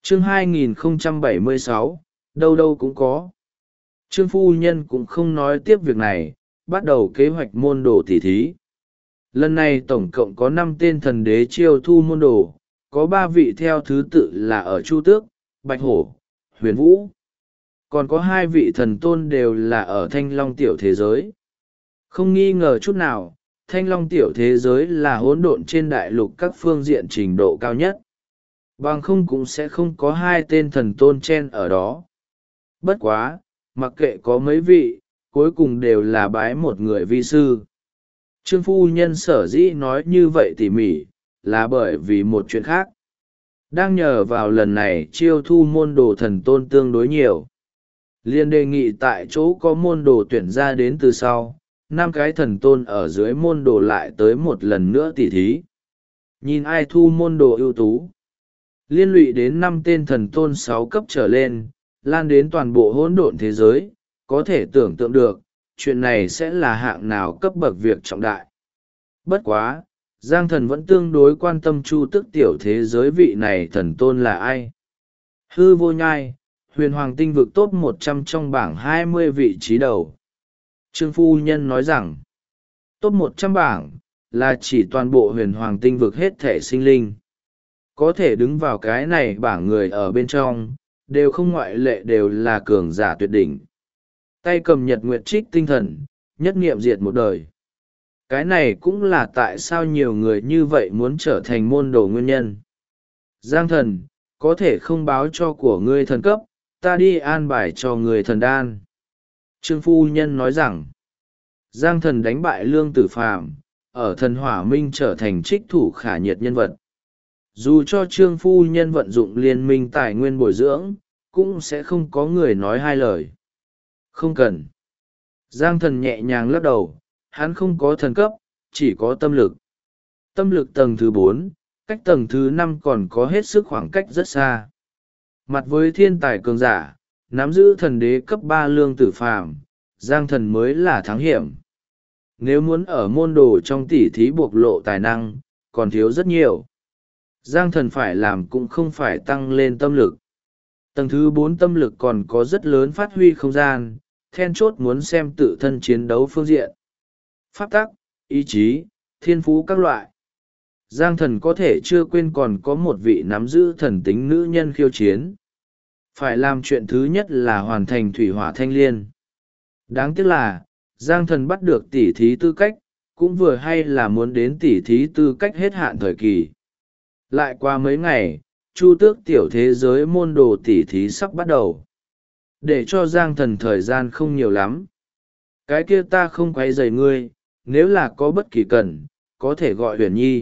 Chương 2076, đâu đâu cũng có. Trương phu nhân cũng không nói tiếp việc này, bắt đầu kế hoạch môn đồ tỉ thí. Lần này tổng cộng có 5 tên thần đế chiêu thu môn đồ, có 3 vị theo thứ tự là ở Chu Tước, Bạch Hổ, Huyền Vũ. Còn có 2 vị thần tôn đều là ở Thanh Long tiểu thế giới. Không nghi ngờ chút nào, Thanh Long tiểu thế giới là hỗn độn trên đại lục các phương diện trình độ cao nhất. Bằng không cũng sẽ không có 2 tên thần tôn chen ở đó. Bất quá, mặc kệ có mấy vị, cuối cùng đều là bái một người vi sư. Trương phu nhân sở dĩ nói như vậy tỉ mỉ, là bởi vì một chuyện khác. Đang nhờ vào lần này chiêu thu môn đồ thần tôn tương đối nhiều. Liên đề nghị tại chỗ có môn đồ tuyển ra đến từ sau, 5 cái thần tôn ở dưới môn đồ lại tới một lần nữa tỉ thí. Nhìn ai thu môn đồ ưu tú. Liên lụy đến 5 tên thần tôn 6 cấp trở lên, lan đến toàn bộ hỗn độn thế giới, có thể tưởng tượng được, chuyện này sẽ là hạng nào cấp bậc việc trọng đại. Bất quá, Giang Thần vẫn tương đối quan tâm Chu Tước tiểu thế giới vị này thần tôn là ai. Hư Vô Nhai, huyền hoàng tinh vực top 100 trong bảng 20 vị trí đầu. Trương phu nhân nói rằng, top 100 bảng, là chỉ toàn bộ huyền hoàng tinh vực hết thể sinh linh. Có thể đứng vào cái này bảng người ở bên trong, đều không ngoại lệ đều là cường giả tuyệt đỉnh. Tay cầm nhật nguyệt trích tinh thần, nhất nghiệm diệt một đời. Cái này cũng là tại sao nhiều người như vậy muốn trở thành môn đồ nguyên nhân. Giang Thần, có thể không báo cho của ngươi thần cấp, ta đi an bài cho người thần đan. Trương phu nhân nói rằng, Giang Thần đánh bại Lương Tử Phàm, ở thần hỏa minh trở thành trích thủ khả nhiệt nhân vật. Dù cho Trương phu nhân vận dụng liên minh tài nguyên bồi dưỡng, cũng sẽ không có người nói hai lời. Không cần. Giang Thần nhẹ nhàng lắc đầu, hắn không có thần cấp, chỉ có tâm lực. Tâm lực tầng thứ 4, cách tầng thứ 5 còn có hết sức khoảng cách rất xa. Mặt với thiên tài cường giả, nắm giữ thần đế cấp 3 Lương Tử Phàm, Giang Thần mới là thắng hiểm. Nếu muốn ở môn đồ trong tỉ thí bộc lộ tài năng, còn thiếu rất nhiều. Giang Thần phải làm cũng không phải tăng lên tâm lực. Tầng thứ 4 tâm lực còn có rất lớn phát huy không gian, then chốt muốn xem tự thân chiến đấu phương diện. Pháp tắc, ý chí, thiên phú các loại. Giang Thần có thể chưa quên còn có một vị nắm giữ thần tính nữ nhân khiêu chiến. Phải làm chuyện thứ nhất là hoàn thành thủy hỏa thanh liên. Đáng tiếc là, Giang Thần bắt được tỉ thí tư cách, cũng vừa hay là muốn đến tỉ thí tư cách hết hạn thời kỳ. Lại qua mấy ngày, Chu Tước tiểu thế giới môn đồ tỉ thí sắp bắt đầu. Để cho Giang Thần thời gian không nhiều lắm. Cái kia ta không quấy rầy ngươi, nếu là có bất kỳ cần, có thể gọi Huyền Nhi.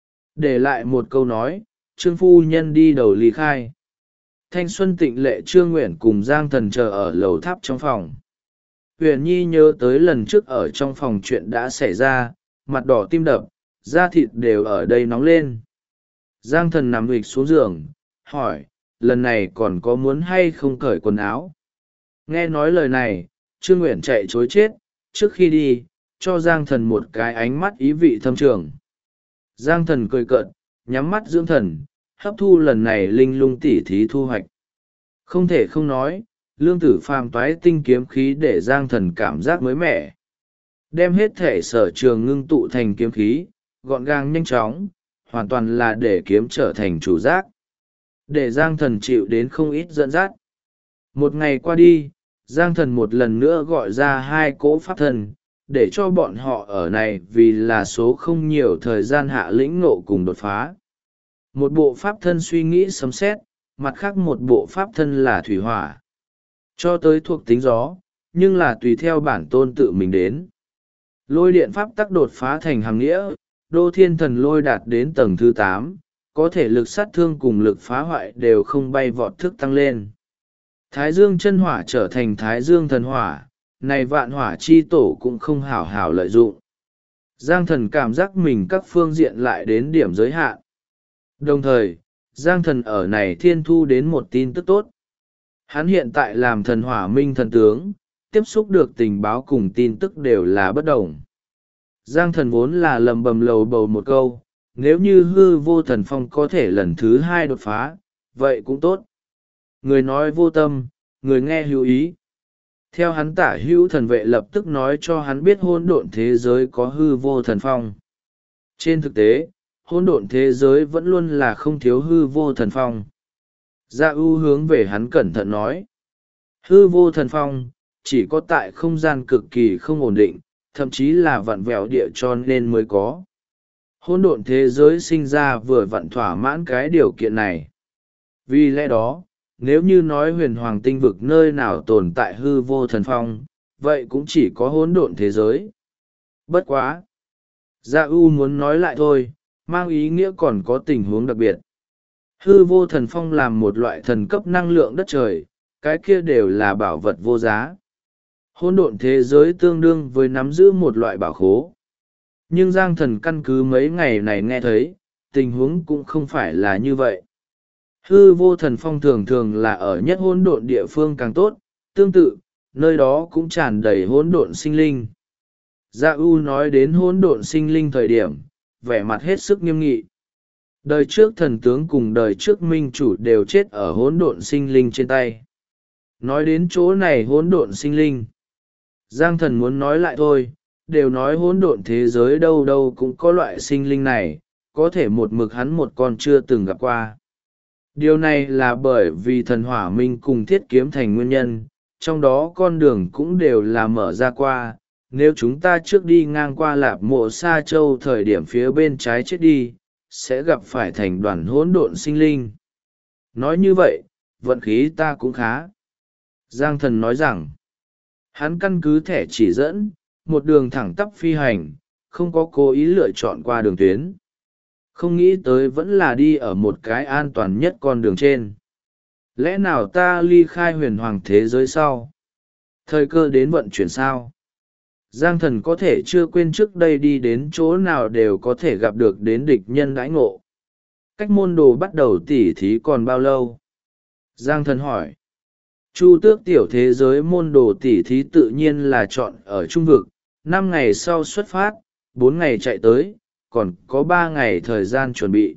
Để lại một câu nói, Trương phu nhân đi đầu ly khai. Thanh xuân tịnh lệ Trương Nguyện cùng Giang Thần chờ ở lầu tháp trong phòng. Huyền Nhi nhớ tới lần trước ở trong phòng chuyện đã xảy ra, mặt đỏ tim đập, da thịt đều ở đây nóng lên. Giang Thần nằm hịch xuống giường, hỏi, lần này còn có muốn hay không cởi quần áo? Nghe nói lời này, Trương Nguyện chạy chối chết, trước khi đi, cho Giang Thần một cái ánh mắt ý vị thâm trường. Giang Thần cười cợt, nhắm mắt dưỡng thần, hấp thu lần này linh lung tỉ thí thu hoạch. Không thể không nói, Lương Tử Phàm toái tinh kiếm khí để Giang Thần cảm giác mới mẻ. Đem hết thể sở trường ngưng tụ thành kiếm khí, gọn gàng nhanh chóng, hoàn toàn là để kiếm trở thành chủ giác. Để Giang Thần chịu đến không ít dẫn dắt. Một ngày qua đi, Giang Thần một lần nữa gọi ra 2 cỗ pháp thân, để cho bọn họ ở này vì là số không nhiều thời gian hạ lĩnh ngộ cùng đột phá. Một bộ pháp thân suy nghĩ sấm sét, mặt khác một bộ pháp thân là thủy hỏa. Cho tới thuộc tính gió, nhưng là tùy theo bản tôn tự mình đến. Lôi điện pháp tắc đột phá thành hàng nghĩa, đô thiên thần lôi đạt đến tầng thứ 8, có thể lực sát thương cùng lực phá hoại đều không bay vọt thức tăng lên. Thái dương chân hỏa trở thành thái dương thần hỏa, này vạn hỏa chi tổ cũng không hảo hảo lợi dụng. Giang Thần cảm giác mình các phương diện lại đến điểm giới hạn. Đồng thời, Giang Thần ở này thiên thu đến một tin tức tốt. Hắn hiện tại làm thần hỏa minh thần tướng, tiếp xúc được tình báo cùng tin tức đều là bất đồng. Giang Thần vốn là lầm bầm lầu bầu một câu, nếu như hư vô thần phong có thể lần thứ 2 đột phá, vậy cũng tốt. Người nói vô tâm, người nghe hữu ý. Theo hắn, Tả Hữu Thần Vệ lập tức nói cho hắn biết hỗn độn thế giới có hư vô thần phong. Trên thực tế, hỗn độn thế giới vẫn luôn là không thiếu hư vô thần phong. Dạ ưu hướng về hắn cẩn thận nói. Hư vô thần phong, chỉ có tại không gian cực kỳ không ổn định, thậm chí là vặn vẹo địa cho nên mới có. Hỗn độn thế giới sinh ra vừa vặn thỏa mãn cái điều kiện này. Vì lẽ đó, nếu như nói huyền hoàng tinh vực nơi nào tồn tại hư vô thần phong, vậy cũng chỉ có hỗn độn thế giới. Bất quá! Dạ ưu muốn nói lại thôi, mang ý nghĩa còn có tình huống đặc biệt. Hư vô thần phong làm một loại thần cấp năng lượng đất trời, cái kia đều là bảo vật vô giá. Hỗn độn thế giới tương đương với nắm giữ một loại bảo khố. Nhưng Giang Thần căn cứ mấy ngày này nghe thấy, tình huống cũng không phải là như vậy. Hư vô thần phong thường thường là ở nhất hỗn độn địa phương càng tốt, tương tự, nơi đó cũng tràn đầy hỗn độn sinh linh. Dạ ưu nói đến hỗn độn sinh linh thời điểm, vẻ mặt hết sức nghiêm nghị. Đời trước thần tướng cùng đời trước minh chủ đều chết ở hỗn độn sinh linh trên tay. Nói đến chỗ này hỗn độn sinh linh, Giang Thần muốn nói lại thôi, đều nói hỗn độn thế giới đâu đâu cũng có loại sinh linh này, có thể một mực hắn một con chưa từng gặp qua. Điều này là bởi vì thần hỏa minh cùng thiết kiếm thành nguyên nhân, trong đó con đường cũng đều là mở ra qua. Nếu chúng ta trước đi ngang qua lạp mộ Sa Châu thời điểm phía bên trái chết đi, sẽ gặp phải thành đoàn hỗn độn sinh linh. Nói như vậy, vận khí ta cũng khá. Giang Thần nói rằng, hắn căn cứ thẻ chỉ dẫn, một đường thẳng tắp phi hành, không có cố ý lựa chọn qua đường tuyến. Không nghĩ tới vẫn là đi ở một cái an toàn nhất con đường trên. Lẽ nào ta ly khai huyền hoàng thế giới sau? Thời cơ đến vận chuyển sao? Giang Thần có thể chưa quên trước đây đi đến chỗ nào đều có thể gặp được đến địch nhân đãi ngộ. Cách môn đồ bắt đầu tỉ thí còn bao lâu? Giang Thần hỏi. Chu Tước tiểu thế giới môn đồ tỉ thí tự nhiên là chọn ở trung vực, 5 ngày sau xuất phát, 4 ngày chạy tới, còn có 3 ngày thời gian chuẩn bị.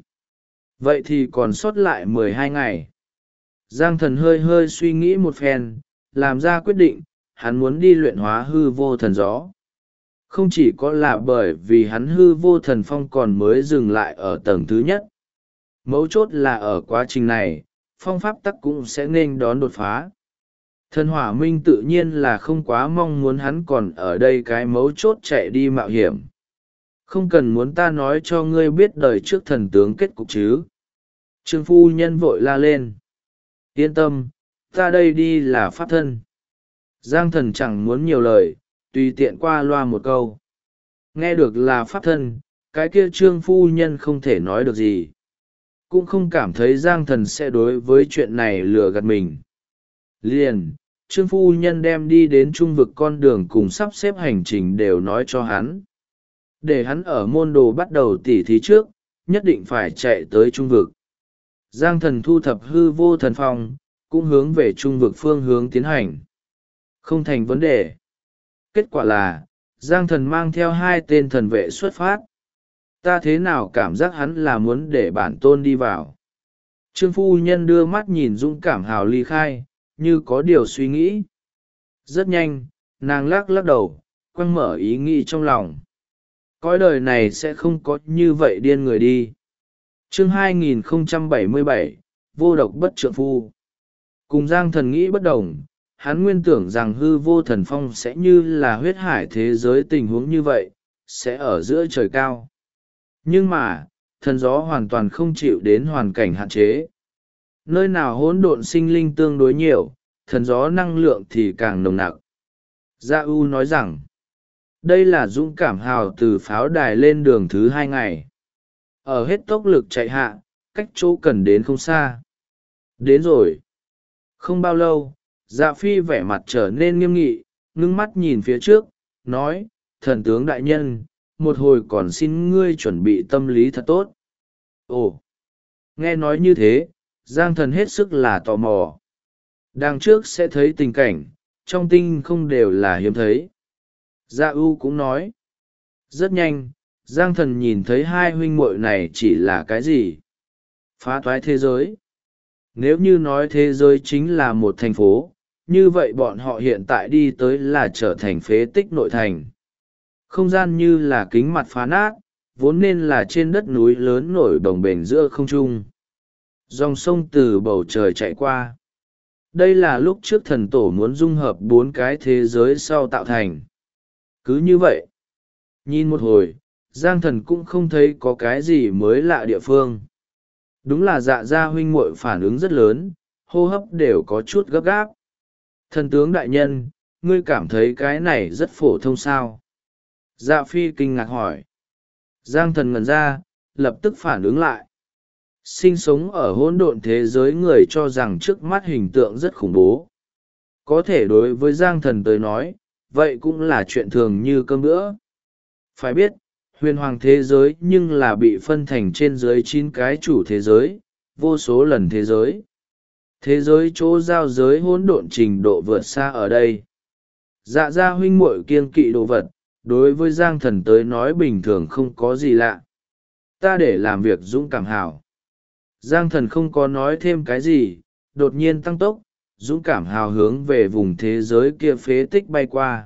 Vậy thì còn sót lại 12 ngày. Giang Thần hơi hơi suy nghĩ một phen, làm ra quyết định, hắn muốn đi luyện hóa hư vô thần gió. Không chỉ có là bởi vì hắn hư vô thần phong còn mới dừng lại ở tầng thứ nhất. Mấu chốt là ở quá trình này, phong pháp tắc cũng sẽ nên đón đột phá. Thần hỏa minh tự nhiên là không quá mong muốn hắn còn ở đây cái mấu chốt chạy đi mạo hiểm. Không cần muốn ta nói cho ngươi biết đời trước thần tướng kết cục chứ. Trương phu nhân vội la lên. Yên tâm, ta đây đi là pháp thân. Giang Thần chẳng muốn nhiều lời, tùy tiện qua loa một câu. Nghe được là pháp thân, cái kia Trương phu nhân không thể nói được gì. Cũng không cảm thấy Giang Thần sẽ đối với chuyện này lừa gạt mình. Liền, Trương phu nhân đem đi đến trung vực con đường cùng sắp xếp hành trình đều nói cho hắn. Để hắn ở môn đồ bắt đầu tỉ thí trước, nhất định phải chạy tới trung vực. Giang Thần thu thập hư vô thần phong, cũng hướng về trung vực phương hướng tiến hành. Không thành vấn đề. Kết quả là, Giang Thần mang theo 2 tên thần vệ xuất phát. Ta thế nào cảm giác hắn là muốn để bản tôn đi vào. Trương phu nhân đưa mắt nhìn dũng cảm hào ly khai, như có điều suy nghĩ. Rất nhanh, nàng lắc lắc đầu, quăng mở ý nghĩ trong lòng. Cõi đời này sẽ không có như vậy điên người đi. Chương 2077, vô độc bất trượng phu. Cùng Giang Thần nghĩ bất đồng, hắn nguyên tưởng rằng hư vô thần phong sẽ như là huyết hải thế giới tình huống như vậy, sẽ ở giữa trời cao. Nhưng mà, thần gió hoàn toàn không chịu đến hoàn cảnh hạn chế. Nơi nào hỗn độn sinh linh tương đối nhiều, thần gió năng lượng thì càng nồng nặc. Gia U nói rằng, đây là dũng cảm hào từ pháo đài lên đường thứ 2 ngày. Ở hết tốc lực chạy hạ, cách chỗ cần đến không xa. Đến rồi. Không bao lâu, Dạ Phi vẻ mặt trở nên nghiêm nghị, ngưng mắt nhìn phía trước, nói, thần tướng đại nhân, một hồi còn xin ngươi chuẩn bị tâm lý thật tốt. Ồ! Nghe nói như thế, Giang Thần hết sức là tò mò. Đằng trước sẽ thấy tình cảnh, trong tinh không đều là hiếm thấy. Dạ U cũng nói. Rất nhanh, Giang Thần nhìn thấy 2 huynh muội này chỉ là cái gì? Phá toái thế giới. Nếu như nói thế giới chính là một thành phố, như vậy bọn họ hiện tại đi tới là trở thành phế tích nội thành. Không gian như là kính mặt phá nát, vốn nên là trên đất núi lớn nổi bồng bềnh giữa không trung. Dòng sông từ bầu trời chạy qua. Đây là lúc trước thần tổ muốn dung hợp 4 cái thế giới sau tạo thành. Cứ như vậy, nhìn một hồi, Giang Thần cũng không thấy có cái gì mới lạ địa phương. Đúng là Dạ gia huynh muội phản ứng rất lớn, hô hấp đều có chút gấp gáp. Thần tướng đại nhân, ngươi cảm thấy cái này rất phổ thông sao? Dạ phi kinh ngạc hỏi. Giang Thần ngẩn ra, lập tức phản ứng lại. Sinh sống ở hỗn độn thế giới người cho rằng trước mắt hình tượng rất khủng bố. Có thể đối với Giang Thần tới nói, vậy cũng là chuyện thường như cơm bữa. Phải biết, huyền hoàng thế giới nhưng là bị phân thành trên dưới 9 cái chủ thế giới, vô số lần thế giới. Thế giới chỗ giao giới hỗn độn trình độ vượt xa ở đây. Dạ gia huynh muội kiêng kỵ đồ vật, đối với Giang Thần tới nói bình thường không có gì lạ. Ta để làm việc dũng cảm hào. Giang Thần không có nói thêm cái gì, đột nhiên tăng tốc, dũng cảm hào hướng về vùng thế giới kia phế tích bay qua.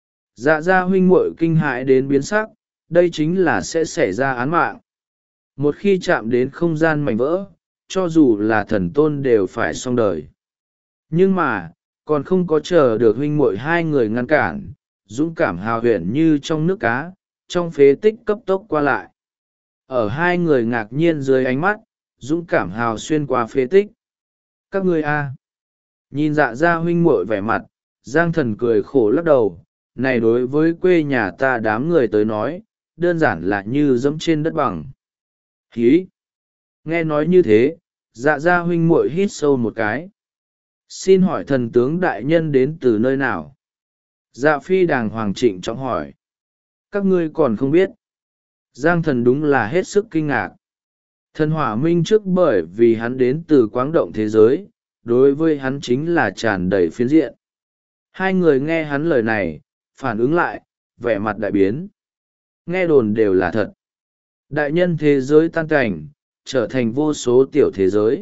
Dạ gia huynh muội kinh hãi đến biến sắc, đây chính là sẽ xảy ra án mạng. Một khi chạm đến không gian mảnh vỡ, cho dù là thần tôn đều phải xong đời. Nhưng mà, còn không có chờ được huynh muội hai người ngăn cản, dũng cảm hào huyền như trong nước cá, trong phế tích cấp tốc qua lại. Ở hai người ngạc nhiên dưới ánh mắt, dũng cảm hào xuyên qua phế tích. Các ngươi a, nhìn Dạ gia huynh muội vẻ mặt, Giang Thần cười khổ lắc đầu, này đối với quê nhà ta đám người tới nói, đơn giản là như dẫm trên đất bằng. Hí! Nghe nói như thế, Dạ gia huynh muội hít sâu một cái. Xin hỏi thần tướng đại nhân đến từ nơi nào? Dạ phi đàng hoàng trịnh trọng hỏi. Các ngươi còn không biết. Giang Thần đúng là hết sức kinh ngạc. Thần hỏa minh trước bởi vì hắn đến từ quáng động thế giới, đối với hắn chính là tràn đầy phiến diện. Hai người nghe hắn lời này, phản ứng lại, vẻ mặt đại biến. Nghe đồn đều là thật. Đại nhân thế giới tan cảnh, trở thành vô số tiểu thế giới.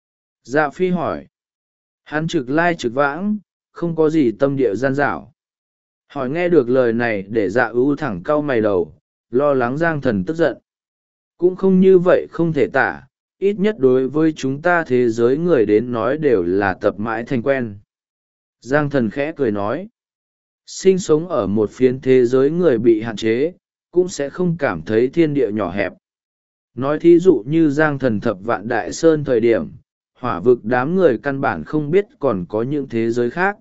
Dạ phi hỏi. Hắn trực lai trực vãng, không có gì tâm địa gian dảo. Hỏi nghe được lời này để Dạ ưu thẳng cau mày đầu, lo lắng Giang Thần tức giận. Cũng không như vậy không thể tả, ít nhất đối với chúng ta thế giới người đến nói đều là tập mãi thành quen. Giang Thần khẽ cười nói. Sinh sống ở một phiến thế giới người bị hạn chế, cũng sẽ không cảm thấy thiên địa nhỏ hẹp. Nói thí dụ như Giang Thần thập vạn đại sơn thời điểm, hỏa vực đám người căn bản không biết còn có những thế giới khác.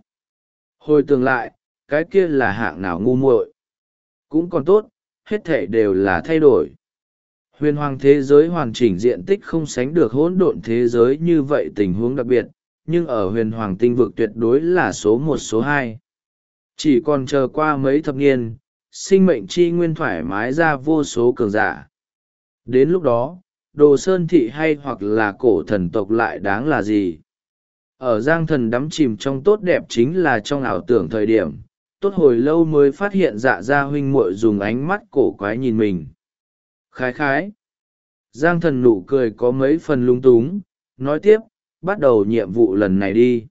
Hồi tưởng lại, cái kia là hạng nào ngu muội. Cũng còn tốt, hết thể đều là thay đổi. Huyền hoàng thế giới hoàn chỉnh diện tích không sánh được hỗn độn thế giới như vậy tình huống đặc biệt, nhưng ở huyền hoàng tinh vực tuyệt đối là số 1 số 2. Chỉ còn chờ qua mấy thập niên, sinh mệnh chi nguyên thoải mái ra vô số cường giả. Đến lúc đó, Đồ Sơn Thị hay hoặc là cổ thần tộc lại đáng là gì? Ở Giang Thần đắm chìm trong tốt đẹp chính là trong ảo tưởng thời điểm, tốt hồi lâu mới phát hiện Dạ gia huynh muội dùng ánh mắt cổ quái nhìn mình. Khái khái. Giang Thần nụ cười có mấy phần lung túng, nói tiếp, bắt đầu nhiệm vụ lần này đi.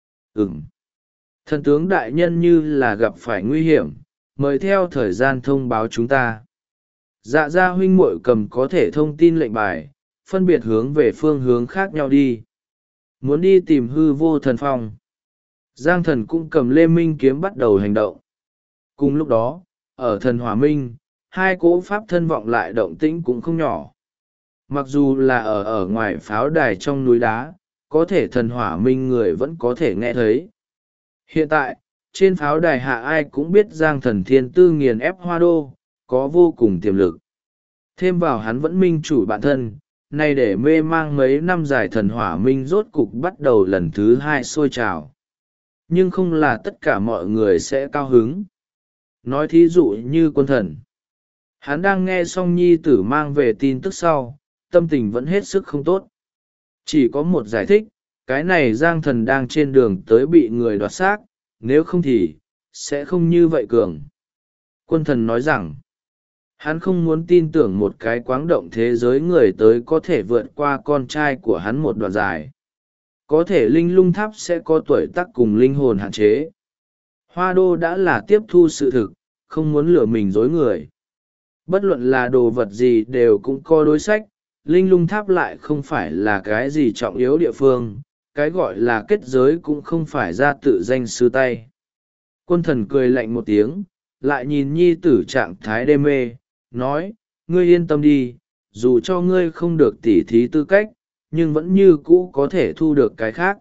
Thần tướng đại nhân như là gặp phải nguy hiểm, mời theo thời gian thông báo chúng ta. Dạ gia huynh muội cầm có thể thông tin lệnh bài, phân biệt hướng về phương hướng khác nhau đi. Muốn đi tìm hư vô thần phong. Giang Thần cũng cầm Lê Minh kiếm bắt đầu hành động. Cùng lúc đó, ở thần hỏa minh, hai cỗ pháp thân vọng lại động tĩnh cũng không nhỏ. Mặc dù là ở ngoài pháo đài trong núi đá, có thể thần hỏa minh người vẫn có thể nghe thấy. Hiện tại, trên pháo đài hạ ai cũng biết Giang Thần thiên tư nghiền ép hoa đô, có vô cùng tiềm lực. Thêm vào hắn vẫn minh chủ bản thân, nay để mê mang mấy năm dài thần hỏa minh rốt cục bắt đầu lần thứ 2 sôi trào. Nhưng không là tất cả mọi người sẽ cao hứng. Nói thí dụ như quân thần. Hắn đang nghe xong nhi tử mang về tin tức sau, tâm tình vẫn hết sức không tốt. Chỉ có một giải thích, cái này Giang Thần đang trên đường tới bị người đoạt xác, nếu không thì, sẽ không như vậy cường. Quân thần nói rằng, hắn không muốn tin tưởng một cái quáng động thế giới người tới có thể vượt qua con trai của hắn một đoạn dài. có thể linh lung tháp sẽ có tuổi tác cùng linh hồn hạn chế. Hoa đô đã là tiếp thu sự thực, không muốn lừa mình dối người. Bất luận là đồ vật gì đều cũng có đối sách, linh lung tháp lại không phải là cái gì trọng yếu địa phương, cái gọi là kết giới cũng không phải ra tự danh sư tay. Quân thần cười lạnh một tiếng, lại nhìn nhi tử trạng thái đê mê, nói, ngươi yên tâm đi, dù cho ngươi không được tỉ thí tư cách, nhưng vẫn như cũ có thể thu được cái khác.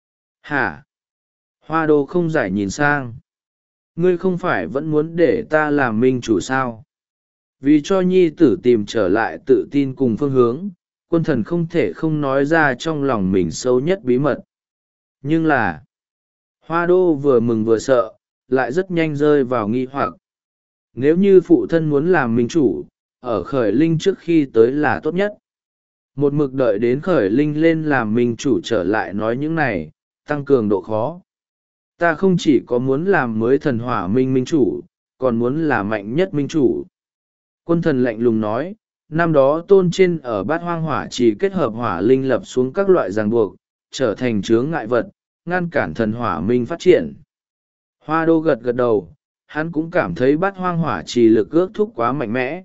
Hả? Hoa đô không giải nhìn sang. Ngươi không phải vẫn muốn để ta làm minh chủ sao? Vì cho nhi tử tìm trở lại tự tin cùng phương hướng, quân thần không thể không nói ra trong lòng mình sâu nhất bí mật. Nhưng là, hoa đô vừa mừng vừa sợ, lại rất nhanh rơi vào nghi hoặc. Nếu như phụ thân muốn làm minh chủ, ở khởi linh trước khi tới là tốt nhất. Một mực đợi đến khởi linh lên làm minh chủ trở lại nói những này, tăng cường độ khó. Ta không chỉ có muốn làm mới thần hỏa minh chủ, còn muốn là mạnh nhất minh chủ. Quân thần lạnh lùng nói, năm đó tôn trên ở bát hoang hỏa chỉ kết hợp hỏa linh lập xuống các loại ràng buộc, trở thành chướng ngại vật, ngăn cản thần hỏa minh phát triển. Hoa đô gật gật đầu, hắn cũng cảm thấy bát hoang hỏa trì lực ước thúc quá mạnh mẽ.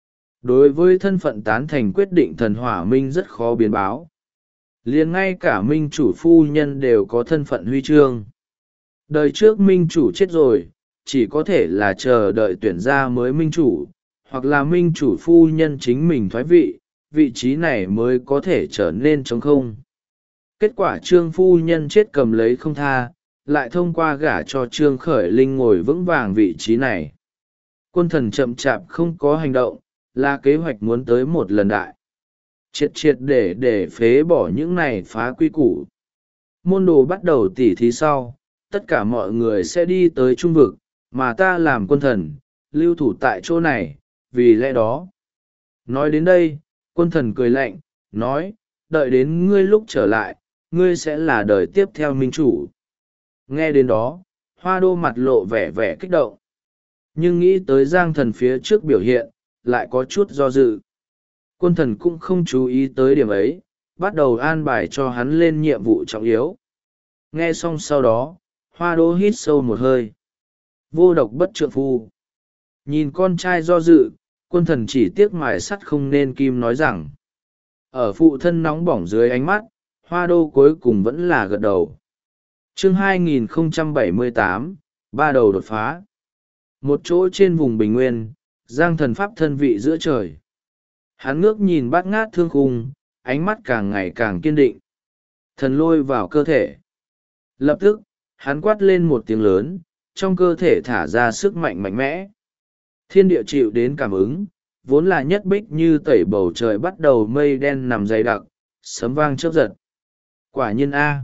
Đối với thân phận tán thành quyết định thần hỏa minh rất khó biến báo. Liền ngay cả minh chủ phu nhân đều có thân phận huy chương. Đời trước minh chủ chết rồi, chỉ có thể là chờ đợi tuyển ra mới minh chủ, hoặc là minh chủ phu nhân chính mình thoái vị, vị trí này mới có thể trở nên trống không. Kết quả trương phu nhân chết cầm lấy không tha, lại thông qua gả cho trương khởi linh ngồi vững vàng vị trí này. Quân thần chậm chạp không có hành động, là kế hoạch muốn tới một lần đại. Triệt triệt để phế bỏ những này phá quy củ. Môn đồ bắt đầu tỉ thí sau, tất cả mọi người sẽ đi tới trung vực, mà ta làm quân thần, lưu thủ tại chỗ này, vì lẽ đó. Nói đến đây, quân thần cười lạnh, nói, đợi đến ngươi lúc trở lại, ngươi sẽ là đời tiếp theo minh chủ. Nghe đến đó, hoa đô mặt lộ vẻ vẻ kích động. Nhưng nghĩ tới giang thần phía trước biểu hiện, lại có chút do dự. Quân thần cũng không chú ý tới điểm ấy, bắt đầu an bài cho hắn lên nhiệm vụ trọng yếu. Nghe xong sau đó, hoa đô hít sâu một hơi. Vô độc bất trượng phu. Nhìn con trai do dự, quân thần chỉ tiếc mài sắt không nên kim nói rằng. Ở phụ thân nóng bỏng dưới ánh mắt, hoa đô cuối cùng vẫn là gật đầu. Chương 2078, ba đầu đột phá. Một chỗ trên vùng bình nguyên, giang thần pháp thân vị giữa trời. Hắn ngước nhìn bát ngát thương khung, ánh mắt càng ngày càng kiên định. Thần lôi vào cơ thể. Lập tức, hắn quát lên một tiếng lớn, trong cơ thể thả ra sức mạnh mạnh mẽ. Thiên địa chịu đến cảm ứng, vốn là nhất bích như tẩy bầu trời bắt đầu mây đen nằm dày đặc, sấm vang chớp giật. Quả nhiên A.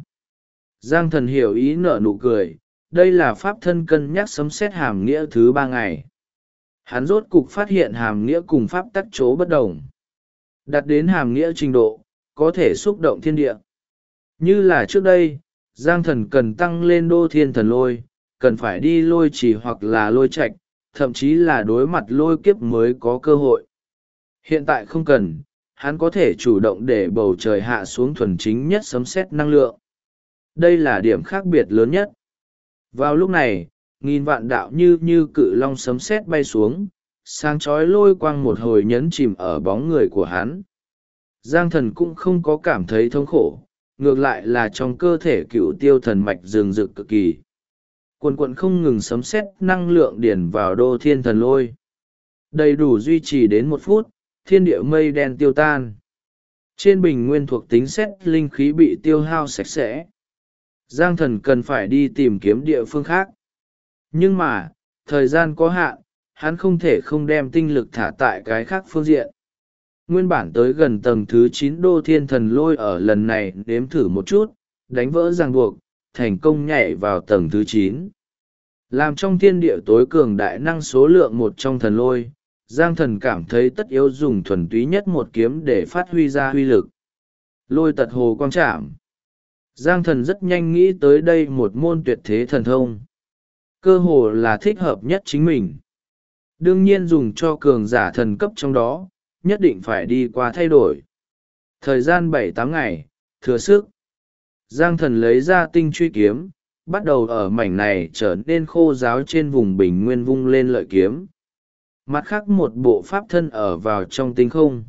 Giang thần hiểu ý nở nụ cười, đây là pháp thân cân nhắc sấm xét hàm nghĩa thứ 3 ngày. Hắn rốt cục phát hiện hàm nghĩa cùng pháp tắc chỗ bất đồng. Đặt đến hàm nghĩa trình độ, có thể xúc động thiên địa. Như là trước đây, Giang thần cần tăng lên đô thiên thần lôi, cần phải đi lôi trì hoặc là lôi trạch, thậm chí là đối mặt lôi kiếp mới có cơ hội. Hiện tại không cần, hắn có thể chủ động để bầu trời hạ xuống thuần chính nhất sấm sét năng lượng. Đây là điểm khác biệt lớn nhất. Vào lúc này, nghìn vạn đạo như cự long sấm sét bay xuống, sáng chói lôi quang một hồi nhấn chìm ở bóng người của hắn. Giang thần cũng không có cảm thấy thống khổ, ngược lại là trong cơ thể cựu tiêu thần mạch rừng rực cực kỳ. Quần quận không ngừng sấm sét năng lượng điển vào đô thiên thần lôi. Đầy đủ duy trì đến 1 phút, thiên địa mây đen tiêu tan. Trên bình nguyên thuộc tính sét linh khí bị tiêu hao sạch sẽ. Giang thần cần phải đi tìm kiếm địa phương khác. Nhưng mà, thời gian có hạn, hắn không thể không đem tinh lực thả tại cái khác phương diện. Nguyên bản tới gần tầng thứ 9 đô thiên thần lôi ở lần này nếm thử một chút, đánh vỡ ràng buộc, thành công nhảy vào tầng thứ 9. Làm trong thiên địa tối cường đại năng số lượng một trong thần lôi, Giang thần cảm thấy tất yếu dùng thuần túy nhất một kiếm để phát huy ra huy lực. Lôi tật hồ quang trảm. Giang thần rất nhanh nghĩ tới đây một môn tuyệt thế thần thông. Cơ hồ là thích hợp nhất chính mình. Đương nhiên dùng cho cường giả thần cấp trong đó, nhất định phải đi qua thay đổi. Thời gian 7-8 ngày, thừa sức. Giang thần lấy ra tinh truy kiếm, bắt đầu ở mảnh này trở nên khô ráo trên vùng bình nguyên vung lên lợi kiếm. Mặt khác một bộ pháp thân ở vào trong tinh không.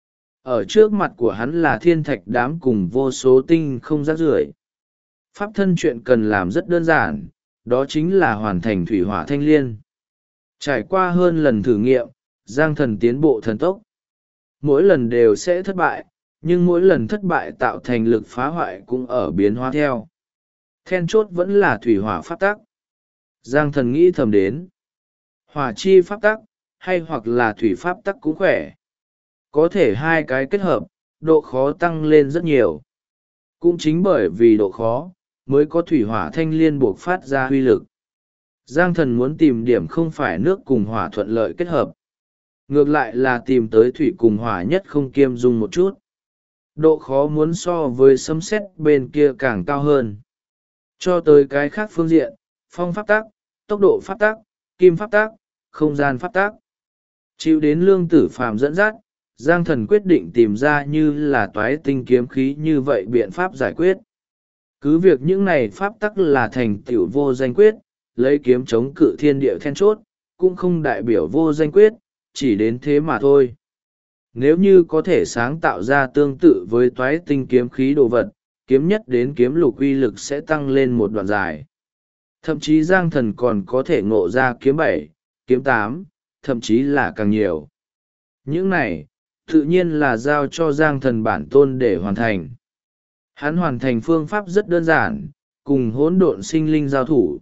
Ở trước mặt của hắn là thiên thạch đám cùng vô số tinh không rác rưởi. Pháp thân chuyện cần làm rất đơn giản, đó chính là hoàn thành thủy hỏa thanh liên. Trải qua hơn lần thử nghiệm, Giang thần tiến bộ thần tốc. Mỗi lần đều sẽ thất bại, nhưng mỗi lần thất bại tạo thành lực phá hoại cũng ở biến hóa theo. Then chốt vẫn là thủy hỏa pháp tắc. Giang thần nghĩ thầm đến. Hỏa chi pháp tắc, hay hoặc là thủy pháp tắc cũng khỏe. Có thể hai cái kết hợp, độ khó tăng lên rất nhiều. Cũng chính bởi vì độ khó, mới có thủy hỏa thanh liên buộc phát ra uy lực. Giang thần muốn tìm điểm không phải nước cùng hỏa thuận lợi kết hợp. Ngược lại là tìm tới thủy cùng hỏa nhất không kiêm dung một chút. Độ khó muốn so với sấm sét bên kia càng cao hơn. Cho tới cái khác phương diện, phong pháp tắc, tốc độ pháp tắc, kim pháp tắc, không gian pháp tắc. Chịu đến Lương Tử Phàm dẫn dắt, Giang thần quyết định tìm ra như là toái tinh kiếm khí như vậy biện pháp giải quyết. Cứ việc những này pháp tắc là thành tựu vô danh quyết, lấy kiếm chống cự thiên địa then chốt, cũng không đại biểu vô danh quyết, chỉ đến thế mà thôi. Nếu như có thể sáng tạo ra tương tự với toái tinh kiếm khí đồ vật, kiếm nhất đến kiếm lục uy lực sẽ tăng lên một đoạn dài. Thậm chí Giang thần còn có thể ngộ ra kiếm 7, kiếm 8, thậm chí là càng nhiều. Những này, tự nhiên là giao cho Giang thần bản tôn để hoàn thành. Hắn hoàn thành phương pháp rất đơn giản, cùng hỗn độn sinh linh giao thủ.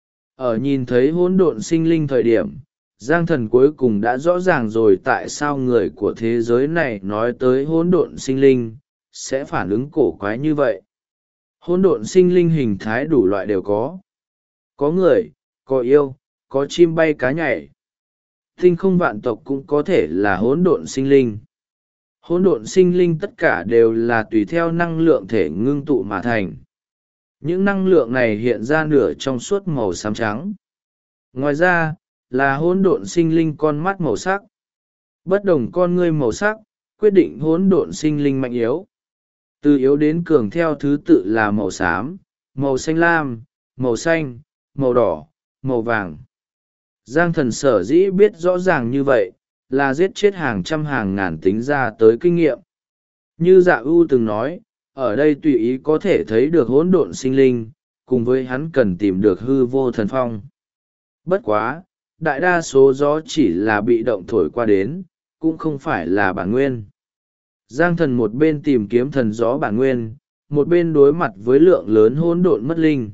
Ở nhìn thấy hỗn độn sinh linh thời điểm, Giang thần cuối cùng đã rõ ràng rồi tại sao người của thế giới này nói tới hỗn độn sinh linh, sẽ phản ứng cổ quái như vậy. Hỗn độn sinh linh hình thái đủ loại đều có. Có người, có yêu, có chim bay cá nhảy. Tinh không vạn tộc cũng có thể là hỗn độn sinh linh. Hỗn độn sinh linh tất cả đều là tùy theo năng lượng thể ngưng tụ mà thành. Những năng lượng này hiện ra nửa trong suốt màu xám trắng. Ngoài ra, là hỗn độn sinh linh con mắt màu sắc. Bất đồng con ngươi màu sắc, quyết định hỗn độn sinh linh mạnh yếu. Từ yếu đến cường theo thứ tự là màu xám, màu xanh lam, màu xanh, màu đỏ, màu vàng. Giang thần sở dĩ biết rõ ràng như vậy, là giết chết hàng trăm hàng ngàn tính ra tới kinh nghiệm. Như Dạ ưu từng nói, ở đây tùy ý có thể thấy được hỗn độn sinh linh, cùng với hắn cần tìm được hư vô thần phong. Bất quá, đại đa số gió chỉ là bị động thổi qua đến, cũng không phải là bản nguyên. Giang thần một bên tìm kiếm thần gió bản nguyên, một bên đối mặt với lượng lớn hỗn độn mất linh.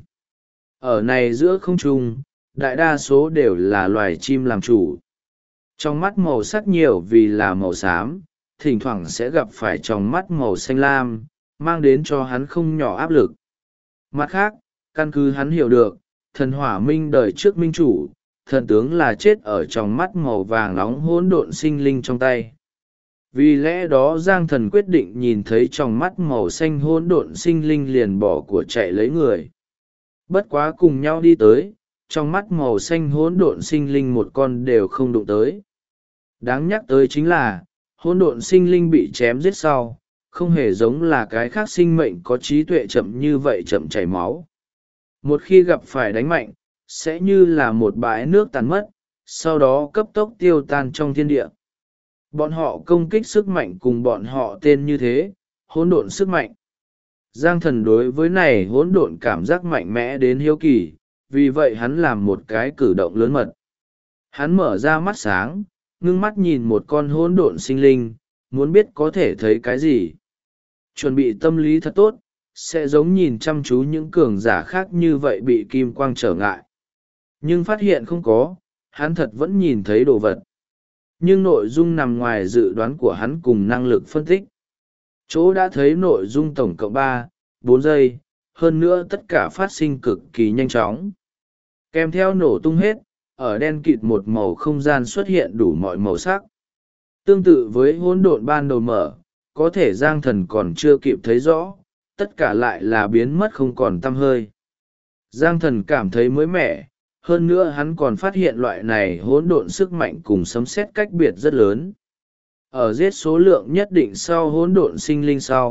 Ở này giữa không trung, đại đa số đều là loài chim làm chủ. Trong mắt màu sắc nhiều vì là màu xám, thỉnh thoảng sẽ gặp phải trong mắt màu xanh lam, mang đến cho hắn không nhỏ áp lực. Mặt khác, căn cứ hắn hiểu được, thần hỏa minh đời trước minh chủ, thần tướng là chết ở trong mắt màu vàng nóng hỗn độn sinh linh trong tay. Vì lẽ đó Giang thần quyết định nhìn thấy trong mắt màu xanh hỗn độn sinh linh liền bỏ của chạy lấy người. Bất quá cùng nhau đi tới, trong mắt màu xanh hỗn độn sinh linh một con đều không đụng tới. Đáng nhắc tới chính là, hỗn độn sinh linh bị chém giết sau, không hề giống là cái khác sinh mệnh có trí tuệ chậm như vậy chậm chảy máu. Một khi gặp phải đánh mạnh, sẽ như là một bãi nước tàn mất, sau đó cấp tốc tiêu tan trong thiên địa. Bọn họ công kích sức mạnh cùng bọn họ tên như thế, hỗn độn sức mạnh. Giang thần đối với này hỗn độn cảm giác mạnh mẽ đến hiếu kỳ, vì vậy hắn làm một cái cử động lớn mật. Hắn mở ra mắt sáng, ngưng mắt nhìn một con hỗn độn sinh linh, muốn biết có thể thấy cái gì. Chuẩn bị tâm lý thật tốt, sẽ giống nhìn chăm chú những cường giả khác như vậy bị kim quang trở ngại. Nhưng phát hiện không có, hắn thật vẫn nhìn thấy đồ vật. Nhưng nội dung nằm ngoài dự đoán của hắn cùng năng lực phân tích. Chỗ đã thấy nội dung tổng cộng 3-4 giây, hơn nữa tất cả phát sinh cực kỳ nhanh chóng. Kèm theo nổ tung hết, ở đen kịt một màu không gian xuất hiện đủ mọi màu sắc. Tương tự với hỗn độn ban đầu mở, có thể Giang thần còn chưa kịp thấy rõ, tất cả lại là biến mất không còn tăm hơi. Giang thần cảm thấy mới mẻ, hơn nữa hắn còn phát hiện loại này hỗn độn sức mạnh cùng sấm sét cách biệt rất lớn. Ở giết số lượng nhất định sau hỗn độn sinh linh sau,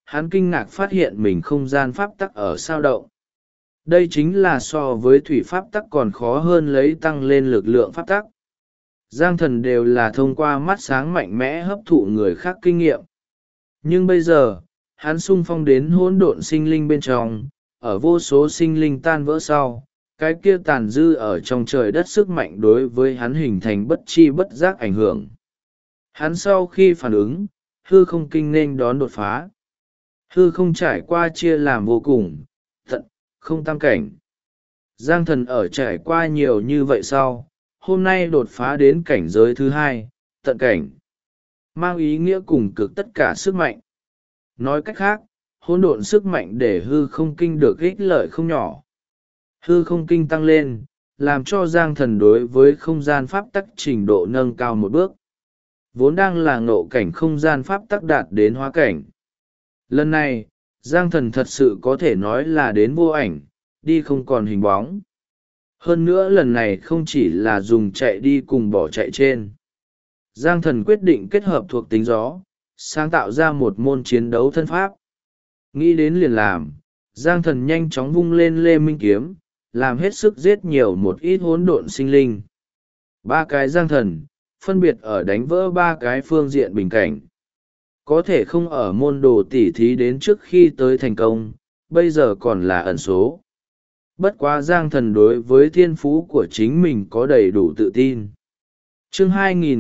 hắn kinh ngạc phát hiện mình không gian pháp tắc ở sao động. Đây chính là so với thủy pháp tắc còn khó hơn lấy tăng lên lực lượng pháp tắc. Giang thần đều là thông qua mắt sáng mạnh mẽ hấp thụ người khác kinh nghiệm. Nhưng bây giờ, hắn sung phong đến hỗn độn sinh linh bên trong, ở vô số sinh linh tan vỡ sau, cái kia tàn dư ở trong trời đất sức mạnh đối với hắn hình thành bất chi bất giác ảnh hưởng. Hắn sau khi phản ứng, hư không kinh nên đón đột phá. Hư không trải qua chia làm vô cùng, tận, không tam cảnh. Giang thần ở trải qua nhiều như vậy sau, hôm nay đột phá đến cảnh giới thứ hai, tận cảnh. Mang ý nghĩa cùng cực tất cả sức mạnh. Nói cách khác, hỗn độn sức mạnh để hư không kinh được ích lợi không nhỏ. Hư không kinh tăng lên, làm cho Giang thần đối với không gian pháp tắc trình độ nâng cao một bước. Vốn đang là ngộ cảnh không gian pháp tắc đạt đến hóa cảnh. Lần này, Giang thần thật sự có thể nói là đến vô ảnh, đi không còn hình bóng. Hơn nữa lần này không chỉ là dùng chạy đi cùng bỏ chạy trên. Giang thần quyết định kết hợp thuộc tính gió, sáng tạo ra một môn chiến đấu thân pháp. Nghĩ đến liền làm, Giang thần nhanh chóng vung lên Lê Minh Kiếm, làm hết sức giết nhiều một ít hỗn độn sinh linh. Ba cái Giang thần, phân biệt ở đánh vỡ ba cái phương diện bình cảnh. Có thể không ở môn đồ tỉ thí đến trước khi tới thành công, bây giờ còn là ẩn số. Bất quá Giang thần đối với thiên phú của chính mình có đầy đủ tự tin. Chương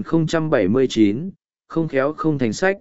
2079, không khéo không thành sách.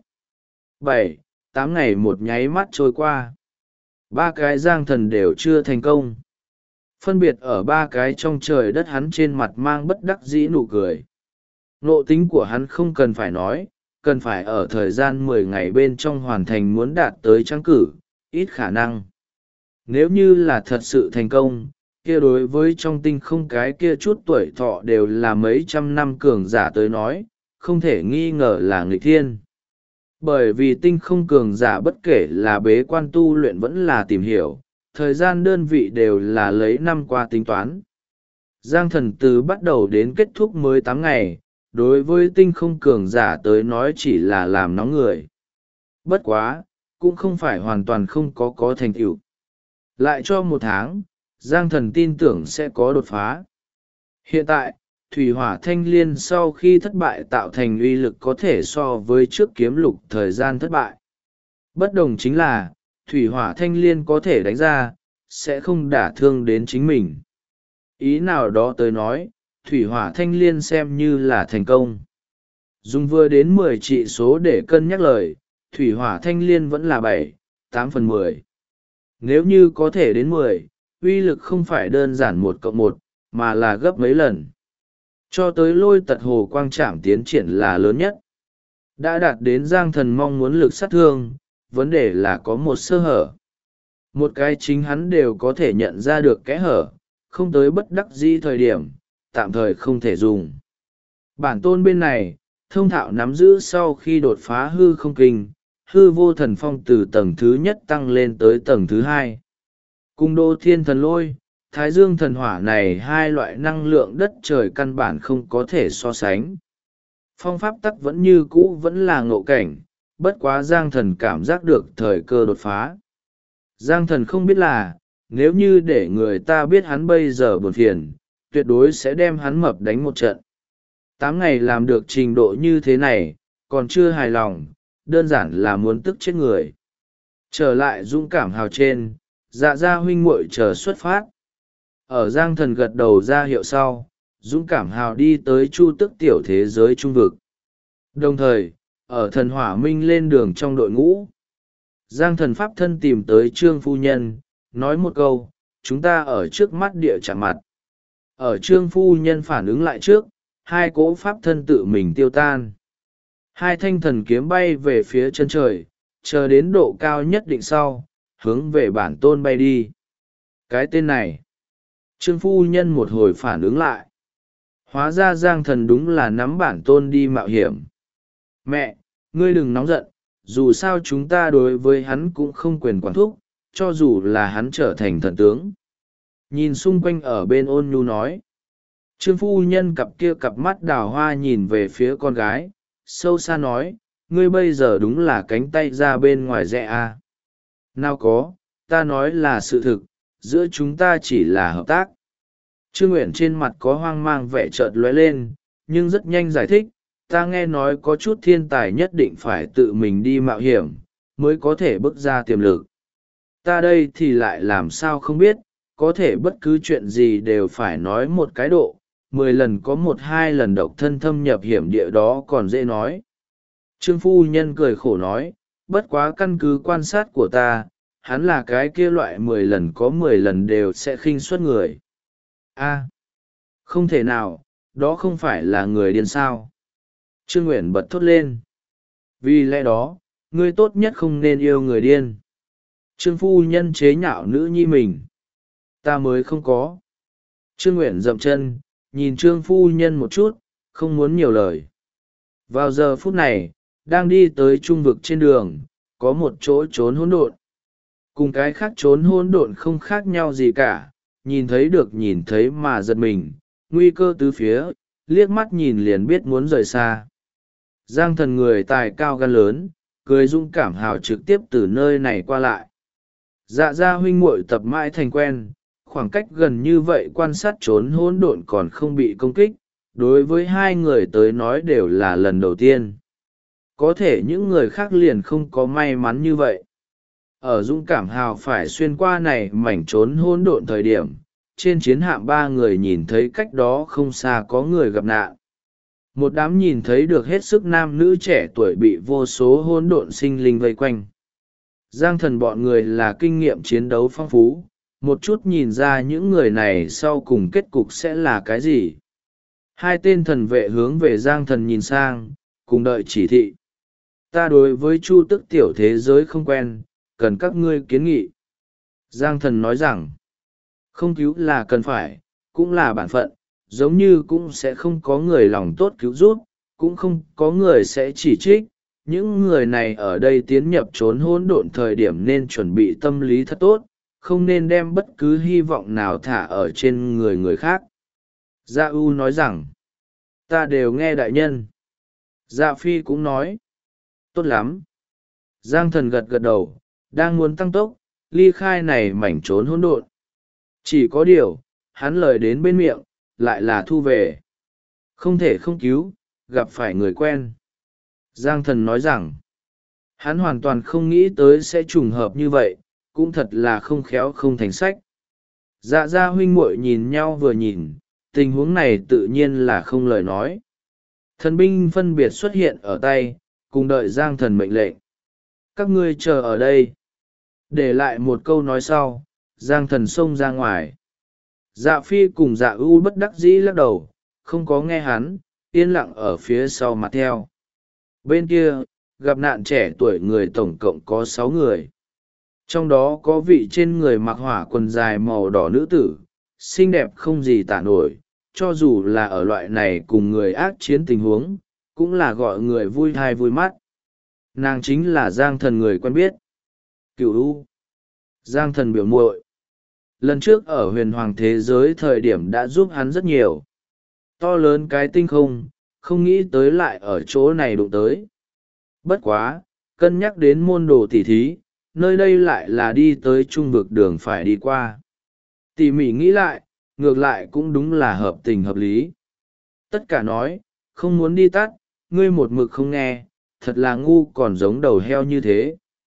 7-8 ngày một nháy mắt trôi qua. Ba cái Giang thần đều chưa thành công. Phân biệt ở ba cái trong trời đất, hắn trên mặt mang bất đắc dĩ nụ cười. Ngộ tính của hắn không cần phải nói, cần phải ở thời gian 10 ngày bên trong hoàn thành muốn đạt tới trắng cử, ít khả năng. Nếu như là thật sự thành công, kia đối với trong tinh không cái kia chút tuổi thọ đều là mấy trăm năm cường giả tới nói, không thể nghi ngờ là nghịch thiên. Bởi vì tinh không cường giả bất kể là bế quan tu luyện vẫn là tìm hiểu, thời gian đơn vị đều là lấy năm qua tính toán. Giang thần từ bắt đầu đến kết thúc mới 8 ngày, đối với tinh không cường giả tới nói chỉ là làm nóng người. Bất quá, cũng không phải hoàn toàn không có thành tựu. Lại cho 1 tháng, Giang thần tin tưởng sẽ có đột phá. Hiện tại, thủy hỏa thanh liên sau khi thất bại tạo thành uy lực có thể so với trước kiếm lục thời gian thất bại. Bất đồng chính là, thủy hỏa thanh liên có thể đánh ra, sẽ không đả thương đến chính mình. Ý nào đó tới nói, thủy hỏa thanh liên xem như là thành công. Dùng vừa đến 10 trị số để cân nhắc lời, thủy hỏa thanh liên vẫn là 7-8/10. Nếu như có thể đến 10, uy lực không phải đơn giản 1+1, mà là gấp mấy lần. Cho tới lôi tật hồ quang trảm tiến triển là lớn nhất. Đã đạt đến Giang thần mong muốn lực sát thương, vấn đề là có một sơ hở. Một cái chính hắn đều có thể nhận ra được kẽ hở, không tới bất đắc dĩ thời điểm, tạm thời không thể dùng. Bản tôn bên này, thông thạo nắm giữ sau khi đột phá hư không kinh, hư vô thần phong từ tầng thứ nhất tăng lên tới tầng thứ hai. Cung đô thiên thần lôi, thái dương thần hỏa này hai loại năng lượng đất trời căn bản không có thể so sánh. Phong pháp tắc vẫn như cũ vẫn là ngộ cảnh, bất quá Giang thần cảm giác được thời cơ đột phá. Giang thần không biết là, nếu như để người ta biết hắn bây giờ buồn phiền, tuyệt đối sẽ đem hắn mập đánh một trận. 8 ngày làm được trình độ như thế này, còn chưa hài lòng, đơn giản là muốn tức chết người. Trở lại dũng cảm hào trên, dạ gia huynh muội chờ xuất phát. Ở Giang thần gật đầu ra hiệu sau, dũng cảm hào đi tới chu tức tiểu thế giới trung vực. Đồng thời, ở thần hỏa minh lên đường trong đội ngũ, Giang thần pháp thân tìm tới Trương phu nhân, nói một câu, chúng ta ở trước mắt địa chạm mặt. Ở Trương phu nhân phản ứng lại trước, hai cỗ pháp thân tự mình tiêu tan. Hai thanh thần kiếm bay về phía chân trời, chờ đến độ cao nhất định sau, hướng về bản tôn bay đi. Cái tên này, Trương phu nhân một hồi phản ứng lại. Hóa ra Giang thần đúng là nắm bản tôn đi mạo hiểm. Mẹ, ngươi đừng nóng giận, dù sao chúng ta đối với hắn cũng không quyền quản thúc, cho dù là hắn trở thành thần tướng. Nhìn xung quanh ở bên ôn nhu nói. Trương phu nhân cặp mắt đào hoa nhìn về phía con gái, sâu xa nói, ngươi bây giờ đúng là cánh tay ra bên ngoài rẽ à. Nào có, ta nói là sự thực, giữa chúng ta chỉ là hợp tác. Trương Nguyện trên mặt có hoang mang vẻ chợt lóe lên, nhưng rất nhanh giải thích, ta nghe nói có chút thiên tài nhất định phải tự mình đi mạo hiểm, mới có thể bước ra tiềm lực. Ta đây thì lại làm sao không biết, có thể bất cứ chuyện gì đều phải nói một cái độ, 10 lần có 1-2 lần độc thân thâm nhập hiểm địa đó còn dễ nói. Trương phu nhân cười khổ nói, bất quá căn cứ quan sát của ta, hắn là cái kia loại 10 lần có 10 lần đều sẽ khinh suất người. A, không thể nào, đó không phải là người điên sao. Trương Nguyện bật thốt lên. Vì lẽ đó, ngươi tốt nhất không nên yêu người điên. Trương phu nhân chế nhạo nữ nhi mình. Ta mới không có. Trương Nguyện dậm chân, nhìn Trương phu nhân một chút, không muốn nhiều lời. Vào giờ phút này, đang đi tới trung vực trên đường, có một chỗ trốn hỗn độn. Cùng cái khác trốn hỗn độn không khác nhau gì cả, nhìn thấy được nhìn thấy mà giật mình, nguy cơ tứ phía, liếc mắt nhìn liền biết muốn rời xa. Giang Thần người tài cao gan lớn, cười dũng cảm hào trực tiếp từ nơi này qua lại. Dạ gia huynh muội tập mãi thành quen, khoảng cách gần như vậy quan sát trốn hỗn độn còn không bị công kích, đối với hai người tới nói đều là lần đầu tiên. Có thể những người khác liền không có may mắn như vậy. Ở dũng cảm hào phải xuyên qua này mảnh trốn hỗn độn thời điểm, trên chiến hạm 3 người nhìn thấy cách đó không xa có người gặp nạn. Một đám nhìn thấy được hết sức nam nữ trẻ tuổi bị vô số hỗn độn sinh linh vây quanh. Giang Thần bọn người là kinh nghiệm chiến đấu phong phú, một chút nhìn ra những người này sau cùng kết cục sẽ là cái gì. Hai tên thần vệ hướng về Giang Thần nhìn sang, cùng đợi chỉ thị. Ta đối với Chu Tức tiểu thế giới không quen, cần các ngươi kiến nghị. Giang Thần nói rằng, không cứu là cần phải, cũng là bản phận, giống như cũng sẽ không có người lòng tốt cứu giúp, cũng không có người sẽ chỉ trích. Những người này ở đây tiến nhập trốn hỗn độn thời điểm nên chuẩn bị tâm lý thật tốt, không nên đem bất cứ hy vọng nào thả ở trên người người khác. Dạ U nói rằng, ta đều nghe đại nhân. Dạ Phi cũng nói, tốt lắm. Giang Thần gật gật đầu, đang muốn tăng tốc, ly khai này mảnh trốn hỗn độn. Chỉ có điều, hắn lời đến bên miệng, lại là thu về. Không thể không cứu, gặp phải người quen. Giang Thần nói rằng, hắn hoàn toàn không nghĩ tới sẽ trùng hợp như vậy, cũng thật là không khéo không thành sách. Dạ gia huynh muội nhìn nhau vừa nhìn, tình huống này tự nhiên là không lời nói. Thần binh phân biệt xuất hiện ở tay, cùng đợi Giang Thần mệnh lệnh. Các ngươi chờ ở đây. Để lại một câu nói sau, Giang Thần xông ra ngoài. Dạ Phi cùng Dạ U bất đắc dĩ lắc đầu, không có nghe hắn, yên lặng ở phía sau mặt theo. Bên kia, gặp nạn trẻ tuổi người tổng cộng có 6 người. Trong đó có vị trên người mặc hỏa quần dài màu đỏ nữ tử, xinh đẹp không gì tả nổi, cho dù là ở loại này cùng người ác chiến tình huống, cũng là gọi người vui thai vui mắt. Nàng chính là Giang Thần người quen biết. Cửu U. Giang Thần biểu muội. Lần trước ở huyền hoàng thế giới thời điểm đã giúp hắn rất nhiều. To lớn cái tinh không, không nghĩ tới lại ở chỗ này đụng tới. Bất quá, cân nhắc đến môn đồ tỉ thí, nơi đây lại là đi tới trung vực đường phải đi qua. Tỉ mỉ nghĩ lại, ngược lại cũng đúng là hợp tình hợp lý. Tất cả nói, không muốn đi tắt, ngươi một mực không nghe, thật là ngu còn giống đầu heo như thế.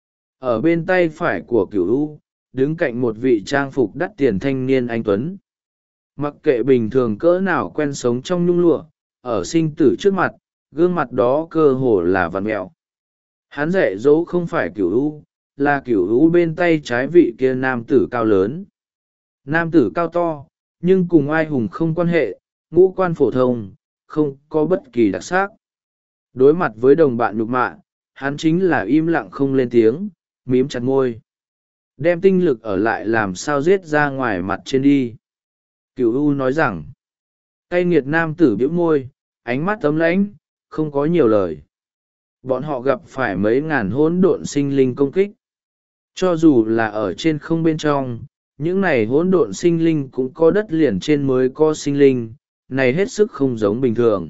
Ở bên tay phải của Cửu U, đứng cạnh một vị trang phục đắt tiền thanh niên anh tuấn. Mặc kệ bình thường cỡ nào quen sống trong nhung lụa, ở sinh tử trước mặt, gương mặt đó cơ hồ là vằn mẹo. Hắn dạy dỗ không phải Cửu U, là Cửu U bên tay trái vị kia nam tử cao lớn. Nam tử cao to, nhưng cùng ai hùng không quan hệ, ngũ quan phổ thông, không có bất kỳ đặc sắc. Đối mặt với đồng bạn nhục mạ, hắn chính là im lặng không lên tiếng, mím chặt môi. Đem tinh lực ở lại làm sao giết ra ngoài mặt trên đi. Cửu U nói rằng, cay nghiệt nam tử bĩu môi, ánh mắt tấm lãnh, không có nhiều lời. Bọn họ gặp phải mấy ngàn hỗn độn sinh linh công kích. Cho dù là ở trên không bên trong, những này hỗn độn sinh linh cũng có đất liền trên mới có sinh linh, này hết sức không giống bình thường.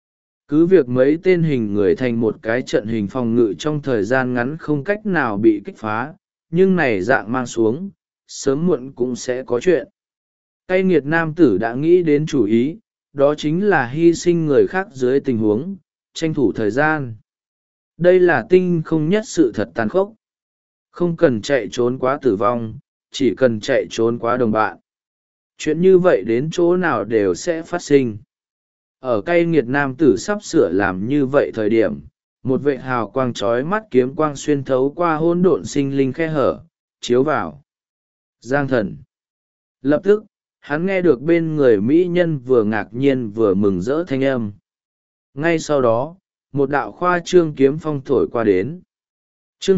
Cứ việc mấy tên hình người thành một cái trận hình phòng ngự trong thời gian ngắn không cách nào bị kích phá, nhưng này dạng mang xuống, sớm muộn cũng sẽ có chuyện. Cay nghiệt nam tử đã nghĩ đến chủ ý, đó chính là hy sinh người khác dưới tình huống, tranh thủ thời gian. Đây là tinh không nhất sự thật tàn khốc. Không cần chạy trốn quá tử vong, chỉ cần chạy trốn quá đồng bạn. Chuyện như vậy đến chỗ nào đều sẽ phát sinh. Ở cay nghiệt nam tử sắp sửa làm như vậy thời điểm, một vệ hào quang trói mắt kiếm quang xuyên thấu qua hỗn độn sinh linh khe hở, chiếu vào. Giang Thần. Lập tức, hắn nghe được bên người mỹ nhân vừa ngạc nhiên vừa mừng rỡ thanh âm. Ngay sau đó, một đạo khoa trương kiếm phong thổi qua đến. Chương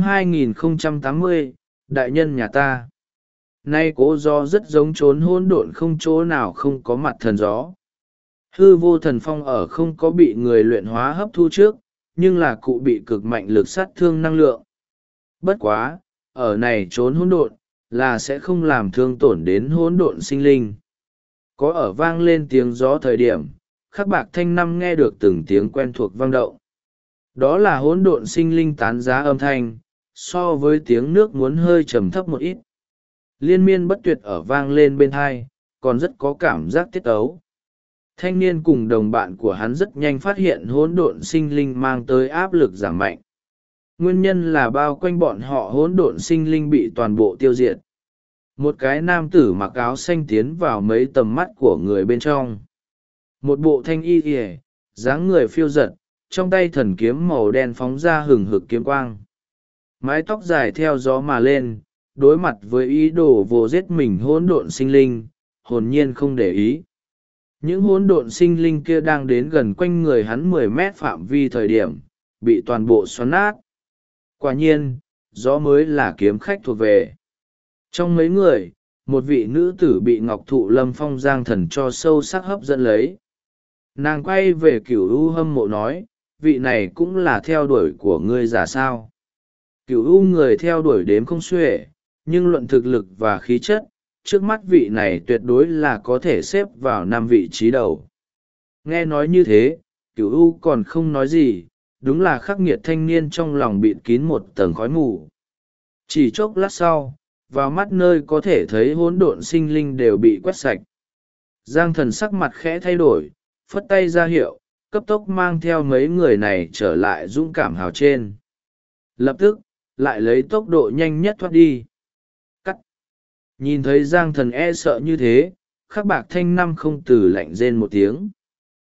2080, Đại nhân nhà ta. Nay cố gió rất giống trốn hỗn độn không chỗ nào không có mặt thần gió. Hư vô thần phong ở không có bị người luyện hóa hấp thu trước, nhưng là cụ bị cực mạnh lực sát thương năng lượng. Bất quá, ở này trốn hỗn độn, là sẽ không làm thương tổn đến hỗn độn sinh linh. Có ở vang lên tiếng gió thời điểm, Khắc Bạc Thanh Năm nghe được từng tiếng quen thuộc vang động. Đó là hỗn độn sinh linh tán giá âm thanh, so với tiếng nước muốn hơi trầm thấp một ít. Liên miên bất tuyệt ở vang lên bên tai, còn rất có cảm giác tiết ấu. Thanh niên cùng đồng bạn của hắn rất nhanh phát hiện hỗn độn sinh linh mang tới áp lực giảm mạnh. Nguyên nhân là bao quanh bọn họ hỗn độn sinh linh bị toàn bộ tiêu diệt. Một cái nam tử mặc áo xanh tiến vào mấy tầm mắt của người bên trong. Một bộ thanh y kìa, dáng người phiêu giật, trong tay thần kiếm màu đen phóng ra hừng hực kiếm quang. Mái tóc dài theo gió mà lên, đối mặt với ý đồ vô giết mình hỗn độn sinh linh, hồn nhiên không để ý. Những hỗn độn sinh linh kia đang đến gần quanh người hắn 10 mét phạm vi thời điểm, bị toàn bộ xoắn nát. Quả nhiên, gió mới là kiếm khách thuộc về. Trong mấy người, một vị nữ tử bị Ngọc Thụ Lâm Phong Giang Thần cho sâu sắc hấp dẫn lấy. Nàng quay về Cửu U hâm mộ nói, vị này cũng là theo đuổi của ngươi giả sao. Cửu U người theo đuổi đếm không xuể, nhưng luận thực lực và khí chất, trước mắt vị này tuyệt đối là có thể xếp vào 5 vị trí đầu. Nghe nói như thế, Cửu U còn không nói gì, đúng là khắc nghiệt thanh niên trong lòng bịt kín một tầng khói mù. Chỉ chốc lát sau, vào mắt nơi có thể thấy hỗn độn sinh linh đều bị quét sạch. Giang Thần sắc mặt khẽ thay đổi, phất tay ra hiệu, cấp tốc mang theo mấy người này trở lại dũng cảm hào trên. Lập tức, lại lấy tốc độ nhanh nhất thoát đi. Cắt. Nhìn thấy Giang Thần e sợ như thế, Khắc Bạc Thanh Năm không từ lạnh rên một tiếng.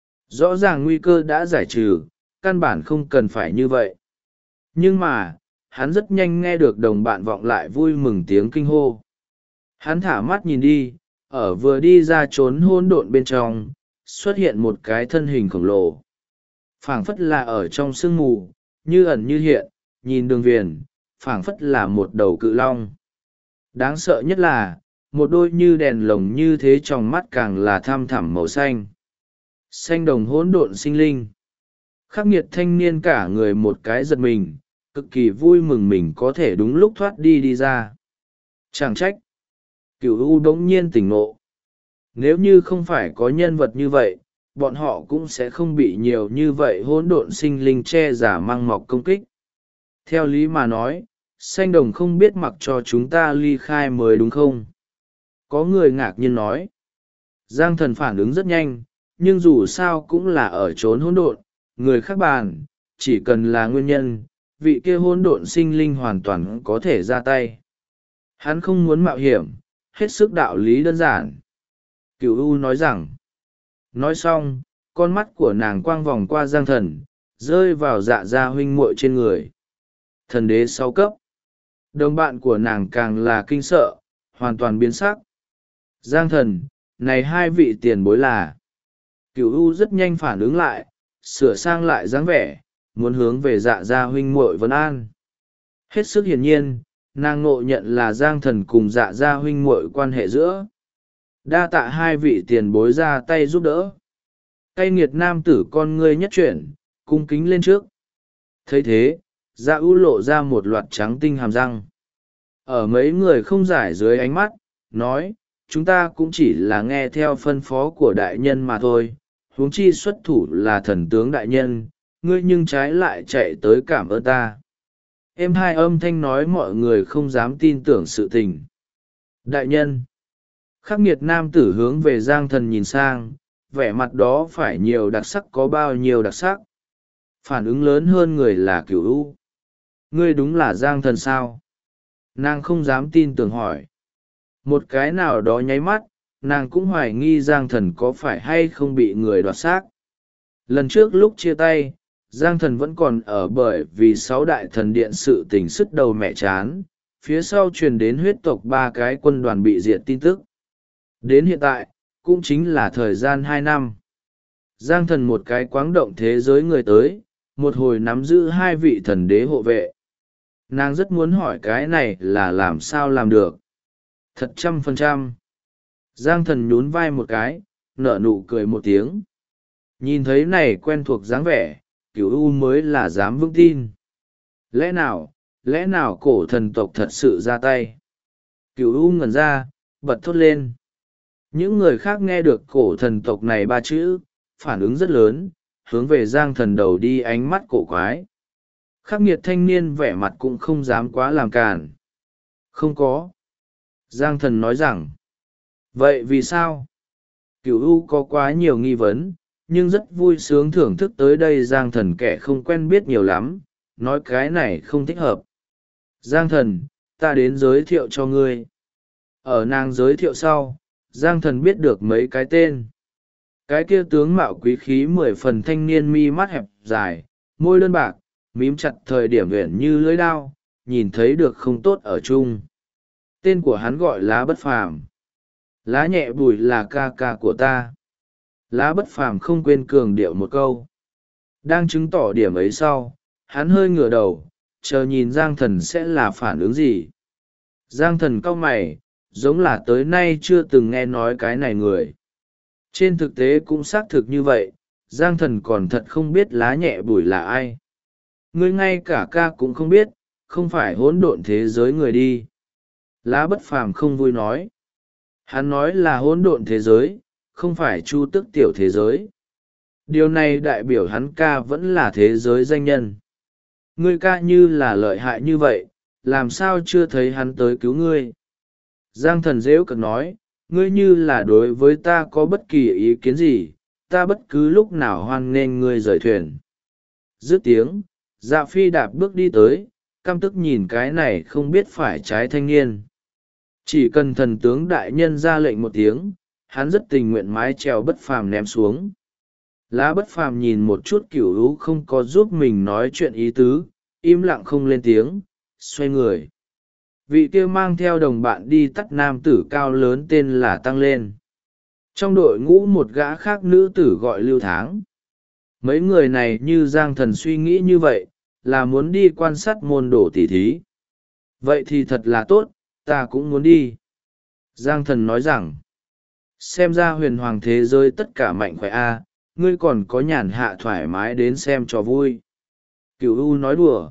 Rõ ràng nguy cơ đã giải trừ, căn bản không cần phải như vậy. Nhưng mà, hắn rất nhanh nghe được đồng bạn vọng lại vui mừng tiếng kinh hô. Hắn thả mắt nhìn đi, ở vừa đi ra trốn hỗn độn bên trong, xuất hiện một cái thân hình khổng lồ. Phảng phất là ở trong sương mù, như ẩn như hiện, nhìn đường viền, phảng phất là một đầu cự long. Đáng sợ nhất là, một đôi như đèn lồng như thế trong mắt càng là thăm thẳm màu xanh. Xanh đồng hỗn độn sinh linh. Khắc nghiệt thanh niên cả người một cái giật mình, cực kỳ vui mừng mình có thể đúng lúc thoát đi ra. Chẳng trách. Cửu U đống nhiên tỉnh ngộ. Nếu như không phải có nhân vật như vậy, bọn họ cũng sẽ không bị nhiều như vậy hỗn độn sinh linh che giả mang mọc công kích. Theo lý mà nói, xanh đồng không biết mặc cho chúng ta ly khai mới đúng không? Có người ngạc nhiên nói. Giang Thần phản ứng rất nhanh, nhưng dù sao cũng là ở trốn hỗn độn, người khác bàn, chỉ cần là nguyên nhân, vị kia hỗn độn sinh linh hoàn toàn có thể ra tay. Hắn không muốn mạo hiểm, hết sức đạo lý đơn giản. Cửu U nói rằng, nói xong, con mắt của nàng quang vòng qua Giang Thần, rơi vào Dạ Gia huynh muội trên người. Thần đế 6 cấp. Đồng bạn của nàng càng là kinh sợ, hoàn toàn biến sắc. Giang Thần, này hai vị tiền bối là. Cửu U rất nhanh phản ứng lại, sửa sang lại dáng vẻ, muốn hướng về Dạ Gia huynh muội vấn an. Hết sức hiển nhiên, nàng ngộ nhận là Giang Thần cùng Dạ Gia huynh muội quan hệ giữa. Đa tạ hai vị tiền bối ra tay giúp đỡ. Cay nghiệt nam tử con ngươi nhất chuyển, cung kính lên trước. Thấy thế, Dạ U lộ ra một loạt trắng tinh hàm răng. Ở mấy người không giải dưới ánh mắt, nói, chúng ta cũng chỉ là nghe theo phân phó của đại nhân mà thôi, huống chi xuất thủ là thần tướng đại nhân, ngươi nhưng trái lại chạy tới cảm ơn ta. êm hai âm thanh nói mọi người không dám tin tưởng sự tình. Đại nhân! Khắc nghiệt nam tử hướng về Giang Thần nhìn sang, vẻ mặt đó phải nhiều đặc sắc có bao nhiêu đặc sắc. Phản ứng lớn hơn người là Cửu U. Ngươi đúng là Giang Thần sao? Nàng không dám tin tưởng hỏi. Một cái nào đó nháy mắt, nàng cũng hoài nghi Giang Thần có phải hay không bị người đoạt xác. Lần trước lúc chia tay, Giang Thần vẫn còn ở bởi vì 6 đại thần điện sự tình sứt đầu mẹ chán, phía sau truyền đến huyết tộc 3 cái quân đoàn bị diệt tin tức. Đến hiện tại, cũng chính là thời gian 2 năm. Giang Thần một cái quáng động thế giới người tới, một hồi nắm giữ 2 vị thần đế hộ vệ. Nàng rất muốn hỏi cái này là làm sao làm được. Thật 100%. Giang Thần nhún vai một cái, nở nụ cười một tiếng. Nhìn thấy này quen thuộc dáng vẻ, Cửu U mới là dám vững tin. Lẽ nào cổ thần tộc thật sự ra tay? Cửu U ngẩn ra, bật thốt lên. Những người khác nghe được cổ thần tộc này 3 chữ, phản ứng rất lớn, hướng về Giang Thần đầu đi ánh mắt cổ quái. Khắc nghiệt thanh niên vẻ mặt cũng không dám quá làm càn. Không có. Giang Thần nói rằng. Vậy vì sao? Cửu U có quá nhiều nghi vấn, nhưng rất vui sướng thưởng thức tới đây Giang Thần kẻ không quen biết nhiều lắm, nói cái này không thích hợp. Giang Thần, ta đến giới thiệu cho ngươi. Ở nàng giới thiệu sau, Giang Thần biết được mấy cái tên. Cái kia tướng mạo quý khí 10 phần thanh niên mi mắt hẹp dài, môi đơn bạc, mím chặt thời điểm uyển như lưỡi đao, nhìn thấy được không tốt ở chung. Tên của hắn gọi Lá Bất Phàm. Lá nhẹ bùi là ca ca của ta. Lá Bất Phàm không quên cường điệu một câu. Đang chứng tỏ điểm ấy sau, hắn hơi ngửa đầu, chờ nhìn Giang Thần sẽ là phản ứng gì. Giang Thần cau mày, giống là tới nay chưa từng nghe nói cái này người. Trên thực tế cũng xác thực như vậy, Giang Thần còn thật không biết Lá nhẹ bùi là ai. Ngươi ngay cả ca cũng không biết, không phải hỗn độn thế giới người đi. Lá Bất Phàm không vui nói. Hắn nói là hỗn độn thế giới, không phải Chu Tước tiểu thế giới. Điều này đại biểu hắn ca vẫn là thế giới danh nhân. Ngươi ca như là lợi hại như vậy, làm sao chưa thấy hắn tới cứu ngươi? Giang Thần dễu cợt nói, ngươi như là đối với ta có bất kỳ ý kiến gì, ta bất cứ lúc nào hoan nghênh ngươi rời thuyền. Dứt tiếng, Dạ Phi đạp bước đi tới, căm tức nhìn cái này không biết phải trái thanh niên. Chỉ cần thần tướng đại nhân ra lệnh một tiếng, hắn rất tình nguyện mái trèo Bất Phàm ném xuống. Lá Bất Phàm nhìn một chút Cửu U không có giúp mình nói chuyện ý tứ, im lặng không lên tiếng, xoay người. Vị kia mang theo đồng bạn đi tắt nam tử cao lớn tên là Tăng Lên. Trong đội ngũ một gã khác nữ tử gọi Lưu Tháng. Mấy người này như Giang Thần suy nghĩ như vậy, là muốn đi quan sát môn đồ tỉ thí. Vậy thì thật là tốt, ta cũng muốn đi. Giang Thần nói rằng, xem ra huyền hoàng thế giới tất cả mạnh khỏe a, ngươi còn có nhàn hạ thoải mái đến xem cho vui. Cửu U nói đùa,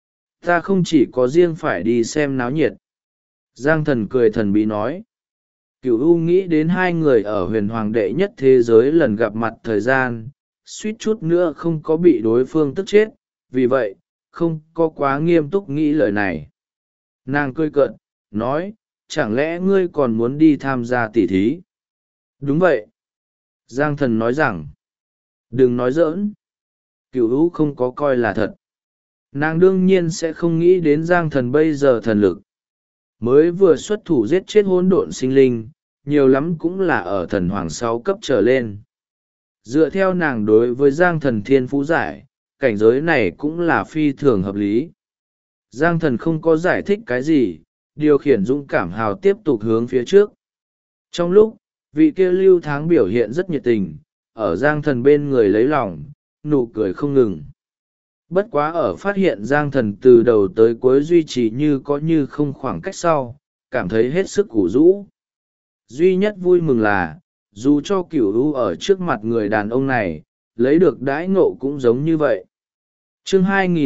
ta không chỉ có riêng phải đi xem náo nhiệt. Giang Thần cười thần bí nói. Cửu U nghĩ đến 2 người ở huyền hoàng đệ nhất thế giới lần gặp mặt thời gian, suýt chút nữa không có bị đối phương tức chết, vì vậy, không có quá nghiêm túc nghĩ lời này. Nàng cười cợt, nói, chẳng lẽ ngươi còn muốn đi tham gia tỉ thí? Đúng vậy. Giang Thần nói rằng, đừng nói giỡn. Cửu U không có coi là thật. Nàng đương nhiên sẽ không nghĩ đến Giang Thần bây giờ thần lực. Mới vừa xuất thủ giết chết hỗn độn sinh linh, nhiều lắm cũng là ở thần hoàng 6 cấp trở lên. Dựa theo nàng đối với Giang Thần thiên phú giải, cảnh giới này cũng là phi thường hợp lý. Giang Thần không có giải thích cái gì, điều khiển dũng cảm hào tiếp tục hướng phía trước. Trong lúc, vị kia Lưu Tháng biểu hiện rất nhiệt tình, ở Giang Thần bên người lấy lòng, nụ cười không ngừng. Bất quá ở phát hiện Giang Thần từ đầu tới cuối duy trì như có như không khoảng cách sau, cảm thấy hết sức củ rũ. Duy nhất vui mừng là, dù cho Cửu U ở trước mặt người đàn ông này, lấy được đãi ngộ cũng giống như vậy. Chương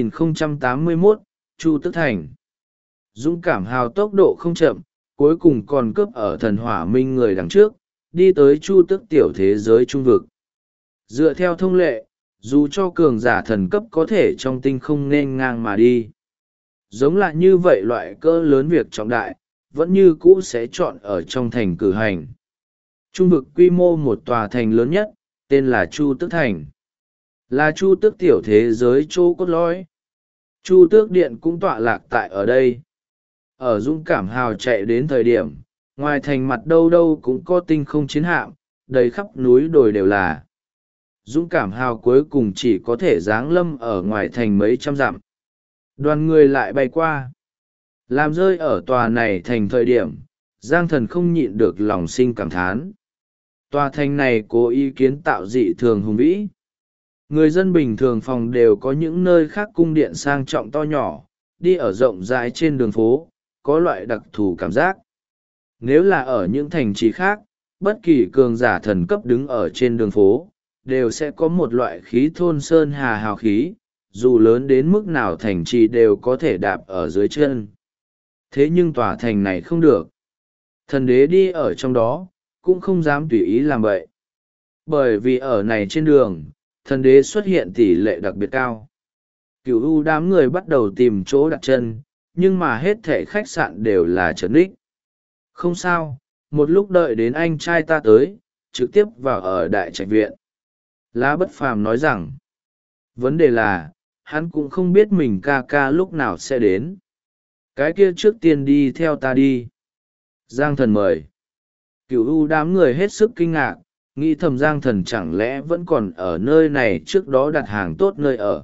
2081, Chu Tức Thành. Dũng cảm hào tốc độ không chậm, cuối cùng còn cướp ở thần hỏa minh người đằng trước, đi tới Chu Tức tiểu thế giới trung vực. Dựa theo thông lệ, dù cho cường giả thần cấp có thể trong tinh không nên ngang mà đi. giống lại như vậy loại cỡ lớn việc trọng đại vẫn như cũ sẽ chọn ở trong thành cử hành. Trung vực quy mô một tòa thành lớn nhất, tên là Chu Tước Thành, là Chu Tước tiểu thế giới chỗ cốt lõi. Chu Tước Điện cũng tọa lạc tại ở đây. Ở dũng cảm hào chạy đến thời điểm, ngoài thành mặt đâu đâu cũng có tinh không chiến hạm, đầy khắp núi đồi đều là. Dũng cảm hào cuối cùng chỉ có thể giáng lâm ở ngoài thành mấy trăm dặm. Đoàn người lại bay qua, làm rơi ở tòa này thành thời điểm, Giang Thần không nhịn được lòng sinh cảm thán. Tòa thành này cố ý kiến tạo dị thường hùng vĩ. Người dân bình thường phòng đều có những nơi khác cung điện sang trọng to nhỏ, đi ở rộng rãi trên đường phố, có loại đặc thù cảm giác. Nếu là ở những thành trì khác, bất kỳ cường giả thần cấp đứng ở trên đường phố, đều sẽ có một loại khí thôn sơn hà hào khí, dù lớn đến mức nào thành trì đều có thể đạp ở dưới chân. Thế nhưng tòa thành này không được. Thần đế đi ở trong đó, cũng không dám tùy ý làm vậy. Bởi vì ở này trên đường, thần đế xuất hiện tỷ lệ đặc biệt cao. Cửu u đám người bắt đầu tìm chỗ đặt chân, nhưng mà hết thảy khách sạn đều là trấn đích. Không sao, một lúc đợi đến anh trai ta tới, trực tiếp vào ở đại trạch viện. Lá Bất Phàm nói rằng, vấn đề là, hắn cũng không biết mình ca ca lúc nào sẽ đến. Cái kia trước tiên đi theo ta đi. Giang Thần mời. Cửu u đám người hết sức kinh ngạc, nghĩ thầm Giang Thần chẳng lẽ vẫn còn ở nơi này trước đó đặt hàng tốt nơi ở.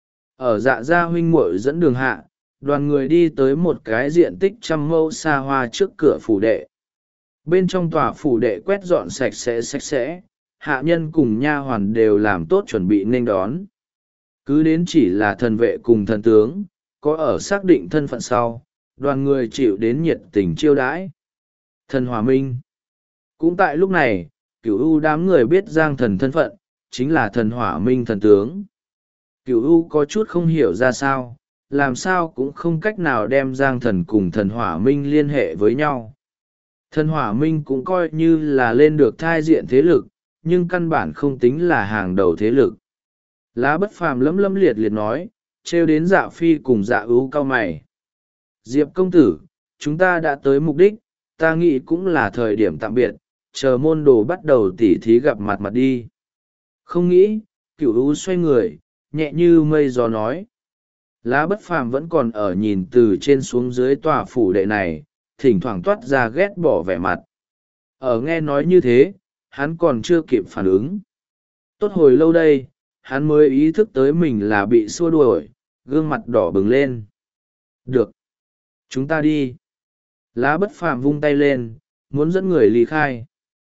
Ở Dạ gia huynh muội dẫn đường hạ, đoàn người đi tới một cái diện tích 100 mẫu xa hoa trước cửa phủ đệ. Bên trong tòa phủ đệ quét dọn sạch sẽ, hạ nhân cùng nha hoàn đều làm tốt chuẩn bị nghênh đón. Cứ đến chỉ là thần vệ cùng thần tướng, có ở xác định thân phận sau, đoàn người chịu đến nhiệt tình chiêu đãi. Thần Hỏa Minh. Cũng tại lúc này, Cửu u đám người biết Giang Thần thân phận, chính là Thần Hỏa Minh thần tướng. Cửu u có chút không hiểu ra sao, làm sao cũng không cách nào đem Giang Thần cùng Thần Hỏa Minh liên hệ với nhau. Thần Hỏa Minh cũng coi như là lên được thai diện thế lực, nhưng căn bản không tính là hàng đầu thế lực. Lá Bất Phàm lấm liệt nói, trêu đến Dạ Phi cùng Dạ Ưu cau mày. Diệp công tử, chúng ta đã tới mục đích, ta nghĩ cũng là thời điểm tạm biệt, chờ môn đồ bắt đầu tỉ thí gặp mặt đi. Không nghĩ, Cửu u xoay người, nhẹ như mây gió nói. Lá Bất Phàm vẫn còn ở nhìn từ trên xuống dưới tòa phủ đệ này, thỉnh thoảng toát ra ghét bỏ vẻ mặt. Ở nghe nói như thế, hắn còn chưa kịp phản ứng. Tốt hồi lâu đây, hắn mới ý thức tới mình là bị xua đuổi, gương mặt đỏ bừng lên. Được. Chúng ta đi. Lá Bất Phàm vung tay lên, muốn dẫn người ly khai.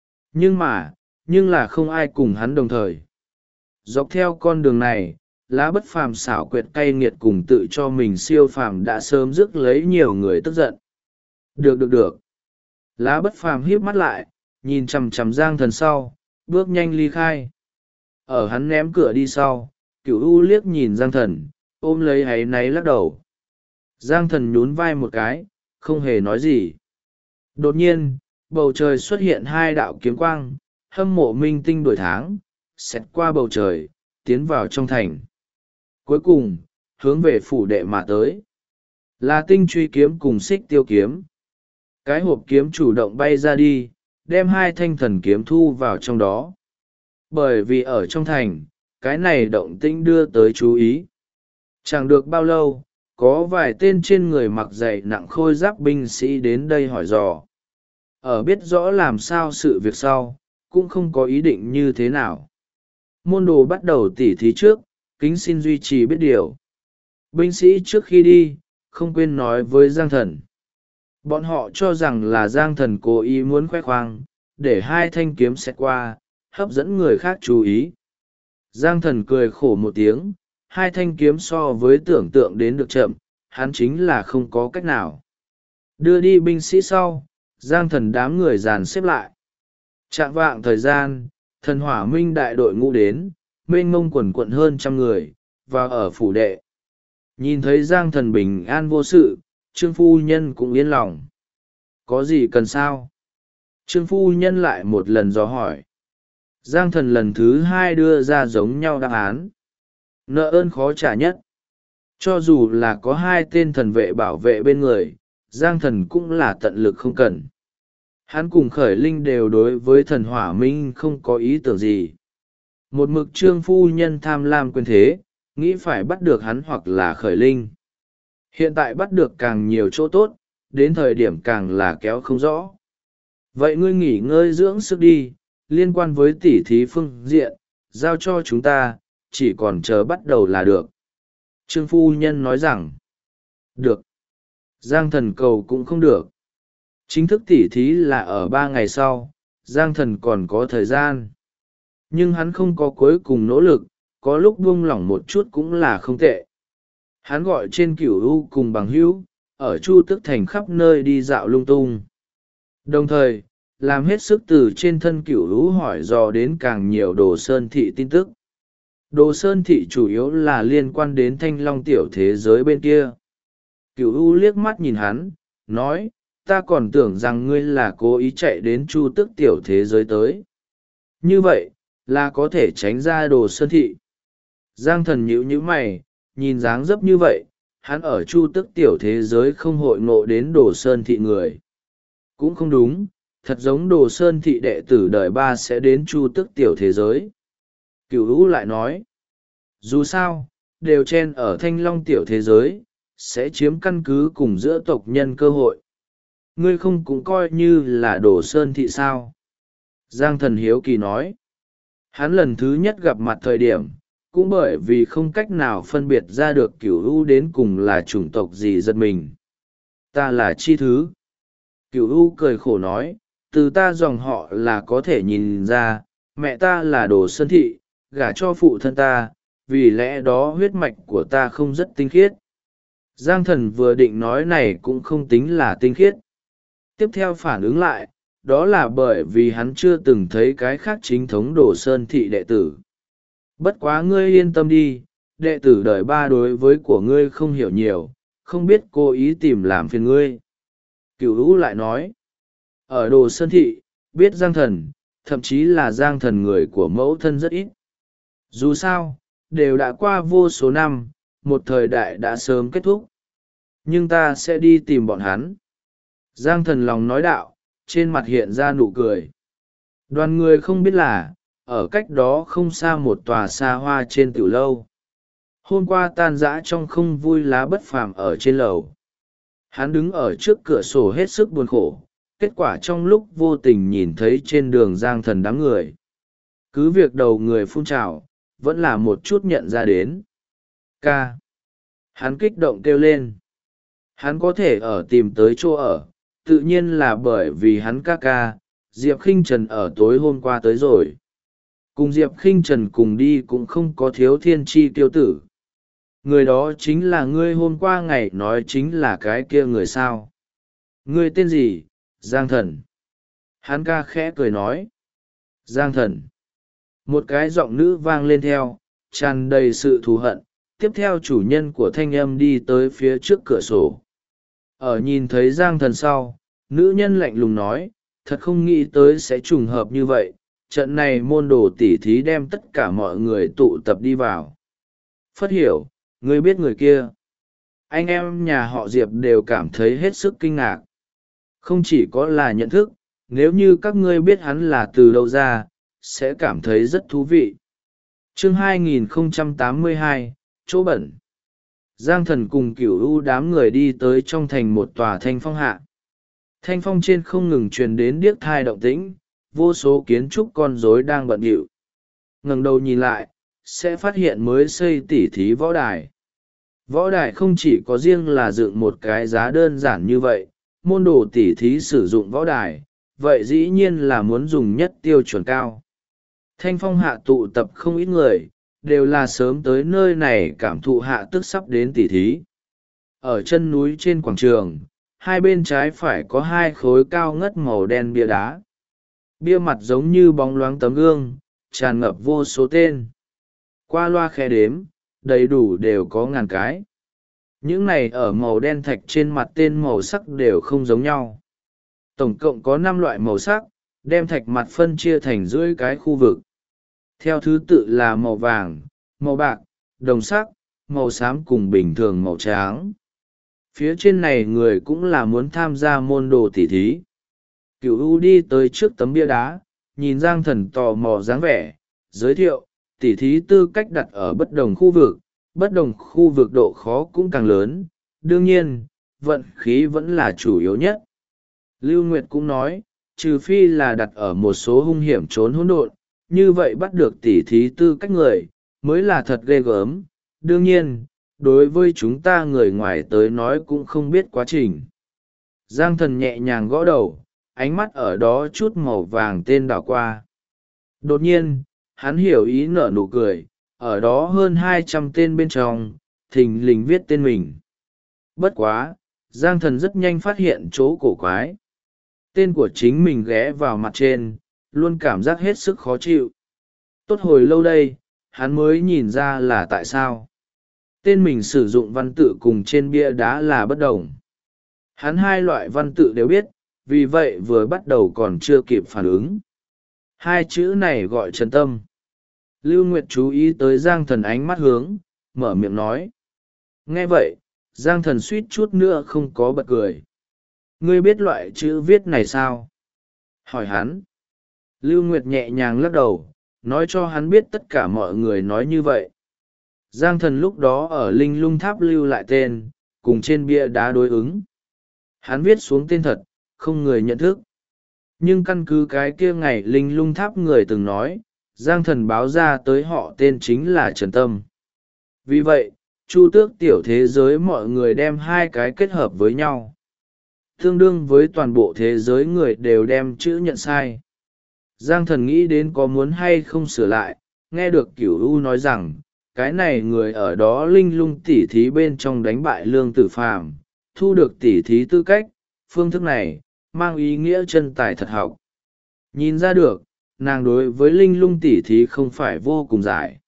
Nhưng là không ai cùng hắn đồng thời. Dọc theo con đường này, Lá Bất Phàm xảo quyệt cay nghiệt cùng tự cho mình siêu phàm đã sớm rước lấy nhiều người tức giận. Được. Lá Bất Phàm híp mắt lại, nhìn chằm chằm Giang Thần sau, bước nhanh ly khai. Ở hắn ném cửa đi sau, Cửu u liếc nhìn Giang Thần, ôm lấy áy náy lắc đầu. Giang Thần nhún vai một cái, không hề nói gì. Đột nhiên, bầu trời xuất hiện hai đạo kiếm quang, hâm mộ minh tinh đổi tháng, xẹt qua bầu trời, tiến vào trong thành. Cuối cùng, hướng về phủ đệ mà tới. Là Tinh Truy kiếm cùng Xích Tiêu kiếm. Cái hộp kiếm chủ động bay ra đi, đem hai thanh thần kiếm thu vào trong đó. Bởi vì ở trong thành, cái này động tĩnh đưa tới chú ý. Chẳng được bao lâu, có vài tên trên người mặc dày nặng khôi giáp binh sĩ đến đây hỏi dò. Ở biết rõ làm sao sự việc sau, cũng không có ý định như thế nào. Môn đồ bắt đầu tỉ thí trước, kính xin duy trì biết điều. Binh sĩ trước khi đi, không quên nói với Giang Thần. Bọn họ cho rằng là Giang Thần cố ý muốn khoe khoang, để hai thanh kiếm xẹt qua, hấp dẫn người khác chú ý. Giang Thần cười khổ một tiếng, hai thanh kiếm so với tưởng tượng đến được chậm, hắn chính là không có cách nào. Đưa đi binh sĩ sau, Giang Thần đám người dàn xếp lại. Chạng vạng thời gian, Thần Hỏa Minh đại đội ngũ đến, mênh mông quần quận hơn 100 người, vào ở phủ đệ. Nhìn thấy Giang Thần bình an vô sự, Trương phu nhân cũng yên lòng. Có gì cần sao? Trương phu nhân lại một lần dò hỏi. Giang Thần lần thứ hai đưa ra giống nhau đáp án. Nợ ơn khó trả nhất. Cho dù là có 2 tên thần vệ bảo vệ bên người, Giang Thần cũng là tận lực không cần. Hắn cùng Khởi Linh đều đối với thần hỏa minh không có ý tưởng gì. Một mực trương phu nhân tham lam quyền thế, nghĩ phải bắt được hắn hoặc là Khởi Linh. Hiện tại bắt được càng nhiều chỗ tốt, đến thời điểm càng là kéo không rõ. Vậy ngươi nghỉ ngơi dưỡng sức đi, liên quan với tỉ thí phương diện, giao cho chúng ta, chỉ còn chờ bắt đầu là được. Trương phu nhân nói rằng, được. Giang Thần cầu cũng không được. Chính thức tỉ thí là ở 3 ngày sau, Giang Thần còn có thời gian. Nhưng hắn không có cuối cùng nỗ lực, có lúc buông lỏng một chút cũng là không tệ. Hắn gọi trên Cửu U cùng bằng hữu, ở Chu Tức Thành khắp nơi đi dạo lung tung. Đồng thời, làm hết sức từ trên thân Cửu U hỏi dò đến càng nhiều Đồ Sơn Thị tin tức. Đồ Sơn Thị chủ yếu là liên quan đến Thanh Long tiểu thế giới bên kia. Cửu U liếc mắt nhìn hắn, nói, ta còn tưởng rằng ngươi là cố ý chạy đến Chu Tức tiểu thế giới tới. Như vậy, là có thể tránh ra Đồ Sơn Thị. Giang Thần nhíu mày, nhìn dáng dấp như vậy, hắn ở Chu Tức tiểu thế giới không hội ngộ đến Đồ Sơn Thị người. Cũng không đúng, thật giống Đồ Sơn Thị đệ tử đời 3 sẽ đến Chu Tức tiểu thế giới. Cửu U lại nói, dù sao, đều chen ở Thanh Long tiểu thế giới, sẽ chiếm căn cứ cùng giữa tộc nhân cơ hội. Ngươi không cũng coi như là Đồ Sơn Thị sao? Giang Thần hiếu kỳ nói. Hắn lần thứ nhất gặp mặt thời điểm, cũng bởi vì không cách nào phân biệt ra được Cửu U đến cùng là chủng tộc gì giật mình. Ta là chi thứ. Cửu U cười khổ nói, từ ta dòng họ là có thể nhìn ra, mẹ ta là Đồ Sơn Thị, gả cho phụ thân ta, vì lẽ đó huyết mạch của ta không rất tinh khiết. Giang Thần vừa định nói này cũng không tính là tinh khiết. Tiếp theo phản ứng lại, đó là bởi vì hắn chưa từng thấy cái khác chính thống Đồ Sơn Thị đệ tử. Bất quá ngươi yên tâm đi, đệ tử đời 3 đối với của ngươi không hiểu nhiều, không biết cố ý tìm làm phiền ngươi. Cửu U lại nói, ở Đồ Sơn Thị, biết Giang Thần, thậm chí là Giang Thần người của mẫu thân rất ít. Dù sao, đều đã qua vô số năm, một thời đại đã sớm kết thúc. Nhưng ta sẽ đi tìm bọn hắn. Giang Thần lòng nói đạo, trên mặt hiện ra nụ cười. Đoàn người không biết là, ở cách đó không xa một tòa xa hoa trên tiểu lâu. Hôm qua tan rã trong không vui lá bất phàm ở trên lầu. Hắn đứng ở trước cửa sổ hết sức buồn khổ, kết quả trong lúc vô tình nhìn thấy trên đường Giang Thần đám người. Cứ việc đầu người phun trào, vẫn là một chút nhận ra đến. Ca. Hắn kích động kêu lên. Hắn có thể ở tìm tới chỗ ở, tự nhiên là bởi vì hắn ca, Diệp Khinh Trần ở tối hôm qua tới rồi. Cùng Diệp Khinh Trần cùng đi cũng không có thiếu thiên tri tiêu tử. Người đó chính là ngươi hôm qua ngày nói chính là cái kia người sao. Ngươi tên gì? Giang Thần. Hắn ca khẽ cười nói. Giang Thần. Một cái giọng nữ vang lên theo, tràn đầy sự thù hận. Tiếp theo chủ nhân của thanh âm đi tới phía trước cửa sổ. Ở nhìn thấy Giang Thần sau, nữ nhân lạnh lùng nói, thật không nghĩ tới sẽ trùng hợp như vậy, trận này môn đồ tỉ thí đem tất cả mọi người tụ tập đi vào. Phất hiểu, ngươi biết người kia. Anh em nhà họ Diệp đều cảm thấy hết sức kinh ngạc. Không chỉ có là nhận thức, nếu như các ngươi biết hắn là từ đâu ra, sẽ cảm thấy rất thú vị. Chương 2082, chỗ bẩn. Giang Thần cùng Cửu U đám người đi tới trong thành một tòa thanh phong hạ. Thanh phong trên không ngừng truyền đến điếc thai động tĩnh, vô số kiến trúc con rối đang bận rộn. Ngẩng đầu nhìn lại, sẽ phát hiện mới xây tỉ thí võ đài. Võ đài không chỉ có riêng là dựng một cái giá đơn giản như vậy, môn đồ tỉ thí sử dụng võ đài, vậy dĩ nhiên là muốn dùng nhất tiêu chuẩn cao. Thanh phong hạ tụ tập không ít người, đều là sớm tới nơi này cảm thụ hạ tức sắp đến tỉ thí. Ở chân núi trên quảng trường, hai bên trái phải có 2 khối cao ngất màu đen bia đá. Bia mặt giống như bóng loáng tấm gương, tràn ngập vô số tên. Qua loa khe đếm, đầy đủ đều có ngàn cái. Những này ở màu đen thạch trên mặt tên màu sắc đều không giống nhau. Tổng cộng có 5 loại màu sắc, đem thạch mặt phân chia thành rưỡi cái khu vực. Theo thứ tự là màu vàng, màu bạc, đồng sắc, màu xám cùng bình thường màu trắng. Phía trên này người cũng là muốn tham gia môn đồ tỉ thí. Cửu u đi tới trước tấm bia đá, nhìn Giang Thần tò mò dáng vẻ, giới thiệu, tỉ thí tư cách đặt ở bất đồng khu vực độ khó cũng càng lớn, đương nhiên, vận khí vẫn là chủ yếu nhất. Lưu Nguyệt cũng nói, trừ phi là đặt ở một số hung hiểm trốn hỗn độn, như vậy bắt được tỉ thí tư cách người, mới là thật ghê gớm. Đương nhiên, đối với chúng ta người ngoài tới nói cũng không biết quá trình. Giang Thần nhẹ nhàng gõ đầu, ánh mắt ở đó chút màu vàng tên đảo qua. Đột nhiên, hắn hiểu ý nở nụ cười, ở đó hơn 200 tên bên trong, thình lình viết tên mình. Bất quá, Giang Thần rất nhanh phát hiện chỗ cổ quái. Tên của chính mình ghé vào mặt trên, luôn cảm giác hết sức khó chịu. Tốt hồi lâu đây, hắn mới nhìn ra là tại sao. Tên mình sử dụng văn tự cùng trên bia đá là bất đồng. Hắn hai loại văn tự đều biết, vì vậy vừa bắt đầu còn chưa kịp phản ứng. Hai chữ này gọi Trần Tâm. Lưu Nguyệt chú ý tới Giang Thần ánh mắt hướng, mở miệng nói. Nghe vậy, Giang Thần suýt chút nữa không có bật cười. Ngươi biết loại chữ viết này sao? Hỏi hắn. Lưu Nguyệt nhẹ nhàng lắc đầu, nói cho hắn biết tất cả mọi người nói như vậy. Giang Thần lúc đó ở Linh Lung Tháp lưu lại tên, cùng trên bia đá đối ứng. Hắn viết xuống tên thật, không người nhận thức. Nhưng căn cứ cái kia ngày Linh Lung Tháp người từng nói, Giang Thần báo ra tới họ tên chính là Trần Tâm. Vì vậy, Chu Tước tiểu thế giới mọi người đem hai cái kết hợp với nhau. Tương đương với toàn bộ thế giới người đều đem chữ nhận sai. Giang Thần nghĩ đến có muốn hay không sửa lại, nghe được Cửu U nói rằng, cái này người ở đó Linh Lung tỉ thí bên trong đánh bại Lương Tử Phàm, thu được tỉ thí tư cách, phương thức này, mang ý nghĩa chân tài thật học. Nhìn ra được, nàng đối với Linh Lung tỉ thí không phải vô cùng giải.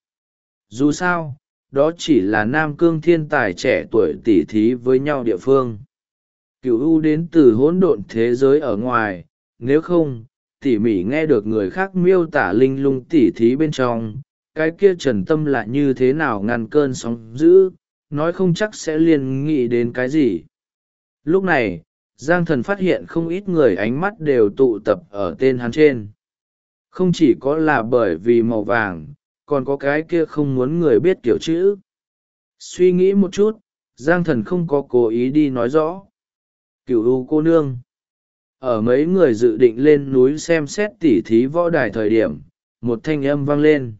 Dù sao, đó chỉ là Nam Cương thiên tài trẻ tuổi tỉ thí với nhau địa phương. Cửu U đến từ hỗn độn thế giới ở ngoài, nếu không, tỉ mỉ nghe được người khác miêu tả Linh Lung tỉ thí bên trong, cái kia Trần Tâm là như thế nào ngăn cơn sóng dữ, nói không chắc sẽ liền nghĩ đến cái gì. Lúc này, Giang Thần phát hiện không ít người ánh mắt đều tụ tập ở tên hắn trên. Không chỉ có là bởi vì màu vàng, còn có cái kia không muốn người biết kiểu chữ. Suy nghĩ một chút, Giang Thần không có cố ý đi nói rõ. Cửu U cô nương. Ở mấy người dự định lên núi xem xét tỉ thí võ đài thời điểm, một thanh âm vang lên.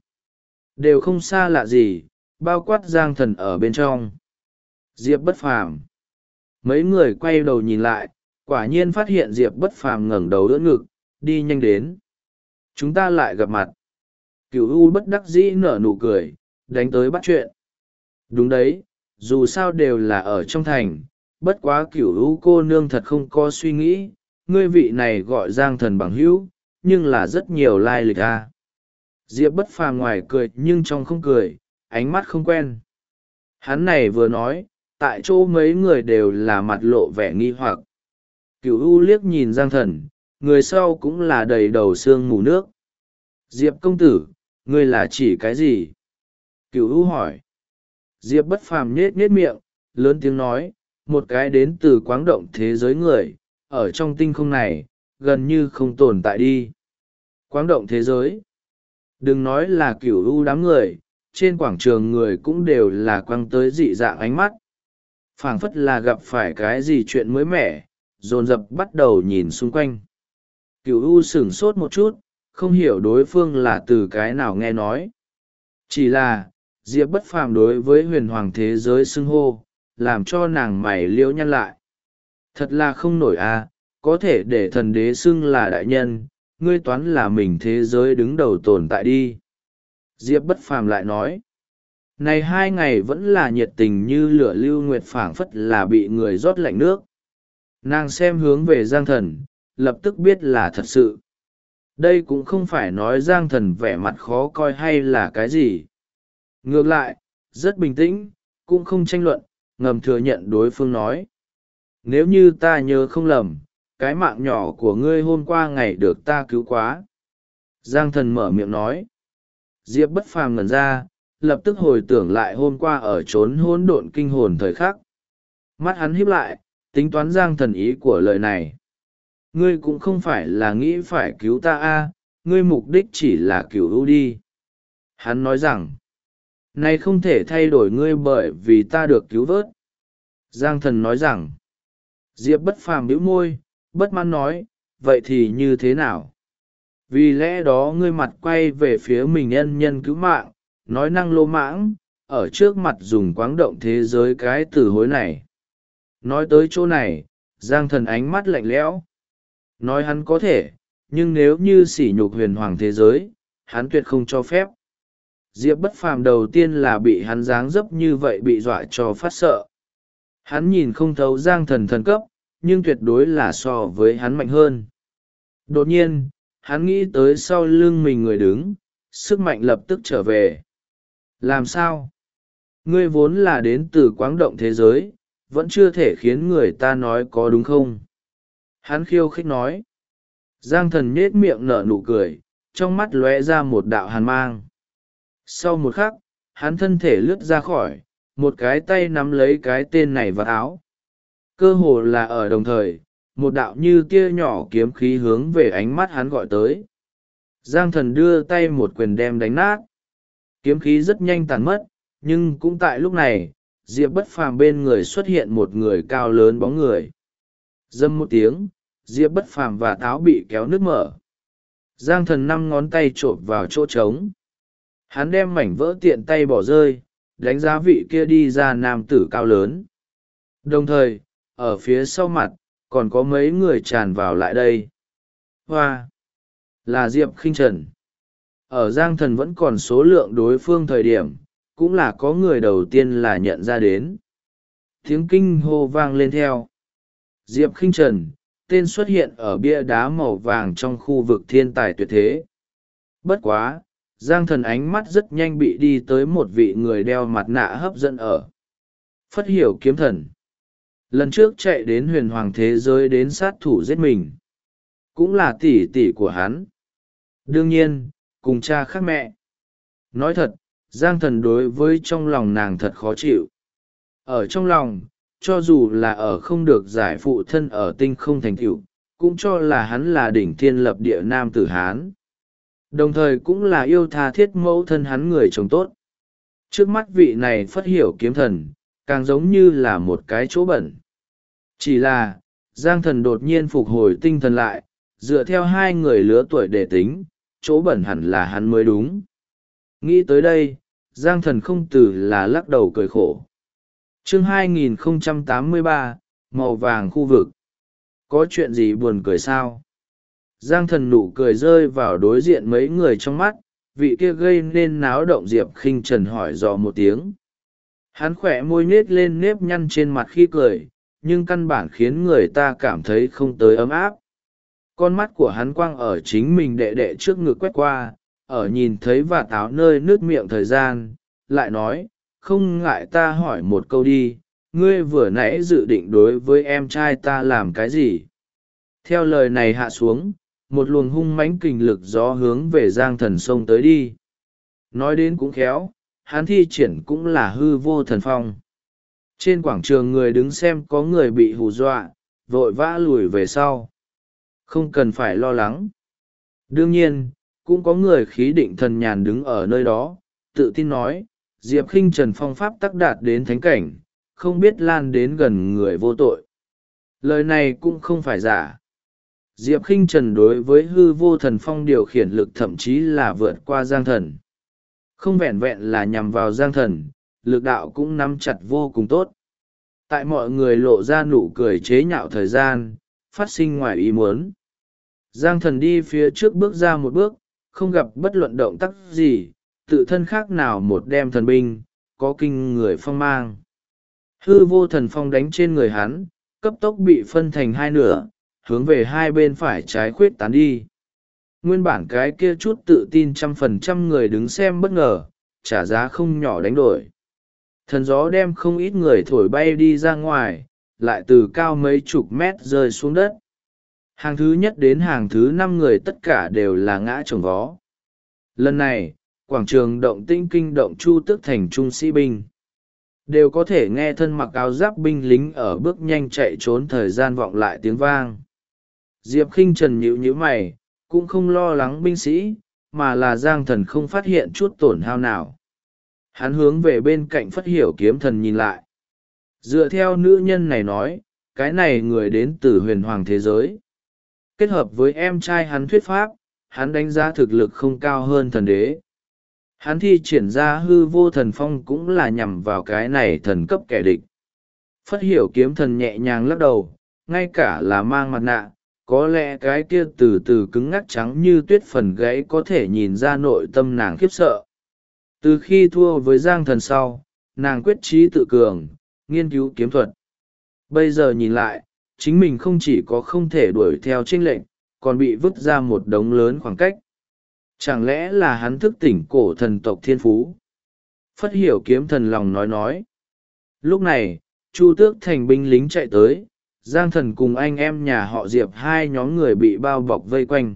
Đều không xa lạ gì, bao quát Giang Thần ở bên trong. Diệp Bất Phàm. Mấy người quay đầu nhìn lại, quả nhiên phát hiện Diệp Bất Phàm ngẩng đầu đỡ ngực, đi nhanh đến. Chúng ta lại gặp mặt. Cửu U bất đắc dĩ nở nụ cười, đánh tới bắt chuyện. Đúng đấy, dù sao đều là ở trong thành, bất quá Cửu U cô nương thật không có suy nghĩ, ngươi vị này gọi Giang Thần bằng hữu, nhưng là rất nhiều lai lịch à. Diệp Bất Phàm ngoài cười nhưng trong không cười, ánh mắt không quen. Hắn này vừa nói, tại chỗ mấy người đều là mặt lộ vẻ nghi hoặc. Cửu U liếc nhìn Giang Thần, người sau cũng là đầy đầu sương mù nước. Diệp công tử, ngươi là chỉ cái gì? Cửu U hỏi. Diệp Bất Phàm nhết nhết miệng, lớn tiếng nói, một cái đến từ quáng động thế giới người, ở trong tinh không này, gần như không tồn tại đi. Quáng động thế giới. Đừng nói là Cửu U đám người, trên quảng trường người cũng đều là quăng tới dị dạng ánh mắt. Phảng phất là gặp phải cái gì chuyện mới mẻ, dồn dập bắt đầu nhìn xung quanh. Cửu U sửng sốt một chút, không hiểu đối phương là từ cái nào nghe nói. Chỉ là, Diệp Bất Phàm đối với huyền hoàng thế giới xưng hô, làm cho nàng mày liễu nhăn lại. Thật là không nổi à, có thể để thần đế xưng là đại nhân, ngươi toán là mình thế giới đứng đầu tồn tại đi. Diệp Bất Phàm lại nói. Này 2 ngày vẫn là nhiệt tình như lửa. Lưu Nguyệt phảng phất là bị người rót lạnh nước. Nàng xem hướng về Giang Thần, lập tức biết là thật sự. Đây cũng không phải nói Giang Thần vẻ mặt khó coi hay là cái gì. Ngược lại, rất bình tĩnh, cũng không tranh luận, ngầm thừa nhận đối phương nói. Nếu như ta nhớ không lầm, cái mạng nhỏ của ngươi hôm qua ngày được ta cứu quá. Giang Thần mở miệng nói. Diệp Bất Phàm ngẩn ra, lập tức hồi tưởng lại hôm qua ở chốn hỗn độn kinh hồn thời khắc. Mắt hắn híp lại, tính toán Giang Thần ý của lời này. Ngươi cũng không phải là nghĩ phải cứu ta ngươi mục đích chỉ là cứu ưu đi. Hắn nói rằng, này không thể thay đổi ngươi bởi vì ta được cứu vớt. Giang Thần nói rằng, Diệp Bất Phàm bĩu môi, bất mãn nói, vậy thì như thế nào? Vì lẽ đó ngươi mặt quay về phía mình ân nhân cứu mạng, nói năng lô mãng, ở trước mặt dùng quáng động thế giới cái từ hối này. Nói tới chỗ này, Giang Thần ánh mắt lạnh lẽo. Nói hắn có thể, nhưng nếu như sỉ nhục huyền hoàng thế giới, hắn tuyệt không cho phép. Diệp Bất Phàm đầu tiên là bị hắn dáng dấp như vậy bị dọa cho phát sợ. Hắn nhìn không thấu Giang Thần thần cấp, nhưng tuyệt đối là so với hắn mạnh hơn. Đột nhiên, hắn nghĩ tới sau lưng mình người đứng, sức mạnh lập tức trở về. Làm sao? Ngươi vốn là đến từ quáng động thế giới, vẫn chưa thể khiến người ta nói có đúng không? Hắn khiêu khích nói. Giang Thần nhết miệng nở nụ cười, trong mắt lóe ra một đạo hàn mang. Sau một khắc, hắn thân thể lướt ra khỏi, một cái tay nắm lấy cái tên này vào áo. Cơ hồ là ở đồng thời, một đạo như tia nhỏ kiếm khí hướng về ánh mắt hắn gọi tới. Giang Thần đưa tay một quyền đem đánh nát. Kiếm khí rất nhanh tàn mất, nhưng cũng tại lúc này, Diệp Bất Phàm bên người xuất hiện một người cao lớn bóng người. Dâm một tiếng, Diệp Bất Phàm và táo bị kéo nứt mở. Giang Thần 5 ngón tay chộp vào chỗ trống. Hắn đem mảnh vỡ tiện tay bỏ rơi, đánh giá vị kia đi ra nam tử cao lớn. Đồng thời, ở phía sau mặt, còn có mấy người tràn vào lại đây. Hoa! Là Diệp Khinh Trần. Ở Giang Thần vẫn còn số lượng đối phương thời điểm, cũng là có người đầu tiên là nhận ra đến. Tiếng kinh hô vang lên theo. Diệp Khinh Trần, tên xuất hiện ở bia đá màu vàng trong khu vực thiên tài tuyệt thế. Bất quá, Giang Thần ánh mắt rất nhanh bị đi tới một vị người đeo mặt nạ hấp dẫn ở. Phất Hiểu Kiếm Thần. Lần trước chạy đến huyền hoàng thế giới đến sát thủ giết mình. Cũng là tỷ tỷ của hắn. Đương nhiên, cùng cha khác mẹ. Nói thật, Giang Thần đối với trong lòng nàng thật khó chịu. Ở trong lòng, cho dù là ở không được giải phụ thân ở tinh không thành tựu, cũng cho là hắn là đỉnh thiên lập địa nam tử Hán. Đồng thời cũng là yêu tha thiết mẫu thân hắn người chồng tốt. Trước mắt vị này Phất Hiểu Kiếm Thần, càng giống như là một cái chỗ bẩn. Chỉ là, Giang Thần đột nhiên phục hồi tinh thần lại, dựa theo hai người lứa tuổi để tính, chỗ bẩn hẳn là hắn mới đúng. Nghĩ tới đây, Giang Thần không từ là lắc đầu cười khổ. Chương 2083, màu vàng khu vực. Có chuyện gì buồn cười sao? Giang Thần nụ cười rơi vào đối diện mấy người trong mắt, vị kia gây nên náo động Diệp Khinh Trần hỏi dò một tiếng. Hắn khỏe môi nết lên nếp nhăn trên mặt khi cười, nhưng căn bản khiến người ta cảm thấy không tới ấm áp. Con mắt của hắn quang ở chính mình đệ đệ trước ngực quét qua, ở nhìn thấy và táo nơi nước miệng thời gian, lại nói, không ngại ta hỏi một câu đi, ngươi vừa nãy dự định đối với em trai ta làm cái gì? Theo lời này hạ xuống, một luồng hung mãnh kình lực gió hướng về Giang Thần xông tới đi. Nói đến cũng khéo, hắn thi triển cũng là hư vô thần phong. Trên quảng trường người đứng xem có người bị hù dọa, vội vã lùi về sau. Không cần phải lo lắng. Đương nhiên, cũng có người khí định thần nhàn đứng ở nơi đó, tự tin nói, Diệp Khinh Trần phong pháp tắc đạt đến thánh cảnh, không biết lan đến gần người vô tội. Lời này cũng không phải giả. Diệp Khinh Trần đối với hư vô thần phong điều khiển lực thậm chí là vượt qua Giang Thần. Không vẹn vẹn là nhằm vào Giang Thần, lực đạo cũng nắm chặt vô cùng tốt. Tại mọi người lộ ra nụ cười chế nhạo thời gian, phát sinh ngoài ý muốn. Giang Thần đi phía trước bước ra một bước, không gặp bất luận động tác gì, tự thân khác nào một đem thần binh, có kinh người phong mang. Hư vô thần phong đánh trên người hắn, cấp tốc bị phân thành hai nửa, hướng về hai bên phải trái khuyết tán đi. Nguyên bản cái kia chút tự tin 100% người đứng xem bất ngờ, trả giá không nhỏ đánh đổi. Thần gió đem không ít người thổi bay đi ra ngoài, lại từ cao mấy chục mét rơi xuống đất. Hàng thứ nhất đến hàng thứ 5 người tất cả đều là ngã chồng vó. Lần này, quảng trường động tĩnh kinh động Chu Tước Thành trung sĩ binh. Đều có thể nghe thân mặc áo giáp binh lính ở bước nhanh chạy trốn thời gian vọng lại tiếng vang. Diệp Khinh Trần nhíu nhíu mày, cũng không lo lắng binh sĩ, mà là Giang Thần không phát hiện chút tổn hao nào. Hắn hướng về bên cạnh Phất Hiểu Kiếm Thần nhìn lại. Dựa theo nữ nhân này nói, cái này người đến từ huyền hoàng thế giới. Kết hợp với em trai hắn thuyết pháp, hắn đánh giá thực lực không cao hơn thần đế. Hắn thi triển ra hư vô thần phong cũng là nhằm vào cái này thần cấp kẻ địch. Phất Hiểu Kiếm Thần nhẹ nhàng lắc đầu, ngay cả là mang mặt nạ, có lẽ cái kia từ từ cứng ngắc trắng như tuyết phần gáy có thể nhìn ra nội tâm nàng khiếp sợ. Từ khi thua với Giang Thần sau, nàng quyết chí tự cường, nghiên cứu kiếm thuật. Bây giờ nhìn lại, chính mình không chỉ có không thể đuổi theo chênh lệnh, còn bị vứt ra một đống lớn khoảng cách. Chẳng lẽ là hắn thức tỉnh cổ thần tộc thiên phú? Phất Hiểu Kiếm Thần lòng nói. Lúc này, Chu Tước Thành binh lính chạy tới, Giang Thần cùng anh em nhà họ Diệp hai nhóm người bị bao bọc vây quanh.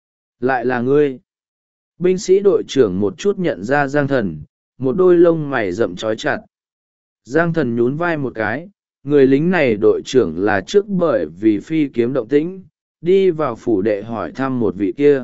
Lại là ngươi. Binh sĩ đội trưởng một chút nhận ra Giang Thần, một đôi lông mày rậm trói chặt. Giang Thần nhún vai một cái, người lính này đội trưởng là trước bởi vì phi kiếm động tĩnh, đi vào phủ đệ hỏi thăm một vị kia.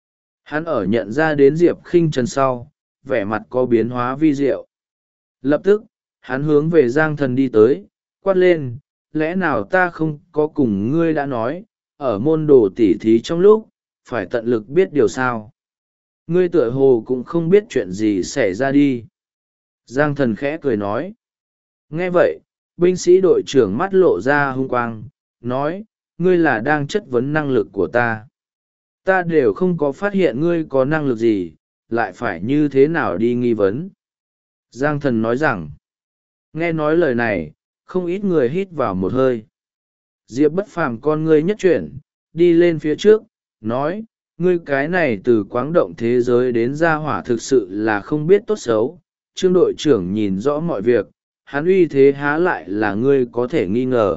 Hắn ở nhận ra đến Diệp Khinh Trần sau, vẻ mặt có biến hóa vi diệu. Lập tức, hắn hướng về Giang Thần đi tới, quát lên, lẽ nào ta không có cùng ngươi đã nói, ở môn đồ tỉ thí trong lúc, phải tận lực biết điều sao. Ngươi tựa hồ cũng không biết chuyện gì xảy ra đi. Giang Thần khẽ cười nói. Nghe vậy, binh sĩ đội trưởng mắt lộ ra hung quang, nói, ngươi là đang chất vấn năng lực của ta. Ta đều không có phát hiện ngươi có năng lực gì, lại phải như thế nào đi nghi vấn. Giang Thần nói rằng, nghe nói lời này, không ít người hít vào một hơi. Diệp Bất Phàm con ngươi nhất chuyển, đi lên phía trước, nói, ngươi cái này từ quáng động thế giới đến gia hỏa thực sự là không biết tốt xấu. Trương đội trưởng nhìn rõ mọi việc, hắn uy thế há lại là ngươi có thể nghi ngờ.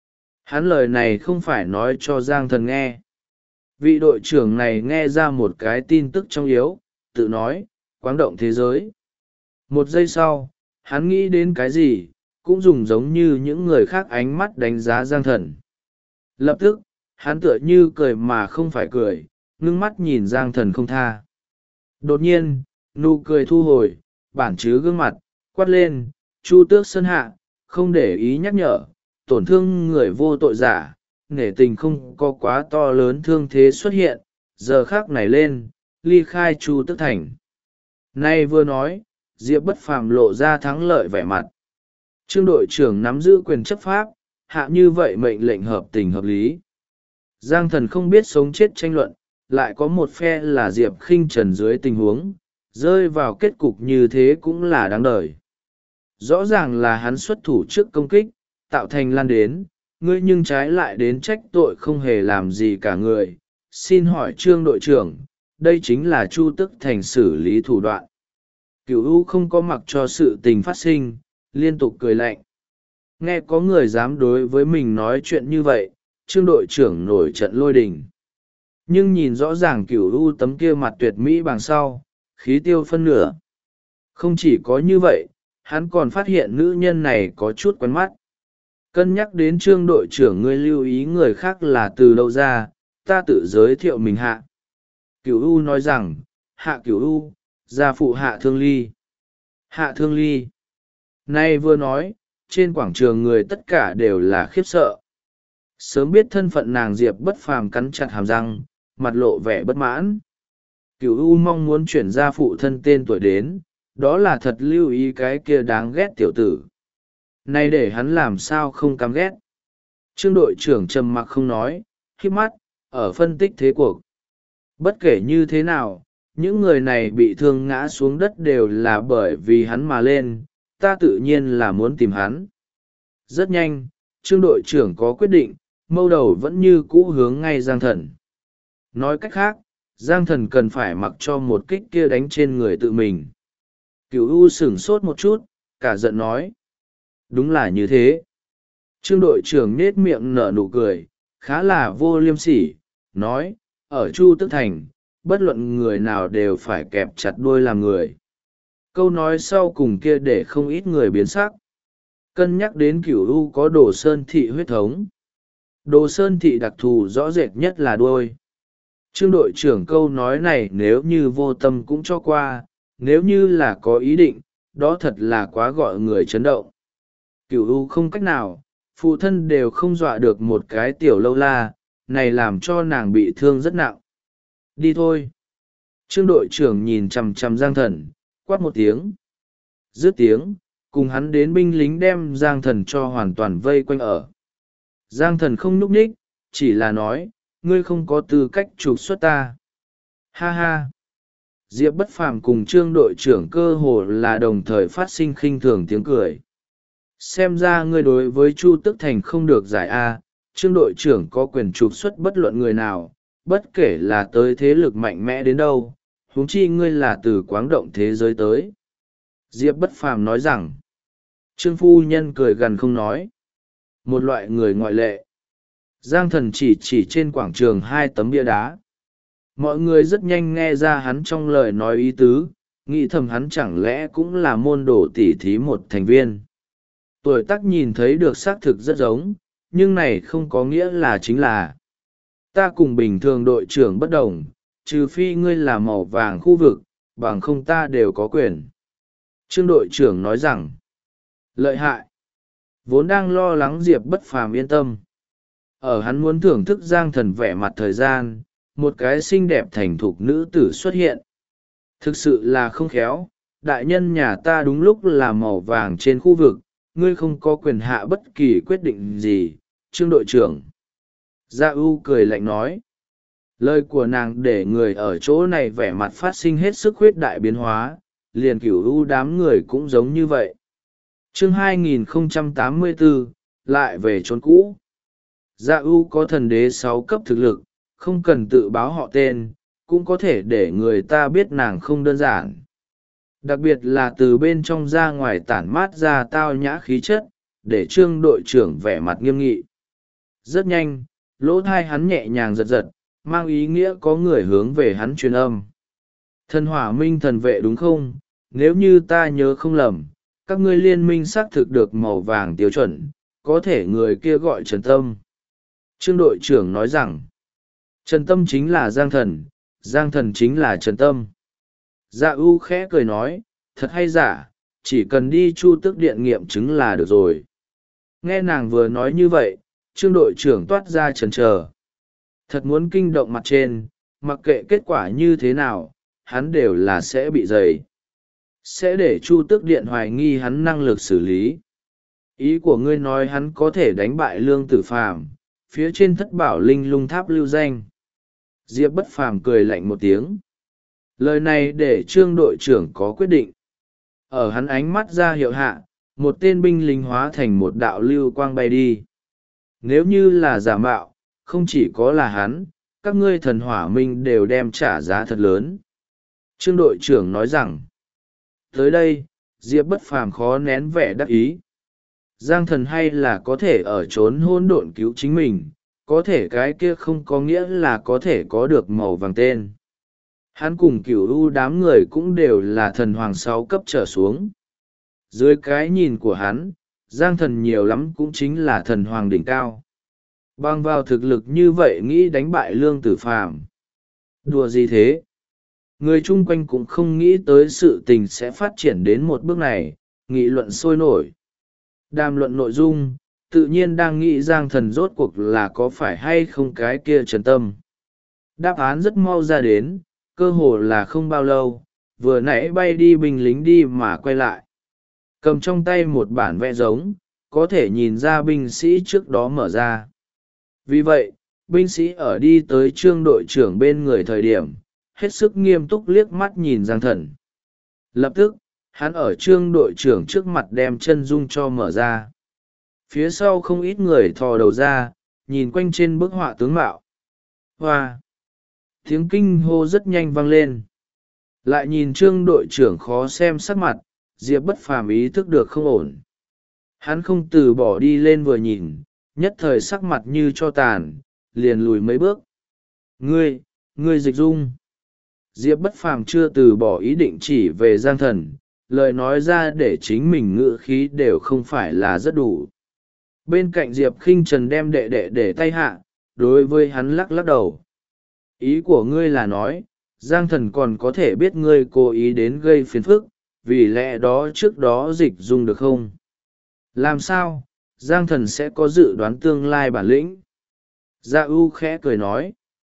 Hắn lời này không phải nói cho Giang Thần nghe. Vị đội trưởng này nghe ra một cái tin tức trong yếu, tự nói, quáng động thế giới. Một giây sau, hắn nghĩ đến cái gì, cũng dùng giống như những người khác ánh mắt đánh giá Giang Thần. Lập tức, hắn tựa như cười mà không phải cười, ngưng mắt nhìn Giang Thần không tha. Đột nhiên, nụ cười thu hồi, bản chứ gương mặt, quát lên, Chu Tước Sơn hạ, không để ý nhắc nhở, tổn thương người vô tội giả, nể tình không có quá to lớn thương thế xuất hiện, giờ khác này lên, ly khai Chu Tước Thành. Nay vừa nói, Diệp Bất Phàm lộ ra thắng lợi vẻ mặt. Trương đội trưởng nắm giữ quyền chấp pháp, hạ như vậy mệnh lệnh hợp tình hợp lý. Giang Thần không biết sống chết tranh luận, lại có một phe là Diệp Khinh Trần dưới tình huống, rơi vào kết cục như thế cũng là đáng đời. Rõ ràng là hắn xuất thủ trước công kích, tạo thành lan đến, ngươi nhưng trái lại đến trách tội không hề làm gì cả người. Xin hỏi Trương đội trưởng, đây chính là Chu Tước Thành xử lý thủ đoạn. Cửu U không có mặc cho sự tình phát sinh, liên tục cười lạnh. Nghe có người dám đối với mình nói chuyện như vậy, Trương đội trưởng nổi trận lôi đình. Nhưng nhìn rõ ràng Cửu U tấm kia mặt tuyệt mỹ bằng sau, khí tiêu phân nửa. Không chỉ có như vậy, hắn còn phát hiện nữ nhân này có chút quen mắt. Cân nhắc đến Trương đội trưởng ngươi lưu ý người khác là từ đâu ra, ta tự giới thiệu mình hạ. Cửu U nói rằng, hạ Cửu U, gia phụ Hạ Thương Ly. Hạ Thương Ly. Nay vừa nói, trên quảng trường người tất cả đều là khiếp sợ. Sớm biết thân phận nàng Diệp Bất Phàm cắn chặt hàm răng, mặt lộ vẻ bất mãn. Cửu U mong muốn chuyển gia phụ thân tên tuổi đến, đó là thật lưu ý cái kia đáng ghét tiểu tử. Nay để hắn làm sao không căm ghét. Trương đội trưởng trầm mặc không nói, khép mắt, ở phân tích thế cuộc. Bất kể như thế nào, những người này bị thương ngã xuống đất đều là bởi vì hắn mà lên, ta tự nhiên là muốn tìm hắn. Rất nhanh, Trương đội trưởng có quyết định, mâu đầu vẫn như cũ hướng ngay Giang Thần. Nói cách khác, Giang Thần cần phải mặc cho một kích kia đánh trên người tự mình. Cửu U sửng sốt một chút, cả giận nói. Đúng là như thế. Trương đội trưởng nết miệng nở nụ cười, khá là vô liêm sỉ, nói, ở Chu Tước Thành, bất luận người nào đều phải kẹp chặt đuôi làm người. Câu nói sau cùng kia để không ít người biến sắc. Cân nhắc đến Cửu U có Đồ Sơn Thị huyết thống. Đồ Sơn Thị đặc thù rõ rệt nhất là đuôi. Trương đội trưởng câu nói này nếu như vô tâm cũng cho qua, nếu như là có ý định, đó thật là quá gọi người chấn động. Cửu U không cách nào, phụ thân đều không dọa được một cái tiểu lâu la, này làm cho nàng bị thương rất nặng. Đi thôi. Trương đội trưởng nhìn chằm chằm Giang Thần, quát một tiếng. Dứt tiếng, cùng hắn đến binh lính đem Giang Thần cho hoàn toàn vây quanh ở. Giang Thần không nhúc nhích, chỉ là nói, ngươi không có tư cách trục xuất ta. Ha ha. Diệp Bất Phàm cùng Trương đội trưởng cơ hồ là đồng thời phát sinh khinh thường tiếng cười. Xem ra ngươi đối với Chu Tức Thành không được giải a. Trương đội trưởng có quyền trục xuất bất luận người nào, bất kể là tới thế lực mạnh mẽ đến đâu, huống chi ngươi là từ Quáng Động thế giới tới. Diệp Bất Phàm nói rằng. Trương phu nhân cười gằn không nói. Một loại người ngoại lệ. Giang Thần chỉ trên quảng trường 2 tấm bia đá. Mọi người rất nhanh nghe ra hắn trong lời nói ý tứ, nghĩ thầm hắn chẳng lẽ cũng là môn đồ tỉ thí một thành viên. Tuổi tác nhìn thấy được xác thực rất giống, nhưng này không có nghĩa là chính là. Ta cùng bình thường đội trưởng bất đồng, trừ phi ngươi là màu vàng khu vực, bằng không ta đều có quyền. Trương đội trưởng nói rằng, lợi hại. Vốn đang lo lắng Diệp Bất Phàm yên tâm. Ở hắn muốn thưởng thức Giang Thần vẻ mặt thời gian, một cái xinh đẹp thành thục nữ tử xuất hiện. Thực sự là không khéo, đại nhân nhà ta đúng lúc là màu vàng trên khu vực, ngươi không có quyền hạ bất kỳ quyết định gì, Trương đội trưởng. Gia U cười lạnh nói. Lời của nàng để người ở chỗ này vẻ mặt phát sinh hết sức huyết đại biến hóa, liền Cửu U đám người cũng giống như vậy. Chương 2084, lại về chốn cũ. Gia U có thần đế 6 cấp thực lực, không cần tự báo họ tên, cũng có thể để người ta biết nàng không đơn giản. Đặc biệt là từ bên trong ra ngoài tản mát ra tao nhã khí chất, để Trương đội trưởng vẻ mặt nghiêm nghị. Rất nhanh, lỗ thai hắn nhẹ nhàng giật giật, mang ý nghĩa có người hướng về hắn truyền âm. Thần Hỏa Minh thần vệ đúng không? Nếu như ta nhớ không lầm, các ngươi liên minh xác thực được màu vàng tiêu chuẩn, có thể người kia gọi Trần Tâm. Trương đội trưởng nói rằng, Trần Tâm chính là Giang Thần, Giang Thần chính là Trần Tâm. Dạ U khẽ cười nói, thật hay giả, chỉ cần đi Chu Tước Điện nghiệm chứng là được rồi. Nghe nàng vừa nói như vậy, Trương đội trưởng toát ra chần chờ. Thật muốn kinh động mặt trên, mặc kệ kết quả như thế nào, hắn đều là sẽ bị dày. Sẽ để Chu Tước Điện hoài nghi hắn năng lực xử lý. Ý của ngươi nói hắn có thể đánh bại Lương Tử Phàm, phía trên Thất Bảo Linh Lung Tháp lưu danh. Diệp Bất Phàm cười lạnh một tiếng. Lời này để Trương đội trưởng có quyết định. Ở hắn ánh mắt ra hiệu hạ, một tên binh lính hóa thành một đạo lưu quang bay đi. Nếu như là giả mạo, không chỉ có là hắn, các ngươi Thần Hỏa Minh đều đem trả giá thật lớn. Trương đội trưởng nói rằng, tới đây, Diệp Bất Phàm khó nén vẻ đắc ý. Giang Thần hay là có thể ở trốn hỗn độn cứu chính mình, có thể cái kia không có nghĩa là có thể có được màu vàng tên. Hắn cùng Cửu U đám người cũng đều là thần hoàng 6 cấp trở xuống. Dưới cái nhìn của hắn, Giang Thần nhiều lắm cũng chính là thần hoàng đỉnh cao. Bằng vào thực lực như vậy nghĩ đánh bại Lương Tử Phàm. Đùa gì thế? Người chung quanh cũng không nghĩ tới sự tình sẽ phát triển đến một bước này, nghị luận sôi nổi. Đàm luận nội dung, tự nhiên đang nghĩ Giang Thần rốt cuộc là có phải hay không cái kia Trần Tâm. Đáp án rất mau ra đến, cơ hồ là không bao lâu, vừa nãy bay đi binh lính đi mà quay lại. Cầm trong tay một bản vẽ giống, có thể nhìn ra binh sĩ trước đó mở ra. Vì vậy, binh sĩ ở đi tới Trương đội trưởng bên người thời điểm, hết sức nghiêm túc liếc mắt nhìn Giang Thần. Lập tức, hắn ở Trương đội trưởng trước mặt đem chân dung cho mở ra. Phía sau không ít người thò đầu ra, nhìn quanh trên bức họa tướng mạo. Hoa! Tiếng kinh hô rất nhanh vang lên. Lại nhìn Trương đội trưởng khó xem sắc mặt, Diệp Bất Phàm ý thức được không ổn. Hắn không từ bỏ đi lên vừa nhìn, nhất thời sắc mặt như cho tàn, liền lùi mấy bước. Ngươi Dịch Dung! Diệp Bất Phàm chưa từ bỏ ý định chỉ về Giang Thần, lời nói ra để chính mình ngự khí đều không phải là rất đủ. Bên cạnh Diệp Khinh Trần đem đệ đệ để tay hạ, đối với hắn lắc lắc đầu. Ý của ngươi là nói, Giang Thần còn có thể biết ngươi cố ý đến gây phiền phức, vì lẽ đó trước đó dịch dung được không? Làm sao, Giang Thần sẽ có dự đoán tương lai bản lĩnh? Dạ U khẽ cười nói.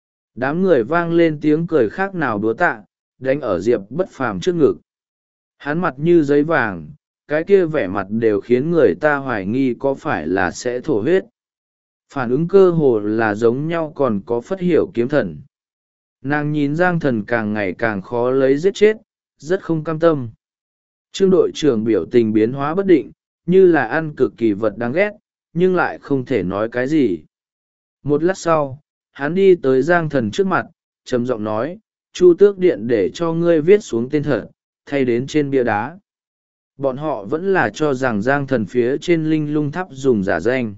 Đám người vang lên tiếng cười khác nào đúa tạ, đánh ở Diệp Bất Phàm trước ngực. Hắn mặt như giấy vàng, cái kia vẻ mặt đều khiến người ta hoài nghi có phải là sẽ thổ huyết. Phản ứng cơ hồ là giống nhau, còn có Phất Hiểu kiếm thần. Nàng nhìn Giang Thần càng ngày càng khó lấy giết chết, rất không cam tâm. Trương đội trưởng biểu tình biến hóa bất định, như là ăn cực kỳ vật đáng ghét, nhưng lại không thể nói cái gì. Một lát sau, hắn đi tới Giang Thần trước mặt, trầm giọng nói, Chu Tước Điện để cho ngươi viết xuống tên thật, thay đến trên bia đá. Bọn họ vẫn là cho rằng Giang Thần phía trên linh lung tháp dùng giả danh.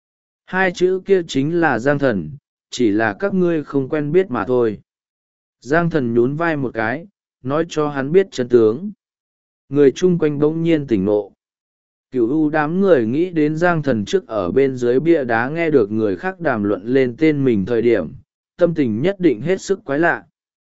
Hai chữ kia chính là Giang Thần, chỉ là các ngươi không quen biết mà thôi. Giang Thần nhún vai một cái, nói cho hắn biết chân tướng. Người chung quanh bỗng nhiên tỉnh ngộ. Cửu u đám người nghĩ đến Giang Thần trước ở bên dưới bia đá nghe được người khác đàm luận lên tên mình thời điểm, tâm tình nhất định hết sức quái lạ.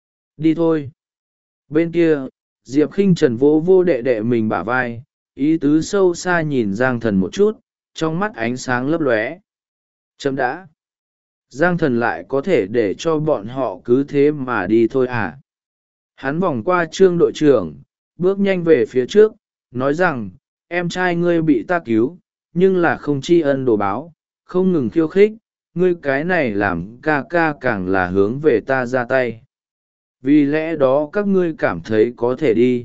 Đi thôi. Bên kia, Diệp Khinh Trần vỗ vô đệ đệ mình bả vai, ý tứ sâu xa nhìn Giang Thần một chút, trong mắt ánh sáng lấp lóe. Chấm đã. Giang Thần lại có thể để cho bọn họ cứ thế mà đi thôi à? Hắn vòng qua Trương đội trưởng, bước nhanh về phía trước, nói rằng, em trai ngươi bị ta cứu, nhưng là không tri ân đồ báo, không ngừng khiêu khích, ngươi cái này làm ca ca càng là hướng về ta ra tay. Vì lẽ đó các ngươi cảm thấy có thể đi.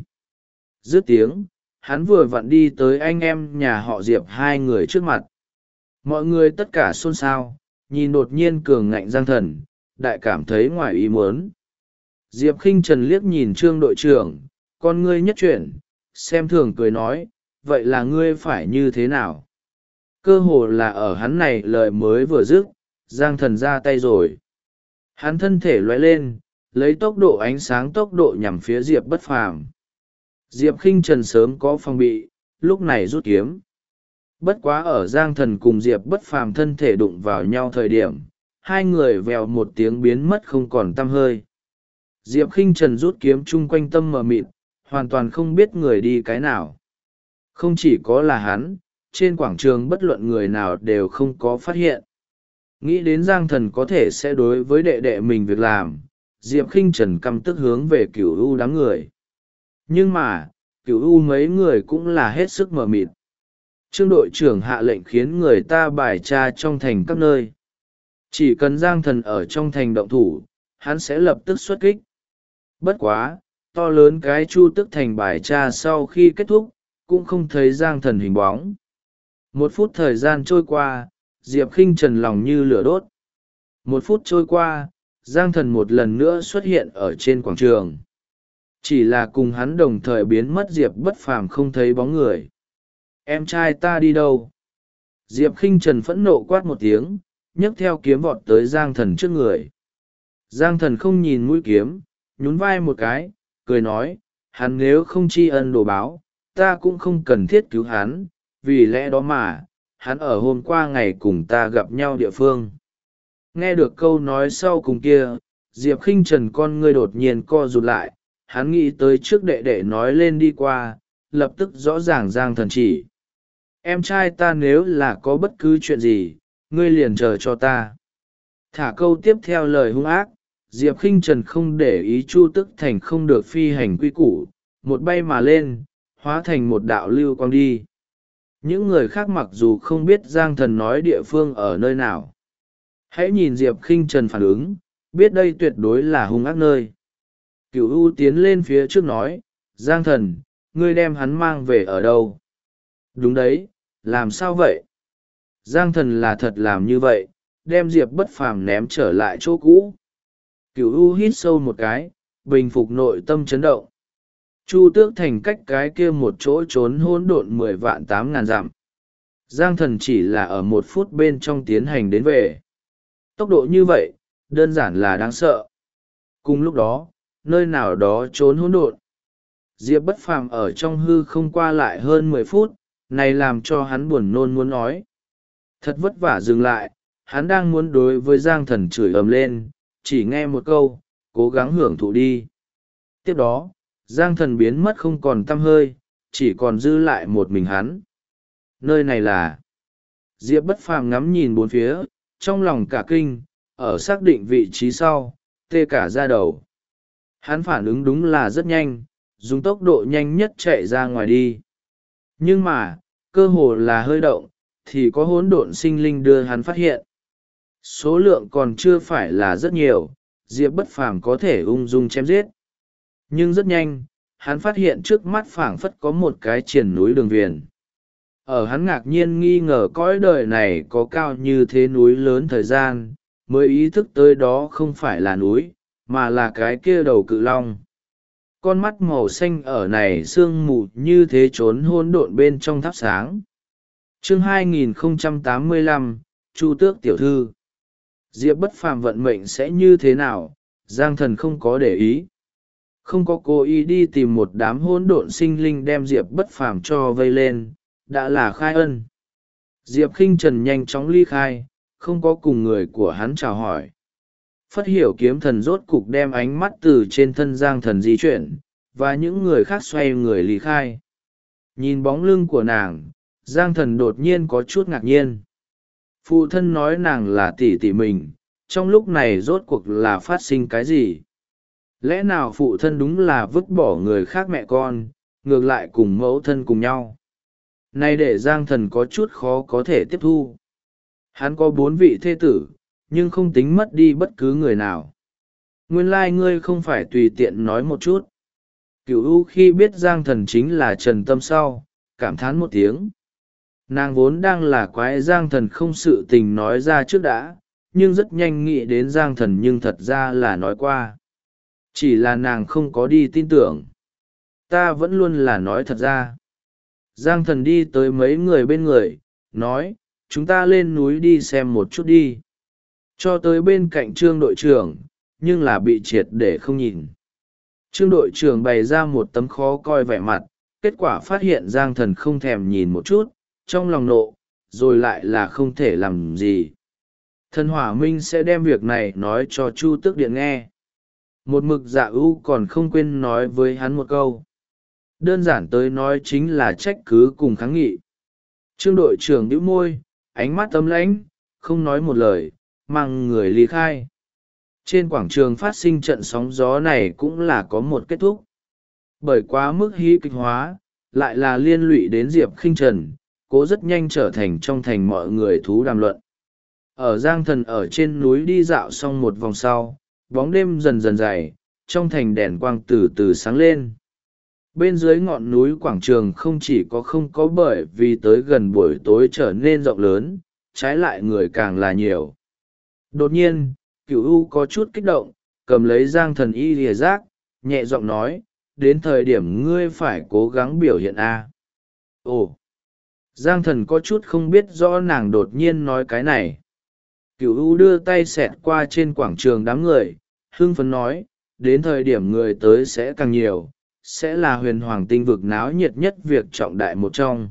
Dứt tiếng, hắn vừa vặn đi tới anh em nhà họ Diệp hai người trước mặt. Mọi người tất cả xôn xao, nhìn đột nhiên cường ngạnh Giang Thần, đại cảm thấy ngoài ý muốn. Diệp Khinh Trần liếc nhìn Trương đội trưởng, con ngươi nhất chuyển, xem thường cười nói, vậy là ngươi phải như thế nào? Cơ hồ là ở hắn này lời mới vừa dứt, Giang Thần ra tay rồi. Hắn thân thể lóe lên, lấy tốc độ ánh sáng tốc độ nhằm phía Diệp Bất Phàm. Diệp Khinh Trần sớm có phòng bị, lúc này rút kiếm. Bất quá ở Giang Thần cùng Diệp Bất Phàm thân thể đụng vào nhau thời điểm, hai người vèo một tiếng biến mất không còn tăm hơi. Diệp Khinh Trần rút kiếm chung quanh tâm mờ mịt, hoàn toàn không biết người đi cái nào. Không chỉ có là hắn, trên quảng trường bất luận người nào đều không có phát hiện. Nghĩ đến Giang Thần có thể sẽ đối với đệ đệ mình việc làm, Diệp Khinh Trần căm tức hướng về Cửu U đám người. Nhưng mà, Cửu U mấy người cũng là hết sức mờ mịt. Trương đội trưởng hạ lệnh khiến người ta bài tra trong thành các nơi. Chỉ cần Giang Thần ở trong thành động thủ, hắn sẽ lập tức xuất kích. Bất quá, to lớn cái Chu Tức thành bài tra sau khi kết thúc, cũng không thấy Giang Thần hình bóng. Một phút thời gian trôi qua, Diệp Khinh Trần lòng như lửa đốt. Một phút trôi qua, Giang Thần một lần nữa xuất hiện ở trên quảng trường. Chỉ là cùng hắn đồng thời biến mất Diệp Bất Phàm không thấy bóng người. Em trai ta đi đâu? Diệp Khinh Trần phẫn nộ quát một tiếng, nhấc theo kiếm vọt tới Giang Thần trước người. Giang Thần không nhìn mũi kiếm, nhún vai một cái, cười nói, hắn nếu không tri ân đồ báo, ta cũng không cần thiết cứu hắn, vì lẽ đó mà, hắn ở hôm qua ngày cùng ta gặp nhau địa phương. Nghe được câu nói sau cùng kia, Diệp Khinh Trần con ngươi đột nhiên co rụt lại, hắn nghĩ tới trước đệ đệ nói lên đi qua, lập tức rõ ràng Giang Thần chỉ. Em trai ta nếu là có bất cứ chuyện gì, ngươi liền chờ cho ta. Thả câu tiếp theo lời hung ác, Diệp Khinh Trần không để ý Chu Tức Thành không được phi hành quy củ, một bay mà lên, hóa thành một đạo lưu quang đi. Những người khác mặc dù không biết Giang Thần nói địa phương ở nơi nào. Hãy nhìn Diệp Khinh Trần phản ứng, biết đây tuyệt đối là hung ác nơi. Cửu U tiến lên phía trước nói, Giang Thần, ngươi đem hắn mang về ở đâu? Đúng đấy, làm sao vậy? Giang Thần là thật làm như vậy, đem Diệp Bất Phàm ném trở lại chỗ cũ. Cửu U hít sâu một cái, bình phục nội tâm chấn động. Chu Tước Thành cách cái kia một chỗ trốn hỗn độn 10.800.000 dặm. Giang Thần chỉ là ở 1 phút bên trong tiến hành đến về. Tốc độ như vậy, đơn giản là đáng sợ. Cùng lúc đó, nơi nào đó trốn hỗn độn. Diệp Bất Phàm ở trong hư không qua lại hơn 10 phút, này làm cho hắn buồn nôn muốn nói. Thật vất vả dừng lại, hắn đang muốn đối với Giang Thần chửi ầm lên, chỉ nghe một câu, cố gắng hưởng thụ đi. Tiếp đó, Giang Thần biến mất không còn tăm hơi, chỉ còn dư lại một mình hắn. Nơi này là... Diệp Bất Phàm ngắm nhìn bốn phía, trong lòng cả kinh, ở xác định vị trí sau, tê cả da đầu. Hắn phản ứng đúng là rất nhanh, dùng tốc độ nhanh nhất chạy ra ngoài đi. Nhưng mà, cơ hồ là hơi động, thì có hỗn độn sinh linh đưa hắn phát hiện. Số lượng còn chưa phải là rất nhiều, Diệp Bất Phàm có thể ung dung chém giết. Nhưng rất nhanh, hắn phát hiện trước mắt phảng phất có một cái triền núi đường viền. Ở hắn ngạc nhiên nghi ngờ cõi đời này có cao như thế núi lớn thời gian, mới ý thức tới đó không phải là núi, mà là cái kia đầu cự long. Con mắt màu xanh ở này sương mù như thế trốn hỗn độn bên trong thắp sáng. Chương 2085, Chu Tước tiểu thư. Diệp Bất Phàm vận mệnh sẽ như thế nào, Giang Thần không có để ý. Không có cố ý đi tìm một đám hỗn độn sinh linh đem Diệp Bất Phàm cho vây lên, đã là khai ân. Diệp Khinh Trần nhanh chóng ly khai, không có cùng người của hắn chào hỏi. Phất Hiểu Kiếm Thần rốt cục đem ánh mắt từ trên thân Giang Thần di chuyển, và những người khác xoay người ly khai. Nhìn bóng lưng của nàng, Giang Thần đột nhiên có chút ngạc nhiên. Phụ thân nói nàng là tỷ tỷ mình, trong lúc này rốt cuộc là phát sinh cái gì? Lẽ nào phụ thân đúng là vứt bỏ người khác mẹ con, ngược lại cùng mẫu thân cùng nhau? Này để Giang Thần có chút khó có thể tiếp thu. Hắn có 4 vị thê tử, nhưng không tính mất đi bất cứ người nào. Nguyên lai ngươi không phải tùy tiện nói một chút. Cửu U khi biết Giang Thần chính là Trần Tâm sau, cảm thán một tiếng. Nàng vốn đang là quái Giang Thần không sự tình nói ra trước đã, nhưng rất nhanh nghĩ đến Giang Thần nhưng thật ra là nói qua. Chỉ là nàng không có đi tin tưởng. Ta vẫn luôn là nói thật ra. Giang Thần đi tới mấy người bên người, nói, chúng ta lên núi đi xem một chút đi. Cho tới bên cạnh Trương đội trưởng, nhưng là bị triệt để không nhìn. Trương đội trưởng bày ra một tấm khó coi vẻ mặt, kết quả phát hiện Giang Thần không thèm nhìn một chút, trong lòng nộ, rồi lại là không thể làm gì. Thần Hỏa Minh sẽ đem việc này nói cho Chu Tước Điện nghe. Một mực Dạ ưu còn không quên nói với hắn một câu. Đơn giản tới nói chính là trách cứ cùng kháng nghị. Trương đội trưởng bĩu môi, ánh mắt ấm lãnh, không nói một lời, mang người ly khai. Trên quảng trường phát sinh trận sóng gió này cũng là có một kết thúc. Bởi quá mức hí kịch hóa, lại là liên lụy đến Diệp Khinh Trần, cố rất nhanh trở thành trong thành mọi người thú đàm luận. Ở Giang Thần ở trên núi đi dạo xong một vòng sau, bóng đêm dần dần dày, trong thành đèn quang từ từ sáng lên. Bên dưới ngọn núi quảng trường không chỉ có không có bởi vì tới gần buổi tối trở nên rộng lớn, trái lại người càng là nhiều. Đột nhiên, Cửu U có chút kích động, cầm lấy Giang Thần y lìa giác, nhẹ giọng nói, đến thời điểm ngươi phải cố gắng biểu hiện a. Ồ! Giang Thần có chút không biết rõ nàng đột nhiên nói cái này. Cửu U đưa tay xẹt qua trên quảng trường đám người, hưng phấn nói, đến thời điểm người tới sẽ càng nhiều, sẽ là huyền hoàng tinh vực náo nhiệt nhất việc trọng đại một trong.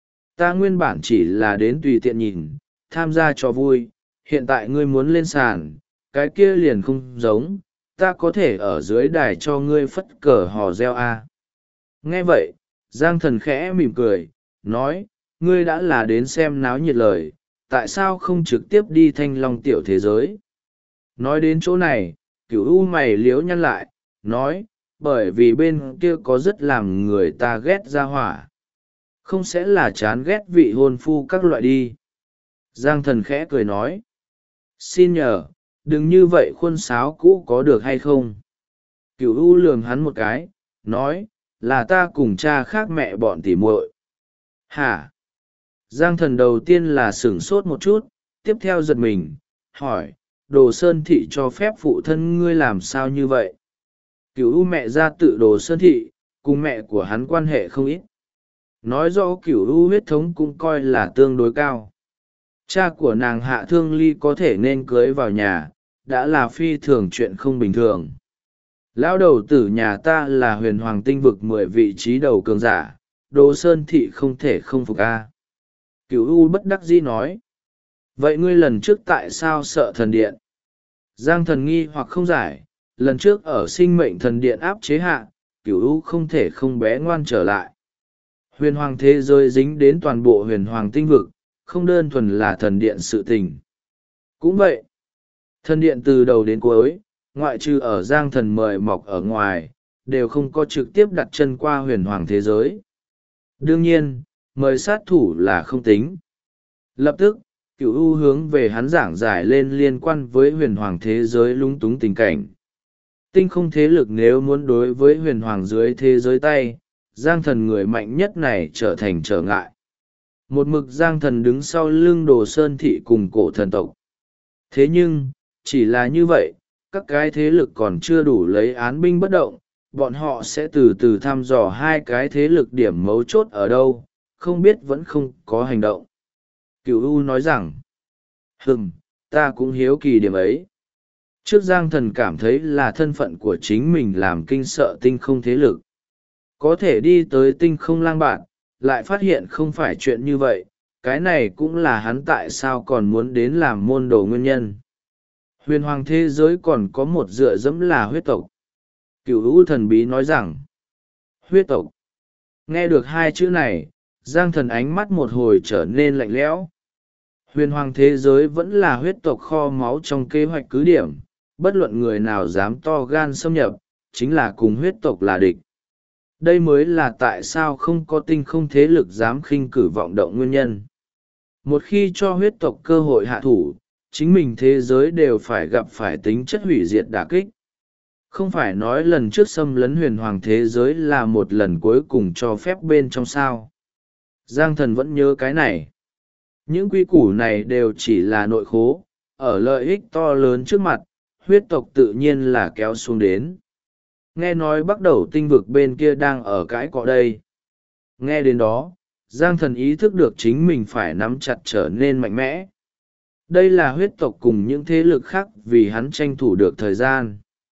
Ta nguyên bản chỉ là đến tùy tiện nhìn, tham gia cho vui, hiện tại ngươi muốn lên sàn, cái kia liền không giống, ta có thể ở dưới đài cho ngươi phất cờ hò reo a. Nghe vậy, Giang Thần khẽ mỉm cười, nói, ngươi đã là đến xem náo nhiệt lời, tại sao không trực tiếp đi Thanh Long tiểu thế giới? Nói đến chỗ này, Cửu U mày liếu nhăn lại, nói, bởi vì bên kia có rất làm người ta ghét ra hỏa. Không sẽ là chán ghét vị hôn phu các loại đi. Giang Thần khẽ cười nói, xin nhờ, đừng như vậy khuôn sáo cũ có được hay không? Cửu U lườm hắn một cái, nói, là ta cùng cha khác mẹ bọn tỉ muội. Hả? Giang Thần đầu tiên là sửng sốt một chút, tiếp theo giật mình, hỏi, Đồ Sơn Thị cho phép phụ thân ngươi làm sao như vậy? Cửu U mẹ ra tự Đồ Sơn Thị, cùng mẹ của hắn quan hệ không ít. Nói rõ Cửu U huyết thống cũng coi là tương đối cao. Cha của nàng Hạ Thương Ly có thể nên cưới vào nhà, đã là phi thường chuyện không bình thường. Lão đầu tử nhà ta là huyền hoàng tinh vực 10 vị trí đầu cường giả, Đồ Sơn Thị không thể không phục a. Cửu U bất đắc dĩ nói. Vậy ngươi lần trước tại sao sợ thần điện? Giang Thần nghi hoặc không giải, lần trước ở sinh mệnh thần điện áp chế hạ, Cửu U không thể không bé ngoan trở lại. Huyền hoàng thế giới dính đến toàn bộ huyền hoàng tinh vực, không đơn thuần là thần điện sự tình. Cũng vậy, thần điện từ đầu đến cuối, ngoại trừ ở Giang Thần mời mọc ở ngoài, đều không có trực tiếp đặt chân qua huyền hoàng thế giới. Đương nhiên, mời sát thủ là không tính. Lập tức, Cửu U hướng về hắn giảng giải lên liên quan với huyền hoàng thế giới lung túng tình cảnh. Tinh không thế lực nếu muốn đối với huyền hoàng dưới thế giới tay, Giang Thần người mạnh nhất này trở thành trở ngại. Một mực Giang Thần đứng sau lưng Đồ Sơn Thị cùng cổ thần tộc. Thế nhưng, chỉ là như vậy, các cái thế lực còn chưa đủ lấy án binh bất động, bọn họ sẽ từ từ thăm dò hai cái thế lực điểm mấu chốt ở đâu, không biết vẫn không có hành động. Cửu U nói rằng, ta cũng hiếu kỳ điểm ấy. Trước Giang Thần cảm thấy là thân phận của chính mình làm kinh sợ tinh không thế lực. Có thể đi tới tinh không lang bạn, lại phát hiện không phải chuyện như vậy, cái này cũng là hắn tại sao còn muốn đến làm môn đồ nguyên nhân. Huyền hoàng thế giới còn có một dựa dẫm là huyết tộc. Cửu U thần bí nói rằng, huyết tộc. Nghe được hai chữ này, Giang Thần ánh mắt một hồi trở nên lạnh lẽo. Huyền hoàng thế giới vẫn là huyết tộc kho máu trong kế hoạch cứ điểm, bất luận người nào dám to gan xâm nhập, chính là cùng huyết tộc là địch. Đây mới là tại sao không có tinh không thế lực dám khinh cử vọng động nguyên nhân. Một khi cho huyết tộc cơ hội hạ thủ, chính mình thế giới đều phải gặp phải tính chất hủy diệt đả kích. Không phải nói lần trước xâm lấn huyền hoàng thế giới là một lần cuối cùng cho phép bên trong sao. Giang Thần vẫn nhớ cái này. Những quy củ này đều chỉ là nội khố, ở lợi ích to lớn trước mặt, huyết tộc tự nhiên là kéo xuống đến. Nghe nói bắt đầu tinh vực bên kia đang ở cãi cọ đây. Nghe đến đó, Giang Thần ý thức được chính mình phải nắm chặt trở nên mạnh mẽ. Đây là huyết tộc cùng những thế lực khác vì hắn tranh thủ được thời gian.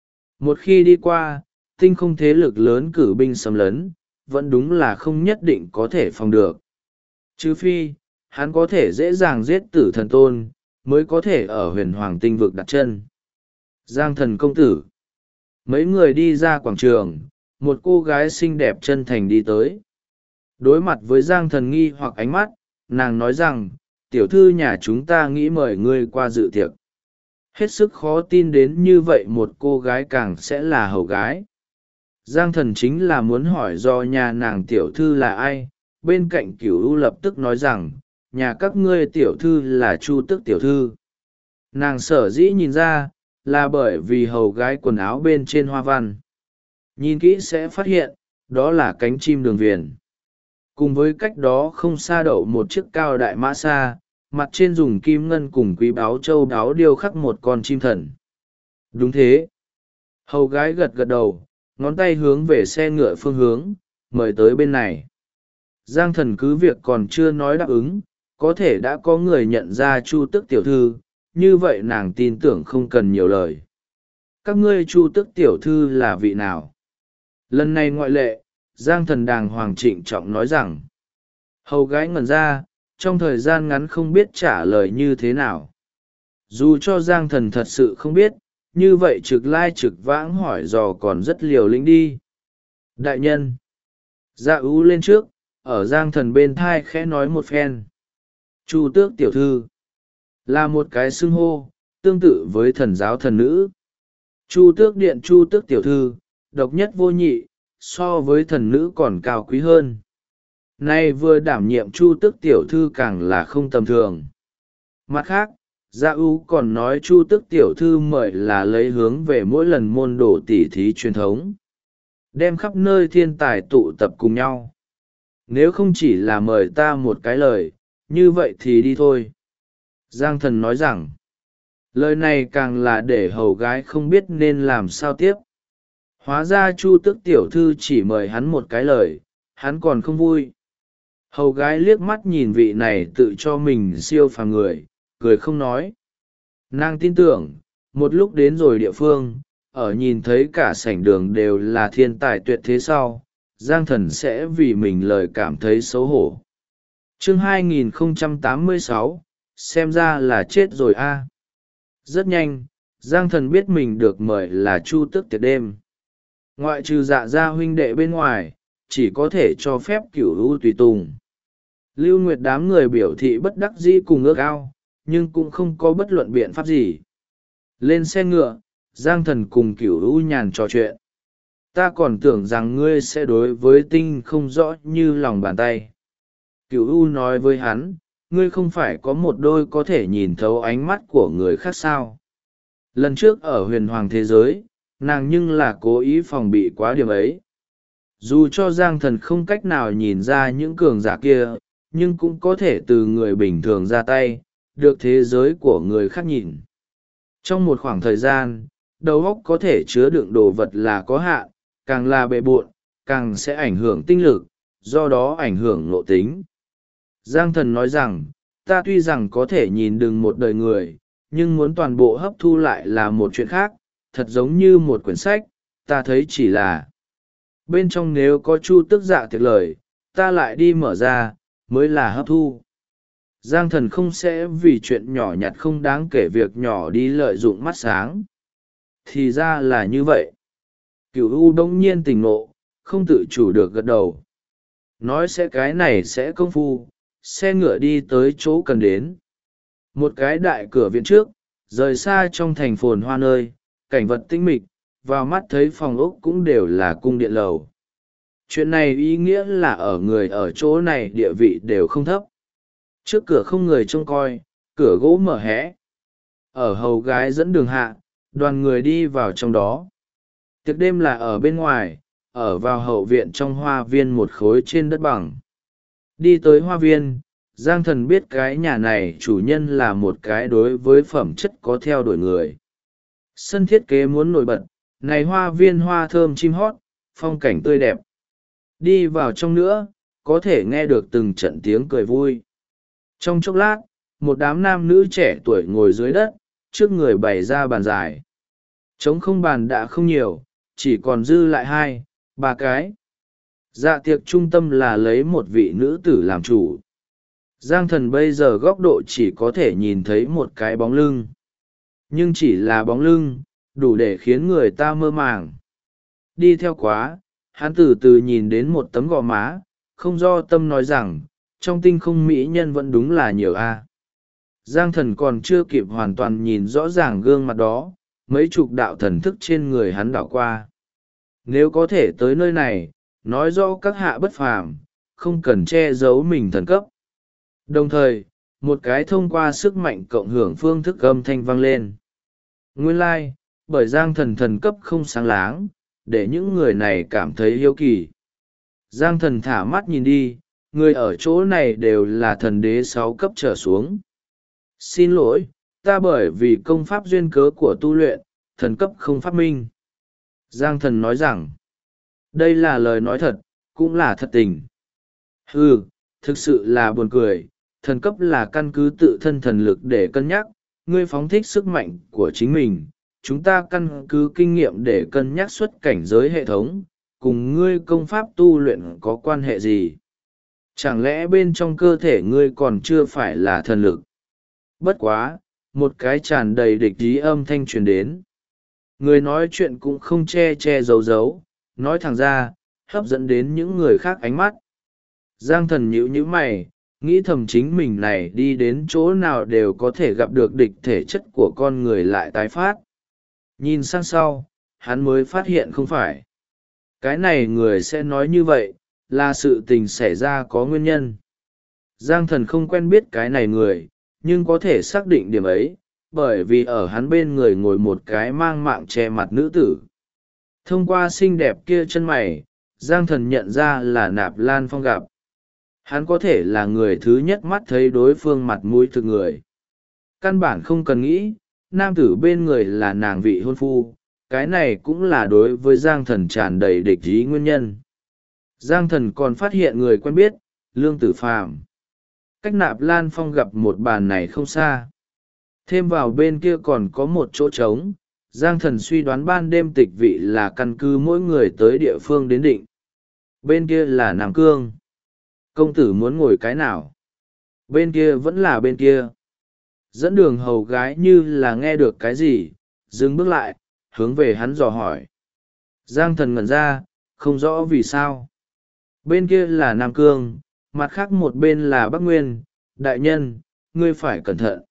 Một khi đi qua, tinh không thế lực lớn cử binh xâm lấn, vẫn đúng là không nhất định có thể phòng được. Trừ phi, hắn có thể dễ dàng giết tử thần tôn, mới có thể ở huyền hoàng tinh vực đặt chân. Giang Thần công tử. Mấy người đi ra quảng trường, một cô gái xinh đẹp chân thành đi tới. Đối mặt với Giang Thần nghi hoặc ánh mắt, nàng nói rằng, tiểu thư nhà chúng ta nghĩ mời ngươi qua dự tiệc. Hết sức khó tin đến như vậy một cô gái càng sẽ là hầu gái. Giang Thần chính là muốn hỏi do nhà nàng tiểu thư là ai, bên cạnh Cửu U lập tức nói rằng, nhà các ngươi tiểu thư là Chu Tước tiểu thư. Nàng sở dĩ nhìn ra, là bởi vì hầu gái quần áo bên trên hoa văn. Nhìn kỹ sẽ phát hiện, đó là cánh chim đường viền. Cùng với cách đó không xa đậu một chiếc cao đại mã xa, mặt trên dùng kim ngân cùng quý báu châu báu điêu khắc một con chim thần. Đúng thế. Hầu gái gật gật đầu, ngón tay hướng về xe ngựa phương hướng, mời tới bên này. Giang Thần cứ việc còn chưa nói đáp ứng, có thể đã có người nhận ra Chu Tước tiểu thư, như vậy nàng tin tưởng không cần nhiều lời. Các ngươi Chu Tước tiểu thư là vị nào? Lần này ngoại lệ, Giang Thần đàng hoàng trịnh trọng nói rằng. Hầu gái ngẩn ra, trong thời gian ngắn không biết trả lời như thế nào. Dù cho Giang Thần thật sự không biết, như vậy trực lai trực vãng hỏi dò còn rất liều lĩnh đi. Đại nhân. Dạ ú lên trước, ở Giang Thần bên thai khẽ nói một phen. Chu Tước tiểu thư là một cái xưng hô, tương tự với thần giáo thần nữ. Chu Tước điện Chu Tước tiểu thư, độc nhất vô nhị, so với thần nữ còn cao quý hơn. Nay vừa đảm nhiệm Chu Tước tiểu thư càng là không tầm thường. Mặt khác, Dạ ú còn nói Chu Tước tiểu thư mời là lấy hướng về mỗi lần môn đồ tỉ thí truyền thống. Đem khắp nơi thiên tài tụ tập cùng nhau. Nếu không chỉ là mời ta một cái lời, như vậy thì đi thôi. Giang Thần nói rằng, lời này càng là để hầu gái không biết nên làm sao tiếp. Hóa ra Chu Tước tiểu thư chỉ mời hắn một cái lời, hắn còn không vui. Hầu gái liếc mắt nhìn vị này tự cho mình siêu phàm người, cười không nói. Nàng tin tưởng, một lúc đến rồi địa phương, ở nhìn thấy cả sảnh đường đều là thiên tài tuyệt thế sau, Giang Thần sẽ vì mình lời cảm thấy xấu hổ. Chương 2086, xem ra là chết rồi a. Rất nhanh, Giang Thần biết mình được mời là chu tước tiệc đêm. Ngoại trừ Dạ gia huynh đệ bên ngoài, chỉ có thể cho phép Cửu U tùy tùng. Lưu Nguyệt đám người biểu thị bất đắc dĩ cùng ước ao, nhưng cũng không có bất luận biện pháp gì. Lên xe ngựa, Giang Thần cùng Cửu U nhàn trò chuyện. Ta còn tưởng rằng ngươi sẽ đối với tinh không rõ như lòng bàn tay. Cửu U nói với hắn, ngươi không phải có một đôi có thể nhìn thấu ánh mắt của người khác sao. Lần trước ở huyền hoàng thế giới, nàng nhưng là cố ý phòng bị quá điểm ấy. Dù cho Giang Thần không cách nào nhìn ra những cường giả kia, nhưng cũng có thể từ người bình thường ra tay, được thế giới của người khác nhìn. Trong một khoảng thời gian, đầu óc có thể chứa đựng đồ vật là có hạn, càng là bề bộn, càng sẽ ảnh hưởng tinh lực, do đó ảnh hưởng nội tính. Giang Thần nói rằng, ta tuy rằng có thể nhìn đừng một đời người, nhưng muốn toàn bộ hấp thu lại là một chuyện khác, thật giống như một quyển sách, ta thấy chỉ là bên trong nếu có chu tước dạ tiệc lời, ta lại đi mở ra, mới là hấp thu. Giang Thần không sẽ vì chuyện nhỏ nhặt không đáng kể việc nhỏ đi lợi dụng mắt sáng. Thì ra là như vậy. Cửu U đông nhiên tỉnh ngộ, không tự chủ được gật đầu. Nói sẽ cái này sẽ công phu, xe ngựa đi tới chỗ cần đến. Một cái đại cửa viện trước, rời xa trong thành phồn hoa nơi, cảnh vật tinh mịch, vào mắt thấy phòng ốc cũng đều là cung điện lầu. Chuyện này ý nghĩa là ở người ở chỗ này địa vị đều không thấp. Trước cửa không người trông coi, cửa gỗ mở hé. Ở hầu gái dẫn đường hạ, đoàn người đi vào trong đó. Tiệc đêm là ở bên ngoài, ở vào hậu viện trong hoa viên một khối trên đất bằng. Đi tới hoa viên, Giang Thần biết cái nhà này chủ nhân là một cái đối với phẩm chất có theo đuổi người. Sân thiết kế muốn nổi bật, này hoa viên hoa thơm chim hót, phong cảnh tươi đẹp. Đi vào trong nữa, có thể nghe được từng trận tiếng cười vui. Trong chốc lát, một đám nam nữ trẻ tuổi ngồi dưới đất, trước người bày ra bàn dài. Trống không bàn đã không nhiều, chỉ còn dư lại 2, 3 cái. Dạ tiệc trung tâm là lấy một vị nữ tử làm chủ. Giang Thần bây giờ góc độ chỉ có thể nhìn thấy một cái bóng lưng. Nhưng chỉ là bóng lưng, đủ để khiến người ta mơ màng. Đi theo quá, hắn từ từ nhìn đến một tấm gò má, không do tâm nói rằng, trong tinh không mỹ nhân vẫn đúng là nhiều a. Giang Thần còn chưa kịp hoàn toàn nhìn rõ ràng gương mặt đó, mấy chục đạo thần thức trên người hắn đảo qua. Nếu có thể tới nơi này, nói rõ các hạ bất phàm, không cần che giấu mình thần cấp. Đồng thời, một cái thông qua sức mạnh cộng hưởng phương thức âm thanh vang lên. Nguyên lai, bởi Giang Thần thần cấp không sáng láng, để những người này cảm thấy hiếu kỳ. Giang Thần thả mắt nhìn đi, người ở chỗ này đều là thần đế 6 cấp trở xuống. Xin lỗi, ta bởi vì công pháp duyên cớ của tu luyện, thần cấp không phát minh. Giang Thần nói rằng, đây là lời nói thật, cũng là thật tình. Thực sự là buồn cười, thần cấp là căn cứ tự thân thần lực để cân nhắc, ngươi phóng thích sức mạnh của chính mình, chúng ta căn cứ kinh nghiệm để cân nhắc xuất cảnh giới hệ thống, cùng ngươi công pháp tu luyện có quan hệ gì? Chẳng lẽ bên trong cơ thể ngươi còn chưa phải là thần lực? Bất quá, một cái tràn đầy địch ý âm thanh truyền đến. Người nói chuyện cũng không che che giấu giấu, nói thẳng ra, hấp dẫn đến những người khác ánh mắt. Giang Thần nhíu mày, nghĩ thầm chính mình này đi đến chỗ nào đều có thể gặp được địch thể chất của con người lại tái phát. Nhìn sang sau, hắn mới phát hiện không phải. Cái này người sẽ nói như vậy, là sự tình xảy ra có nguyên nhân. Giang Thần không quen biết cái này người, nhưng có thể xác định điểm ấy, bởi vì ở hắn bên người ngồi một cái mang mạng che mặt nữ tử. Thông qua xinh đẹp kia chân mày, Giang Thần nhận ra là Nạp Lan Phong gặp. Hắn có thể là người thứ nhất mắt thấy đối phương mặt mũi thực người. Căn bản không cần nghĩ, nam tử bên người là nàng vị hôn phu, cái này cũng là đối với Giang Thần tràn đầy địch ý nguyên nhân. Giang Thần còn phát hiện người quen biết, Lương Tử Phàm. Cách Nạp Lan Phong gặp một bàn này không xa. Thêm vào bên kia còn có một chỗ trống, Giang Thần suy đoán ban đêm tịch vị là căn cứ mỗi người tới địa phương đến định. Bên kia là Nam Cương. Công tử muốn ngồi cái nào? Bên kia vẫn là bên kia. Dẫn đường hầu gái như là nghe được cái gì, dừng bước lại, hướng về hắn dò hỏi. Giang Thần ngẩn ra, không rõ vì sao. Bên kia là Nam Cương, mặt khác một bên là Bắc Nguyên. Đại nhân, ngươi phải cẩn thận.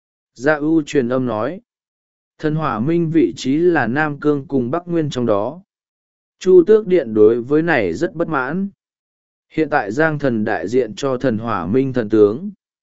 Dạ ưu truyền âm nói. Thần hỏa minh vị trí là Nam Cương cùng Bắc Nguyên trong đó. Chu Tước Điện đối với này rất bất mãn. Hiện tại Giang Thần đại diện cho thần hỏa minh thần tướng.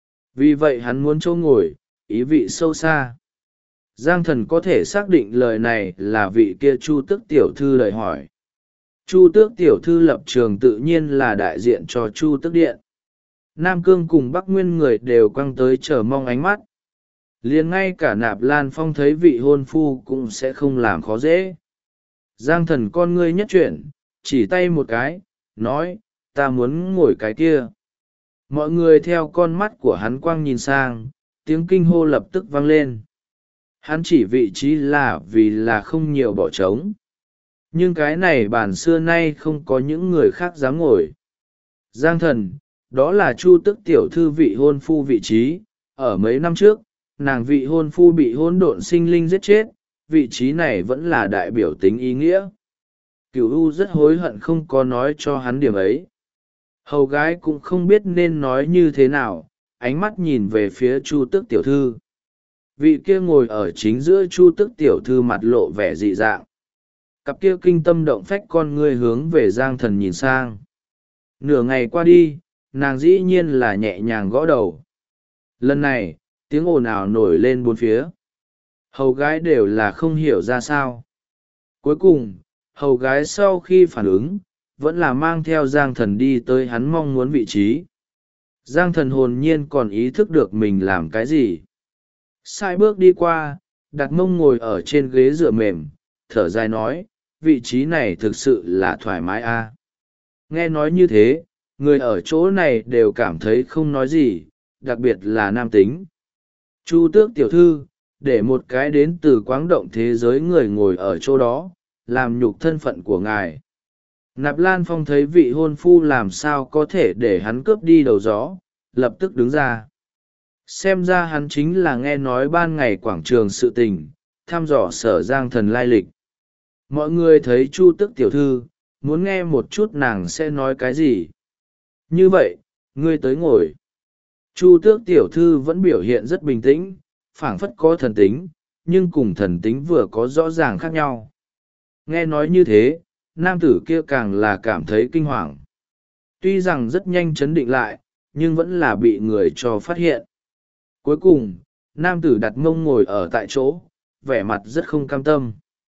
Vì vậy hắn muốn chỗ ngồi, ý vị sâu xa. Giang Thần có thể xác định lời này là vị kia Chu Tước tiểu thư lời hỏi. Chu Tước tiểu thư lập trường tự nhiên là đại diện cho Chu Tước Điện. Nam Cương cùng Bắc Nguyên người đều quăng tới chờ mong ánh mắt. Liền ngay cả Nạp Lan Phong thấy vị hôn phu cũng sẽ không làm khó dễ. Giang Thần con ngươi nhất chuyển, chỉ tay một cái, nói, ta muốn ngồi cái kia. Mọi người theo con mắt của hắn quang nhìn sang, tiếng kinh hô lập tức vang lên. Hắn chỉ vị trí là vì là không nhiều bỏ trống. Nhưng cái này bản xưa nay không có những người khác dám ngồi. Giang Thần, đó là Chu Tước tiểu thư vị hôn phu vị trí. Ở mấy năm trước, nàng vị hôn phu bị hỗn độn sinh linh giết chết, vị trí này vẫn là đại biểu tính ý nghĩa. Cửu U rất hối hận không có nói cho hắn điểm ấy. Hầu gái cũng không biết nên nói như thế nào, ánh mắt nhìn về phía Chu Tước tiểu thư. Vị kia ngồi ở chính giữa Chu Tước tiểu thư mặt lộ vẻ dị dạng. Cặp kia kinh tâm động phách con ngươi hướng về Giang Thần nhìn sang. Nửa ngày qua đi, nàng dĩ nhiên là nhẹ nhàng gõ đầu. Lần này, tiếng ồn ào nổi lên bốn phía. Hầu gái đều là không hiểu ra sao. Cuối cùng, hầu gái sau khi phản ứng, vẫn là mang theo Giang Thần đi tới hắn mong muốn vị trí. Giang Thần hồn nhiên còn ý thức được mình làm cái gì. Sai bước đi qua, đặt mông ngồi ở trên ghế dựa mềm, thở dài nói, vị trí này thực sự là thoải mái a. Nghe nói như thế, người ở chỗ này đều cảm thấy không nói gì, đặc biệt là nam tính. Chu Tước tiểu thư, để một cái đến từ quáng động thế giới người ngồi ở chỗ đó, làm nhục thân phận của ngài. Nạp Lan Phong thấy vị hôn phu làm sao có thể để hắn cướp đi đầu gió, lập tức đứng ra. Xem ra hắn chính là nghe nói ban ngày quảng trường sự tình, thăm dò Sở Giang Thần lai lịch. Mọi người thấy Chu Tước tiểu thư, muốn nghe một chút nàng sẽ nói cái gì. Như vậy, ngươi tới ngồi. Chu Tước tiểu thư vẫn biểu hiện rất bình tĩnh, phảng phất có thần tính, nhưng cùng thần tính vừa có rõ ràng khác nhau. Nghe nói như thế, nam tử kia càng là cảm thấy kinh hoàng. Tuy rằng rất nhanh chấn định lại, nhưng vẫn là bị người cho phát hiện. Cuối cùng, nam tử đặt mông ngồi ở tại chỗ, vẻ mặt rất không cam tâm.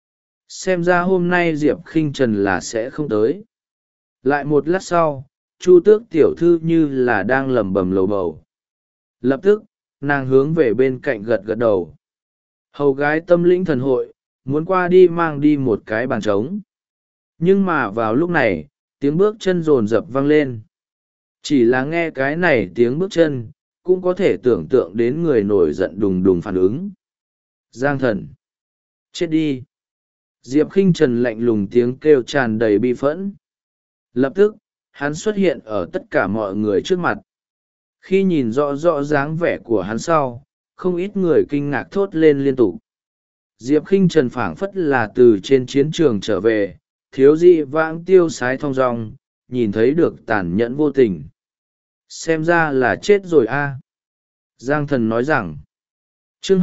Xem ra hôm nay Diệp Khinh Trần là sẽ không tới. Lại một lát sau, Chu Tước tiểu thư như là đang lẩm bẩm lầu bầu. Lập tức, nàng hướng về bên cạnh gật gật đầu. Hầu gái tâm lĩnh thần hội, muốn qua đi mang đi một cái bàn trống. Nhưng mà vào lúc này, tiếng bước chân rồn rập vang lên. Chỉ là nghe cái này tiếng bước chân, cũng có thể tưởng tượng đến người nổi giận đùng đùng phản ứng. Giang Thần! Chết đi! Diệp Khinh Trần lạnh lùng tiếng kêu tràn đầy bi phẫn. Lập tức, hắn xuất hiện ở tất cả mọi người trước mặt. Khi nhìn rõ rõ dáng vẻ của hắn sau, không ít người kinh ngạc thốt lên liên tục. Diệp Khinh Trần phảng phất là từ trên chiến trường trở về, thiếu dị vãng tiêu sái thong dong, nhìn thấy được tàn nhẫn vô tình. Xem ra là chết rồi a. Giang Thần nói rằng, chương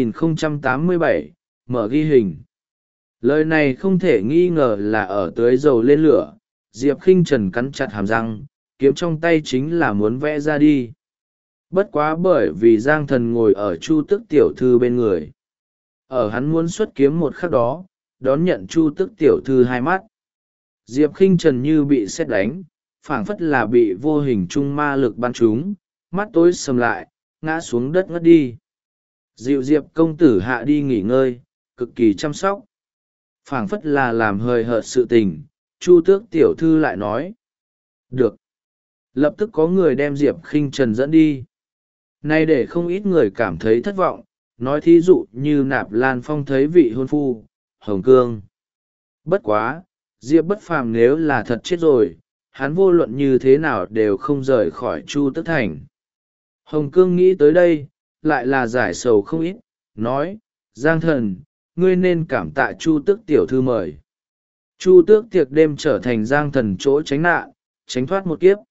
2087, mở ghi hình. Lời này không thể nghi ngờ là ở tưới dầu lên lửa. Diệp Khinh Trần cắn chặt hàm răng, kiếm trong tay chính là muốn vẽ ra đi. Bất quá bởi vì Giang Thần ngồi ở Chu Tước tiểu thư bên người. Ở hắn muốn xuất kiếm một khắc đó, đón nhận Chu Tước tiểu thư hai mắt. Diệp Khinh Trần như bị sét đánh, phảng phất là bị vô hình trung ma lực bắn trúng, mắt tối sầm lại, ngã xuống đất ngất đi. Dịu Diệp công tử hạ đi nghỉ ngơi, cực kỳ chăm sóc. Phảng phất là làm hời hợt sự tình, Chu Tước tiểu thư lại nói. Được. Lập tức có người đem Diệp Khinh Trần dẫn đi. Nay để không ít người cảm thấy thất vọng, nói thí dụ như Nạp Lan Phong thấy vị hôn phu, Hồng Cương. Bất quá, Diệp Bất Phàm nếu là thật chết rồi, hắn vô luận như thế nào đều không rời khỏi Chu Tức Thành. Hồng Cương nghĩ tới đây, lại là giải sầu không ít, nói, Giang thần, ngươi nên cảm tạ Chu Tước tiểu thư mời. Chu Tước tiệc đêm trở thành Giang thần chỗ tránh nạn, tránh thoát một kiếp.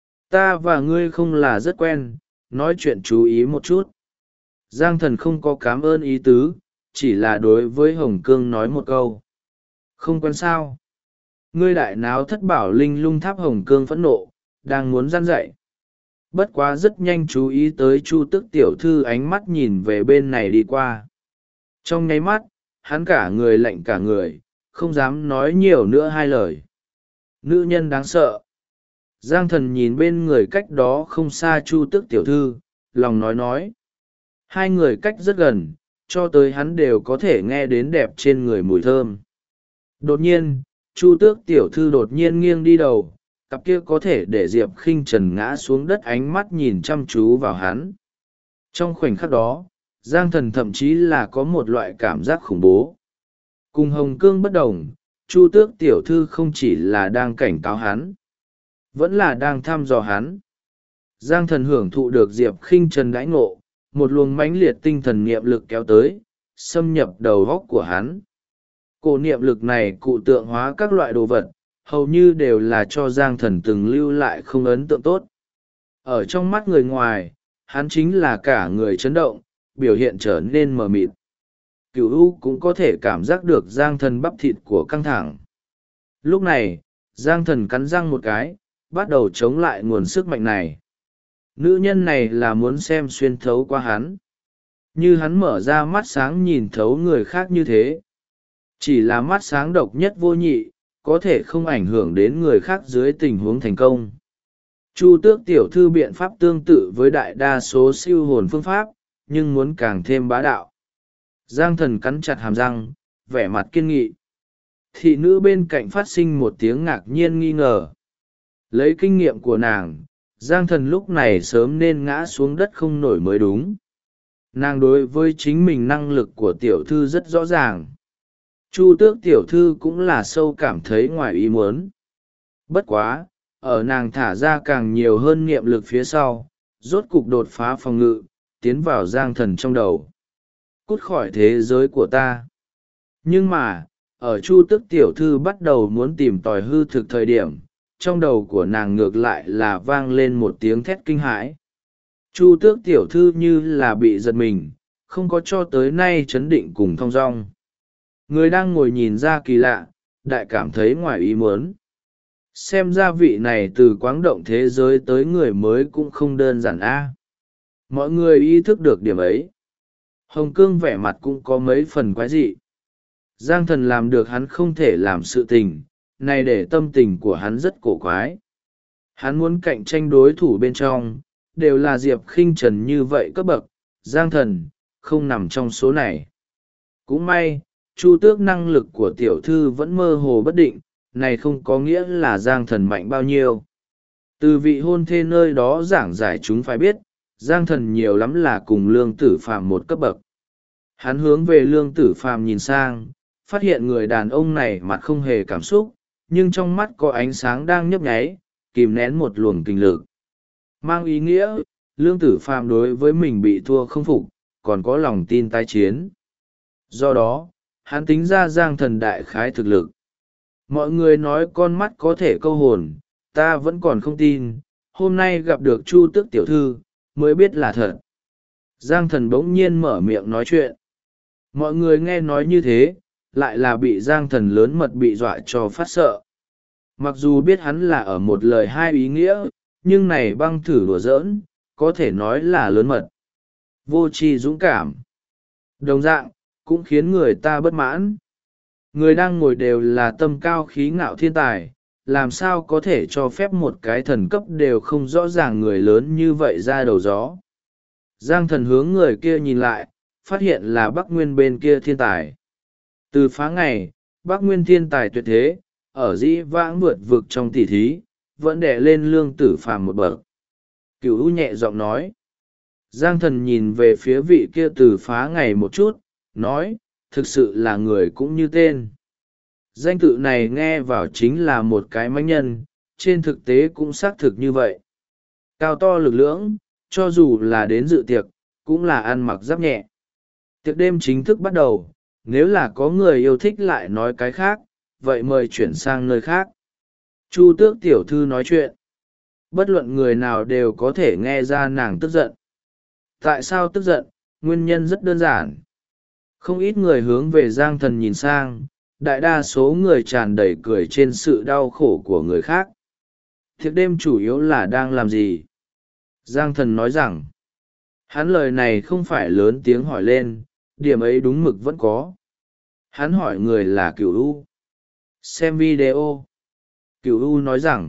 Ta và ngươi không là rất quen, nói chuyện chú ý một chút. Giang thần không có cám ơn ý tứ, chỉ là đối với Hồng Cương nói một câu. Không quen sao. Ngươi đại náo thất bảo linh lung tháp. Hồng Cương phẫn nộ, đang muốn gian dậy. Bất quá rất nhanh chú ý tới Chu Tước tiểu thư ánh mắt nhìn về bên này đi qua. Trong nháy mắt, hắn cả người lạnh cả người, không dám nói nhiều nữa hai lời. Nữ nhân đáng sợ. Giang thần nhìn bên người cách đó không xa Chu Tước tiểu thư, lòng nói. Hai người cách rất gần, cho tới hắn đều có thể nghe đến đẹp trên người mùi thơm. Đột nhiên, Chu Tước tiểu thư đột nhiên nghiêng đi đầu, cặp kia có thể để Diệp Khinh Trần ngã xuống đất ánh mắt nhìn chăm chú vào hắn. Trong khoảnh khắc đó, Giang thần thậm chí là có một loại cảm giác khủng bố. Cùng Hồng Cương bất đồng, Chu Tước tiểu thư không chỉ là đang cảnh cáo hắn, vẫn là đang thăm dò hắn. Giang thần hưởng thụ được Diệp Khinh Trần đãi ngộ, một luồng mãnh liệt tinh thần niệm lực kéo tới, xâm nhập đầu góc của hắn. Cổ niệm lực này cụ tượng hóa các loại đồ vật, hầu như đều là cho Giang thần từng lưu lại không ấn tượng tốt. Ở trong mắt người ngoài, hắn chính là cả người chấn động, biểu hiện trở nên mờ mịt. Cửu U cũng có thể cảm giác được Giang thần bắp thịt của căng thẳng. Lúc này, Giang thần cắn răng một cái, bắt đầu chống lại nguồn sức mạnh này. Nữ nhân này là muốn xem xuyên thấu qua hắn. Như hắn mở ra mắt sáng nhìn thấu người khác như thế. Chỉ là mắt sáng độc nhất vô nhị, có thể không ảnh hưởng đến người khác dưới tình huống thành công. Chu Tước tiểu thư biện pháp tương tự với đại đa số siêu hồn phương pháp, nhưng muốn càng thêm bá đạo. Giang thần cắn chặt hàm răng, vẻ mặt kiên nghị. Thị nữ bên cạnh phát sinh một tiếng ngạc nhiên nghi ngờ. Lấy kinh nghiệm của nàng, Giang thần lúc này sớm nên ngã xuống đất không nổi mới đúng. Nàng đối với chính mình năng lực của tiểu thư rất rõ ràng. Chu Tước tiểu thư cũng là sâu cảm thấy ngoài ý muốn. Bất quá, ở nàng thả ra càng nhiều hơn niệm lực phía sau, rốt cục đột phá phòng ngự, tiến vào Giang thần trong đầu. Cút khỏi thế giới của ta. Nhưng mà, ở Chu Tước tiểu thư bắt đầu muốn tìm tòi hư thực thời điểm, trong đầu của nàng ngược lại là vang lên một tiếng thét kinh hãi. Chu Tước tiểu thư như là bị giật mình, không có cho tới nay chấn định cùng thong dong. Người đang ngồi nhìn ra kỳ lạ, đại cảm thấy ngoài ý muốn. Xem ra vị này từ quáng động thế giới tới người mới cũng không đơn giản a. Mọi người ý thức được điểm ấy. Hồng Cương vẻ mặt cũng có mấy phần quái dị. Giang thần làm được hắn không thể làm sự tình, này để tâm tình của hắn rất cổ quái. Hắn muốn cạnh tranh đối thủ bên trong, đều là Diệp Khinh Trần như vậy cấp bậc, Giang thần, không nằm trong số này. Cũng may, Chu Tước năng lực của tiểu thư vẫn mơ hồ bất định, này không có nghĩa là Giang thần mạnh bao nhiêu. Từ vị hôn thê nơi đó giảng giải chúng phải biết, Giang thần nhiều lắm là cùng Lương Tử Phàm một cấp bậc. Hắn hướng về Lương Tử Phàm nhìn sang, phát hiện người đàn ông này mặt không hề cảm xúc, nhưng trong mắt có ánh sáng đang nhấp nháy, kìm nén một luồng kinh lực. Mang ý nghĩa, Lương Tử Phàm đối với mình bị thua không phục, còn có lòng tin tái chiến. Do đó, hắn tính ra Giang thần đại khái thực lực. Mọi người nói con mắt có thể câu hồn, ta vẫn còn không tin, hôm nay gặp được Chu Tước tiểu thư, mới biết là thật. Giang thần bỗng nhiên mở miệng nói chuyện. Mọi người nghe nói như thế, lại là bị Giang thần lớn mật bị dọa cho phát sợ. Mặc dù biết hắn là ở một lời hai ý nghĩa, nhưng này băng thử đùa giỡn, có thể nói là lớn mật. Vô tri dũng cảm. Đồng dạng, cũng khiến người ta bất mãn. Người đang ngồi đều là tâm cao khí ngạo thiên tài, làm sao có thể cho phép một cái thần cấp đều không rõ ràng người lớn như vậy ra đầu gió. Giang thần hướng người kia nhìn lại, phát hiện là Bắc Nguyên bên kia thiên tài. Từ phá ngày, Bắc Nguyên thiên tài tuyệt thế, ở dĩ vãng vượt vực trong tỉ thí, vẫn đè lên Lương Tử Phàm một bậc. Cửu U nhẹ giọng nói. Giang Thần nhìn về phía vị kia từ phá ngày một chút, nói, thực sự là người cũng như tên. Danh tự này nghe vào chính là một cái mãnh nhân, trên thực tế cũng xác thực như vậy. Cao to lực lưỡng, cho dù là đến dự tiệc, cũng là ăn mặc giáp nhẹ. Tiệc đêm chính thức bắt đầu, nếu là có người yêu thích lại nói cái khác, vậy mời chuyển sang nơi khác. Chu Tước tiểu thư nói chuyện. Bất luận người nào đều có thể nghe ra nàng tức giận. Tại sao tức giận? Nguyên nhân rất đơn giản. Không ít người hướng về Giang Thần nhìn sang, đại đa số người tràn đầy cười trên sự đau khổ của người khác. Tiệc đêm chủ yếu là đang làm gì? Giang Thần nói rằng, hắn lời này không phải lớn tiếng hỏi lên, điểm ấy đúng mực vẫn có. Hắn hỏi người là Cửu U. Xem video. Cửu U nói rằng,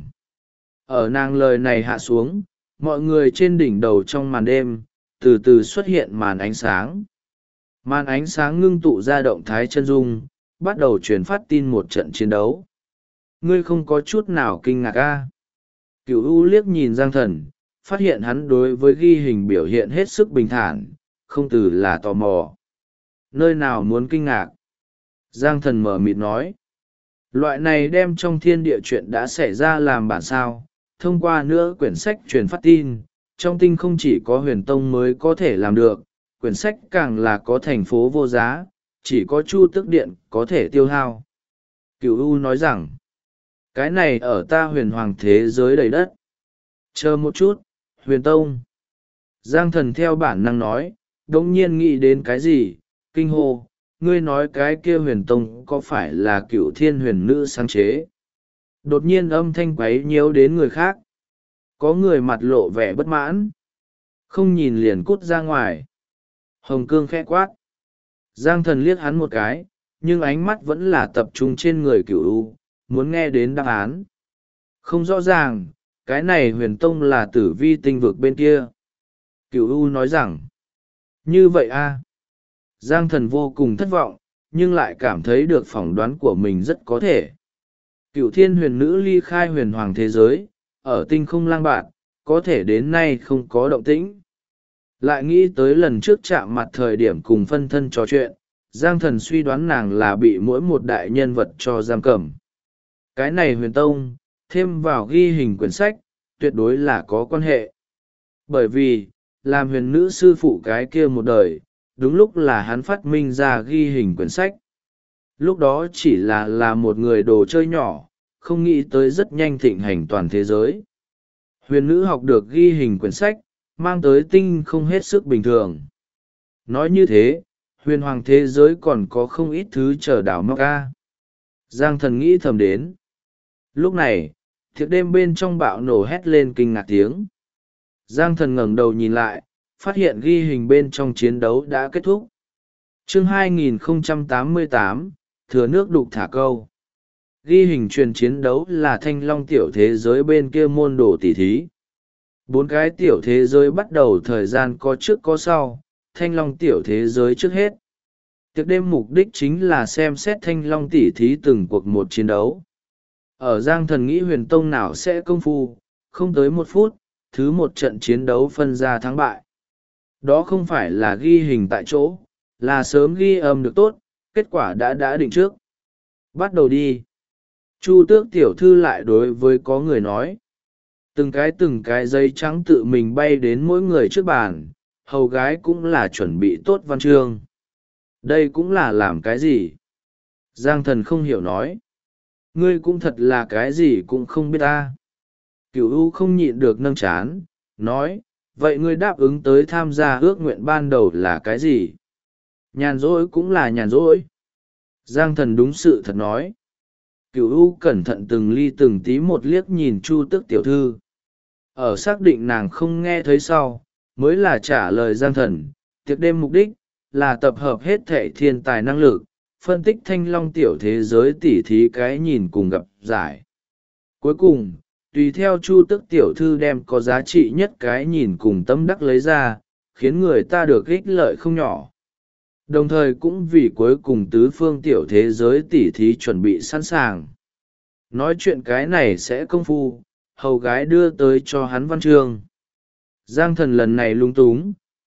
ở nàng lời này hạ xuống, mọi người trên đỉnh đầu trong màn đêm, từ từ xuất hiện màn ánh sáng. Màn ánh sáng ngưng tụ ra động thái chân dung, bắt đầu truyền phát tin một trận chiến đấu. Ngươi không có chút nào kinh ngạc a? Cửu U liếc nhìn Giang Thần, phát hiện hắn đối với ghi hình biểu hiện hết sức bình thản, không từ là tò mò. Nơi nào muốn kinh ngạc? Giang Thần mở mịt nói. Loại này đem trong thiên địa chuyện đã xảy ra làm bản sao, thông qua nữa quyển sách truyền phát tin, trong tinh không chỉ có huyền tông mới có thể làm được, quyển sách càng là có thành phố vô giá, chỉ có Chu Tước Điện có thể tiêu hao. Cửu U nói rằng, cái này ở ta huyền hoàng thế giới đầy đất. Chờ một chút, huyền tông. Giang Thần theo bản năng nói, đống nhiên nghĩ đến cái gì, kinh hô, ngươi nói cái kia huyền tông có phải là Cửu Thiên huyền nữ sáng chế? Đột nhiên âm thanh quấy nhiễu đến người khác. Có người mặt lộ vẻ bất mãn. Không nhìn liền cút ra ngoài. Hồng Cương khẽ quát. Giang Thần liếc hắn một cái, nhưng ánh mắt vẫn là tập trung trên người Cửu U, muốn nghe đến đáp án. Không rõ ràng, cái này huyền tông là tử vi tinh vực bên kia. Cửu U nói rằng, như vậy a? Giang Thần vô cùng thất vọng, nhưng lại cảm thấy được phỏng đoán của mình rất có thể. Cửu Thiên huyền nữ ly khai huyền hoàng thế giới, ở tinh không lang bạt, có thể đến nay không có động tĩnh. Lại nghĩ tới lần trước chạm mặt thời điểm cùng phân thân trò chuyện, Giang Thần suy đoán nàng là bị mỗi một đại nhân vật cho giam cầm. Cái này huyền tông, thêm vào ghi hình quyển sách, tuyệt đối là có quan hệ. Bởi vì, làm huyền nữ sư phụ cái kia một đời, đúng lúc là hắn phát minh ra ghi hình quyển sách. Lúc đó chỉ là một người đồ chơi nhỏ, không nghĩ tới rất nhanh thịnh hành toàn thế giới. Huyền nữ học được ghi hình quyển sách, mang tới tinh không hết sức bình thường. Nói như thế, huyền hoàng thế giới còn có không ít thứ chờ đảo móc ca. Giang Thần nghĩ thầm đến. Lúc này, thiệt đêm bên trong bạo nổ hét lên kinh ngạc tiếng. Giang Thần ngẩng đầu nhìn lại, phát hiện ghi hình bên trong chiến đấu đã kết thúc. Chương 2088, thừa nước đục thả câu. Ghi hình truyền chiến đấu là Thanh Long tiểu thế giới bên kia môn đồ tỷ thí. 4 cái tiểu thế giới bắt đầu thời gian có trước có sau, Thanh Long tiểu thế giới trước hết. Tiệc đêm mục đích chính là xem xét Thanh Long tỷ thí từng cuộc một chiến đấu. Ở Giang Thần nghĩ huyền tông nào sẽ công phu, không tới 1 phút, thứ một trận chiến đấu phân ra thắng bại. Đó không phải là ghi hình tại chỗ, là sớm ghi âm được tốt, kết quả đã định trước. Bắt đầu đi. Chu Tước tiểu thư lại đối với có người nói. Từng cái giấy trắng tự mình bay đến mỗi người trước bàn, hầu gái cũng là chuẩn bị tốt văn chương. Đây cũng là làm cái gì? Giang Thần không hiểu nói. Ngươi cũng thật là cái gì cũng không biết ta. Cửu U không nhịn được nâng chán, nói, vậy ngươi đáp ứng tới tham gia ước nguyện ban đầu là cái gì? Nhàn rỗi cũng là nhàn rỗi. Giang Thần đúng sự thật nói. Cửu U cẩn thận từng ly từng tí một liếc nhìn Chu Tước tiểu thư. Ở xác định nàng không nghe thấy sau, mới là trả lời Giang Thần, tiệc đêm mục đích, là tập hợp hết thệ thiên tài năng lực, phân tích Thanh Long tiểu thế giới tỉ thí cái nhìn cùng gặp giải. Cuối cùng, tùy theo Chu Tước tiểu thư đem có giá trị nhất cái nhìn cùng tâm đắc lấy ra, khiến người ta được ích lợi không nhỏ. Đồng thời cũng vì cuối cùng tứ phương tiểu thế giới tỉ thí chuẩn bị sẵn sàng. Nói chuyện cái này sẽ công phu, hầu gái đưa tới cho hắn văn chương. Giang Thần lần này lung túng,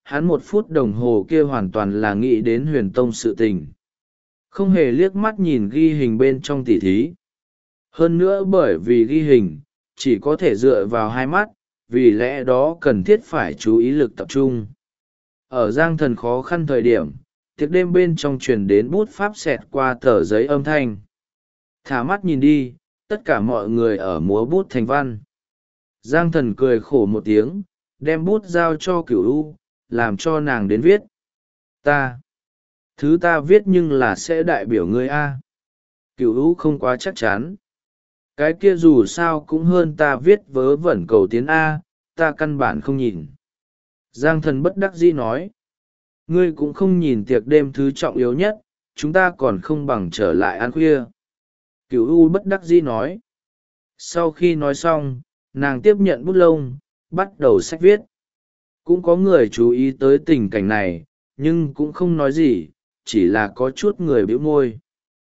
hắn 1 phút đồng hồ kia hoàn toàn là nghĩ đến huyền tông sự tình, không hề liếc mắt nhìn ghi hình bên trong tỉ thí. Hơn nữa bởi vì ghi hình chỉ có thể dựa vào 2 mắt, vì lẽ đó cần thiết phải chú ý lực tập trung. Ở Giang Thần khó khăn thời điểm, tiệc đêm bên trong truyền đến bút pháp xẹt qua tờ giấy âm thanh. Thả mắt nhìn đi, tất cả mọi người ở múa bút thành văn. Giang Thần cười khổ một tiếng, đem bút giao cho Cửu U, làm cho nàng đến viết. Thứ ta viết nhưng là sẽ đại biểu ngươi a. Cửu U không quá chắc chắn. Cái kia dù sao cũng hơn ta viết vớ vẩn cầu tiến a, ta căn bản không nhìn. Giang Thần bất đắc dĩ nói. Ngươi cũng không nhìn tiệc đêm thứ trọng yếu nhất, chúng ta còn không bằng trở lại ăn khuya. Cửu U bất đắc dĩ nói. Sau khi nói xong, nàng tiếp nhận bút lông, bắt đầu sách viết. Cũng có người chú ý tới tình cảnh này, nhưng cũng không nói gì, chỉ là có chút người bĩu môi.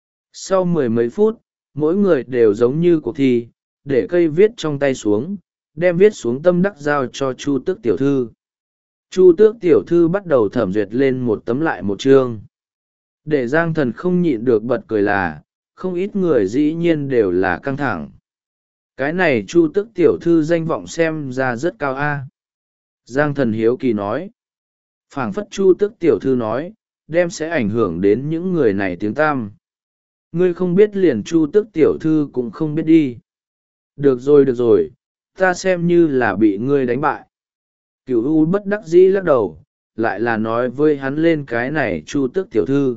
Sau 10 mấy phút, mỗi người đều giống như cuộc thi, để cây viết trong tay xuống, đem viết xuống tâm đắc giao cho Chu Tước tiểu thư. Chu Tước tiểu thư bắt đầu thẩm duyệt lên một tấm lại một chương. Để Giang Thần không nhịn được bật cười là, không ít người dĩ nhiên đều là căng thẳng. Cái này Chu Tước tiểu thư danh vọng xem ra rất cao a. Giang Thần hiếu kỳ nói. Phảng phất Chu Tước tiểu thư nói, đem sẽ ảnh hưởng đến những người này tiếng tăm. Ngươi không biết liền Chu Tước tiểu thư cũng không biết đi. Được rồi, ta xem như là bị ngươi đánh bại. Cửu U bất đắc dĩ lắc đầu, lại là nói với hắn lên cái này Chu Tước tiểu thư.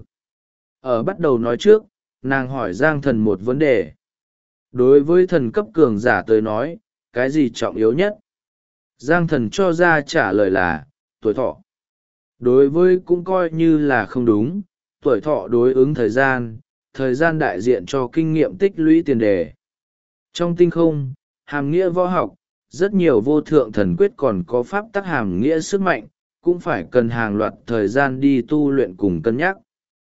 Ở bắt đầu nói trước, nàng hỏi Giang Thần một vấn đề. Đối với thần cấp cường giả tới nói, cái gì trọng yếu nhất? Giang Thần cho ra trả lời là, tuổi thọ. Đối với cũng coi như là không đúng, tuổi thọ đối ứng thời gian đại diện cho kinh nghiệm tích lũy tiền đề. Trong tinh không, hàm nghĩa võ học, rất nhiều vô thượng thần quyết còn có pháp tắc hàm nghĩa sức mạnh, cũng phải cần hàng loạt thời gian đi tu luyện cùng cân nhắc.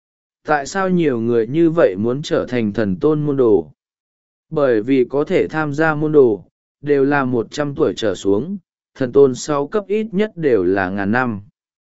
Tại sao nhiều người như vậy muốn trở thành thần tôn môn đồ? Bởi vì có thể tham gia môn đồ, đều là 100 tuổi trở xuống, thần tôn 6 cấp ít nhất đều là ngàn năm.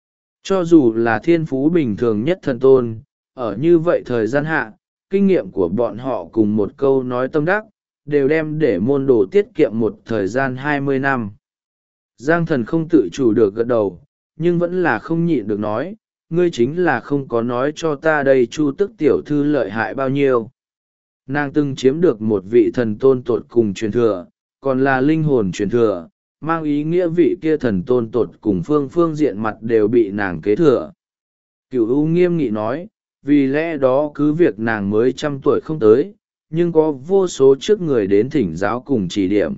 Cho dù là thiên phú bình thường nhất thần tôn, ở như vậy thời gian hạ, kinh nghiệm của bọn họ cùng một câu nói tâm đắc, đều đem để môn đồ tiết kiệm một thời gian 20 năm. Giang Thần không tự chủ được gật đầu, nhưng vẫn là không nhịn được nói, ngươi chính là không có nói cho ta đây Chu Tước tiểu thư lợi hại bao nhiêu. Nàng từng chiếm được một vị thần tôn tột cùng truyền thừa, còn là linh hồn truyền thừa, mang ý nghĩa vị kia thần tôn tột cùng phương diện mặt đều bị nàng kế thừa. Cửu U nghiêm nghị nói, vì lẽ đó cứ việc nàng mới 100 tuổi không tới, nhưng có vô số trước người đến thỉnh giáo cùng chỉ điểm.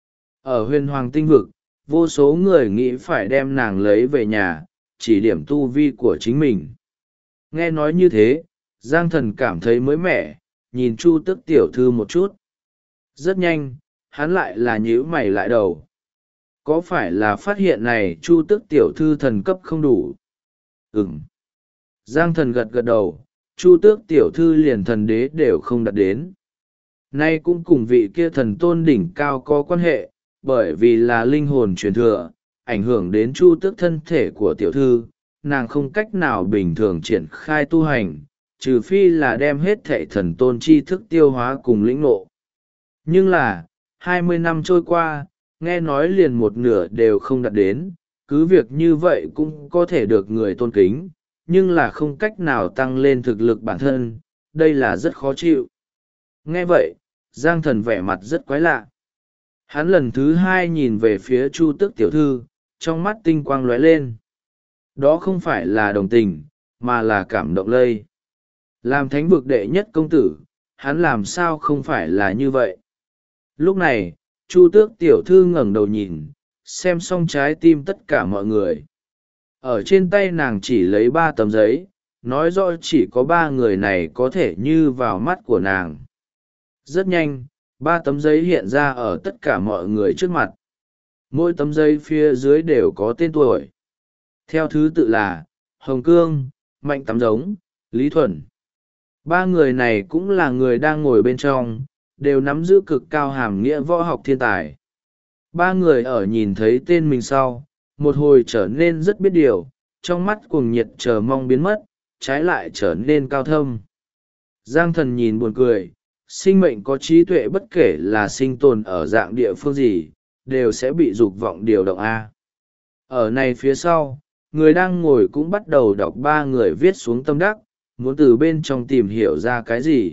Ở huyền hoàng tinh vực, vô số người nghĩ phải đem nàng lấy về nhà, chỉ điểm tu vi của chính mình. Nghe nói như thế, Giang Thần cảm thấy mới mẻ, nhìn Chu Tước tiểu thư một chút. Rất nhanh, hắn lại là nhíu mày lại đầu. Có phải là phát hiện này Chu Tước tiểu thư thần cấp không đủ? Giang Thần gật gật đầu, Chu Tước tiểu thư liền thần đế đều không đạt đến. Nay cũng cùng vị kia thần tôn đỉnh cao có quan hệ, bởi vì là linh hồn truyền thừa, ảnh hưởng đến Chu Tước thân thể của tiểu thư, nàng không cách nào bình thường triển khai tu hành, trừ phi là đem hết thệ thần tôn tri thức tiêu hóa cùng lĩnh ngộ. Nhưng là, 20 năm trôi qua, nghe nói liền một nửa đều không đạt đến, cứ việc như vậy cũng có thể được người tôn kính, nhưng là không cách nào tăng lên thực lực bản thân, đây là rất khó chịu. Nghe vậy, Giang Thần vẻ mặt rất quái lạ. Hắn lần thứ 2 nhìn về phía Chu Tước tiểu thư, trong mắt tinh quang lóe lên. Đó không phải là đồng tình, mà là cảm động lây. Làm thánh vực đệ nhất công tử, hắn làm sao không phải là như vậy. Lúc này, Chu Tước tiểu thư ngẩng đầu nhìn, xem xong trái tim tất cả mọi người. Ở trên tay nàng chỉ lấy 3 tấm giấy, nói rõ chỉ có 3 người này có thể như vào mắt của nàng. Rất nhanh, 3 tấm giấy hiện ra ở tất cả mọi người trước mặt. Mỗi tấm giấy phía dưới đều có tên tuổi. Theo thứ tự là Hồng Cương, Mạnh Tắm Giống, Lý Thuần. 3 người này cũng là người đang ngồi bên trong, đều nắm giữ cực cao hàm nghĩa võ học thiên tài. 3 người ở nhìn thấy tên mình sau, một hồi trở nên rất biết điều, trong mắt cuồng nhiệt chờ mong biến mất, trái lại trở nên cao thâm. Giang Thần nhìn buồn cười, sinh mệnh có trí tuệ bất kể là sinh tồn ở dạng địa phương gì, đều sẽ bị dục vọng điều động a. Ở này phía sau, người đang ngồi cũng bắt đầu đọc ba người viết xuống tâm đắc, muốn từ bên trong tìm hiểu ra cái gì.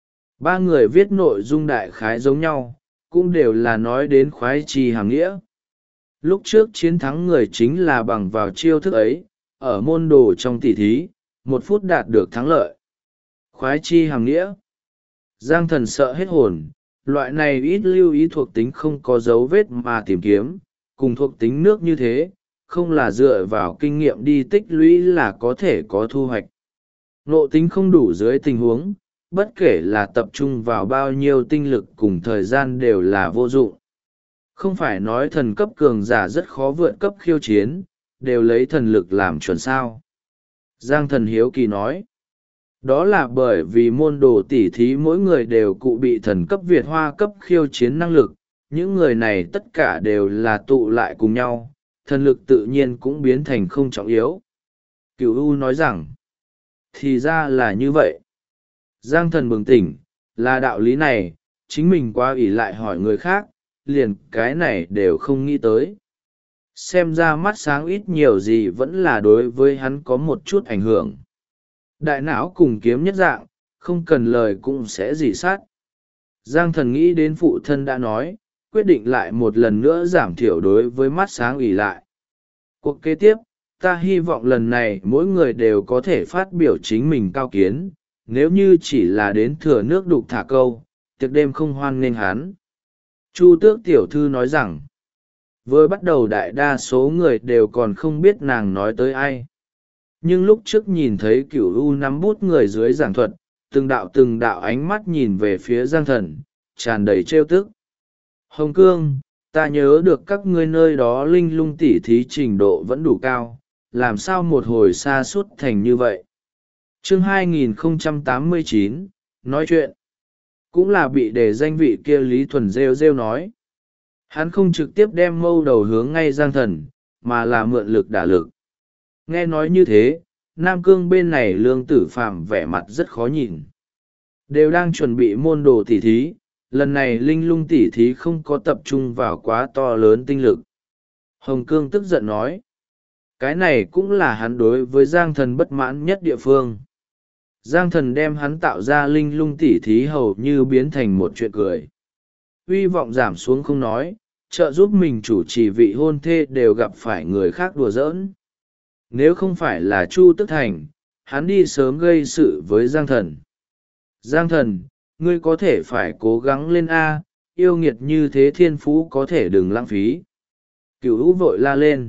Ba người viết nội dung đại khái giống nhau, cũng đều là nói đến khoái trì hàm nghĩa. Lúc trước chiến thắng người chính là bằng vào chiêu thức ấy, ở môn đồ trong tỷ thí, 1 phút đạt được thắng lợi. Khoái chi hàm nghĩa. Giang Thần sợ hết hồn, loại này ít lưu ý thuộc tính không có dấu vết mà tìm kiếm, cùng thuộc tính nước như thế, không là dựa vào kinh nghiệm đi tích lũy là có thể có thu hoạch. Ngộ tính không đủ dưới tình huống, bất kể là tập trung vào bao nhiêu tinh lực cùng thời gian đều là vô dụng. Không phải nói thần cấp cường giả rất khó vượt cấp khiêu chiến, đều lấy thần lực làm chuẩn sao. Giang Thần hiếu kỳ nói. Đó là bởi vì môn đồ tỉ thí mỗi người đều cụ bị thần cấp Việt Hoa cấp khiêu chiến năng lực, những người này tất cả đều là tụ lại cùng nhau, thần lực tự nhiên cũng biến thành không trọng yếu. Cửu U nói rằng, thì ra là như vậy. Giang Thần bừng tỉnh, là đạo lý này, chính mình quá ỷ lại hỏi người khác, liền cái này đều không nghĩ tới. Xem ra mắt sáng ít nhiều gì vẫn là đối với hắn có một chút ảnh hưởng. Đại não cùng kiếm nhất dạng, không cần lời cũng sẽ dị sát. Giang Thần nghĩ đến phụ thân đã nói, quyết định lại một lần nữa giảm thiểu đối với mắt sáng ỷ lại. Cuộc kế tiếp, ta hy vọng lần này mỗi người đều có thể phát biểu chính mình cao kiến, nếu như chỉ là đến thừa nước đục thả câu, tiệc đêm không hoan nghênh hắn. Chu Tước tiểu thư nói rằng, vừa bắt đầu đại đa số người đều còn không biết nàng nói tới ai. Nhưng lúc trước nhìn thấy Cửu U nắm bút người dưới giảng thuật, từng đạo ánh mắt nhìn về phía Giang Thần, tràn đầy trêu tức. Hồng Cương, ta nhớ được các ngươi nơi đó linh lung tỉ thí trình độ vẫn đủ cao, làm sao một hồi xa suốt thành như vậy. Chương 2089, nói chuyện. Cũng là bị đề danh vị kia Lý Thuần rêu nói. Hắn không trực tiếp đem mâu đầu hướng ngay Giang Thần, mà là mượn lực đả lực. Nghe nói như thế, Nam Cương bên này Lương Tử Phàm vẻ mặt rất khó nhìn. Đều đang chuẩn bị môn đồ tỉ thí, lần này linh lung tỉ thí không có tập trung vào quá to lớn tinh lực. Hồng Cương tức giận nói. Cái này cũng là hắn đối với Giang Thần bất mãn nhất địa phương. Giang Thần đem hắn tạo ra linh lung tỉ thí hầu như biến thành một chuyện cười. Hy vọng giảm xuống không nói, trợ giúp mình chủ trì vị hôn thê đều gặp phải người khác đùa giỡn. Nếu không phải là Chu Tức Thành, hắn đi sớm gây sự với Giang Thần. Giang Thần, ngươi có thể phải cố gắng lên A, yêu nghiệt như thế thiên phú có thể đừng lãng phí. Cửu Hữu vội la lên.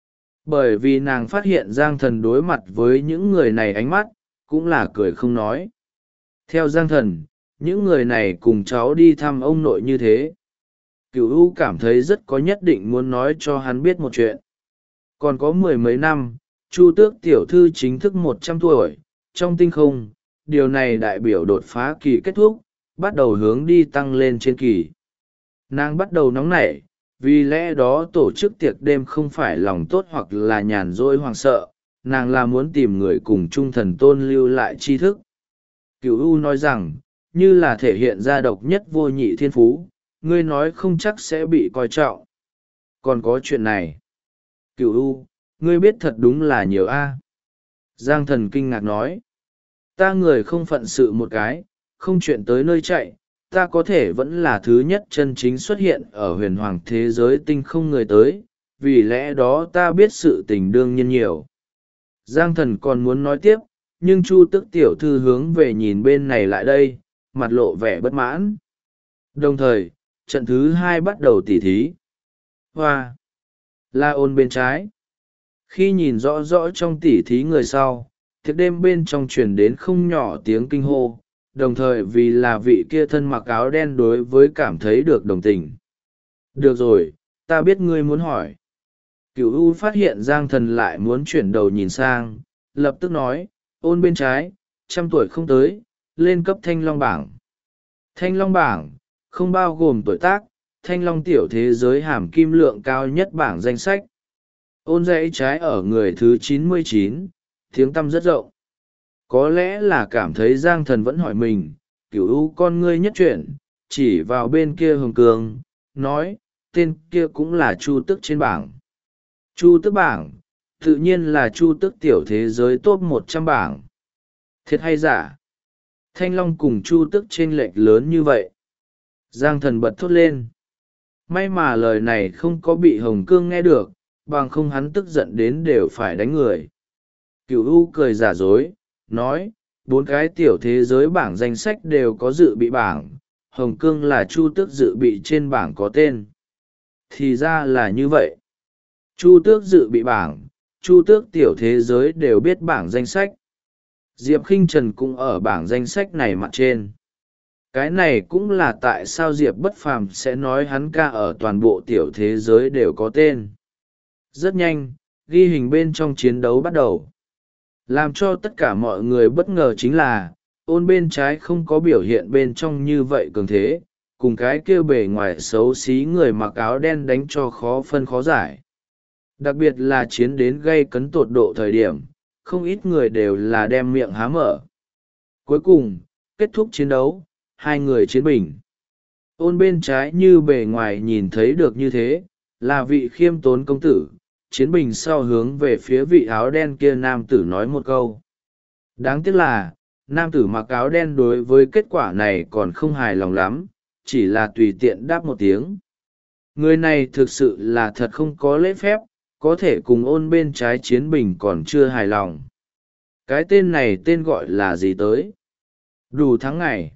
Bởi vì nàng phát hiện Giang Thần đối mặt với những người này ánh mắt, cũng là cười không nói. Theo Giang Thần, những người này cùng cháu đi thăm ông nội như thế. Cửu U cảm thấy rất có nhất định muốn nói cho hắn biết một chuyện. Còn có 10 mấy năm, Chu Tước tiểu thư chính thức 100 tuổi, trong tinh không, điều này đại biểu đột phá kỳ kết thúc, bắt đầu hướng đi tăng lên trên kỳ. Nàng bắt đầu nóng nảy, vì lẽ đó tổ chức tiệc đêm không phải lòng tốt hoặc là nhàn rỗi hoang sợ, nàng là muốn tìm người cùng chung thần tôn lưu lại tri thức. Cửu U nói rằng, như là thể hiện ra độc nhất vô nhị thiên phú, ngươi nói không chắc sẽ bị coi trọng. Còn có chuyện này. Cửu U, ngươi biết thật đúng là nhiều a. Giang Thần kinh ngạc nói. Ta người không phận sự một cái, không chuyện tới nơi chạy, ta có thể vẫn là thứ nhất chân chính xuất hiện ở huyền hoàng thế giới tinh không người tới, vì lẽ đó ta biết sự tình đương nhiên nhiều. Giang Thần còn muốn nói tiếp, nhưng Chu Tức tiểu thư hướng về nhìn bên này lại đây, mặt lộ vẻ bất mãn. Đồng thời, trận thứ 2 bắt đầu tỉ thí. Hoa! La Ôn bên trái. Khi nhìn rõ rõ trong tỉ thí người sau, thiệt đêm bên trong truyền đến không nhỏ tiếng kinh hô, đồng thời vì là vị kia thân mặc áo đen đối với cảm thấy được đồng tình. Được rồi, ta biết ngươi muốn hỏi. Cửu U phát hiện Giang Thần lại muốn chuyển đầu nhìn sang, lập tức nói, Ôn bên trái, 100 tuổi không tới, lên cấp Thanh Long bảng. Thanh Long bảng, không bao gồm tuổi tác, Thanh Long tiểu thế giới hàm kim lượng cao nhất bảng danh sách. Ôn dãy trái ở người thứ 99, tiếng tăm rất rộng. Có lẽ là cảm thấy Giang Thần vẫn hỏi mình, Cửu U con ngươi nhất chuyển, chỉ vào bên kia Hồng Cương, nói, tên kia cũng là Chu Tước trên bảng. Chu Tước bảng, tự nhiên là Chu Tước tiểu thế giới top 100 bảng. Thiệt hay giả? Thanh Long cùng Chu Tước chênh lệch lớn như vậy. Giang Thần bật thốt lên. May mà lời này không có bị Hồng Cương nghe được, bằng không hắn tức giận đến đều phải đánh người. Cửu U cười giả dối, nói, 4 cái tiểu thế giới bảng danh sách đều có dự bị bảng, Hồng Cương là Chu Tước dự bị trên bảng có tên. Thì ra là như vậy. Chu Tước dự bị bảng, Chu Tước tiểu thế giới đều biết bảng danh sách. Diệp Khinh Trần cũng ở bảng danh sách này mặt trên. Cái này cũng là tại sao Diệp Bất Phàm sẽ nói hắn ca ở toàn bộ tiểu thế giới đều có tên. Rất nhanh, ghi hình bên trong chiến đấu bắt đầu. Làm cho tất cả mọi người bất ngờ chính là, Ôn bên trái không có biểu hiện bên trong như vậy cường thế, cùng cái kia bề ngoài xấu xí người mặc áo đen đánh cho khó phân khó giải. Đặc biệt là chiến đến gây cấn tột độ thời điểm, không ít người đều là đem miệng há mở. Cuối cùng, kết thúc chiến đấu, hai người chiến bình. Ôn bên trái như bề ngoài nhìn thấy được như thế, là vị khiêm tốn công tử, chiến bình sau hướng về phía vị áo đen kia nam tử nói một câu. Đáng tiếc là, nam tử mặc áo đen đối với kết quả này còn không hài lòng lắm, chỉ là tùy tiện đáp một tiếng. Người này thực sự là thật không có lễ phép, có thể cùng Ôn bên trái chiến bình còn chưa hài lòng. Cái tên này tên gọi là gì tới? Đủ tháng ngày.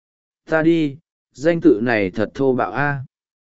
Ta đi, danh tự này thật thô bạo a.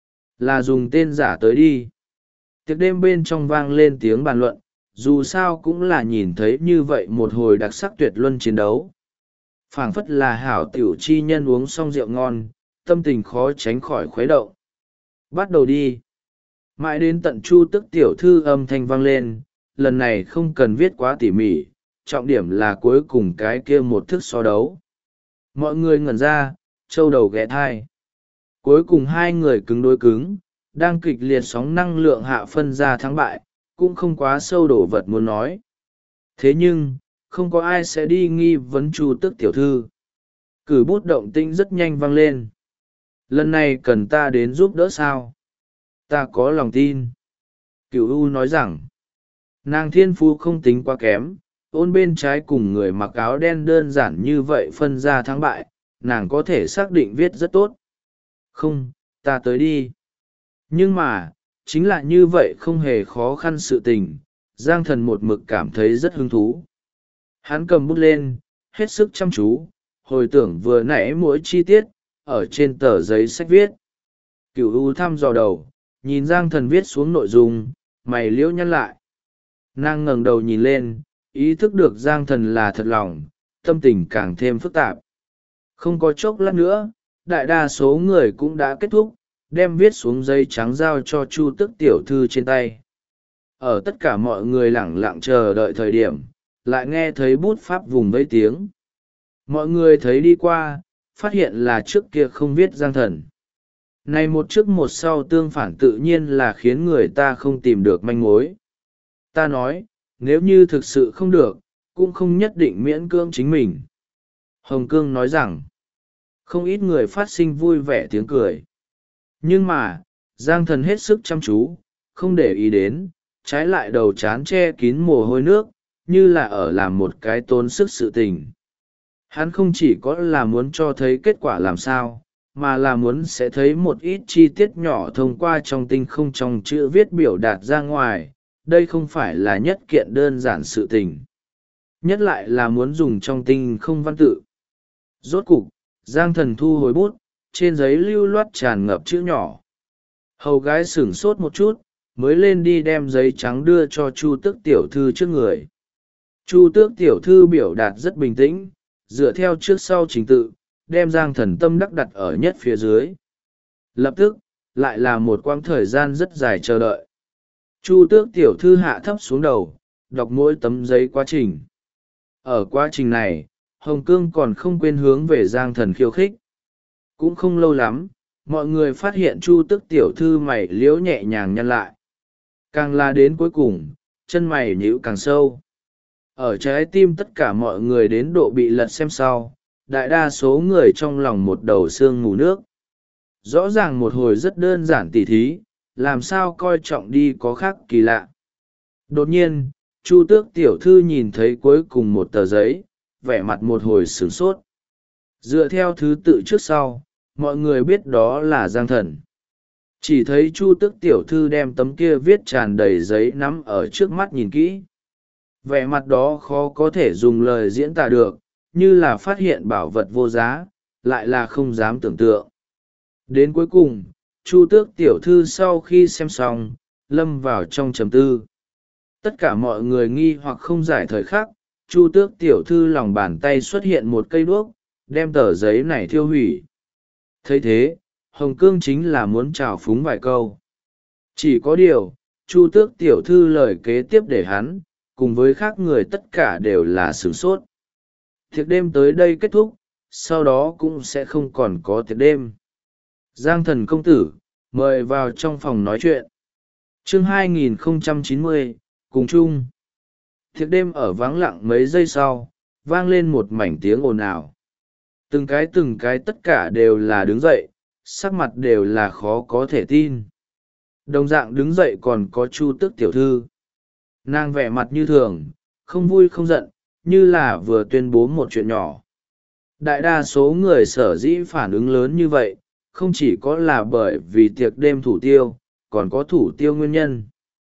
Là dùng tên giả tới đi. Tiệc đêm bên trong vang lên tiếng bàn luận, dù sao cũng là nhìn thấy như vậy một hồi đặc sắc tuyệt luân chiến đấu. Phảng phất là hảo tiểu chi nhân uống xong rượu ngon, tâm tình khó tránh khỏi khuấy động. Bắt đầu đi. Mãi đến tận Chu Tước tiểu thư âm thanh vang lên, lần này không cần viết quá tỉ mỉ, trọng điểm là cuối cùng cái kia một thức so đấu. Mọi người ngẩn ra, châu đầu ghé thai. Cuối cùng hai người cứng đối cứng, đang kịch liệt sóng năng lượng hạ phân ra thắng bại, cũng không quá sâu đổ vật muốn nói. Thế nhưng, không có ai sẽ đi nghi vấn Chu Tước tiểu thư. Cử bút động tĩnh rất nhanh vang lên. Lần này cần ta đến giúp đỡ sao? Ta có lòng tin. Cửu U nói rằng, nàng thiên phú không tính quá kém, Ôn bên trái cùng người mặc áo đen đơn giản như vậy phân ra thắng bại, nàng có thể xác định viết rất tốt. Không, ta tới đi. Nhưng mà, chính là như vậy không hề khó khăn sự tình, Giang Thần một mực cảm thấy rất hứng thú. Hắn cầm bút lên, hết sức chăm chú, hồi tưởng vừa nãy mỗi chi tiết, ở trên tờ giấy sách viết. Cửu U thăm dò đầu, nhìn Giang Thần viết xuống nội dung, mày liễu nhăn lại. Nàng ngẩng đầu nhìn lên, ý thức được Giang Thần là thật lòng, tâm tình càng thêm phức tạp. Không có chốc lát nữa, đại đa số người cũng đã kết thúc, đem viết xuống giấy trắng giao cho Chu Tước tiểu thư trên tay. Ở tất cả mọi người lẳng lặng chờ đợi thời điểm, lại nghe thấy bút pháp vùng vẫy tiếng. Mọi người thấy đi qua, phát hiện là trước kia không viết Giang Thần. Này một trước một sau tương phản tự nhiên là khiến người ta không tìm được manh mối. Ta nói, nếu như thực sự không được, cũng không nhất định miễn cưỡng chính mình. Hồng Cương nói rằng, không ít người phát sinh vui vẻ tiếng cười. Nhưng mà, Giang Thần hết sức chăm chú, không để ý đến, trái lại đầu chán che kín mồ hôi nước, như là ở làm một cái tốn sức sự tình. Hắn không chỉ có là muốn cho thấy kết quả làm sao, mà là muốn sẽ thấy một ít chi tiết nhỏ thông qua trong tinh không trong chữ viết biểu đạt ra ngoài. Đây không phải là nhất kiện đơn giản sự tình. Nhất lại là muốn dùng trong tinh không văn tự. Rốt cục, Giang Thần thu hồi bút, trên giấy lưu loát tràn ngập chữ nhỏ. Hầu gái sửng sốt một chút, mới lên đi đem giấy trắng đưa cho Chu Tước tiểu thư trước người. Chu Tước tiểu thư biểu đạt rất bình tĩnh, dựa theo trước sau trình tự, đem Giang Thần tâm đắc đặt ở nhất phía dưới. Lập tức, lại là một quãng thời gian rất dài chờ đợi. Chu Tước tiểu thư hạ thấp xuống đầu, đọc mỗi tấm giấy quá trình. Ở quá trình này, Hồng Cương còn không quên hướng về Giang Thần khiêu khích. Cũng không lâu lắm, mọi người phát hiện Chu Tước tiểu thư mày liễu nhẹ nhàng nhăn lại. Càng là đến cuối cùng, chân mày nhíu càng sâu. Ở trái tim tất cả mọi người đến độ bị lật xem sau, đại đa số người trong lòng một đầu sương mù nước. Rõ ràng một hồi rất đơn giản tỉ thí, làm sao coi trọng đi có khác kỳ lạ. Đột nhiên, Chu Tước tiểu thư nhìn thấy cuối cùng một tờ giấy, vẻ mặt một hồi sửng sốt. Dựa theo thứ tự trước sau, mọi người biết đó là Giang Thần. Chỉ thấy Chu Tước tiểu thư đem tấm kia viết tràn đầy giấy nắm ở trước mắt nhìn kỹ. Vẻ mặt đó khó có thể dùng lời diễn tả được, như là phát hiện bảo vật vô giá, lại là không dám tưởng tượng. Đến cuối cùng, Chu Tước tiểu thư sau khi xem xong, lâm vào trong trầm tư. Tất cả mọi người nghi hoặc không giải thời khắc, Chu Tước tiểu thư lòng bàn tay xuất hiện một cây đuốc, đem tờ giấy này thiêu hủy. Thấy thế, Hồng Cương chính là muốn trào phúng vài câu. Chỉ có điều, Chu Tước tiểu thư lời kế tiếp để hắn, cùng với khác người tất cả đều là sửng sốt. Tiệc đêm tới đây kết thúc, sau đó cũng sẽ không còn có tiệc đêm. Giang Thần công tử, mời vào trong phòng nói chuyện. Chương 2090, cùng chung. Tiệc đêm ở vắng lặng mấy giây sau, vang lên một mảnh tiếng ồn ào. Từng cái tất cả đều là đứng dậy, sắc mặt đều là khó có thể tin. Đồng dạng đứng dậy còn có Chu Tước tiểu thư. Nàng vẻ mặt như thường, không vui không giận, như là vừa tuyên bố một chuyện nhỏ. Đại đa số người sở dĩ phản ứng lớn như vậy, không chỉ có là bởi vì tiệc đêm thủ tiêu, còn có thủ tiêu nguyên nhân.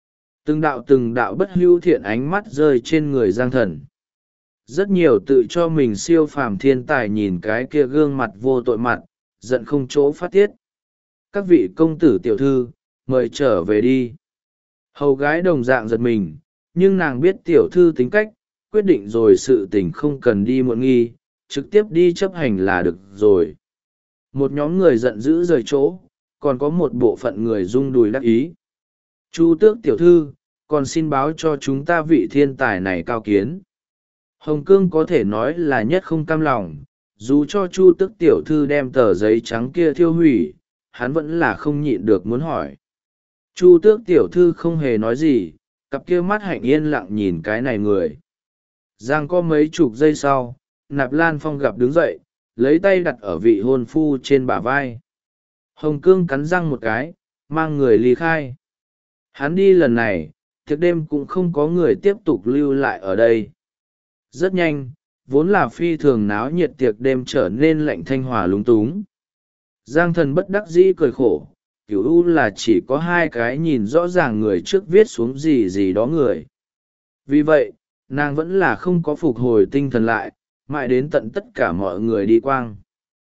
Từng đạo bất hưu thiện ánh mắt rơi trên người Giang Thần. Rất nhiều tự cho mình siêu phàm thiên tài nhìn cái kia gương mặt vô tội mặt, giận không chỗ phát tiết. Các vị công tử tiểu thư, mời trở về đi. Hầu gái đồng dạng giật mình, nhưng nàng biết tiểu thư tính cách, quyết định rồi sự tình không cần đi muộn nghi, trực tiếp đi chấp hành là được rồi. Một nhóm người giận dữ rời chỗ, còn có một bộ phận người rung đùi đắc ý. Chu Tước tiểu thư, còn xin báo cho chúng ta vị thiên tài này cao kiến. Hồng Cương có thể nói là nhất không cam lòng, dù cho Chu Tước tiểu thư đem tờ giấy trắng kia thiêu hủy, hắn vẫn là không nhịn được muốn hỏi. Chu Tước tiểu thư không hề nói gì, cặp kia mắt hạnh yên lặng nhìn cái này người. Giang có mấy chục giây sau, Nạp Lan Phong gặp đứng dậy, lấy tay đặt ở vị hôn phu trên bả vai. Hồng Cương cắn răng một cái, mang người ly khai. Hắn đi lần này, tiệc đêm cũng không có người tiếp tục lưu lại ở đây. Rất nhanh, vốn là phi thường náo nhiệt tiệc đêm trở nên lạnh thanh hòa lúng túng. Giang Thần bất đắc dĩ cười khổ, Cửu U là chỉ có hai cái nhìn rõ ràng người trước viết xuống gì gì đó người. Vì vậy, nàng vẫn là không có phục hồi tinh thần lại, mãi đến tận tất cả mọi người đi quang.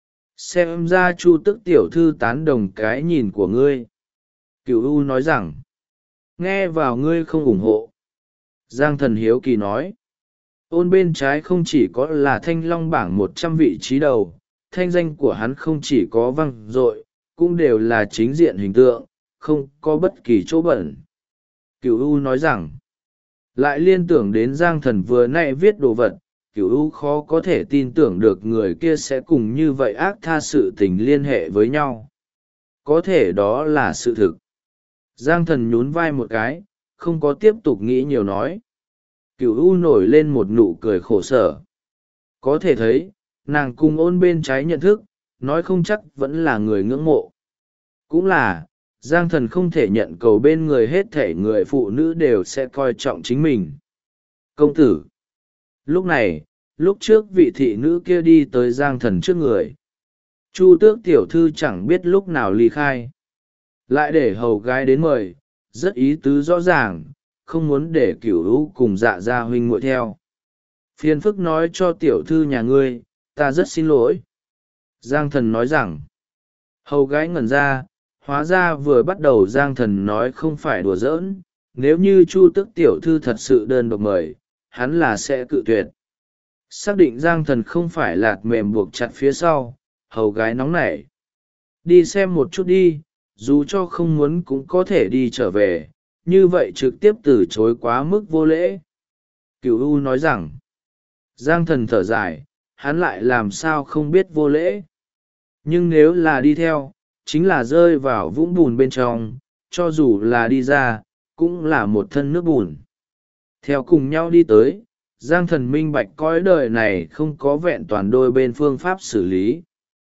Xem ra Chu Tước tiểu thư tán đồng cái nhìn của ngươi. Cửu U nói rằng, nghe vào ngươi không ủng hộ. Giang Thần hiếu kỳ nói, ôn bên trái không chỉ có là thanh long bảng 100 vị trí đầu, thanh danh của hắn không chỉ có vang dội, cũng đều là chính diện hình tượng, không có bất kỳ chỗ bẩn. Cửu U nói rằng, lại liên tưởng đến Giang Thần vừa nãy viết đồ vật, Cửu U khó có thể tin tưởng được người kia sẽ cùng như vậy ác tha sự tình liên hệ với nhau. Có thể đó là sự thực. Giang Thần nhún vai một cái, không có tiếp tục nghĩ nhiều nói. Cửu U nổi lên một nụ cười khổ sở. Có thể thấy, nàng cùng ôn bên trái nhận thức, nói không chắc vẫn là người ngưỡng mộ. Cũng là, Giang Thần không thể nhận cầu bên người hết thể người phụ nữ đều sẽ coi trọng chính mình. Công tử. Lúc này, lúc trước vị thị nữ kia đi tới Giang Thần trước người. Chu Tước tiểu thư chẳng biết lúc nào ly khai. Lại để hầu gái đến mời, rất ý tứ rõ ràng, không muốn để Cửu U cùng Dạ gia huynh muội theo. Phiền phức nói cho tiểu thư nhà ngươi, ta rất xin lỗi. Giang Thần nói rằng, hầu gái ngẩn ra, hóa ra vừa bắt đầu Giang Thần nói không phải đùa giỡn, nếu như Chu Tước tiểu thư thật sự đơn độc mời, hắn là sẽ cự tuyệt. Xác định Giang Thần không phải lạt mềm buộc chặt phía sau, hầu gái nóng nảy. Đi xem một chút đi, dù cho không muốn cũng có thể đi trở về, như vậy trực tiếp từ chối quá mức vô lễ. Cửu U nói rằng, Giang Thần thở dài, hắn lại làm sao không biết vô lễ. Nhưng nếu là đi theo, chính là rơi vào vũng bùn bên trong, cho dù là đi ra, cũng là một thân nước bùn. Theo cùng nhau đi tới, Giang Thần minh bạch cõi đời này không có vẹn toàn đôi bên phương pháp xử lý.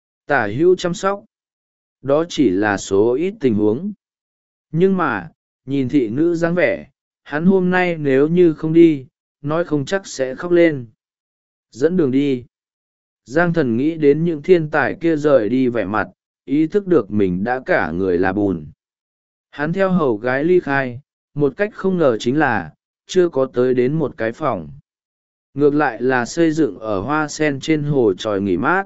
Tả hữu chăm sóc, đó chỉ là số ít tình huống. Nhưng mà, nhìn thị nữ dáng vẻ, hắn hôm nay nếu như không đi, nói không chắc sẽ khóc lên. Dẫn đường đi. Giang Thần nghĩ đến những thiên tài kia rời đi vẻ mặt, ý thức được mình đã cả người là bùn. Hắn theo hầu gái ly khai, một cách không ngờ chính là, chưa có tới đến một cái phòng. Ngược lại là xây dựng ở hoa sen trên hồ tròi nghỉ mát.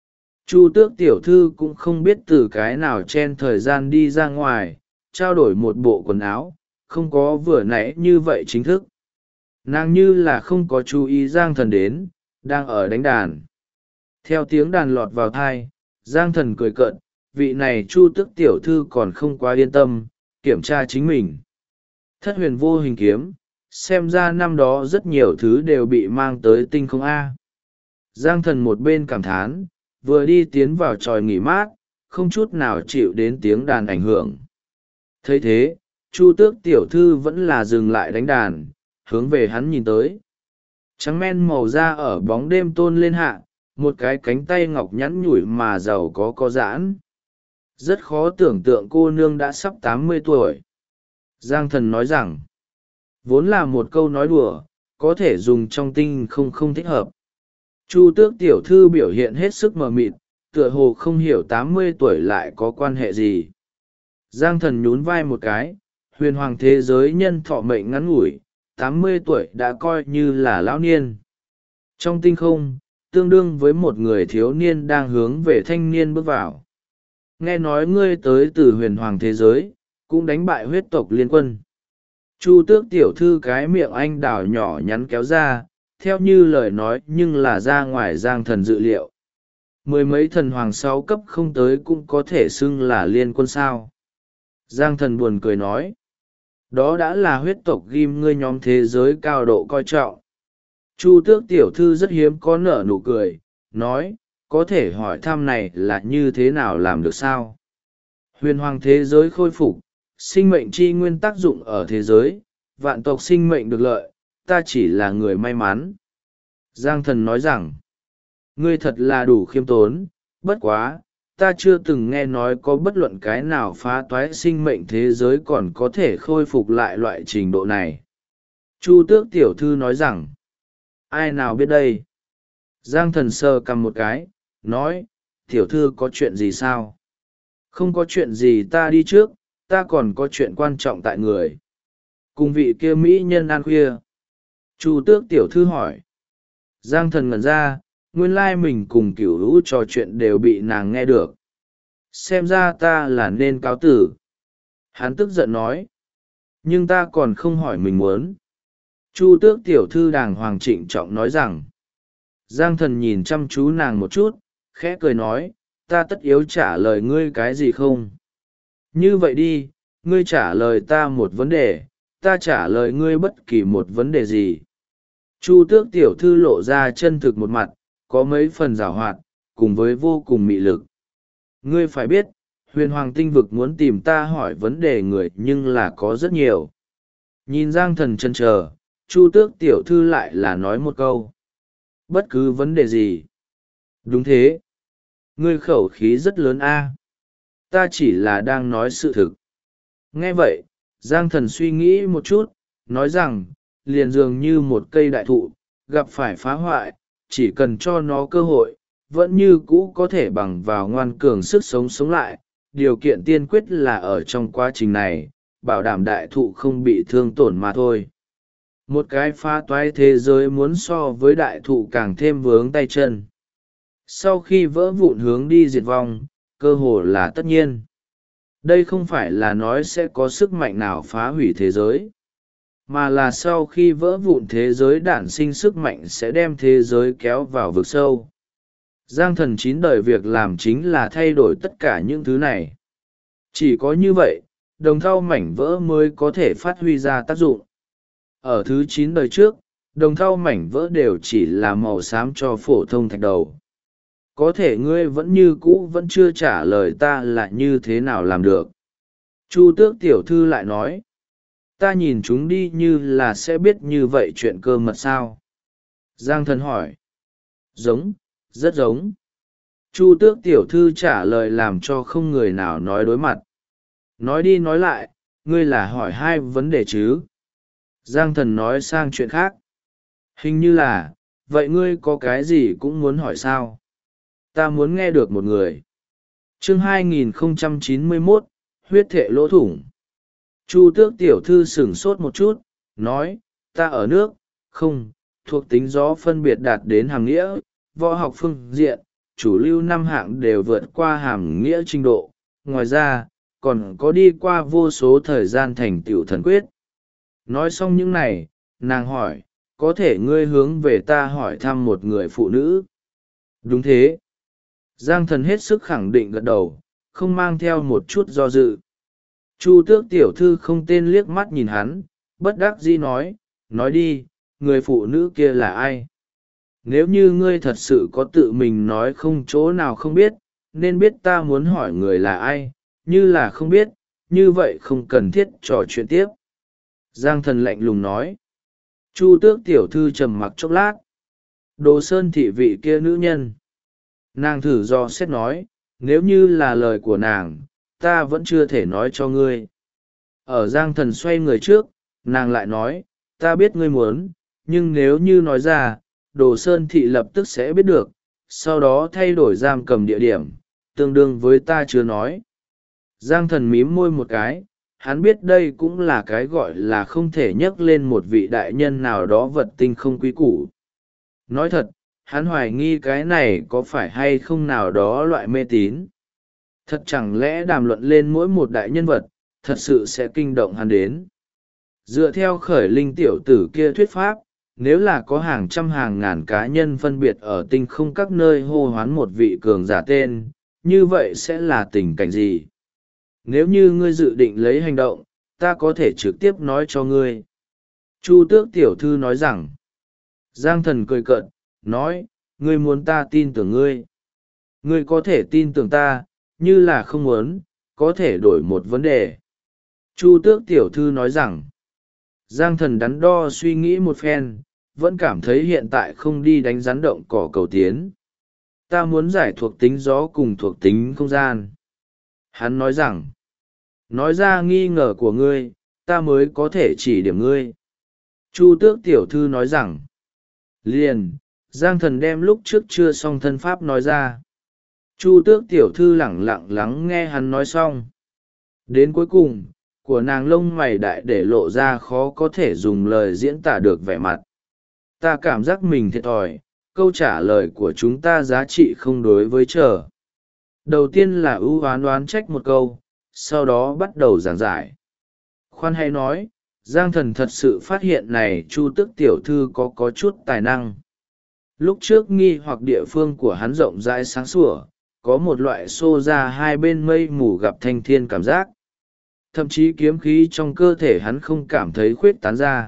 Chu Tước tiểu thư cũng không biết từ cái nào chen thời gian đi ra ngoài, trao đổi một bộ quần áo, không có vừa nãy như vậy chính thức. Nàng như là không có chú ý Giang Thần đến, đang ở đánh đàn. Theo tiếng đàn lọt vào thai, Giang Thần cười cợt, vị này Chu Tước tiểu thư còn không quá yên tâm, kiểm tra chính mình. Thất huyền vô hình kiếm, xem ra năm đó rất nhiều thứ đều bị mang tới tinh không A. Giang Thần một bên cảm thán, vừa đi tiến vào tròi nghỉ mát, không chút nào chịu đến tiếng đàn ảnh hưởng. Thấy thế, Chu Tước tiểu thư vẫn là dừng lại đánh đàn, hướng về hắn nhìn tới. Trắng men màu da ở bóng đêm tôn lên hạ, một cái cánh tay ngọc nhắn nhủi mà giàu có giãn. Rất khó tưởng tượng cô nương đã sắp 80 tuổi. Giang Thần nói rằng, vốn là một câu nói đùa, có thể dùng trong tinh không thích hợp. Chu Tước tiểu thư biểu hiện hết sức mờ mịt, tựa hồ không hiểu 80 tuổi lại có quan hệ gì. Giang Thần nhún vai một cái, huyền hoàng thế giới nhân thọ mệnh ngắn ngủi, 80 tuổi đã coi như là lão niên. Trong tinh không, tương đương với một người thiếu niên đang hướng về thanh niên bước vào. Nghe nói ngươi tới từ huyền hoàng thế giới, cũng đánh bại huyết tộc liên quân. Chu Tước tiểu thư cái miệng anh đào nhỏ nhắn kéo ra, theo như lời nói nhưng là ra ngoài Giang Thần dự liệu. Mười mấy thần hoàng 6 cấp không tới cũng có thể xưng là liên quân sao. Giang Thần buồn cười nói, đó đã là huyết tộc ghim ngươi nhóm thế giới cao độ coi trọng. Chu Tước tiểu thư rất hiếm có nở nụ cười, nói, có thể hỏi thăm này là như thế nào làm được sao? Huyền hoàng thế giới khôi phục, sinh mệnh chi nguyên tác dụng ở thế giới, vạn tộc sinh mệnh được lợi, ta chỉ là người may mắn. Giang Thần nói rằng, ngươi thật là đủ khiêm tốn, bất quá, ta chưa từng nghe nói có bất luận cái nào phá toái sinh mệnh thế giới còn có thể khôi phục lại loại trình độ này. Chu Tước tiểu thư nói rằng, ai nào biết đây? Giang Thần sờ cầm một cái, nói, tiểu thư có chuyện gì sao? Không có chuyện gì, ta đi trước, ta còn có chuyện quan trọng tại người. Cùng vị kia mỹ nhân ăn khuya. Chu Tước tiểu thư hỏi. Giang Thần ngẩn ra, nguyên lai mình cùng cửu hữu trò chuyện đều bị nàng nghe được. Xem ra ta là nên cáo tử. Hắn tức giận nói. Nhưng ta còn không hỏi mình muốn. Chu Tước tiểu thư đàng hoàng trịnh trọng nói rằng. Giang Thần nhìn chăm chú nàng một chút, khẽ cười nói, ta tất yếu trả lời ngươi cái gì không? Như vậy đi, ngươi trả lời ta một vấn đề, ta trả lời ngươi bất kỳ một vấn đề gì. Chu Tước tiểu thư lộ ra chân thực một mặt, có mấy phần giảo hoạt, cùng với vô cùng mị lực. Ngươi phải biết, huyền hoàng tinh vực muốn tìm ta hỏi vấn đề người nhưng là có rất nhiều. Nhìn Giang Thần chần chờ, Chu Tước tiểu thư lại là nói một câu. Bất cứ vấn đề gì. Đúng thế. Ngươi khẩu khí rất lớn a. Ta chỉ là đang nói sự thực. Nghe vậy, Giang Thần suy nghĩ một chút, nói rằng, liền dường như một cây đại thụ, gặp phải phá hoại, chỉ cần cho nó cơ hội, vẫn như cũ có thể bằng vào ngoan cường sức sống sống lại. Điều kiện tiên quyết là ở trong quá trình này, bảo đảm đại thụ không bị thương tổn mà thôi. Một cái phá toái thế giới muốn so với đại thụ càng thêm vướng tay chân. Sau khi vỡ vụn hướng đi diệt vong, cơ hồ là tất nhiên. Đây không phải là nói sẽ có sức mạnh nào phá hủy thế giới, mà là sau khi vỡ vụn thế giới đản sinh sức mạnh sẽ đem thế giới kéo vào vực sâu. Giang Thần 9 đời việc làm chính là thay đổi tất cả những thứ này. Chỉ có như vậy, đồng thau mảnh vỡ mới có thể phát huy ra tác dụng. Ở thứ 9 đời trước, đồng thau mảnh vỡ đều chỉ là màu xám cho phổ thông thạch đầu. Có thể ngươi vẫn như cũ vẫn chưa trả lời ta là như thế nào làm được. Chu Tước tiểu thư lại nói, ta nhìn chúng đi như là sẽ biết như vậy chuyện cơ mật sao? Giang thần hỏi. Giống, rất giống. Chu Tước tiểu thư trả lời làm cho không người nào nói đối mặt. Nói đi nói lại, ngươi là hỏi hai vấn đề chứ? Giang thần nói sang chuyện khác. Hình như là, vậy ngươi có cái gì cũng muốn hỏi sao? Ta muốn nghe được một người. Chương 2091, huyết thệ lỗ thủng. Chu Tước tiểu thư sửng sốt một chút, nói, ta ở nước, không, thuộc tính gió phân biệt đạt đến hàm nghĩa, võ học phương diện, chủ lưu năm hạng đều vượt qua hàm nghĩa trình độ. Ngoài ra, còn có đi qua vô số thời gian thành tựu thần quyết. Nói xong những này, nàng hỏi, có thể ngươi hướng về ta hỏi thăm một người phụ nữ? Đúng thế. Giang thần hết sức khẳng định gật đầu, không mang theo một chút do dự. Chu Tước tiểu thư không tên liếc mắt nhìn hắn, bất đắc dĩ nói đi, người phụ nữ kia là ai? Nếu như ngươi thật sự có tự mình nói không chỗ nào không biết, nên biết ta muốn hỏi người là ai, như là không biết, như vậy không cần thiết trò chuyện tiếp. Giang thần lạnh lùng nói. Chu Tước tiểu thư trầm mặc chốc lát. Đồ Sơn thị vị kia nữ nhân. Nàng thử dò xét nói, nếu như là lời của nàng, ta vẫn chưa thể nói cho ngươi. Ở Giang thần xoay người trước, nàng lại nói, ta biết ngươi muốn, nhưng nếu như nói ra, Đồ Sơn thị lập tức sẽ biết được, sau đó thay đổi giam cầm địa điểm, tương đương với ta chưa nói. Giang thần mím môi một cái, hắn biết đây cũng là cái gọi là không thể nhắc lên một vị đại nhân nào đó vật tinh không quý củ. Nói thật, hắn hoài nghi cái này có phải hay không nào đó loại mê tín. Thật chẳng lẽ đàm luận lên mỗi một đại nhân vật, thật sự sẽ kinh động hắn đến. Dựa theo khởi linh tiểu tử kia thuyết pháp, nếu là có hàng trăm hàng ngàn cá nhân phân biệt ở tinh không các nơi hô hoán một vị cường giả tên, như vậy sẽ là tình cảnh gì? Nếu như ngươi dự định lấy hành động, ta có thể trực tiếp nói cho ngươi. Chu Tước tiểu thư nói rằng. Giang thần cười cợt, nói, ngươi muốn ta tin tưởng ngươi. Ngươi có thể tin tưởng ta, như là không muốn, có thể đổi một vấn đề. Chu Tước tiểu thư nói rằng. Giang thần đắn đo suy nghĩ một phen, vẫn cảm thấy hiện tại không đi đánh rắn động cỏ cầu tiến. Ta muốn giải thuộc tính gió cùng thuộc tính không gian. Hắn nói rằng, nói ra nghi ngờ của ngươi, ta mới có thể chỉ điểm ngươi. Chu Tước tiểu thư nói rằng, liền, Giang thần đem lúc trước chưa xong thân pháp nói ra. Chu Tước tiểu thư lẳng lặng lắng nghe hắn nói xong. Đến cuối cùng, của nàng lông mày đại để lộ ra khó có thể dùng lời diễn tả được vẻ mặt. Ta cảm giác mình thiệt thòi, câu trả lời của chúng ta giá trị không đối với trở. Đầu tiên là ưu oán trách một câu, sau đó bắt đầu giảng giải. Khoan hay nói, Giang thần thật sự phát hiện này Chu Tước tiểu thư có chút tài năng. Lúc trước nghi hoặc địa phương của hắn rộng rãi sáng sủa, có một loại xô ra hai bên mây mù gặp thanh thiên cảm giác. Thậm chí kiếm khí trong cơ thể hắn không cảm thấy khuyết tán ra.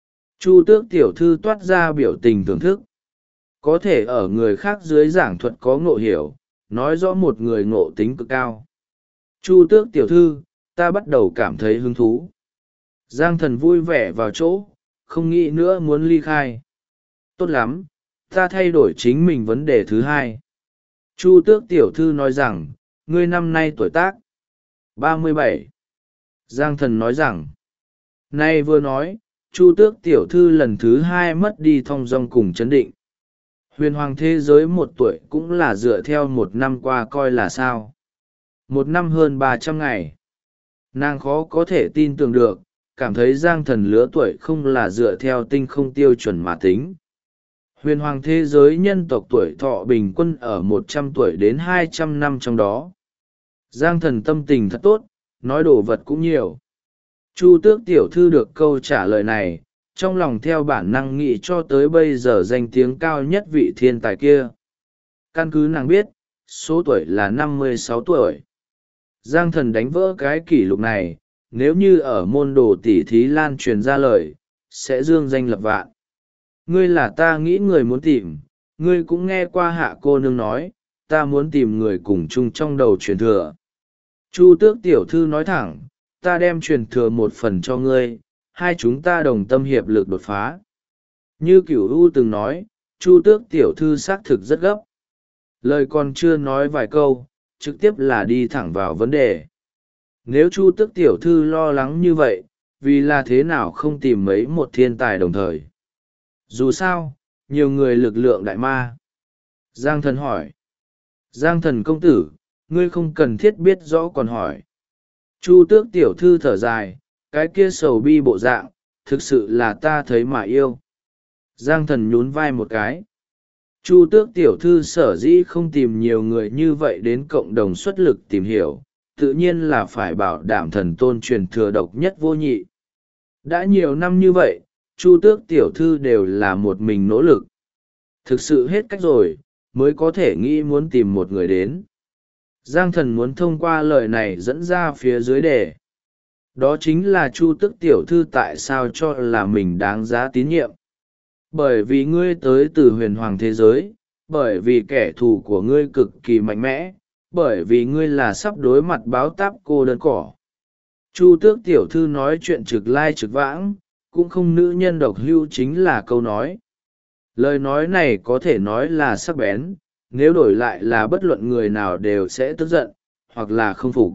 Chu Tước tiểu thư toát ra biểu tình thưởng thức. Có thể ở người khác dưới giảng thuật có ngộ hiểu, nói rõ một người ngộ tính cực cao. Chu Tước tiểu thư, ta bắt đầu cảm thấy hứng thú. Giang thần vui vẻ vào chỗ, không nghĩ nữa muốn ly khai. Tốt lắm, ta thay đổi chính mình vấn đề thứ hai. Chu Tước tiểu thư nói rằng, ngươi năm nay tuổi tác 37. Giang thần nói rằng, nay vừa nói, Chu Tước tiểu thư lần thứ hai mất đi thong dong cùng chấn định. Huyền hoàng thế giới 1 tuổi cũng là dựa theo 1 năm qua coi là sao. 1 năm hơn 300 ngày. Nàng khó có thể tin tưởng được, cảm thấy Giang thần lứa tuổi không là dựa theo tinh không tiêu chuẩn mà tính. Huyền hoàng thế giới nhân tộc tuổi thọ bình quân ở 100 tuổi đến 200 năm trong đó. Giang thần tâm tình thật tốt, nói đồ vật cũng nhiều. Chu Tước tiểu thư được câu trả lời này, trong lòng theo bản năng nghĩ cho tới bây giờ danh tiếng cao nhất vị thiên tài kia. Căn cứ nàng biết, số tuổi là 56 tuổi. Giang thần đánh vỡ cái kỷ lục này, nếu như ở môn đồ tỷ thí lan truyền ra lời, sẽ dương danh lập vạn. Ngươi là ta nghĩ người muốn tìm, ngươi cũng nghe qua Hạ cô nương nói, ta muốn tìm người cùng chung trong đầu truyền thừa. Chu Tước tiểu thư nói thẳng, ta đem truyền thừa 1 phần cho ngươi, hai chúng ta đồng tâm hiệp lực đột phá. Như Cửu U từng nói, Chu Tước tiểu thư xác thực rất gấp. Lời còn chưa nói vài câu, trực tiếp là đi thẳng vào vấn đề. Nếu Chu Tước tiểu thư lo lắng như vậy, vì là thế nào không tìm mấy một thiên tài đồng thời? Dù sao, nhiều người lực lượng đại ma. Giang Thần hỏi. Giang Thần công tử, ngươi không cần thiết biết rõ còn hỏi. Chu Tước tiểu thư thở dài, cái kia sầu bi bộ dạng, thực sự là ta thấy mà yêu. Giang Thần nhún vai một cái. Chu Tước tiểu thư sở dĩ không tìm nhiều người như vậy đến cộng đồng xuất lực tìm hiểu, tự nhiên là phải bảo đảm thần tôn truyền thừa độc nhất vô nhị. Đã nhiều năm như vậy, Chu Tước tiểu thư đều là một mình nỗ lực. Thực sự hết cách rồi, mới có thể nghĩ muốn tìm một người đến. Giang Thần muốn thông qua lời này dẫn ra phía dưới đề. Đó chính là Chu Tước tiểu thư tại sao cho là mình đáng giá tín nhiệm. Bởi vì ngươi tới từ huyền hoàng thế giới, bởi vì kẻ thù của ngươi cực kỳ mạnh mẽ, bởi vì ngươi là sắp đối mặt báo táp cô đơn cỏ. Chu Tước tiểu thư nói chuyện trực lai trực vãng, cũng không nữ nhân độc hưu chính là câu nói. Lời nói này có thể nói là sắc bén, nếu đổi lại là bất luận người nào đều sẽ tức giận, hoặc là không phục.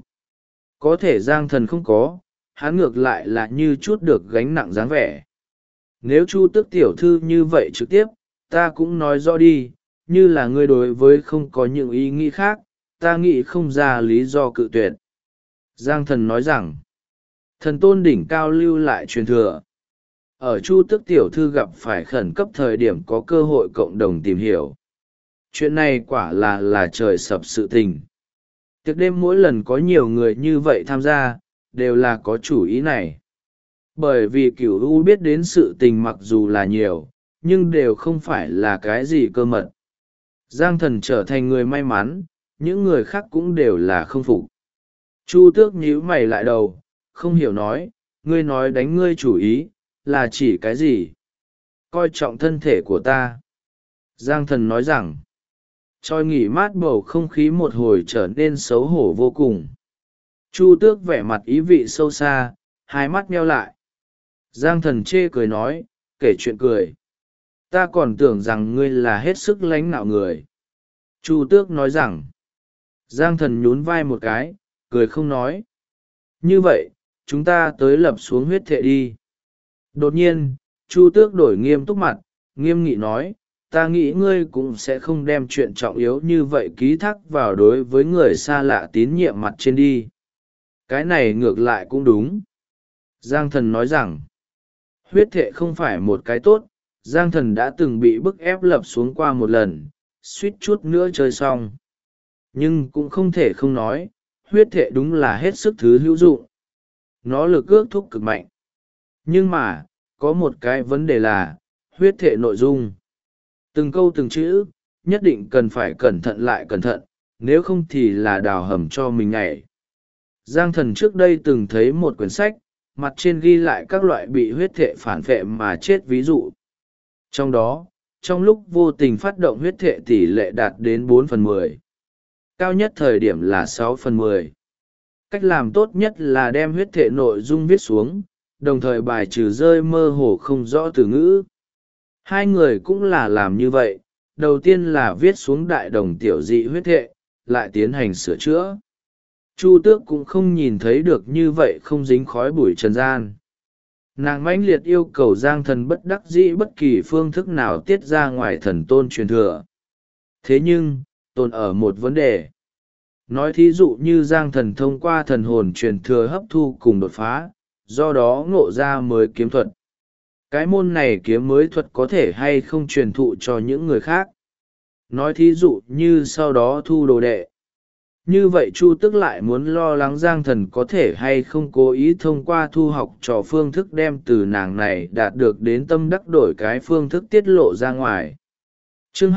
Có thể Giang Thần không có, hắn ngược lại là như chút được gánh nặng dáng vẻ. Nếu Chu Tước tiểu thư như vậy trực tiếp, ta cũng nói rõ đi, như là ngươi đối với không có những ý nghĩ khác, ta nghĩ không ra lý do cự tuyệt. Giang Thần nói rằng, thần tôn đỉnh cao lưu lại truyền thừa. Ở Chu Tước tiểu thư gặp phải khẩn cấp thời điểm có cơ hội cộng đồng tìm hiểu. Chuyện này quả là trời sập sự tình. Tiệc đêm mỗi lần có nhiều người như vậy tham gia, đều là có chủ ý này. Bởi vì Cửu U biết đến sự tình mặc dù là nhiều, nhưng đều không phải là cái gì cơ mật. Giang Thần trở thành người may mắn, những người khác cũng đều là không phục. Chu Tước nhíu mày lại đầu, không hiểu ngươi nói đánh ngươi chủ ý, là chỉ cái gì? Coi trọng thân thể của ta. Giang Thần nói rằng, trôi nghỉ mát bầu không khí một hồi trở nên xấu hổ vô cùng. Chu Tước vẻ mặt ý vị sâu xa, hai mắt nheo lại. Giang Thần chê cười nói, kể chuyện cười. Ta còn tưởng rằng ngươi là hết sức lánh nạo người. Chu Tước nói rằng, Giang Thần nhún vai một cái, cười không nói. Như vậy, chúng ta tới lập xuống huyết thệ đi. Đột nhiên, Chu Tước đổi nghiêm túc mặt, nghiêm nghị nói, ta nghĩ ngươi cũng sẽ không đem chuyện trọng yếu như vậy ký thác vào đối với người xa lạ tín nhiệm mặt trên đi. Cái này ngược lại cũng đúng. Giang Thần nói rằng, huyết thệ không phải một cái tốt, Giang Thần đã từng bị bức ép lập xuống qua một lần, suýt chút nữa chơi xong. Nhưng cũng không thể không nói, huyết thệ đúng là hết sức thứ hữu dụng. Nó lực ước thúc cực mạnh. Nhưng mà, có một cái vấn đề là, huyết thệ nội dung. Từng câu từng chữ, nhất định cần phải cẩn thận lại cẩn thận, nếu không thì là đào hầm cho mình nhảy. Giang Thần trước đây từng thấy một quyển sách, mặt trên ghi lại các loại bị huyết thệ phản vệ mà chết ví dụ. Trong đó, trong lúc vô tình phát động huyết thệ tỷ lệ đạt đến 4/10. Cao nhất thời điểm là 6/10. Cách làm tốt nhất là đem huyết thệ nội dung viết xuống, đồng thời bài trừ rơi mơ hồ không rõ từ ngữ. Hai người cũng là làm như vậy, đầu tiên là viết xuống đại đồng tiểu dị huyết thệ, lại tiến hành sửa chữa. Chu Tước cũng không nhìn thấy được như vậy không dính khói bụi trần gian. Nàng mãnh liệt yêu cầu Giang Thần bất đắc dĩ bất kỳ phương thức nào tiết ra ngoài thần tôn truyền thừa. Thế nhưng, tồn ở một vấn đề. Nói thí dụ như Giang Thần thông qua thần hồn truyền thừa hấp thu cùng đột phá, do đó ngộ ra mới kiếm thuật. Cái môn này kiếm mới thuật có thể hay không truyền thụ cho những người khác. Nói thí dụ như sau đó thu đồ đệ. Như vậy Chu Tước lại muốn lo lắng Giang Thần có thể hay không cố ý thông qua thu học trò phương thức đem từ nàng này đạt được đến tâm đắc đổi cái phương thức tiết lộ ra ngoài. Chương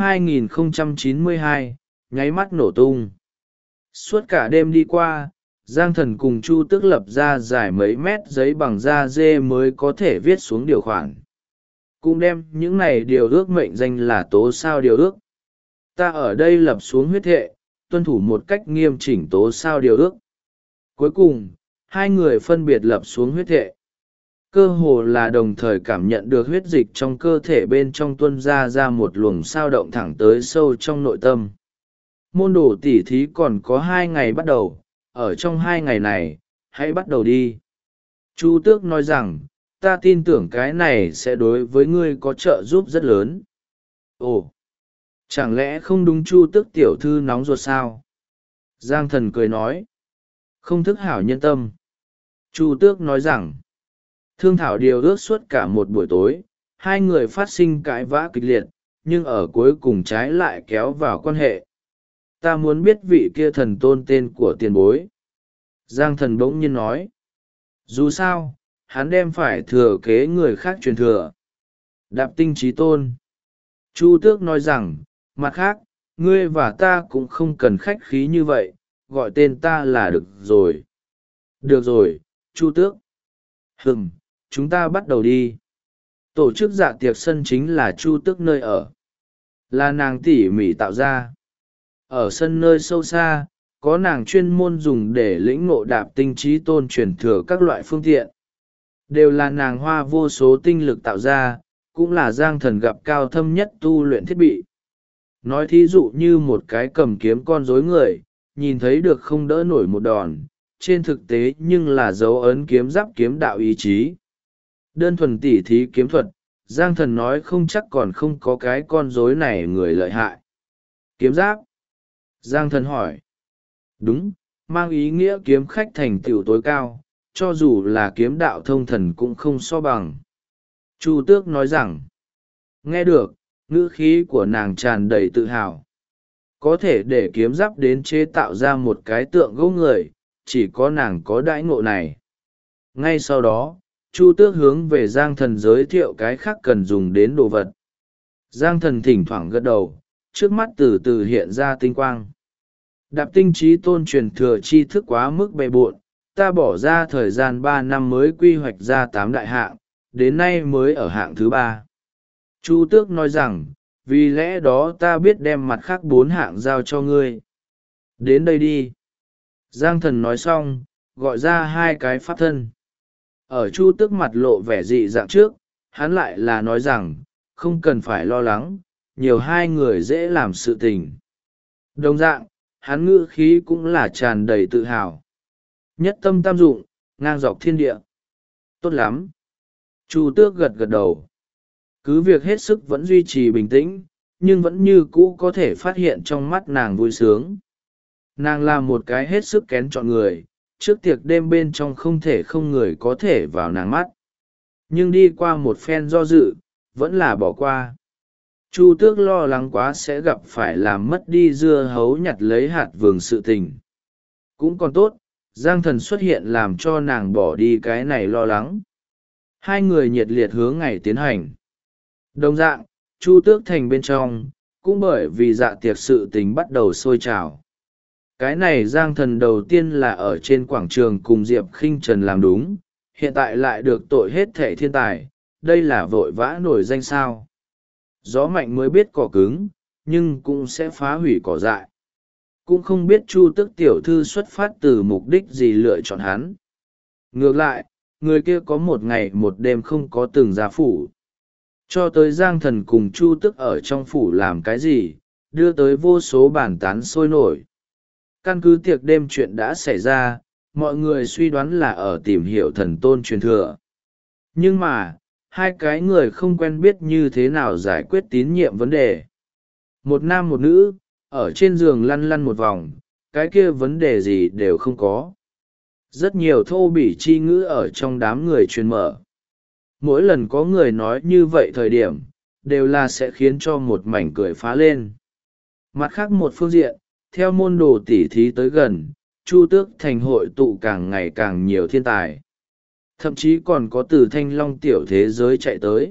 2092, nháy mắt nổ tung. Suốt cả đêm đi qua, Giang Thần cùng Chu Tước lập ra dài mấy mét giấy bằng da dê mới có thể viết xuống điều khoản. Cũng đem những này điều ước mệnh danh là tố sao điều ước. Ta ở đây lập xuống huyết thệ, tuân thủ một cách nghiêm chỉnh tố sao điều ước. Cuối cùng, hai người phân biệt lập xuống huyết thệ. cơ hồ là đồng thời cảm nhận được huyết dịch trong cơ thể bên trong tuôn ra một luồng sao động thẳng tới sâu trong nội tâm. Môn đồ tỉ thí còn có 2 ngày bắt đầu, ở trong 2 ngày này hãy bắt đầu đi. Chu Tước nói rằng, ta tin tưởng cái này sẽ đối với ngươi có trợ giúp rất lớn. Ồ, chẳng lẽ không đúng Chu Tước tiểu thư nóng ruột sao? Giang Thần cười nói, không thức hảo nhân tâm. Chu Tước nói rằng, thương thảo điều ước suốt cả một buổi tối, 2 người phát sinh cãi vã kịch liệt, nhưng ở cuối cùng trái lại kéo vào quan hệ. Ta muốn biết vị kia thần tôn tên của tiền bối. Giang Thần bỗng nhiên nói, dù sao, hắn đem phải thừa kế người khác truyền thừa. Đạp Tinh Chí Tôn. Chu Tước nói rằng, mặt khác, ngươi và ta cũng không cần khách khí như vậy, gọi tên ta là được rồi. Được rồi, Chu Tước. Chúng ta bắt đầu đi. Tổ chức dạ tiệc sân chính là Chu Tước nơi ở. Là nàng tỉ mỉ tạo ra. Ở sân nơi sâu xa, có nàng chuyên môn dùng để lĩnh ngộ Đạp Tinh Chí Tôn truyền thừa các loại phương tiện. Đều là nàng hoa vô số tinh lực tạo ra, cũng là Giang Thần gặp cao thâm nhất tu luyện thiết bị. Nói thí dụ như một cái cầm kiếm con rối người, nhìn thấy được không đỡ nổi một đòn, trên thực tế nhưng là dấu ấn kiếm giáp kiếm đạo ý chí. Đơn thuần tỉ thí kiếm thuật, Giang Thần nói không chắc còn không có cái con rối này người lợi hại. Kiếm giáp? Giang Thần hỏi. Đúng, mang ý nghĩa kiếm khách thành tựu tối cao, cho dù là kiếm đạo thông thần cũng không so bằng. Chu Tước nói rằng, nghe được, ngữ khí của nàng tràn đầy tự hào. Có thể để kiếm giáp đến chế tạo ra một cái tượng gỗ người, chỉ có nàng có đãi ngộ này. Ngay sau đó, Chu Tước hướng về Giang Thần giới thiệu cái khác cần dùng đến đồ vật. Giang Thần thỉnh thoảng gật đầu, trước mắt từ từ hiện ra tinh quang. Đạp Tinh Chí Tôn truyền thừa tri thức quá mức bề bộn, ta bỏ ra thời gian 3 năm mới quy hoạch ra 8 đại hạng, đến nay mới ở hạng thứ 3. Chu Tước nói rằng, vì lẽ đó ta biết đem mặt khác 4 hạng giao cho ngươi. Đến đây đi. Giang Thần nói xong, gọi ra 2 cái pháp thân. Ở Chu Tước mặt lộ vẻ dị dạng trước, hắn lại là nói rằng, không cần phải lo lắng, nhiều 2 người dễ làm sự tình. Đồng dạng, hắn ngữ khí cũng là tràn đầy tự hào. Nhất tâm tam dụng, ngang dọc thiên địa. Tốt lắm. Chu Tước gật gật đầu. Cứ việc hết sức vẫn duy trì bình tĩnh, nhưng vẫn như cũ có thể phát hiện trong mắt nàng vui sướng. Nàng là một cái hết sức kén chọn người, trước tiệc đêm bên trong không thể không người có thể vào nàng mắt. Nhưng đi qua một phen do dự, vẫn là bỏ qua. Chu Tước lo lắng quá sẽ gặp phải làm mất đi dưa hấu nhặt lấy hạt vườn sự tình. Cũng còn tốt, Giang Thần xuất hiện làm cho nàng bỏ đi cái này lo lắng. 2 người nhiệt liệt hướng ngày tiến hành. Đồng dạng, Chu Tước thành bên trong, cũng bởi vì dạ tiệc sự tình bắt đầu sôi trào. Cái này Giang Thần đầu tiên là ở trên quảng trường cùng Diệp Khinh Trần làm đúng, hiện tại lại được tội hết thệ thiên tài, đây là vội vã nổi danh sao. Gió mạnh mới biết cỏ cứng, nhưng cũng sẽ phá hủy cỏ dại. Cũng không biết Chu Tước tiểu thư xuất phát từ mục đích gì lựa chọn hắn. Ngược lại, người kia có một ngày một đêm không có từng ra phủ. Cho tới Giang Thần cùng Chu Tước ở trong phủ làm cái gì, đưa tới vô số bàn tán sôi nổi. Căn cứ tiệc đêm chuyện đã xảy ra, mọi người suy đoán là ở tìm hiểu thần tôn truyền thừa. Nhưng mà, 2 cái người không quen biết như thế nào giải quyết tín nhiệm vấn đề. Một nam một nữ, ở trên giường lăn lăn một vòng, cái kia vấn đề gì đều không có. Rất nhiều thô bỉ chi ngữ ở trong đám người truyền mở. Mỗi lần có người nói như vậy thời điểm, đều là sẽ khiến cho một mảnh cười phá lên. Mặt khác một phương diện, theo môn đồ tỉ thí tới gần, Chu Tước thành hội tụ càng ngày càng nhiều thiên tài. Thậm chí còn có từ Thanh Long tiểu thế giới chạy tới.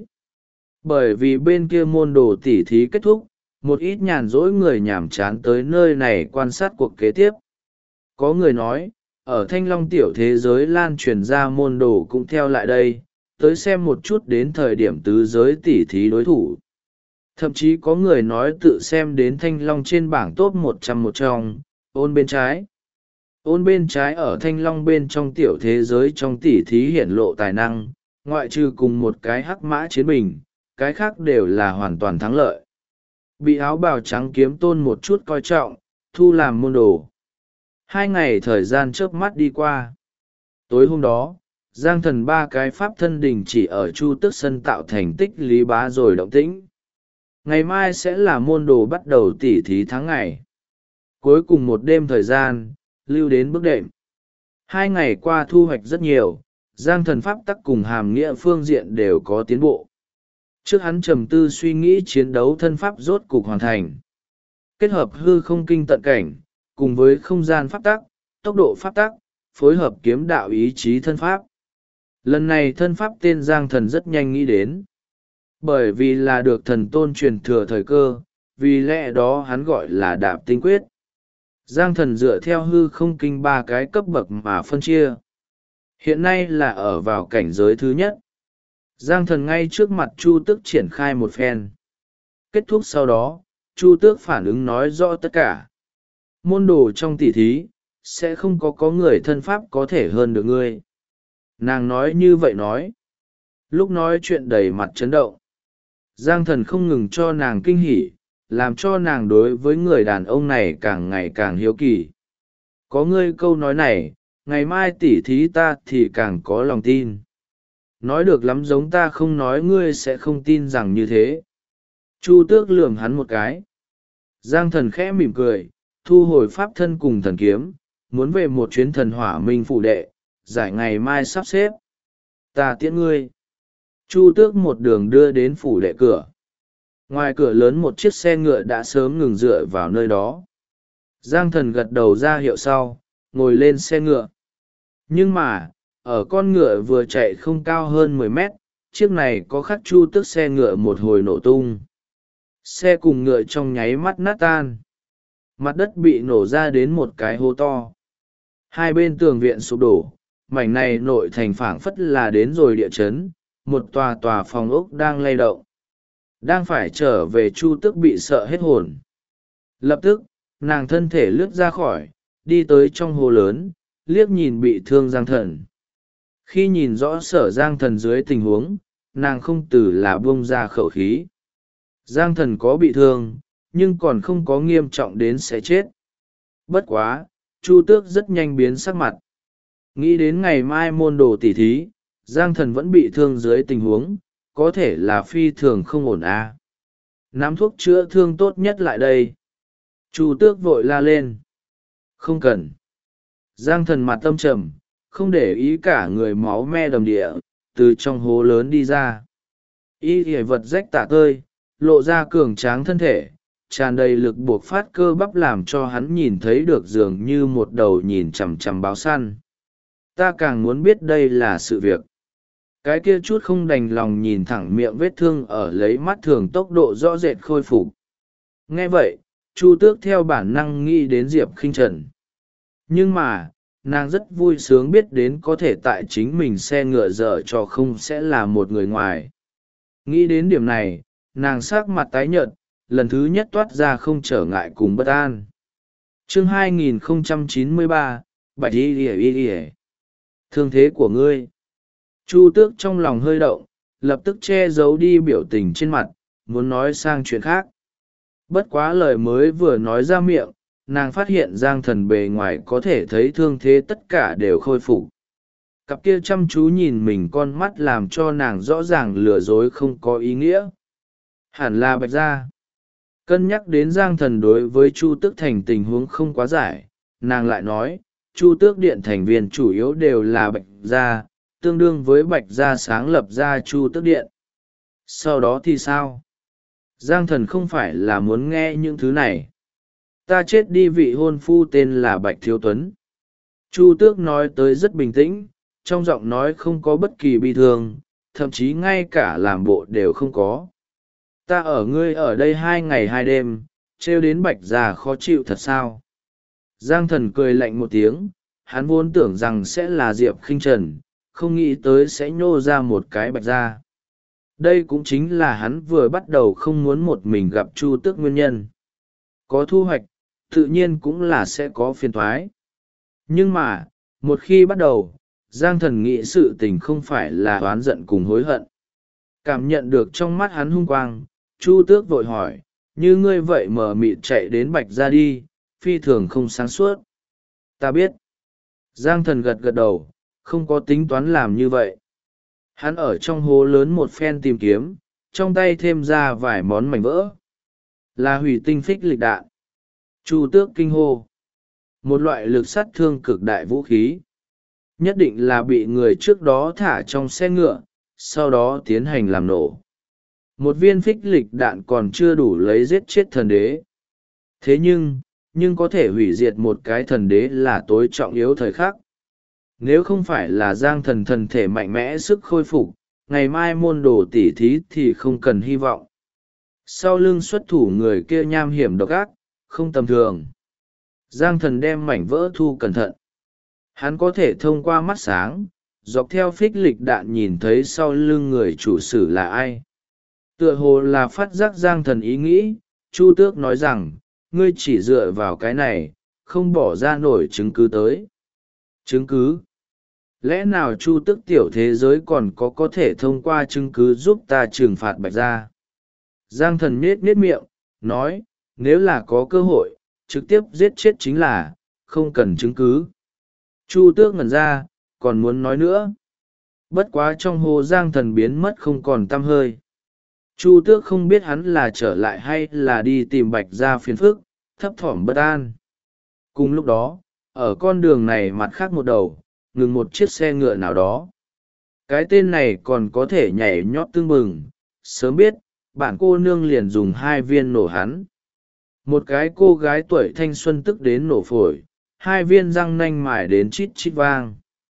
Bởi vì bên kia môn đồ tỉ thí kết thúc, một ít nhàn rỗi người nhàm chán tới nơi này quan sát cuộc kế tiếp. Có người nói, ở Thanh Long tiểu thế giới lan truyền ra môn đồ cũng theo lại đây, tới xem một chút đến thời điểm tứ giới tỉ thí đối thủ. Thậm chí có người nói tự xem đến Thanh Long trên bảng top 100 một trong, ôn bên trái. Ôn bên trái ở Thanh Long bên trong tiểu thế giới trong tỉ thí hiển lộ tài năng, ngoại trừ cùng một cái hắc mã chiến bình, cái khác đều là hoàn toàn thắng lợi. Bị áo bào trắng kiếm tôn một chút coi trọng, thu làm môn đồ. 2 ngày thời gian chớp mắt đi qua. Tối hôm đó, Giang Thần 3 cái pháp thân đình chỉ ở Chu Tước Sân tạo thành tích lý bá rồi động tĩnh. Ngày mai sẽ là môn đồ bắt đầu tỉ thí tháng ngày. Cuối cùng một đêm thời gian, lưu đến bước đệm. 2 ngày qua thu hoạch rất nhiều, Giang Thần pháp tắc cùng hàm nghĩa phương diện đều có tiến bộ. Trước hắn trầm tư suy nghĩ chiến đấu thân pháp rốt cục hoàn thành. Kết hợp hư không kinh tận cảnh, cùng với không gian pháp tắc, tốc độ pháp tắc, phối hợp kiếm đạo ý chí thân pháp. Lần này thân pháp tên Giang Thần rất nhanh nghĩ đến. Bởi vì là được thần tôn truyền thừa thời cơ, vì lẽ đó hắn gọi là đạp tinh quyết. Giang Thần dựa theo hư không kinh 3 cái cấp bậc mà phân chia. Hiện nay là ở vào cảnh giới thứ nhất. Giang Thần ngay trước mặt Chu Tước triển khai một phen. Kết thúc sau đó, Chu Tước phản ứng nói rõ tất cả. Môn đồ trong tỷ thí, sẽ không có người thân pháp có thể hơn được ngươi. Nàng nói như vậy nói. Lúc nói chuyện đầy mặt chấn động. Giang Thần không ngừng cho nàng kinh hỉ, làm cho nàng đối với người đàn ông này càng ngày càng hiếu kỳ. Có ngươi câu nói này, ngày mai tỉ thí ta thì càng có lòng tin. Nói được lắm, giống ta không nói ngươi sẽ không tin rằng như thế. Chu Tước lườm hắn một cái. Giang Thần khẽ mỉm cười, thu hồi pháp thân cùng thần kiếm, muốn về một chuyến thần hỏa minh phủ đệ, giải ngày mai sắp xếp. Ta tiễn ngươi. Chu Tước một đường đưa đến phủ đệ cửa. Ngoài cửa lớn một chiếc xe ngựa đã sớm ngừng dựa vào nơi đó. Giang Thần gật đầu ra hiệu sau, ngồi lên xe ngựa. Nhưng mà, ở con ngựa vừa chạy không cao hơn 10 mét, chiếc này có khắc Chu Tước xe ngựa một hồi nổ tung. Xe cùng ngựa trong nháy mắt nát tan. Mặt đất bị nổ ra đến một cái hố to. Hai bên tường viện sụp đổ, mảnh này nội thành phảng phất là đến rồi địa chấn, một tòa phòng ốc đang lay động. Đang phải trở về Chu Tước bị sợ hết hồn. Lập tức, nàng thân thể lướt ra khỏi, đi tới trong hồ lớn, liếc nhìn bị thương Giang Thần. Khi nhìn rõ Sở Giang Thần dưới tình huống, nàng không từ là buông ra khẩu khí. Giang Thần có bị thương, nhưng còn không có nghiêm trọng đến sẽ chết. Bất quá, Chu Tước rất nhanh biến sắc mặt. Nghĩ đến ngày mai môn đồ tỉ thí, Giang Thần vẫn bị thương dưới tình huống, có thể là phi thường không ổn à. Nắm thuốc chữa thương tốt nhất lại đây. Chu Tước vội la lên. Không cần. Giang Thần mặt tâm trầm, không để ý cả người máu me đầm địa, từ trong hố lớn đi ra. Y hề vật rách tả tơi, lộ ra cường tráng thân thể, tràn đầy lực buộc phát cơ bắp làm cho hắn nhìn thấy được dường như một đầu nhìn chằm chằm báo săn. Ta càng muốn biết đây là sự việc. Cái kia chút không đành lòng nhìn thẳng miệng vết thương ở lấy mắt thường tốc độ rõ rệt khôi phục. Nghe vậy, Chu Tước theo bản năng nghĩ đến Diệp Khinh Trần. Nhưng mà, nàng rất vui sướng biết đến có thể tại chính mình xe ngựa dở cho không sẽ là một người ngoài. Nghĩ đến điểm này, nàng sắc mặt tái nhợt, lần thứ nhất toát ra không trở ngại cùng bất an. Chương 2093, Bạch Y. Thương thế của ngươi. Chu Tước trong lòng hơi động, lập tức che giấu đi biểu tình trên mặt, muốn nói sang chuyện khác. Bất quá lời mới vừa nói ra miệng, nàng phát hiện Giang Thần bề ngoài có thể thấy thương thế tất cả đều khôi phục. Cặp kia chăm chú nhìn mình con mắt làm cho nàng rõ ràng lừa dối không có ý nghĩa. Hẳn là Bạch Gia. Cân nhắc đến Giang Thần đối với Chu Tước Thành tình huống không quá giải, nàng lại nói, Chu Tước Điện thành viên chủ yếu đều là Bạch Gia, tương đương với Bạch Gia sáng lập ra Chu Tước Điện. Sau đó thì sao? Giang Thần không phải là muốn nghe những thứ này. Ta chết đi vị hôn phu tên là Bạch Thiếu Tuấn. Chu Tước nói tới rất bình tĩnh, trong giọng nói không có bất kỳ bi thương, thậm chí ngay cả làm bộ đều không có. Ta ở ngươi ở đây 2 ngày 2 đêm, trêu đến Bạch Gia khó chịu thật sao? Giang Thần cười lạnh một tiếng, hắn vốn tưởng rằng sẽ là Diệp Khinh Trần, không nghĩ tới sẽ nhô ra một cái Bạch Gia. Đây cũng chính là hắn vừa bắt đầu không muốn một mình gặp Chu Tước nguyên nhân. Có thu hoạch, tự nhiên cũng là sẽ có phiền thoái. Nhưng mà, một khi bắt đầu, Giang Thần nghĩ sự tình không phải là oán giận cùng hối hận. Cảm nhận được trong mắt hắn hung quang, Chu Tước vội hỏi, như ngươi vậy mờ mịt chạy đến Bạch Gia đi, phi thường không sáng suốt. Ta biết. Giang Thần gật gật đầu, không có tính toán làm như vậy. Hắn ở trong hố lớn một phen tìm kiếm, trong tay thêm ra vài món mảnh vỡ. Là hủy tinh phích lịch đạn. Chu Tước kinh hô. Một loại lực sát thương cực đại vũ khí. Nhất định là bị người trước đó thả trong xe ngựa, sau đó tiến hành làm nổ. Một viên phích lịch đạn còn chưa đủ lấy giết chết thần đế. Thế nhưng có thể hủy diệt một cái thần đế là tối trọng yếu thời khắc. Nếu không phải là Giang Thần thần thể mạnh mẽ sức khôi phục, ngày mai môn đồ tỉ thí thì không cần hy vọng. Sau lưng xuất thủ người kia nham hiểm độc ác, không tầm thường. Giang Thần đem mảnh vỡ thu cẩn thận. Hắn có thể thông qua mắt sáng, dọc theo phích lịch đạn nhìn thấy sau lưng người chủ sử là ai. Tựa hồ là phát giác Giang Thần ý nghĩ, Chu Tước nói rằng, ngươi chỉ dựa vào cái này, không bỏ ra nổi chứng cứ tới. Chứng cứ? Lẽ nào Chu Tước tiểu thế giới còn có thể thông qua chứng cứ giúp ta trừng phạt Bạch Gia? Giang Thần nhết miệng, nói, nếu là có cơ hội, trực tiếp giết chết chính là, không cần chứng cứ. Chu Tước ngẩn ra, còn muốn nói nữa. Bất quá trong hồ Giang Thần biến mất không còn tăm hơi. Chu Tước không biết hắn là trở lại hay là đi tìm Bạch Gia phiền phức, thấp thỏm bất an. Cùng lúc đó, ở con đường này mặt khác một đầu, ngừng một chiếc xe ngựa nào đó. Cái tên này còn có thể nhảy nhót tưng bừng, sớm biết, bản cô nương liền dùng 2 viên nổ hắn. Một cái cô gái tuổi thanh xuân tức đến nổ phổi, 2 viên răng nanh mài đến chít chít vang.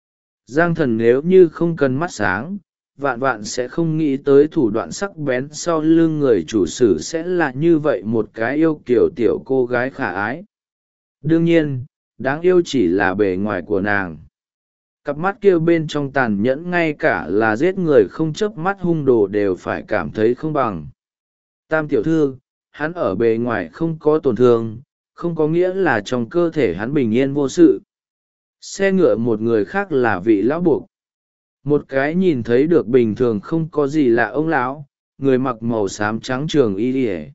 Giang Thần nếu như không cần mắt sáng, vạn vạn sẽ không nghĩ tới thủ đoạn sắc bén sau lưng người chủ sử sẽ là như vậy một cái yêu kiểu tiểu cô gái khả ái. Đương nhiên, đáng yêu chỉ là bề ngoài của nàng. Cặp mắt kia bên trong tàn nhẫn, ngay cả là giết người không chớp mắt hung đồ đều phải cảm thấy không bằng. Tam tiểu thư, hắn ở bề ngoài không có tổn thương, không có nghĩa là trong cơ thể hắn bình yên vô sự. Xe ngựa một người khác là vị lão buộc. Một cái nhìn thấy được bình thường không có gì lạ ông lão, người mặc màu xám trắng trường y ỉa.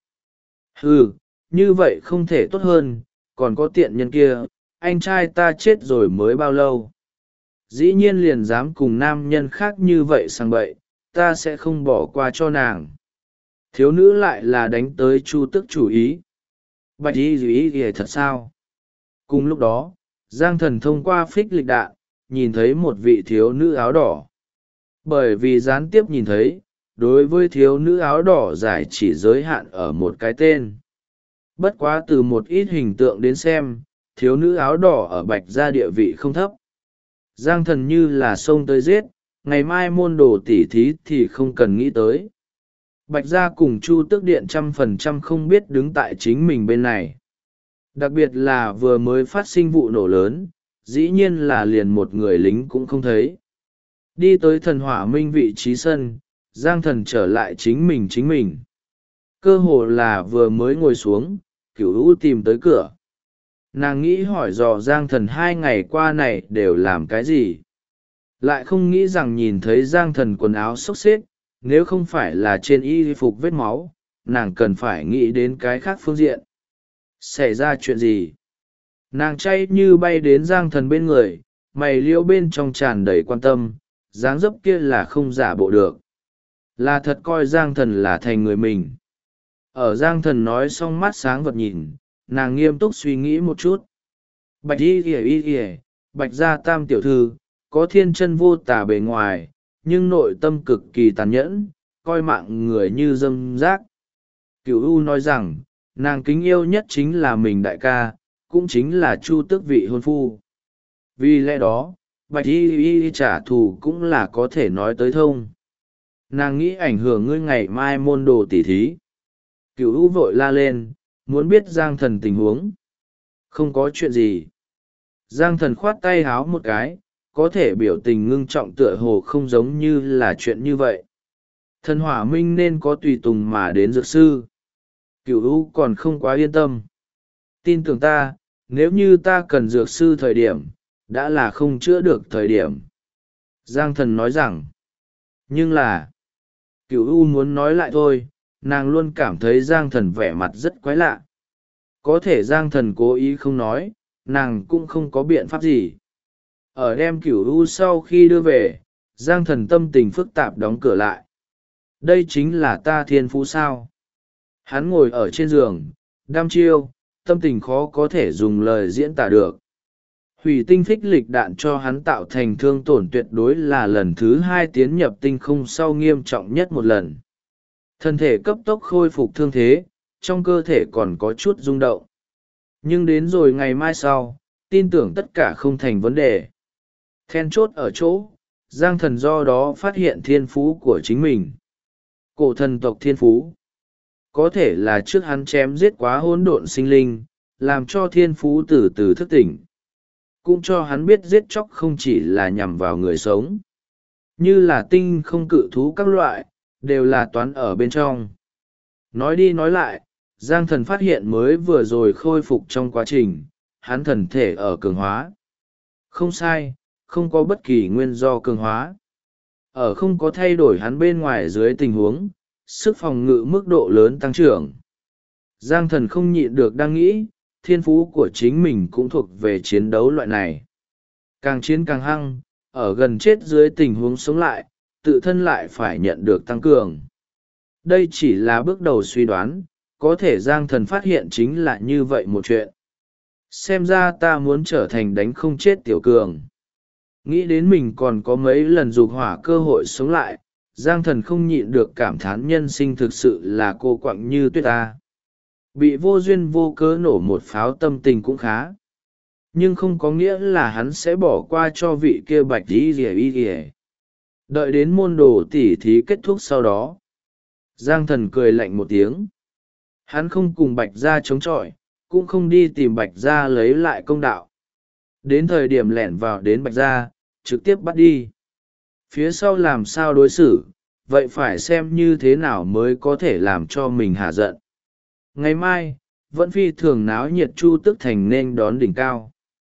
Như vậy không thể tốt hơn, còn có tiện nhân kia, anh trai ta chết rồi mới bao lâu. Dĩ nhiên liền dám cùng nam nhân khác như vậy sang bậy, ta sẽ không bỏ qua cho nàng. Thiếu nữ lại là đánh tới Chu Tước chủ ý. Bạch y gì thật sao? Cùng lúc đó, Giang Thần thông qua phích lịch đạn, nhìn thấy một vị thiếu nữ áo đỏ. Bởi vì gián tiếp nhìn thấy, đối với thiếu nữ áo đỏ giải chỉ giới hạn ở một cái tên. Bất quá từ một ít hình tượng đến xem, thiếu nữ áo đỏ ở Bạch Gia địa vị không thấp. Giang Thần như là xông tới giết, ngày mai môn đồ tỉ thí thì không cần nghĩ tới. Bạch Gia cùng Chu Tước Điện 100% không biết đứng tại chính mình bên này. Đặc biệt là vừa mới phát sinh vụ nổ lớn, dĩ nhiên là liền một người lính cũng không thấy. Đi tới Thần Hỏa Minh vị trí sân, Giang Thần trở lại chính mình. Cơ hồ là vừa mới ngồi xuống, Cửu U tìm tới cửa. Nàng nghĩ hỏi dò Giang Thần 2 ngày qua này đều làm cái gì. Lại không nghĩ rằng nhìn thấy Giang Thần quần áo xốc xếch, nếu không phải là trên y phục vết máu, nàng cần phải nghĩ đến cái khác phương diện. Xảy ra chuyện gì? Nàng chay như bay đến Giang Thần bên người, mày liễu bên trong tràn đầy quan tâm, dáng dấp kia là không giả bộ được. Là thật coi Giang Thần là thành người mình. Ở Giang Thần nói xong mắt sáng vật nhìn, nàng nghiêm túc suy nghĩ một chút. Bạch y, Bạch Gia tam tiểu thư, có thiên chân vô tà bề ngoài, nhưng nội tâm cực kỳ tàn nhẫn, coi mạng người như dâm rác. Cửu U nói rằng, nàng kính yêu nhất chính là mình đại ca, cũng chính là Chu Tước vị hôn phu. Vì lẽ đó, Bạch y trả thù cũng là có thể nói tới thông. Nàng nghĩ ảnh hưởng ngươi ngày mai môn đồ tỉ thí. Cửu U vội la lên, muốn biết Giang Thần tình huống. Không có chuyện gì. Giang Thần khoát tay háo một cái, có thể biểu tình ngưng trọng tựa hồ không giống như là chuyện như vậy. Thần Hỏa Minh nên có tùy tùng mà đến dược sư. Cửu U còn không quá yên tâm. Tin tưởng ta, nếu như ta cần dược sư thời điểm, đã là không chữa được thời điểm. Giang thần nói rằng, nhưng là, cửu u muốn nói lại thôi, nàng luôn cảm thấy Giang thần vẻ mặt rất quái lạ. Có thể Giang thần cố ý không nói, nàng cũng không có biện pháp gì. Ở đem cửu u sau khi đưa về, Giang thần tâm tình phức tạp đóng cửa lại. Đây chính là ta thiên phú sao? Hắn ngồi ở trên giường, đăm chiêu, tâm tình khó có thể dùng lời diễn tả được. Hủy tinh phích lịch đạn cho hắn tạo thành thương tổn tuyệt đối là lần thứ 2 tiến nhập tinh không sau nghiêm trọng nhất một lần. Thân thể cấp tốc khôi phục thương thế, trong cơ thể còn có chút rung động. Nhưng đến rồi ngày mai sau, tin tưởng tất cả không thành vấn đề. Then chốt ở chỗ, Giang thần do đó phát hiện thiên phú của chính mình. Cổ thần tộc thiên phú. Có thể là trước hắn chém giết quá hỗn độn sinh linh, làm cho thiên phú từ từ thức tỉnh. Cũng cho hắn biết giết chóc không chỉ là nhằm vào người sống. Như là tinh không cự thú các loại, đều là toán ở bên trong. Nói đi nói lại, Giang thần phát hiện mới vừa rồi khôi phục trong quá trình, hắn thần thể ở cường hóa. Không sai, không có bất kỳ nguyên do cường hóa. Ở không có thay đổi hắn bên ngoài dưới tình huống, sức phòng ngự mức độ lớn tăng trưởng. Giang thần không nhịn được đang nghĩ, thiên phú của chính mình cũng thuộc về chiến đấu loại này. Càng chiến càng hăng, ở gần chết dưới tình huống sống lại, tự thân lại phải nhận được tăng cường. Đây chỉ là bước đầu suy đoán, có thể Giang thần phát hiện chính là như vậy một chuyện. Xem ra ta muốn trở thành đánh không chết tiểu cường. Nghĩ đến mình còn có mấy lần dục hỏa cơ hội sống lại, Giang thần không nhịn được cảm thán nhân sinh thực sự là cô quặng như tuyết ta. Bị vô duyên vô cớ nổ một pháo tâm tình cũng khá. Nhưng không có nghĩa là hắn sẽ bỏ qua cho vị kia bạch y ỉa. Đợi đến môn đồ tỉ thí kết thúc sau đó. Giang thần cười lạnh một tiếng. Hắn không cùng bạch gia chống chọi, cũng không đi tìm bạch gia lấy lại công đạo. Đến thời điểm lẻn vào đến bạch gia, trực tiếp bắt đi. Phía sau làm sao đối xử, vậy phải xem như thế nào mới có thể làm cho mình hạ giận. Ngày mai, vẫn phi thường náo nhiệt Chu Tức Thành nên đón đỉnh cao.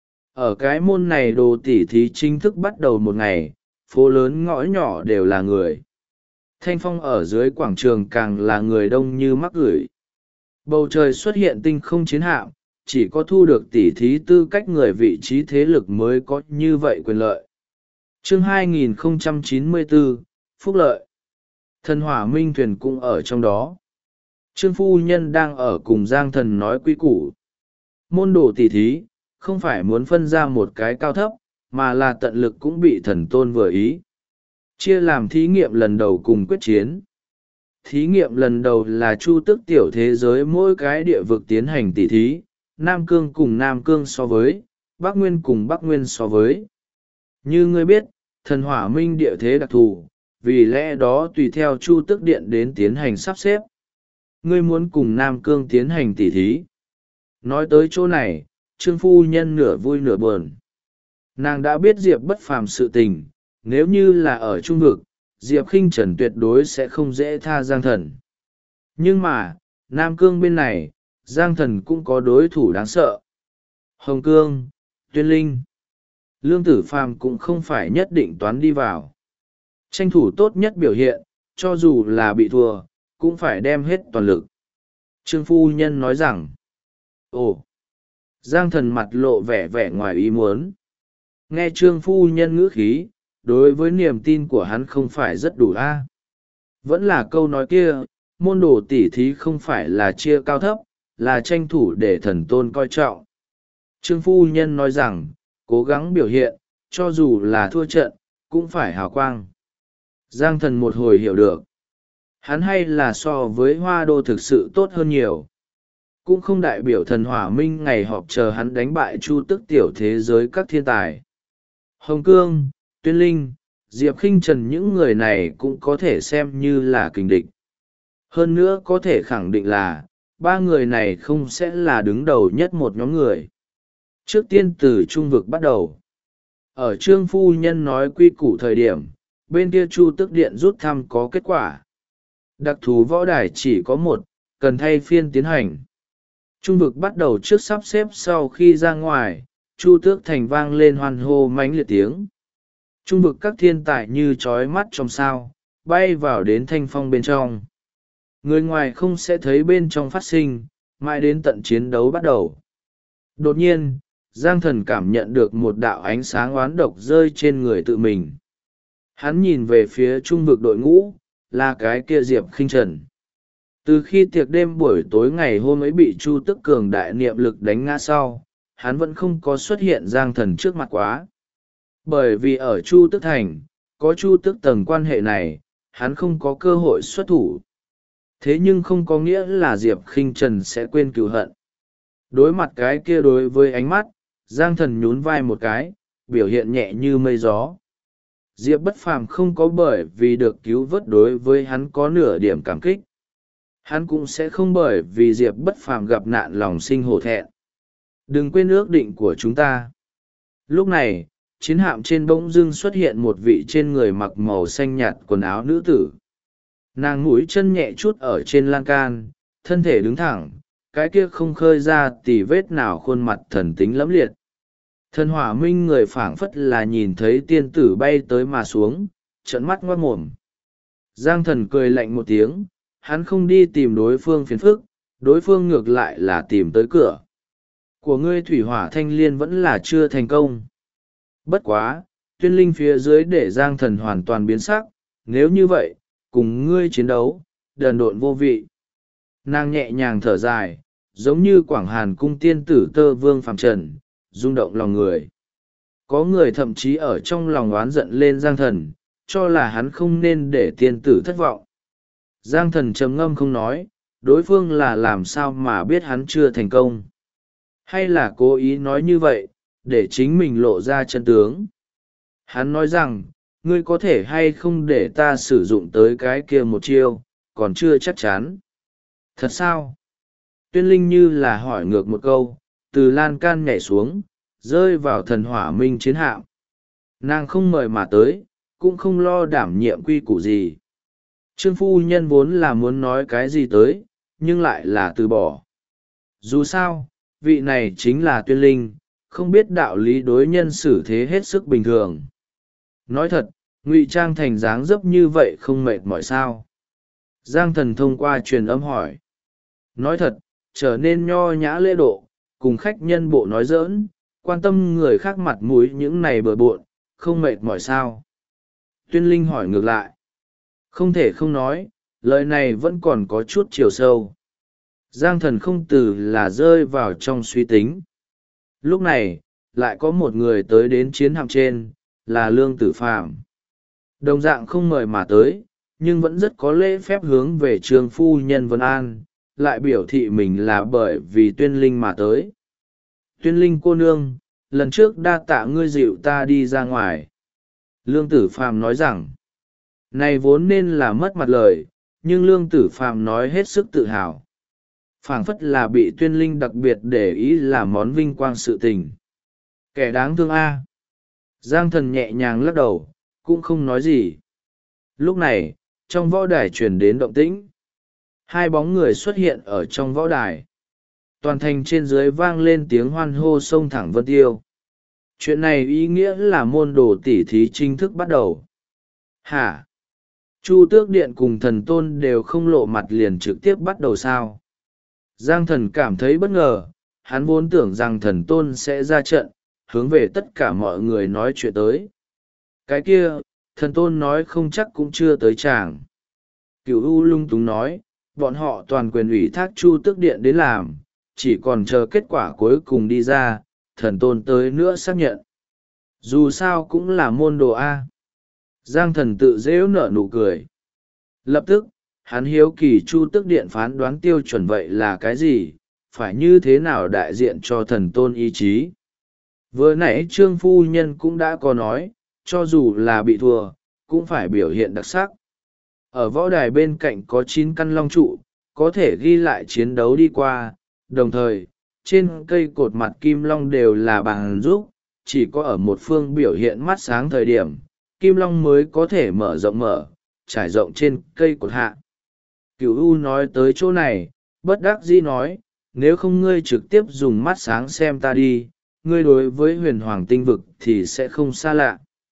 Ở cái môn này đồ tỉ thí chính thức bắt đầu một ngày, phố lớn ngõ nhỏ đều là người. Thanh phong ở dưới quảng trường càng là người đông như mắc gửi. Bầu trời xuất hiện tinh không chiến hạm, chỉ có thu được tỉ thí tư cách người vị trí thế lực mới có như vậy quyền lợi. Chương 2094, Phúc Lợi. Thần hỏa minh thuyền cũng ở trong đó. Trương phu nhân đang ở cùng Giang thần nói quy củ. Môn đồ tỉ thí, không phải muốn phân ra một cái cao thấp, mà là tận lực cũng bị thần tôn vừa ý. Chia làm thí nghiệm lần đầu cùng quyết chiến. Thí nghiệm lần đầu là Chu Tức tiểu thế giới mỗi cái địa vực tiến hành tỉ thí, Nam Cương cùng Nam Cương so với, Bắc Nguyên cùng Bắc Nguyên so với. Như ngươi biết, thần hỏa minh địa thế đặc thù, vì lẽ đó tùy theo Chu Tức điện đến tiến hành sắp xếp. Ngươi muốn cùng Nam Cương tiến hành tỉ thí. Nói tới chỗ này, Trương phu nhân nửa vui nửa buồn. Nàng đã biết Diệp bất phàm sự tình, nếu như là ở trung vực, Diệp Khinh Trần tuyệt đối sẽ không dễ tha Giang thần. Nhưng mà, Nam Cương bên này, Giang thần cũng có đối thủ đáng sợ. Hồng Cương, Tuyên Linh, Lương Tử Phàm cũng không phải nhất định toán đi vào. Tranh thủ tốt nhất biểu hiện, cho dù là bị thua, cũng phải đem hết toàn lực. Trương phu nhân nói rằng, ồ, Giang thần mặt lộ vẻ vẻ ngoài ý muốn. Nghe Trương phu nhân ngữ khí, đối với niềm tin của hắn không phải rất đủ a. Vẫn là câu nói kia, môn đồ tỉ thí không phải là chia cao thấp, là tranh thủ để thần tôn coi trọng. Trương phu nhân nói rằng, cố gắng biểu hiện, cho dù là thua trận, cũng phải hào quang. Giang thần một hồi hiểu được. Hắn hay là so với hoa đô thực sự tốt hơn nhiều. Cũng không đại biểu thần hỏa minh ngày họp chờ hắn đánh bại Chu Tức tiểu thế giới các thiên tài. Hồng Cương, Tuyên Linh, Diệp Khinh Trần những người này cũng có thể xem như là kình địch. Hơn nữa có thể khẳng định là, ba người này không sẽ là đứng đầu nhất một nhóm người. Trước tiên từ trung vực bắt đầu. Ở Trương phu nhân nói quy củ thời điểm, bên kia Chu Tức điện rút thăm có kết quả. Đặc thù võ đài chỉ có một, cần thay phiên tiến hành. Trung vực bắt đầu trước sắp xếp sau khi ra ngoài, Chu Tước Thành vang lên hoan hô mãnh liệt tiếng. Trung vực các thiên tài như trói mắt trong sao, bay vào đến thanh phong bên trong. Người ngoài không sẽ thấy bên trong phát sinh, mãi đến tận chiến đấu bắt đầu. Đột nhiên, Giang Thần cảm nhận được một đạo ánh sáng oán độc rơi trên người tự mình. Hắn nhìn về phía trung vực đội ngũ, là cái kia Diệp Khinh Trần. Từ khi tiệc đêm buổi tối ngày hôm ấy bị Chu Tức cường đại niệm lực đánh ngã sau, hắn vẫn không có xuất hiện Giang Thần trước mặt quá. Bởi vì ở Chu Tức Thành, có Chu Tức tầng quan hệ này, hắn không có cơ hội xuất thủ. Thế nhưng không có nghĩa là Diệp Khinh Trần sẽ quên cừu hận. Đối mặt cái kia đối với ánh mắt, Giang Thần nhún vai một cái, biểu hiện nhẹ như mây gió. Diệp Bất Phàm không có bởi vì được cứu vớt đối với hắn có nửa điểm cảm kích. Hắn cũng sẽ không bởi vì Diệp Bất Phàm gặp nạn lòng sinh hổ thẹn. Đừng quên ước định của chúng ta. Lúc này, chiến hạm trên bỗng dưng xuất hiện một vị trên người mặc màu xanh nhạt quần áo nữ tử. Nàng mũi chân nhẹ chút ở trên lan can, thân thể đứng thẳng, cái kia không khơi ra tì vết nào khuôn mặt thần tính lẫm liệt. Thần hỏa minh người phảng phất là nhìn thấy tiên tử bay tới mà xuống, trợn mắt ngoác mồm. Giang Thần cười lạnh một tiếng, hắn không đi tìm đối phương phiền phức, đối phương ngược lại là tìm tới cửa. Của ngươi thủy hỏa thanh liên vẫn là chưa thành công. Bất quá, tuyên linh phía dưới để Giang Thần hoàn toàn biến sắc, nếu như vậy, cùng ngươi chiến đấu, đần độn vô vị. Nàng nhẹ nhàng thở dài, giống như Quảng Hàn cung tiên tử Tơ Vương phàm trần, rung động lòng người. Có người thậm chí ở trong lòng oán giận lên Giang Thần, cho là hắn không nên để tiên tử thất vọng. Giang Thần trầm ngâm không nói, đối phương là làm sao mà biết hắn chưa thành công. Hay là cố ý nói như vậy, để chính mình lộ ra chân tướng. Hắn nói rằng, ngươi có thể hay không để ta sử dụng tới cái kia một chiêu, còn chưa chắc chắn. Thật sao? Tuyên Linh như là hỏi ngược một câu, từ lan can nhảy xuống, rơi vào thần hỏa minh chiến hạm. Nàng không mời mà tới, cũng không lo đảm nhiệm quy củ gì. Trương phu nhân vốn là muốn nói cái gì tới, nhưng lại là từ bỏ. Dù sao, vị này chính là Tuyên Linh, không biết đạo lý đối nhân xử thế hết sức bình thường. Nói thật, ngụy trang thành dáng dấp như vậy không mệt mỏi sao? Giang Thần thông qua truyền âm hỏi. Nói thật, trở nên nho nhã lễ độ, cùng khách nhân bộ nói giỡn, quan tâm người khác mặt mũi những này bừa bộn, không mệt mỏi sao? Tuyên Linh hỏi ngược lại. Không thể không nói, lời này vẫn còn có chút chiều sâu. Giang Thần không từ là rơi vào trong suy tính. Lúc này, lại có một người tới đến chiến hạm trên, là Lương Tử Phàm. Đồng dạng không mời mà tới, nhưng vẫn rất có lễ phép hướng về Trương phu nhân Vân An, lại biểu thị mình là bởi vì Tuyên Linh mà tới. Tuyên Linh cô nương, lần trước đa tạ ngươi dịu ta đi ra ngoài. Lương Tử Phàm nói rằng, này vốn nên là mất mặt lời, nhưng Lương Tử Phàm nói hết sức tự hào. Phảng phất là bị Tuyên Linh đặc biệt để ý là món vinh quang sự tình. Kẻ đáng thương a. Giang Thần nhẹ nhàng lắc đầu, cũng không nói gì. Lúc này, trong võ đài truyền đến động tĩnh. Hai bóng người xuất hiện ở trong võ đài. Toàn thành trên dưới vang lên tiếng hoan hô sông thẳng Vân Tiêu. Chuyện này ý nghĩa là môn đồ tỉ thí chính thức bắt đầu. Hả? Chu Tước Điện cùng Thần Tôn đều không lộ mặt liền trực tiếp bắt đầu sao? Giang Thần cảm thấy bất ngờ, hắn vốn tưởng rằng Thần Tôn sẽ ra trận, hướng về tất cả mọi người nói chuyện tới. Cái kia, Thần Tôn nói không chắc cũng chưa tới chàng. Cửu U lung túng nói, bọn họ toàn quyền ủy thác Chu Tước Điện đến làm, chỉ còn chờ kết quả cuối cùng đi ra, Thần Tôn tới nữa xác nhận. Dù sao cũng là môn đồ A. Giang Thần tự dễu nở nụ cười. Lập tức, hắn hiếu kỳ Chu Tước Điện phán đoán tiêu chuẩn vậy là cái gì, phải như thế nào đại diện cho Thần Tôn ý chí. Vừa nãy Trương phu nhân cũng đã có nói, cho dù là bị thua, cũng phải biểu hiện đặc sắc. Ở võ đài bên cạnh có 9 căn long trụ, có thể ghi lại chiến đấu đi qua, đồng thời, trên cây cột mặt kim long đều là bằng giúp, chỉ có ở một phương biểu hiện mắt sáng thời điểm, kim long mới có thể mở rộng trải rộng trên cây cột hạ. Cửu U nói tới chỗ này, bất đắc dĩ nói, nếu không ngươi trực tiếp dùng mắt sáng xem ta đi, ngươi đối với huyền hoàng tinh vực thì sẽ không xa lạ.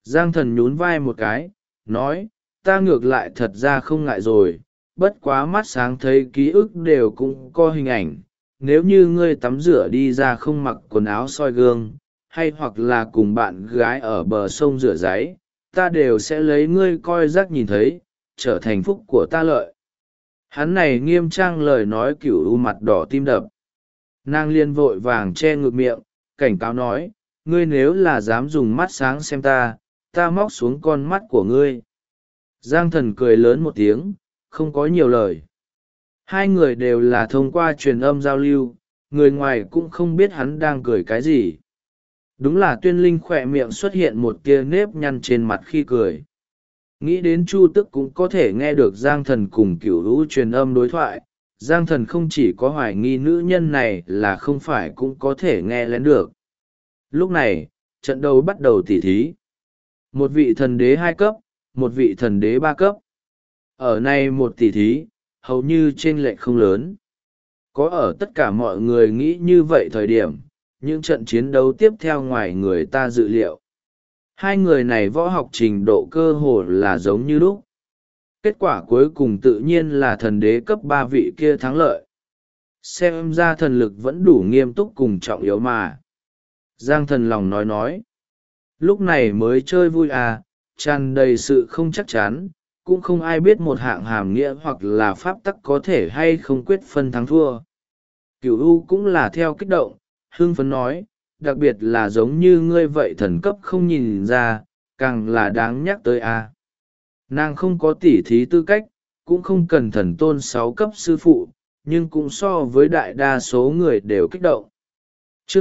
Giang Thần nhún vai một cái, nói, ta ngược lại thật ra không ngại rồi, bất quá mắt sáng thấy ký ức đều cũng có hình ảnh. Nếu như ngươi tắm rửa đi ra không mặc quần áo soi gương, hay hoặc là cùng bạn gái ở bờ sông rửa ráy, ta đều sẽ lấy ngươi coi rác nhìn thấy, trở thành phúc của ta lợi. Hắn này nghiêm trang lời nói Cửu U mặt đỏ tim đập. Nàng liên vội vàng che ngược miệng, cảnh cáo nói, ngươi nếu là dám dùng mắt sáng xem ta móc xuống con mắt của ngươi. Giang Thần cười lớn một tiếng, không có nhiều lời. Hai người đều là thông qua truyền âm giao lưu, người ngoài cũng không biết hắn đang cười cái gì. Đúng là Tuyên Linh khỏe miệng xuất hiện một tia nếp nhăn trên mặt khi cười. Nghĩ đến Chu Tức cũng có thể nghe được Giang Thần cùng Cửu Lũ truyền âm đối thoại, Giang Thần không chỉ có hoài nghi nữ nhân này là không phải cũng có thể nghe lén được. Lúc này, trận đấu bắt đầu tỉ thí. Một vị thần đế 2 cấp, một vị thần đế 3 cấp. Ở này một tỉ thí, hầu như chênh lệch không lớn. Có ở tất cả mọi người nghĩ như vậy thời điểm, những trận chiến đấu tiếp theo ngoài người ta dự liệu. Hai người này võ học trình độ cơ hồ là giống như lúc. Kết quả cuối cùng tự nhiên là thần đế cấp 3 vị kia thắng lợi. Xem ra thần lực vẫn đủ nghiêm túc cùng trọng yếu mà. Giang Thần lòng nói. Lúc này mới chơi vui à, tràn đầy sự không chắc chắn, cũng không ai biết một hạng hàm nghĩa hoặc là pháp tắc có thể hay không quyết phân thắng thua. Cửu U cũng là theo kích động, hưng phấn nói, đặc biệt là giống như ngươi vậy thần cấp không nhìn ra, càng là đáng nhắc tới à. Nàng không có tỉ thí tư cách, cũng không cần thần tôn 6 cấp sư phụ, nhưng cũng so với đại đa số người đều kích động. Chương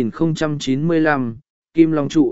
2095, Kim Long Trụ.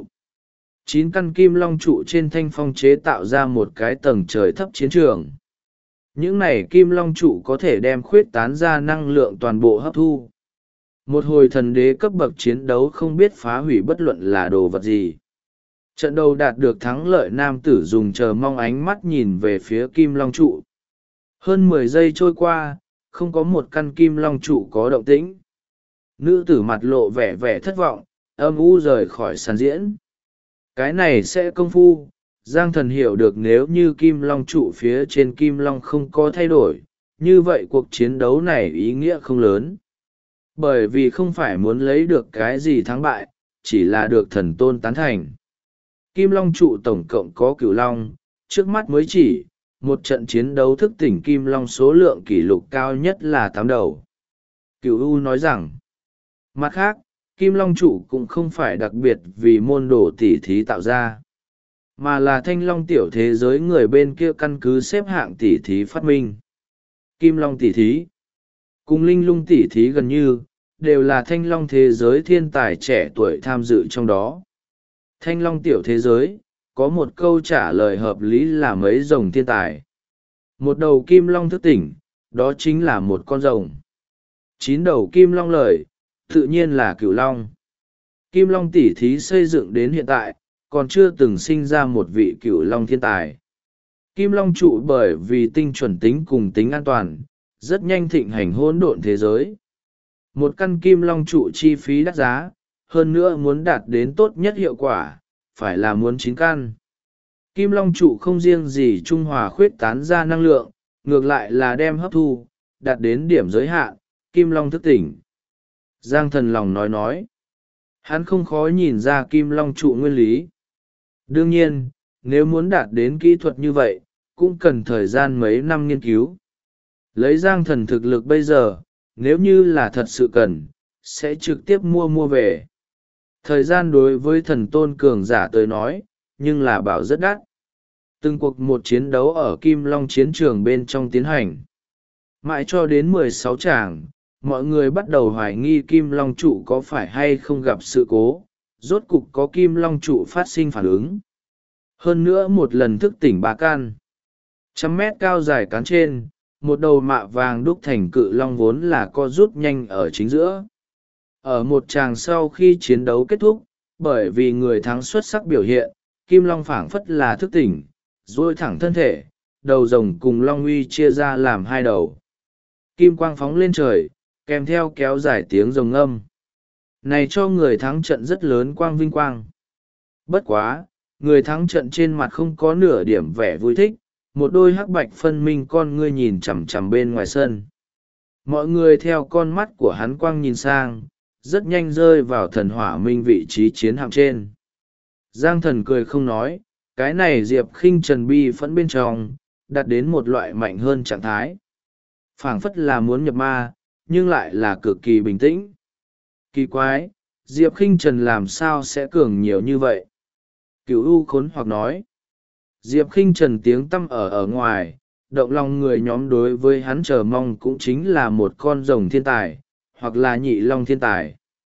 9 căn kim long trụ trên thanh phong chế tạo ra một cái tầng trời thấp chiến trường. Những này kim long trụ có thể đem khuyết tán ra năng lượng toàn bộ hấp thu. Một hồi thần đế cấp bậc chiến đấu không biết phá hủy bất luận là đồ vật gì. Trận đầu đạt được thắng lợi nam tử dùng chờ mong ánh mắt nhìn về phía kim long trụ. Hơn 10 giây trôi qua, không có một căn kim long trụ có động tĩnh. Nữ tử mặt lộ vẻ vẻ thất vọng, âm u rời khỏi sàn diễn. Cái này sẽ công phu, Giang Thần hiểu được nếu như kim long trụ phía trên kim long không có thay đổi, như vậy cuộc chiến đấu này ý nghĩa không lớn. Bởi vì không phải muốn lấy được cái gì thắng bại, chỉ là được thần tôn tán thành. Kim long trụ tổng cộng có cửu long, trước mắt mới chỉ, một trận chiến đấu thức tỉnh kim long số lượng kỷ lục cao nhất là 8 đầu. Cửu U nói rằng, mặt khác, Kim Long trụ cũng không phải đặc biệt vì môn đồ tỉ thí tạo ra, mà là thanh long tiểu thế giới người bên kia căn cứ xếp hạng tỉ thí phát minh. Kim Long tỉ thí cùng linh lung tỉ thí gần như, đều là thanh long thế giới thiên tài trẻ tuổi tham dự trong đó. Thanh long tiểu thế giới, có một câu trả lời hợp lý là mấy rồng thiên tài. Một đầu kim long thức tỉnh, đó chính là một con rồng. 9 đầu kim long lời, tự nhiên là cửu long. Kim long tỉ thí xây dựng đến hiện tại, còn chưa từng sinh ra một vị cửu long thiên tài. Kim long trụ bởi vì tinh chuẩn tính cùng tính an toàn, rất nhanh thịnh hành hỗn độn thế giới. Một căn kim long trụ chi phí đắt giá, hơn nữa muốn đạt đến tốt nhất hiệu quả, phải là muốn 9 căn. Kim long trụ không riêng gì trung hòa khuyết tán ra năng lượng, ngược lại là đem hấp thu, đạt đến điểm giới hạn, kim long thức tỉnh. Giang Thần lòng nói. Hắn không khó nhìn ra kim long trụ nguyên lý. Đương nhiên, nếu muốn đạt đến kỹ thuật như vậy, cũng cần thời gian mấy năm nghiên cứu. Lấy Giang Thần thực lực bây giờ, nếu như là thật sự cần, sẽ trực tiếp mua về. Thời gian đối với thần tôn cường giả tới nói, nhưng là bảo rất đắt. Từng cuộc một chiến đấu ở Kim Long chiến trường bên trong tiến hành. Mãi cho đến 16 tràng, mọi người bắt đầu hoài nghi kim long trụ có phải hay không gặp sự cố, rốt cục có kim long trụ phát sinh phản ứng. Hơn nữa một lần thức tỉnh 3 căn. 100 mét cao dài cán trên, một đầu mạ vàng đúc thành cự long vốn là co rút nhanh ở chính giữa. Ở một tràng sau khi chiến đấu kết thúc, bởi vì người thắng xuất sắc biểu hiện, kim long phảng phất là thức tỉnh, duỗi thẳng thân thể, đầu rồng cùng long uy chia ra làm 2 đầu. Kim quang phóng lên trời, kèm theo kéo dài tiếng rồng âm. Này cho người thắng trận rất lớn quang vinh quang. Bất quá, Người thắng trận trên mặt không có nửa điểm vẻ vui thích, một đôi hắc bạch phân minh con ngươi nhìn chằm chằm bên ngoài sân. Mọi người theo con mắt của hắn quang nhìn sang, rất nhanh rơi vào thần hỏa minh vị trí chiến hạm trên. Giang Thần cười không nói, cái này Diệp Khinh Trần bi phẫn bên trong, đạt đến một loại mạnh hơn trạng thái. Phảng phất là muốn nhập ma, nhưng lại là cực kỳ bình tĩnh. Kỳ quái, Diệp Khinh Trần làm sao sẽ cường nhiều như vậy? Cửu U khốn hoặc nói. Diệp Khinh Trần tiếng tăm ở ngoài, động lòng người nhóm đối với hắn chờ mong cũng chính là một con rồng thiên tài, hoặc là nhị long thiên tài.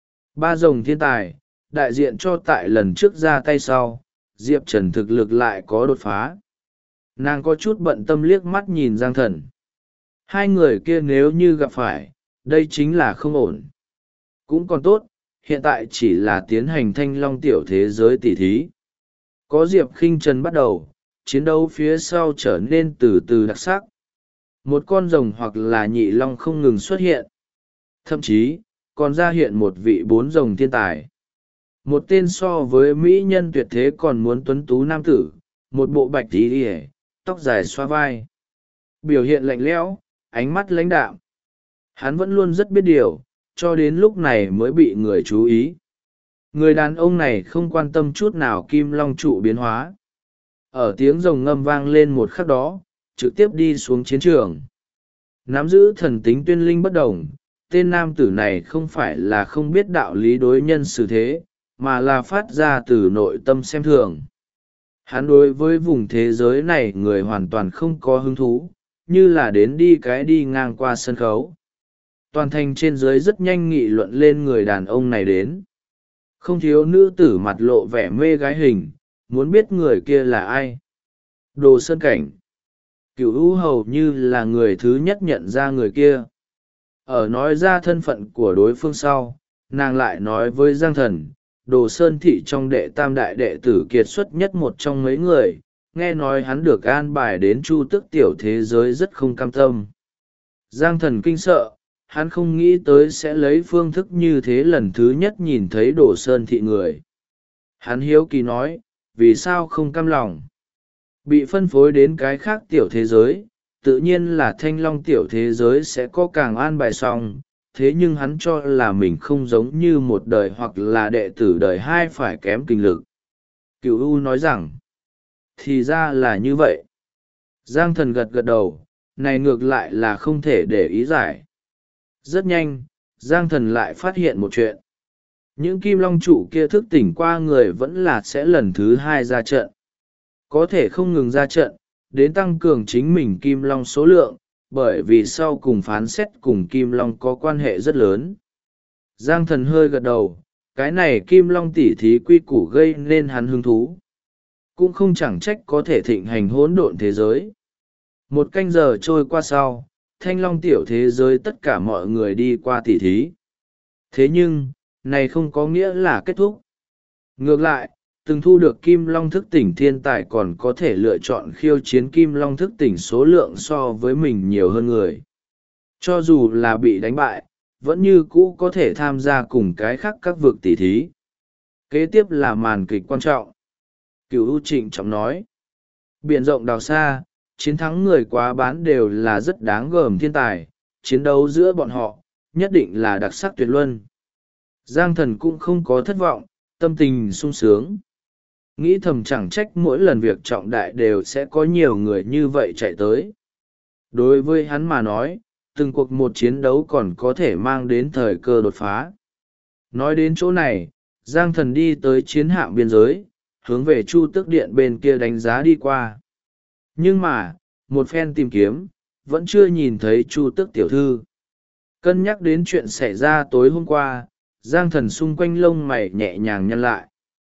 Ba rồng thiên tài, đại diện cho tại lần trước ra tay sau, Diệp Trần thực lực lại có đột phá. Nàng có chút bận tâm liếc mắt nhìn Giang Thần. Hai người kia nếu như gặp phải, đây chính là không ổn. Cũng còn tốt, hiện tại chỉ là tiến hành thanh long tiểu thế giới tỷ thí. Có Diệp Khinh Trần bắt đầu, chiến đấu phía sau trở nên từ từ đặc sắc. Một con rồng hoặc là nhị long không ngừng xuất hiện. Thậm chí, còn ra hiện một vị bốn rồng thiên tài. Một tên so với mỹ nhân tuyệt thế còn muốn tuấn tú nam tử, một bộ bạch tí ỉa, tóc dài xoa vai. Biểu hiện lạnh lẽo, ánh mắt lãnh đạm. Hắn vẫn luôn rất biết điều, cho đến lúc này mới bị người chú ý. Người đàn ông này không quan tâm chút nào kim long trụ biến hóa. Ở tiếng rồng ngâm vang lên một khắc đó, trực tiếp đi xuống chiến trường. Nắm giữ thần tính tuyên linh bất đồng, tên nam tử này không phải là không biết đạo lý đối nhân xử thế, mà là phát ra từ nội tâm xem thường. Hắn đối với vùng thế giới này người hoàn toàn không có hứng thú, như là đến đi ngang qua sân khấu. Toàn thành trên dưới rất nhanh nghị luận lên người đàn ông này đến. Không thiếu nữ tử mặt lộ vẻ mê gái hình, muốn biết người kia là ai. Đồ Sơn Cảnh. Cửu U hầu như là người thứ nhất nhận ra người kia. Ở nói ra thân phận của đối phương sau, nàng lại nói với Giang Thần, Đồ Sơn thị trong đệ tam đại đệ tử kiệt xuất nhất một trong mấy người, nghe nói hắn được an bài đến Chu Tước tiểu thế giới rất không cam tâm. Giang Thần kinh sợ, hắn không nghĩ tới sẽ lấy phương thức như thế lần thứ nhất nhìn thấy Đồ Sơn thị người. Hắn hiếu kỳ nói, vì sao không cam lòng? Bị phân phối đến cái khác tiểu thế giới, tự nhiên là thanh long tiểu thế giới sẽ có càng an bài xong, thế nhưng hắn cho là mình không giống như một đời hoặc là đệ tử đời hai phải kém kinh lực. Cửu U nói rằng, thì ra là như vậy. Giang Thần gật gật đầu, này ngược lại là không thể để ý giải. Rất nhanh, Giang Thần lại phát hiện một chuyện. Những kim long trụ kia thức tỉnh qua người vẫn là sẽ lần thứ hai ra trận. Có thể không ngừng ra trận, đến tăng cường chính mình kim long số lượng, bởi vì sau cùng phán xét cùng kim long có quan hệ rất lớn. Giang Thần hơi gật đầu, cái này kim long tỉ thí quy củ gây nên hắn hứng thú. Cũng không chẳng trách có thể thịnh hành hỗn độn thế giới. Một canh giờ trôi qua sau, thanh long tiểu thế giới tất cả mọi người đi qua tỉ thí. Thế nhưng, này không có nghĩa là kết thúc. Ngược lại, từng thu được kim long thức tỉnh thiên tài còn có thể lựa chọn khiêu chiến kim long thức tỉnh số lượng so với mình nhiều hơn người. Cho dù là bị đánh bại, vẫn như cũ có thể tham gia cùng cái khác các vực tỉ thí. Kế tiếp là màn kịch quan trọng. Cửu U trịnh trọng nói, biển rộng đào xa, chiến thắng người quá bán đều là rất đáng gờm thiên tài, chiến đấu giữa bọn họ, nhất định là đặc sắc tuyệt luân. Giang Thần cũng không có thất vọng, tâm tình sung sướng. Nghĩ thầm chẳng trách mỗi lần việc trọng đại đều sẽ có nhiều người như vậy chạy tới. Đối với hắn mà nói, từng cuộc một chiến đấu còn có thể mang đến thời cơ đột phá. Nói đến chỗ này, Giang Thần đi tới chiến hạm biên giới, hướng về Chu Tước Điện bên kia đánh giá đi qua. Nhưng mà, một phen tìm kiếm, vẫn chưa nhìn thấy Chu Tước tiểu thư. Cân nhắc đến chuyện xảy ra tối hôm qua, Giang Thần xung quanh lông mày nhẹ nhàng nhăn lại.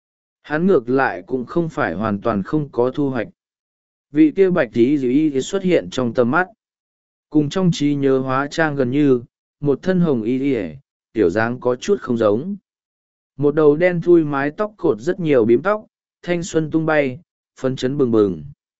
Hắn ngược lại cũng không phải hoàn toàn không có thu hoạch. Vị kia bạch tí y xuất hiện trong tầm mắt. Cùng trong trí nhớ hóa trang gần như, một thân hồng y tiểu dáng có chút không giống. Một đầu đen thui mái tóc cột rất nhiều bím tóc, thanh xuân tung bay, phấn chấn bừng bừng.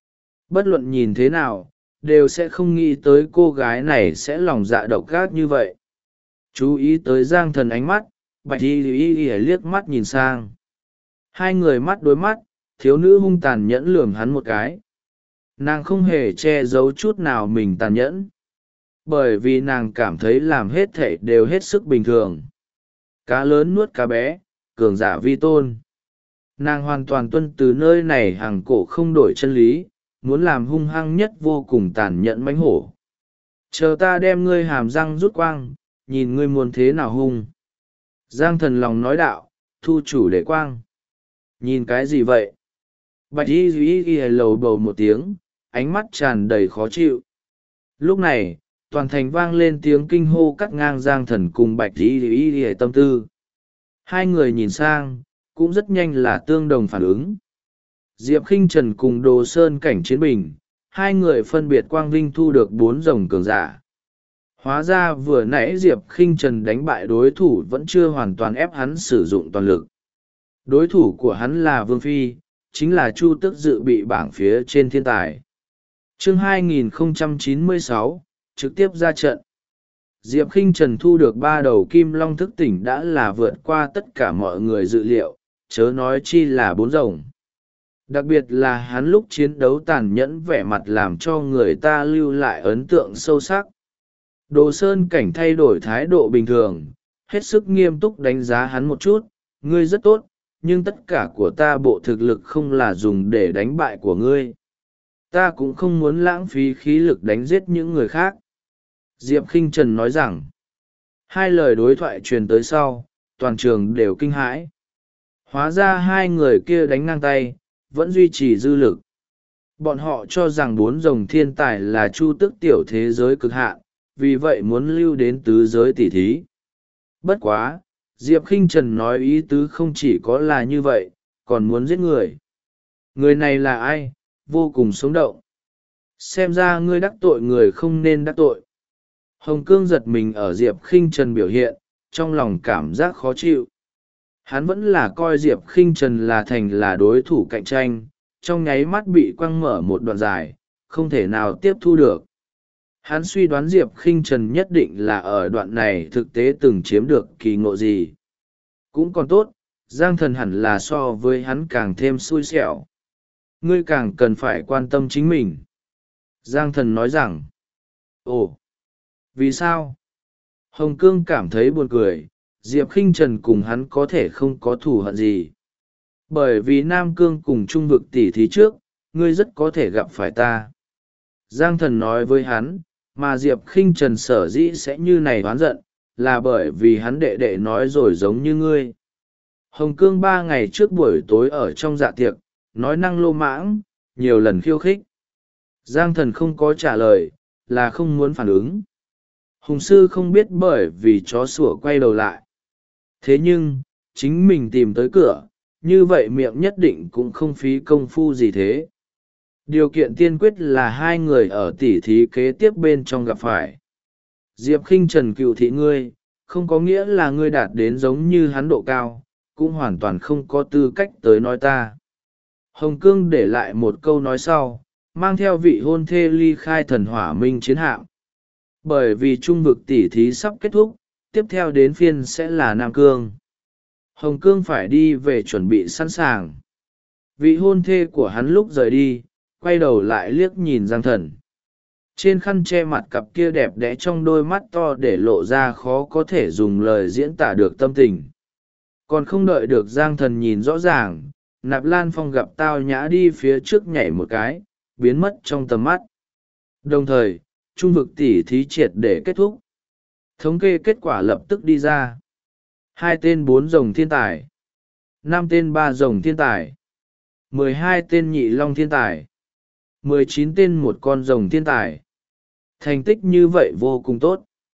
Bất luận nhìn thế nào, đều sẽ không nghĩ tới cô gái này sẽ lòng dạ độc ác như vậy. Chú ý tới Giang Thần ánh mắt, bạch y liếc mắt nhìn sang. Hai người mắt đối mắt, thiếu nữ hung tàn nhẫn lườm hắn một cái. Nàng không hề che giấu chút nào mình tàn nhẫn, bởi vì nàng cảm thấy làm hết thảy đều hết sức bình thường. Cá lớn nuốt cá bé, cường giả vi tôn. Nàng hoàn toàn tuân từ nơi này hàng cổ không đổi chân lý, muốn làm hung hăng nhất vô cùng tàn nhẫn mãnh hổ. Chờ ta đem ngươi hàm răng rút quang, nhìn ngươi muốn thế nào hung. Giang Thần lòng nói đạo, thu chủ để quang. Nhìn cái gì vậy? Bạch y duy y lầu bầu một tiếng, ánh mắt tràn đầy khó chịu. Lúc này, toàn thành vang lên tiếng kinh hô cắt ngang Giang Thần cùng Bạch y duy y tâm tư. Hai người nhìn sang, cũng rất nhanh là tương đồng phản ứng. Diệp Khinh Trần cùng Đồ Sơn cảnh chiến bình, hai người phân biệt quang vinh thu được 4 rồng cường giả. Hóa ra vừa nãy Diệp Khinh Trần đánh bại đối thủ vẫn chưa hoàn toàn ép hắn sử dụng toàn lực. Đối thủ của hắn là Vương Phi, chính là Chu Tước dự bị bảng phía trên thiên tài. Chương 2096, trực tiếp ra trận. Diệp Khinh Trần thu được 3 đầu kim long thức tỉnh đã là vượt qua tất cả mọi người dự liệu, chớ nói chi là 4 rồng. Đặc biệt là hắn lúc chiến đấu tàn nhẫn vẻ mặt làm cho người ta lưu lại ấn tượng sâu sắc. Đồ Sơn cảnh thay đổi thái độ bình thường, hết sức nghiêm túc đánh giá hắn một chút, ngươi rất tốt, nhưng tất cả của ta bộ thực lực không là dùng để đánh bại của ngươi. Ta cũng không muốn lãng phí khí lực đánh giết những người khác. Diệp Khinh Trần nói rằng, hai lời đối thoại truyền tới sau, toàn trường đều kinh hãi. Hóa ra hai người kia đánh ngang tay, vẫn duy trì dư lực. Bọn họ cho rằng 4 rồng thiên tài là Chu Tước tiểu thế giới cực hạn, vì vậy muốn lưu đến tứ giới tỷ thí. Bất quá, Diệp Khinh Trần nói ý tứ không chỉ có là như vậy, còn muốn giết người. Người này là ai? Vô cùng sống động. Xem ra ngươi đắc tội người không nên đắc tội. Hồng Cương giật mình ở Diệp Khinh Trần biểu hiện, trong lòng cảm giác khó chịu. Hắn vẫn là coi Diệp Khinh Trần là đối thủ cạnh tranh, trong nháy mắt bị quăng mở một đoạn dài, không thể nào tiếp thu được. Hắn suy đoán Diệp Khinh Trần nhất định là ở đoạn này thực tế từng chiếm được kỳ ngộ gì. Cũng còn tốt, Giang Thần hẳn là so với hắn càng thêm xui xẻo. Ngươi càng cần phải quan tâm chính mình. Giang Thần nói rằng, ồ, vì sao? Hồng Cương cảm thấy buồn cười, Diệp Khinh Trần cùng hắn có thể không có thù hận gì. Bởi vì Nam Cương cùng Trung vực tỷ thí trước, ngươi rất có thể gặp phải ta. Giang Thần nói với hắn, mà Diệp Khinh Trần sở dĩ sẽ như này oán giận, là bởi vì hắn đệ đệ nói rồi giống như ngươi. Hồng Cương 3 ngày trước buổi tối ở trong dạ tiệc, nói năng lô mãng, nhiều lần khiêu khích. Giang Thần không có trả lời, là không muốn phản ứng. Hùng sư không biết bởi vì chó sủa quay đầu lại. Thế nhưng, chính mình tìm tới cửa, như vậy miệng nhất định cũng không phí công phu gì thế. Điều kiện tiên quyết là hai người ở tỉ thí kế tiếp bên trong gặp phải. Diệp Khinh Trần cựu thị ngươi, không có nghĩa là ngươi đạt đến giống như hắn độ cao, cũng hoàn toàn không có tư cách tới nói ta. Hồng Cương để lại một câu nói sau, mang theo vị hôn thê ly khai thần hỏa minh chiến hạm. Bởi vì trung vực tỉ thí sắp kết thúc, tiếp theo đến phiên sẽ là Nam Cương. Hồng Cương phải đi về chuẩn bị sẵn sàng. Vị hôn thê của hắn lúc rời đi, quay đầu lại liếc nhìn Giang Thần. Trên khăn che mặt cặp kia đẹp đẽ trong đôi mắt to để lộ ra khó có thể dùng lời diễn tả được tâm tình. Còn không đợi được Giang Thần nhìn rõ ràng, Nạp Lan Phong gặp Tao Nhã đi phía trước nhảy một cái, biến mất trong tầm mắt. Đồng thời, trung vực tỉ thí triệt để kết thúc. Thống kê kết quả lập tức đi ra. 2 tên 4 rồng thiên tài, 5 tên 3 rồng thiên tài, 12 tên nhị long thiên tài, 19 tên một con rồng thiên tài. Thành tích như vậy vô cùng tốt.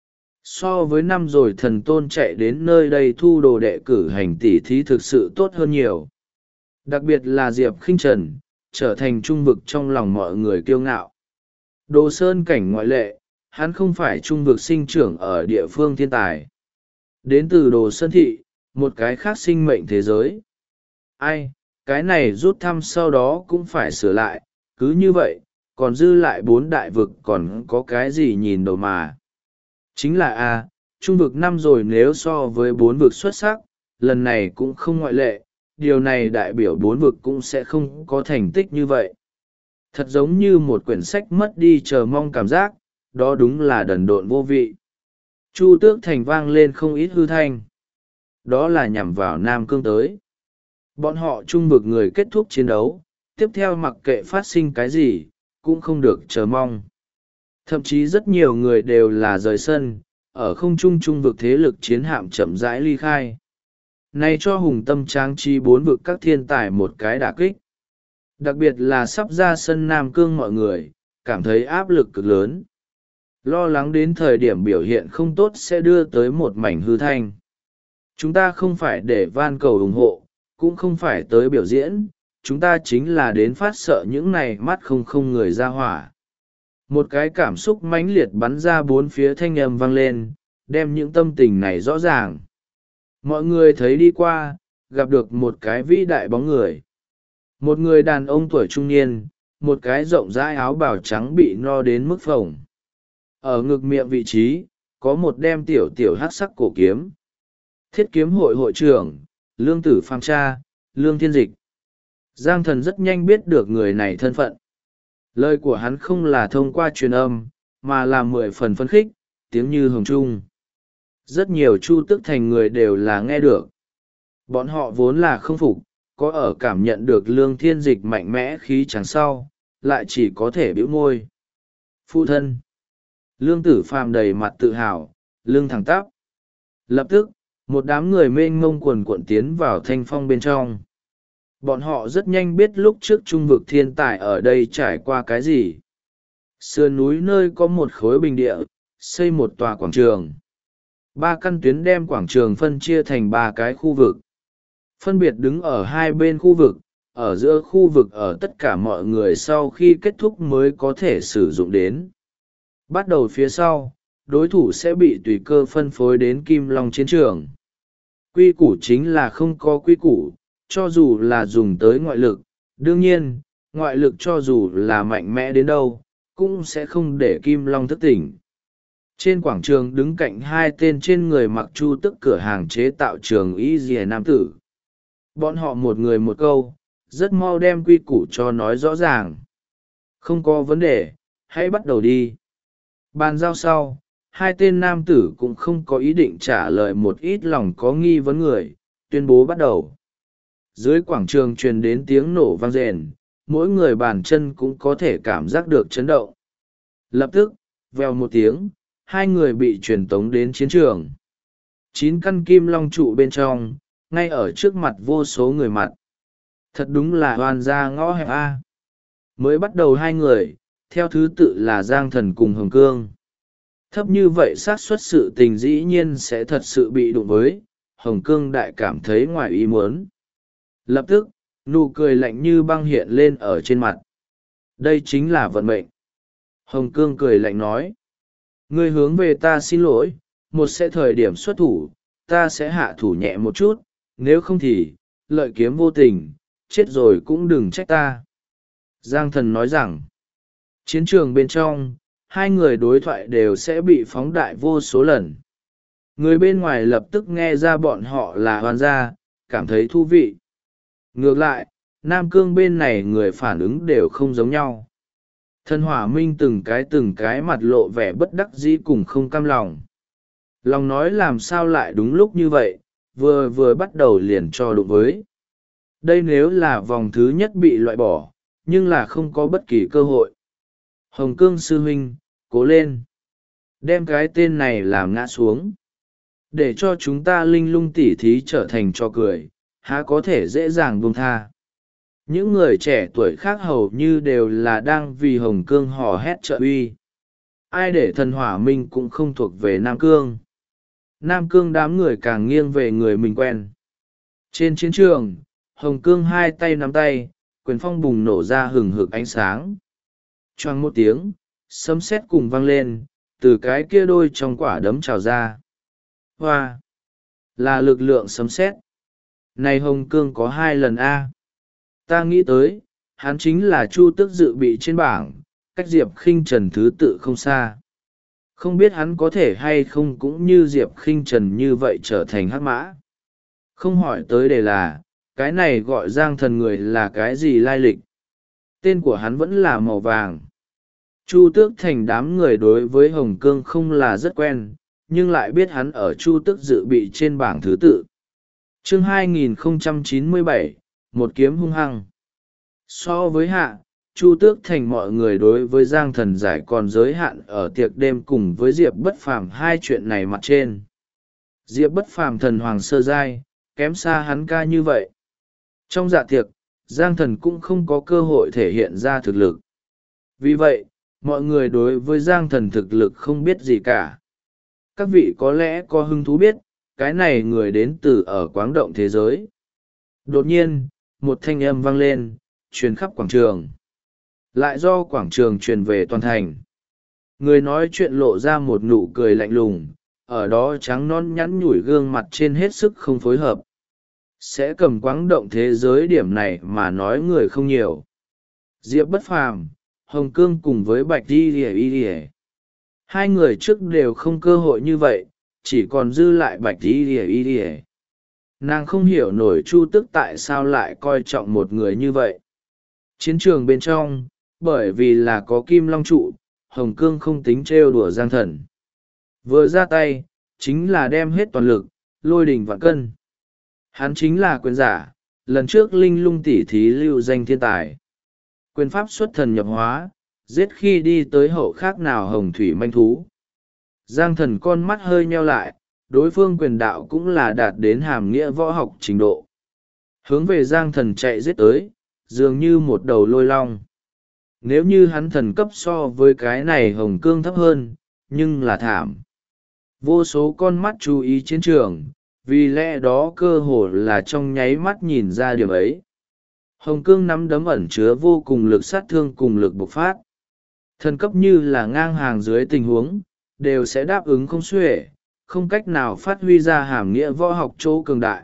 So với năm rồi thần tôn chạy đến nơi đây thu đồ đệ cử hành tỉ thí thực sự tốt hơn nhiều. Đặc biệt là Diệp Khinh Trần, trở thành trung vực trong lòng mọi người kiêu ngạo. Đồ Sơn cảnh ngoại lệ, hắn không phải trung vực sinh trưởng ở địa phương thiên tài. Đến từ Đồ Sơn thị, một cái khác sinh mệnh thế giới. Ai, cái này rút thăm sau đó cũng phải sửa lại, cứ như vậy, còn dư lại 4 đại vực còn có cái gì nhìn đầu mà. Chính là trung vực năm rồi nếu so với 4 vực xuất sắc, lần này cũng không ngoại lệ, điều này đại biểu 4 vực cũng sẽ không có thành tích như vậy. Thật giống như một quyển sách mất đi chờ mong cảm giác, đó đúng là đần độn vô vị. Chu Tước Thành vang lên không ít hư thanh. Đó là nhằm vào Nam Cương tới. Bọn họ trung vực người kết thúc chiến đấu, tiếp theo mặc kệ phát sinh cái gì, cũng không được chờ mong. Thậm chí rất nhiều người đều là rời sân, ở không trung trung vực thế lực chiến hạm chậm rãi ly khai. Này cho hùng tâm tráng trí 4 vực các thiên tài một cái đả kích. Đặc biệt là sắp ra sân Nam Cương mọi người, cảm thấy áp lực cực lớn. Lo lắng đến thời điểm biểu hiện không tốt sẽ đưa tới một mảnh hư thanh. Chúng ta không phải để van cầu ủng hộ, cũng không phải tới biểu diễn, chúng ta chính là đến phát sợ những này mắt không người ra hỏa. Một cái cảm xúc mãnh liệt bắn ra bốn phía thanh âm vang lên, đem những tâm tình này rõ ràng. Mọi người thấy đi qua, gặp được một cái vĩ đại bóng người. Một người đàn ông tuổi trung niên, một cái rộng rãi áo bào trắng bị no đến mức phồng. Ở ngực miệng vị trí, có một đem tiểu hắc sắc cổ kiếm. Thiết kiếm hội hội trưởng, Lương Tử Phàm cha, Lương Thiên Dịch. Giang Thần rất nhanh biết được người này thân phận. Lời của hắn không là thông qua truyền âm, mà là 10 phần phấn khích, tiếng như hồng trung. Rất nhiều Chu Tước Thành người đều là nghe được. Bọn họ vốn là không phục, có ở cảm nhận được Lương Thiên Dịch mạnh mẽ khí trắng sau, lại chỉ có thể bĩu môi. Phụ thân. Lương Tử Phàm đầy mặt tự hào, lưng thẳng tắp. Lập tức, một đám người mênh mông quần cuộn tiến vào thanh phong bên trong. Bọn họ rất nhanh biết lúc trước trung vực thiên tài ở đây trải qua cái gì. Sườn núi nơi có một khối bình địa, xây một tòa quảng trường. 3 căn tuyến đem quảng trường phân chia thành 3 cái khu vực. Phân biệt đứng ở hai bên khu vực, ở giữa khu vực ở tất cả mọi người sau khi kết thúc mới có thể sử dụng đến. Bắt đầu phía sau, đối thủ sẽ bị tùy cơ phân phối đến Kim Long chiến trường. Quy củ chính là không có quy củ, cho dù là dùng tới ngoại lực, đương nhiên, ngoại lực cho dù là mạnh mẽ đến đâu, cũng sẽ không để Kim Long thức tỉnh. Trên quảng trường đứng cạnh 2 tên trên người mặc chu tức cửa hàng chế tạo trường y dìa nam tử. Bọn họ một người một câu, rất mau đem quy củ cho nói rõ ràng. Không có vấn đề, hãy bắt đầu đi. Bàn giao sau, 2 tên nam tử cũng không có ý định trả lời một ít lòng có nghi vấn người, tuyên bố bắt đầu. Dưới quảng trường truyền đến tiếng nổ vang rền, mỗi người bàn chân cũng có thể cảm giác được chấn động. Lập tức, vèo một tiếng, 2 người bị truyền tống đến chiến trường. 9 căn kim long trụ bên trong, ngay ở trước mặt vô số người mặt. Thật đúng là hoàn ra ngõ hẹp A. Mới bắt đầu 2 người, theo thứ tự là Giang Thần cùng Hồng Cương. Thấp như vậy xác suất sự tình dĩ nhiên sẽ thật sự bị đụng với, Hồng Cương đại cảm thấy ngoài ý muốn. Lập tức, nụ cười lạnh như băng hiện lên ở trên mặt. Đây chính là vận mệnh. Hồng Cương cười lạnh nói. Ngươi hướng về ta xin lỗi, một sẽ thời điểm xuất thủ, ta sẽ hạ thủ nhẹ một chút, nếu không thì, lợi kiếm vô tình, chết rồi cũng đừng trách ta. Giang Thần nói rằng, chiến trường bên trong, 2 người đối thoại đều sẽ bị phóng đại vô số lần. Người bên ngoài lập tức nghe ra bọn họ là hoàn gia, cảm thấy thú vị. Ngược lại, Nam Cương bên này người phản ứng đều không giống nhau. Thần Hỏa Minh từng cái mặt lộ vẻ bất đắc dĩ cùng không cam lòng. Lòng nói làm sao lại đúng lúc như vậy, vừa bắt đầu liền cho đụng với. Đây nếu là vòng thứ nhất bị loại bỏ, nhưng là không có bất kỳ cơ hội. Hồng Cương sư huynh, cố lên. Đem cái tên này làm ngã xuống. Để cho chúng ta linh lung tỉ thí trở thành trò cười, há có thể dễ dàng buông tha. Những người trẻ tuổi khác hầu như đều là đang vì Hồng Cương hò hét trợ uy. Ai để Thần Hỏa Minh cũng không thuộc về Nam Cương. Nam Cương đám người càng nghiêng về người mình quen. Trên chiến trường, Hồng Cương 2 tay nắm tay, quyền phong bùng nổ ra hừng hực ánh sáng. Choang một tiếng, sấm sét cùng vang lên, từ cái kia đôi trong quả đấm trào ra. Hoa! Là lực lượng sấm sét. Này Hồng Cương có 2 lần A. Ta nghĩ tới, hắn chính là Chu Tước dự bị trên bảng, cách Diệp Khinh Trần thứ tự không xa. Không biết hắn có thể hay không cũng như Diệp Khinh Trần như vậy trở thành hắc mã. Không hỏi tới để là, cái này gọi Giang Thần người là cái gì lai lịch? Tên của hắn vẫn là màu vàng. Chu Tước Thành đám người đối với Hồng Cương không là rất quen, nhưng lại biết hắn ở Chu Tước dự bị trên bảng thứ tự. Chương 2097, một kiếm hung hăng. So với Hạ, Chu Tước Thành mọi người đối với Giang Thần giải còn giới hạn ở tiệc đêm cùng với Diệp Bất Phàm hai chuyện này mặt trên. Diệp Bất Phàm thần hoàng sơ giai, kém xa hắn ca như vậy. Trong dạ tiệc, Giang Thần cũng không có cơ hội thể hiện ra thực lực. Vì vậy, mọi người đối với Giang Thần thực lực không biết gì cả. Các vị có lẽ có hứng thú biết, cái này người đến từ ở quáng động thế giới. Đột nhiên, một thanh âm vang lên, truyền khắp quảng trường. Lại do quảng trường truyền về toàn thành. Người nói chuyện lộ ra một nụ cười lạnh lùng, ở đó trắng non nhắn nhủi gương mặt trên hết sức không phối hợp. Sẽ cầm quáng động thế giới điểm này mà nói người không nhiều. Diệp Bất Phàm, Hồng Cương cùng với Bạch Y. Hai người trước đều không cơ hội như vậy, chỉ còn dư lại Bạch Y. Nàng không hiểu nổi Chu Tước tại sao lại coi trọng một người như vậy. Chiến trường bên trong, bởi vì là có Kim Long trụ, Hồng Cương không tính trêu đùa Giang Thần. Vừa ra tay, chính là đem hết toàn lực, lôi đỉnh vạn cân. Hắn chính là quyền giả, lần trước linh lung tỉ thí lưu danh thiên tài. Quyền pháp xuất thần nhập hóa, giết khi đi tới hậu khác nào hồng thủy manh thú. Giang Thần con mắt hơi nheo lại, đối phương quyền đạo cũng là đạt đến hàm nghĩa võ học trình độ. Hướng về Giang Thần chạy giết tới, dường như một đầu lôi long. Nếu như hắn thần cấp so với cái này Hồng Cương thấp hơn, nhưng là thảm. Vô số con mắt chú ý chiến trường, vì lẽ đó cơ hồ là trong nháy mắt nhìn ra điểm ấy. Hồng Cương nắm đấm ẩn chứa vô cùng lực sát thương cùng lực bộc phát. Thần cấp như là ngang hàng dưới tình huống, đều sẽ đáp ứng không xuể, không cách nào phát huy ra hàm nghĩa võ học chỗ cường đại.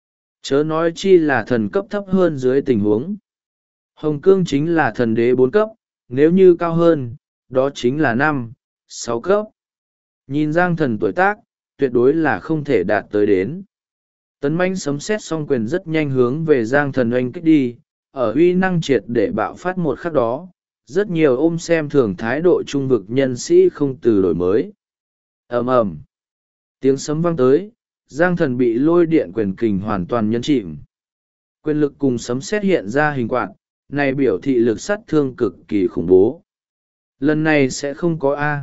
Chớ nói chi là thần cấp thấp hơn dưới tình huống. Hồng Cương chính là thần đế 4 cấp, nếu như cao hơn, đó chính là 5, 6 cấp. Nhìn Giang Thần tuổi tác, tuyệt đối là không thể đạt tới đến. Tấn manh sấm sét song quyền rất nhanh hướng về Giang Thần oanh kích đi, ở uy năng triệt để bạo phát một khắc đó, rất nhiều ôm xem thường thái độ trung vực nhân sĩ không từ đổi mới. Ầm ầm, tiếng sấm vang tới, Giang Thần bị lôi điện quyền kình hoàn toàn nhấn chìm. Quyền lực cùng sấm sét hiện ra hình quạt, này biểu thị lực sát thương cực kỳ khủng bố. Lần này sẽ không có A.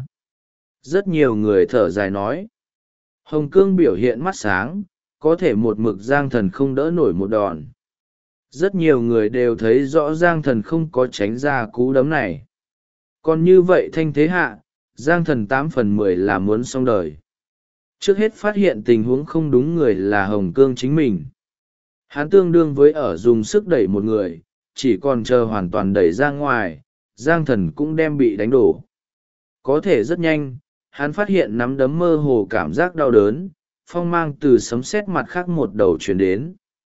Rất nhiều người thở dài nói. Hồng Cương biểu hiện mắt sáng, có thể một mực Giang Thần không đỡ nổi một đòn. Rất nhiều người đều thấy rõ Giang Thần không có tránh ra cú đấm này. Còn như vậy thanh thế hạ, Giang Thần 8/10 là muốn xong đời. Trước hết phát hiện tình huống không đúng người là Hồng Cương chính mình. Hắn tương đương với ở dùng sức đẩy một người, chỉ còn chờ hoàn toàn đẩy ra ngoài, Giang Thần cũng đem bị đánh đổ. Có thể rất nhanh, hắn phát hiện nắm đấm mơ hồ cảm giác đau đớn, phong mang từ sấm sét mặt khác một đầu chuyển đến.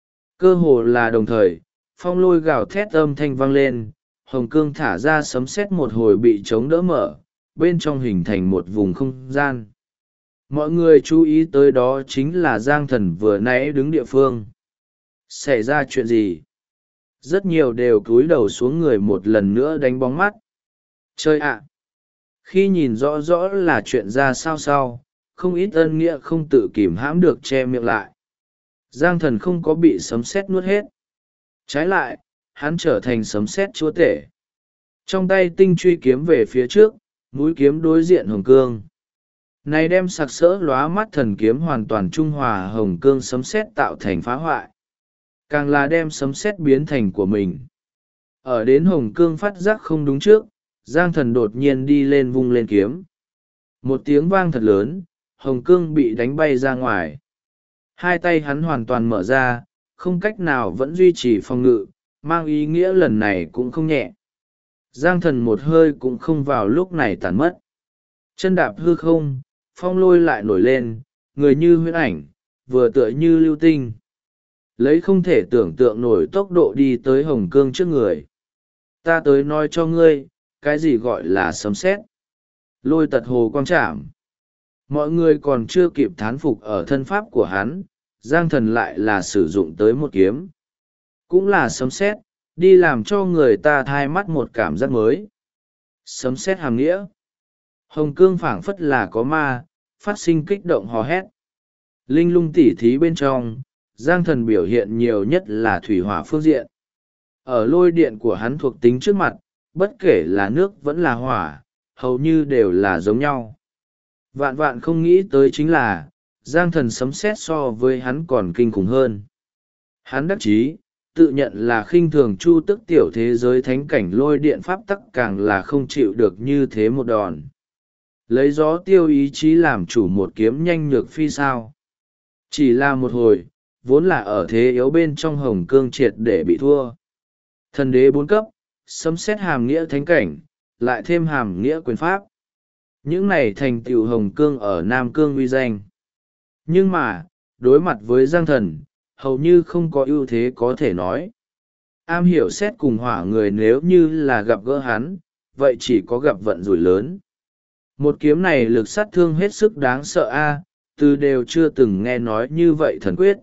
Cơ hồ là đồng thời, phong lôi gào thét âm thanh vang lên, Hồng Cương thả ra sấm sét một hồi bị chống đỡ mở, bên trong hình thành một vùng không gian. Mọi người chú ý tới đó chính là Giang Thần vừa nãy đứng địa phương. Xảy ra chuyện gì? Rất nhiều đều cúi đầu xuống người một lần nữa đánh bóng mắt. Chơi ạ! Khi nhìn rõ rõ là chuyện ra sao sau, không ít ân nghĩa không tự kìm hãm được che miệng lại. Giang Thần không có bị sấm sét nuốt hết. Trái lại, hắn trở thành sấm sét chúa tể. Trong tay tinh truy kiếm về phía trước, mũi kiếm đối diện Hồng Cương. Này đem sặc sỡ lóa mắt thần kiếm hoàn toàn trung hòa Hồng Cương sấm sét tạo thành phá hoại. Càng là đem sấm sét biến thành của mình. Ở đến Hồng Cương phát giác không đúng trước, Giang Thần đột nhiên đi lên vung lên kiếm. Một tiếng vang thật lớn, Hồng Cương bị đánh bay ra ngoài. Hai tay hắn hoàn toàn mở ra, không cách nào vẫn duy trì phòng ngự, mang ý nghĩa lần này cũng không nhẹ. Giang Thần một hơi cũng không vào lúc này tàn mất. Chân đạp hư không, phong lôi lại nổi lên, người như huyễn ảnh, vừa tựa như lưu tinh. Lấy không thể tưởng tượng nổi tốc độ đi tới Hồng Cương trước người. Ta tới nói cho ngươi, cái gì gọi là sấm sét, lôi tật hồ quang trảm. Mọi người còn chưa kịp thán phục ở thân pháp của hắn, Giang Thần lại là sử dụng tới một kiếm. cũng là sấm sét, đi làm cho người ta thai mắt một cảm giác mới. Sấm sét hàm nghĩa. Hồng cương phảng phất là có ma, phát sinh kích động hò hét. Linh lung tỉ thí bên trong, Giang Thần biểu hiện nhiều nhất là thủy hỏa phương diện. Ở lôi điện của hắn thuộc tính trước mặt, bất kể là nước vẫn là hỏa, hầu như đều là giống nhau. Vạn vạn không nghĩ tới chính là, Giang Thần sấm sét so với hắn còn kinh khủng hơn. Hắn đắc chí, tự nhận là khinh thường chu tức tiểu thế giới thánh cảnh lôi điện pháp tắc, càng là không chịu được như thế một đòn. Lấy gió tiêu ý chí làm chủ một kiếm nhanh nhược phi sao. Chỉ là một hồi, vốn là ở thế yếu bên trong hồng cương triệt để bị thua. Thần đế 4 cấp, sấm sét hàm nghĩa thánh cảnh, lại thêm hàm nghĩa quyền pháp. Những này thành tựu hồng cương ở Nam Cương uy danh. Nhưng mà, đối mặt với Giang Thần, hầu như không có ưu thế có thể nói. Am hiểu xét cùng hỏa người nếu như là gặp gỡ hắn, vậy chỉ có gặp vận rủi lớn. Một kiếm này lực sát thương hết sức đáng sợ a, từ đều chưa từng nghe nói như vậy thần quyết.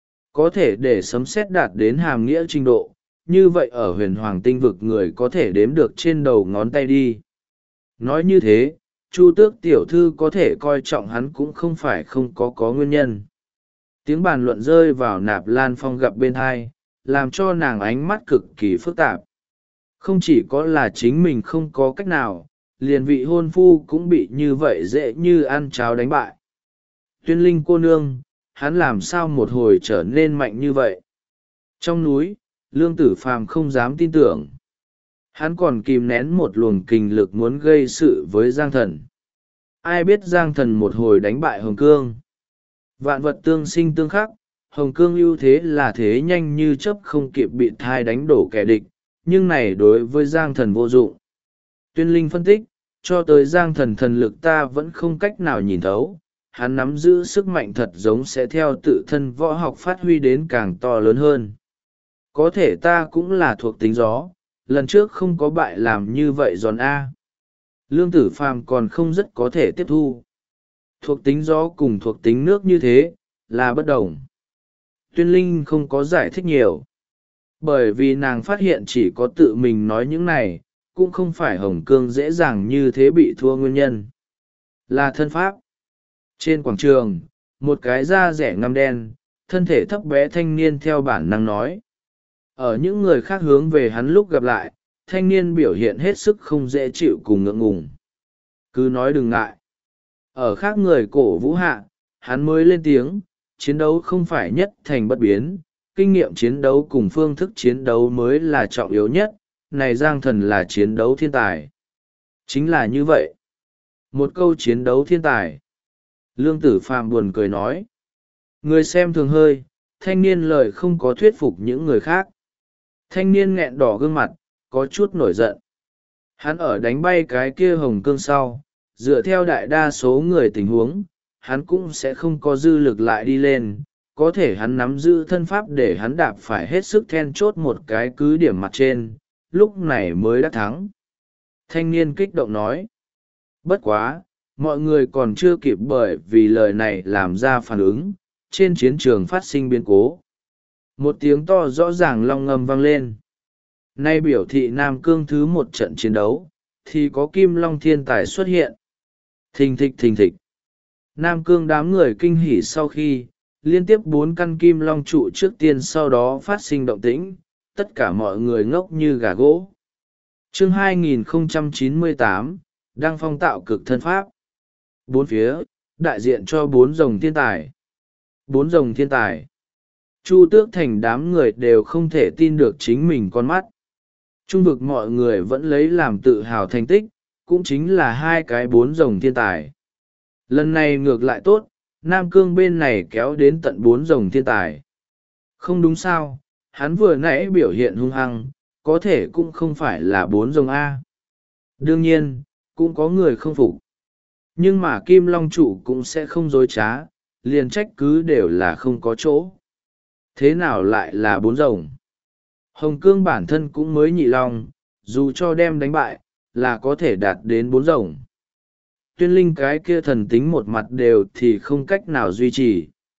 Có thể để sấm sét đạt đến hàm nghĩa trình độ, như vậy ở huyền hoàng tinh vực người có thể đếm được trên đầu ngón tay đi. Nói như thế, Chu Tước tiểu thư có thể coi trọng hắn cũng không phải không có nguyên nhân. Tiếng bàn luận rơi vào Nạp Lan Phong gặp bên hai, làm cho nàng ánh mắt cực kỳ phức tạp. Không chỉ có là chính mình không có cách nào, liền vị hôn phu cũng bị như vậy dễ như ăn cháo đánh bại. Tuyên Linh cô nương, hắn làm sao một hồi trở nên mạnh như vậy? Trong núi, Lương Tử Phàm không dám tin tưởng. Hắn còn kìm nén một luồng kình lực muốn gây sự với Giang Thần. Ai biết Giang Thần một hồi đánh bại Hồng Cương. Vạn vật tương sinh tương khắc, Hồng Cương ưu thế là thế nhanh như chớp không kịp bị thai đánh đổ kẻ địch, nhưng này đối với Giang Thần vô dụng. Tuyên Linh phân tích, cho tới Giang Thần thần lực ta vẫn không cách nào nhìn thấu, hắn nắm giữ sức mạnh thật giống sẽ theo tự thân võ học phát huy đến càng to lớn hơn. Có thể ta cũng là thuộc tính gió, lần trước không có bại làm như vậy giòn A. Lương Tử Phàm còn không rất có thể tiếp thu. Thuộc tính gió cùng thuộc tính nước như thế, là bất đồng. Tuyên Linh không có giải thích nhiều. Bởi vì nàng phát hiện chỉ có tự mình nói những này, cũng không phải Hồng Cương dễ dàng như thế bị thua nguyên nhân. Là thân pháp. Trên quảng trường, một cái da rẻ ngăm đen, thân thể thấp bé thanh niên theo bản năng nói. Ở những người khác hướng về hắn lúc gặp lại, thanh niên biểu hiện hết sức không dễ chịu cùng ngượng ngùng. Cứ nói đừng ngại. Ở khác người cổ vũ hạ, hắn mới lên tiếng, chiến đấu không phải nhất thành bất biến, kinh nghiệm chiến đấu cùng phương thức chiến đấu mới là trọng yếu nhất, này Giang Thần là chiến đấu thiên tài. Chính là như vậy. Một câu chiến đấu thiên tài. Lương Tử Phàm buồn cười nói. Người xem thường hơi, thanh niên lời không có thuyết phục những người khác. Thanh niên nghẹn đỏ gương mặt, có chút nổi giận. Hắn ở đánh bay cái kia Hồng Cương sau, dựa theo đại đa số người tình huống, hắn cũng sẽ không có dư lực lại đi lên, có thể hắn nắm giữ thân pháp để hắn đạp phải hết sức then chốt một cái cứ điểm mặt trên, lúc này mới đã thắng. Thanh niên kích động nói. Bất quá, mọi người còn chưa kịp bởi vì lời này làm ra phản ứng, trên chiến trường phát sinh biến cố. Một tiếng to rõ ràng long ngâm vang lên. Nay biểu thị Nam Cương thứ một trận chiến đấu, thì có Kim Long thiên tài xuất hiện. Thình thịch thình thịch. Nam Cương đám người kinh hỉ sau khi, liên tiếp 4 căn Kim Long trụ trước tiên sau đó phát sinh động tĩnh, tất cả mọi người ngốc như gà gỗ. Chương 2098, Đăng Phong tạo cực thân pháp. 4 phía, đại diện cho 4 rồng thiên tài. 4 rồng thiên tài. Chu Tước Thành đám người đều không thể tin được chính mình con mắt. Trung vực mọi người vẫn lấy làm tự hào thành tích, cũng chính là 2 cái 4 rồng thiên tài. Lần này ngược lại tốt, Nam Cương bên này kéo đến tận 4 rồng thiên tài. Không đúng sao, hắn vừa nãy biểu hiện hung hăng, có thể cũng không phải là 4 rồng A. Đương nhiên, cũng có người không phục. Nhưng mà Kim Long trụ cũng sẽ không dối trá, liền trách cứ đều là không có chỗ. Thế nào lại là 4 rồng? Hồng Cương bản thân cũng mới nhị long, dù cho đem đánh bại, là có thể đạt đến 4 rồng. Tuyên Linh cái kia thần tính một mặt đều thì không cách nào duy trì.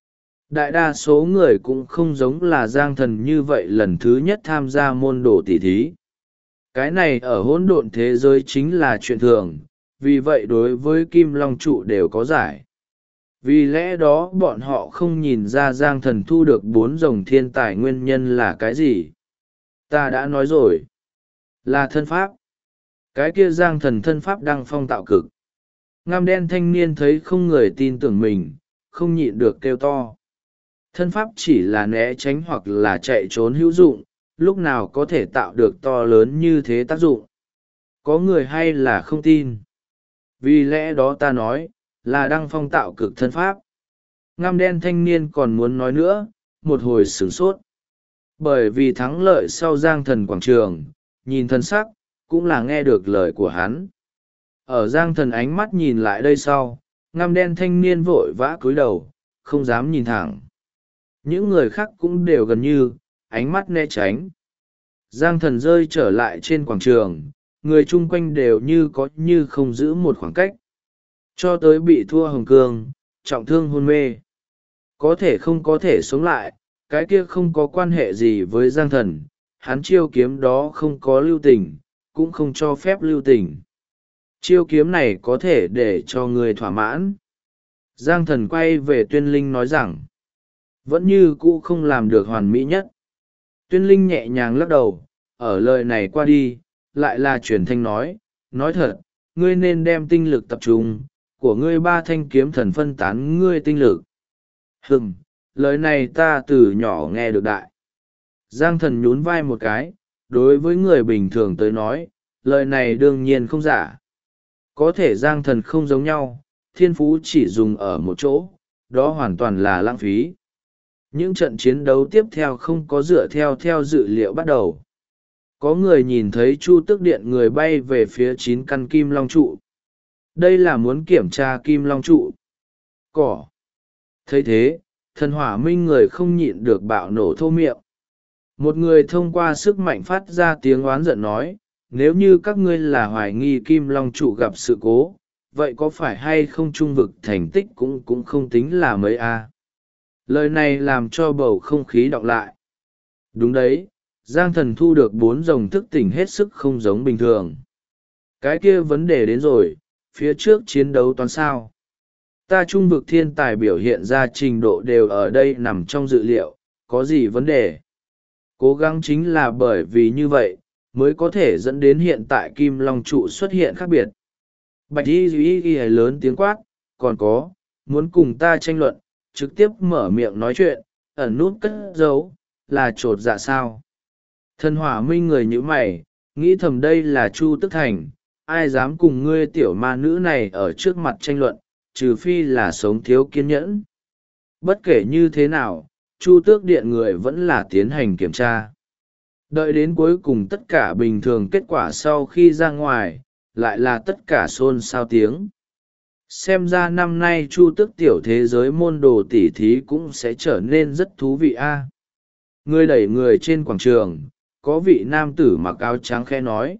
đại đa số người cũng không giống là Giang Thần như vậy lần thứ nhất tham gia môn đồ tỷ thí. Cái này ở hỗn độn thế giới chính là chuyện thường, vì vậy đối với Kim Long trụ đều có giải. Vì lẽ đó bọn họ không nhìn ra Giang Thần thu được 4 rồng thiên tài nguyên nhân là cái gì. Ta đã nói rồi, là thân pháp. Cái kia Giang Thần thân pháp đăng phong tạo cực. Ngăm đen thanh niên thấy không người tin tưởng mình, không nhịn được kêu to. Thân pháp chỉ là né tránh hoặc là chạy trốn hữu dụng, lúc nào có thể tạo được to lớn như thế tác dụng. Có người hay là không tin. Vì lẽ đó ta nói, là đăng phong tạo cực thân pháp. Ngăm đen thanh niên còn muốn nói nữa, một hồi sửng sốt. Bởi vì thắng lợi sau Giang Thần quảng trường, nhìn thân sắc, cũng là nghe được lời của hắn. Ở Giang Thần ánh mắt nhìn lại đây sau, ngăm đen thanh niên vội vã cúi đầu, không dám nhìn thẳng. Những người khác cũng đều gần như, ánh mắt né tránh. Giang Thần rơi trở lại trên quảng trường, người chung quanh đều như có như không giữ một khoảng cách. Cho tới bị thua Hồng Cương, trọng thương hôn mê. Có thể không có thể sống lại, cái kia không có quan hệ gì với Giang Thần, hắn chiêu kiếm đó không có lưu tình, cũng không cho phép lưu tình. Chiêu kiếm này có thể để cho người thỏa mãn. Giang Thần quay về Tuyên Linh nói rằng, vẫn như cũ không làm được hoàn mỹ nhất. Tuyên Linh nhẹ nhàng lắc đầu, ở lời này qua đi, lại là truyền thanh nói thật, ngươi nên đem tinh lực tập trung, của ngươi 3 thanh kiếm thần phân tán ngươi tinh lực. Lời này ta từ nhỏ nghe được đại. Giang Thần nhún vai một cái, đối với người bình thường tới nói, lời này đương nhiên không giả. Có thể Giang Thần không giống nhau, thiên phú chỉ dùng ở một chỗ, đó hoàn toàn là lãng phí. Những trận chiến đấu tiếp theo không có dựa theo dự liệu bắt đầu. Có người nhìn thấy Chu Tước Điện người bay về phía 9 căn kim long trụ. Đây là muốn kiểm tra kim long trụ. Cỏ. Thấy thế, thần hỏa minh người không nhịn được bạo nổ thô miệng. Một người thông qua sức mạnh phát ra tiếng oán giận nói, nếu như các ngươi là hoài nghi kim long trụ gặp sự cố, vậy có phải hay không trung vực thành tích cũng không tính là mấy a. Lời này làm cho bầu không khí đọng lại. Đúng đấy, Giang Thần thu được 4 rồng thức tỉnh hết sức không giống bình thường. Cái kia vấn đề đến rồi, phía trước chiến đấu toán sao. Ta trung vực thiên tài biểu hiện ra trình độ đều ở đây nằm trong dự liệu, có gì vấn đề. Cố gắng chính là bởi vì như vậy, mới có thể dẫn đến hiện tại kim long trụ xuất hiện khác biệt. Bạch y lớn tiếng quát, còn có, muốn cùng ta tranh luận, trực tiếp mở miệng nói chuyện, ẩn nút cất giấu, là trột dạ sao. Thần hỏa minh người như mày, nghĩ thầm đây là Chu Tức Thành, ai dám cùng ngươi tiểu ma nữ này ở trước mặt tranh luận, trừ phi là sống thiếu kiên nhẫn. Bất kể như thế nào, Chu Tước Điện người vẫn là tiến hành kiểm tra. Đợi đến cuối cùng tất cả bình thường kết quả sau khi ra ngoài, lại là tất cả xôn xao tiếng. Xem ra năm nay Chu Tước tiểu thế giới môn đồ tỉ thí cũng sẽ trở nên rất thú vị a. Người đẩy người trên quảng trường, có vị nam tử mặc áo trắng khẽ nói.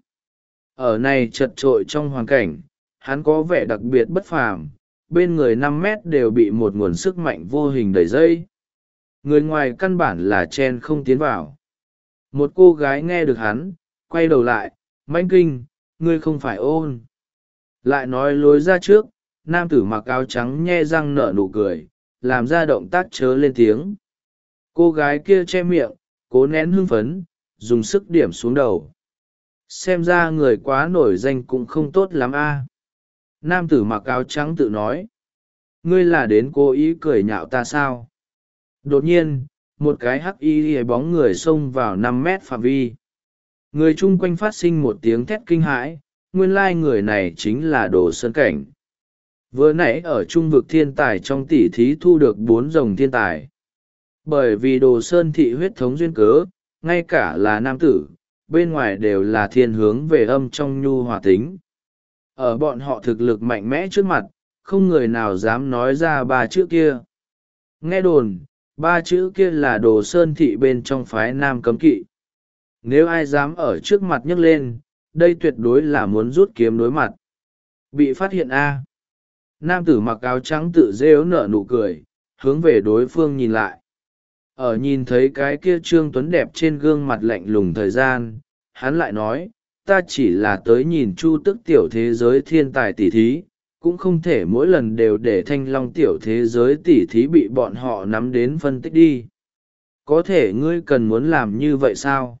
Ở này chật trội trong hoàn cảnh, hắn có vẻ đặc biệt bất phàm, bên người 5 mét đều bị một nguồn sức mạnh vô hình đẩy dây. Người ngoài căn bản là chen không tiến vào. Một cô gái nghe được hắn, quay đầu lại, mãnh kinh, ngươi không phải ôn. Lại nói lối ra trước, nam tử mặc áo trắng nhe răng nở nụ cười, làm ra động tác chớ lên tiếng. Cô gái kia che miệng, cố nén hưng phấn, dùng sức điểm xuống đầu. Xem ra người quá nổi danh cũng không tốt lắm a. Nam tử mặc áo trắng tự nói. Ngươi là đến cố ý cười nhạo ta sao? Đột nhiên, một cái hắc y bóng người xông vào 5 mét phạm vi. Người chung quanh phát sinh một tiếng thét kinh hãi, nguyên lai người này chính là Đồ Sơn Cảnh. Vừa nãy ở trung vực thiên tài trong tỷ thí thu được 4 rồng thiên tài. Bởi vì Đồ Sơn thị huyết thống duyên cớ, ngay cả là nam tử, bên ngoài đều là thiên hướng về âm trong nhu hòa tính. Ở bọn họ thực lực mạnh mẽ trước mặt, không người nào dám nói ra 3 chữ kia. Nghe đồn, 3 chữ kia là Đồ Sơn thị bên trong phái nam cấm kỵ. Nếu ai dám ở trước mặt nhấc lên, đây tuyệt đối là muốn rút kiếm đối mặt. Bị phát hiện a. Nam tử mặc áo trắng tự rêu nở nụ cười, hướng về đối phương nhìn lại. Ở nhìn thấy cái kia trương tuấn đẹp trên gương mặt lạnh lùng thời gian, hắn lại nói, ta chỉ là tới nhìn chu tức tiểu thế giới thiên tài tỷ thí, cũng không thể mỗi lần đều để thanh long tiểu thế giới tỷ thí bị bọn họ nắm đến phân tích đi. Có thể ngươi cần muốn làm như vậy sao?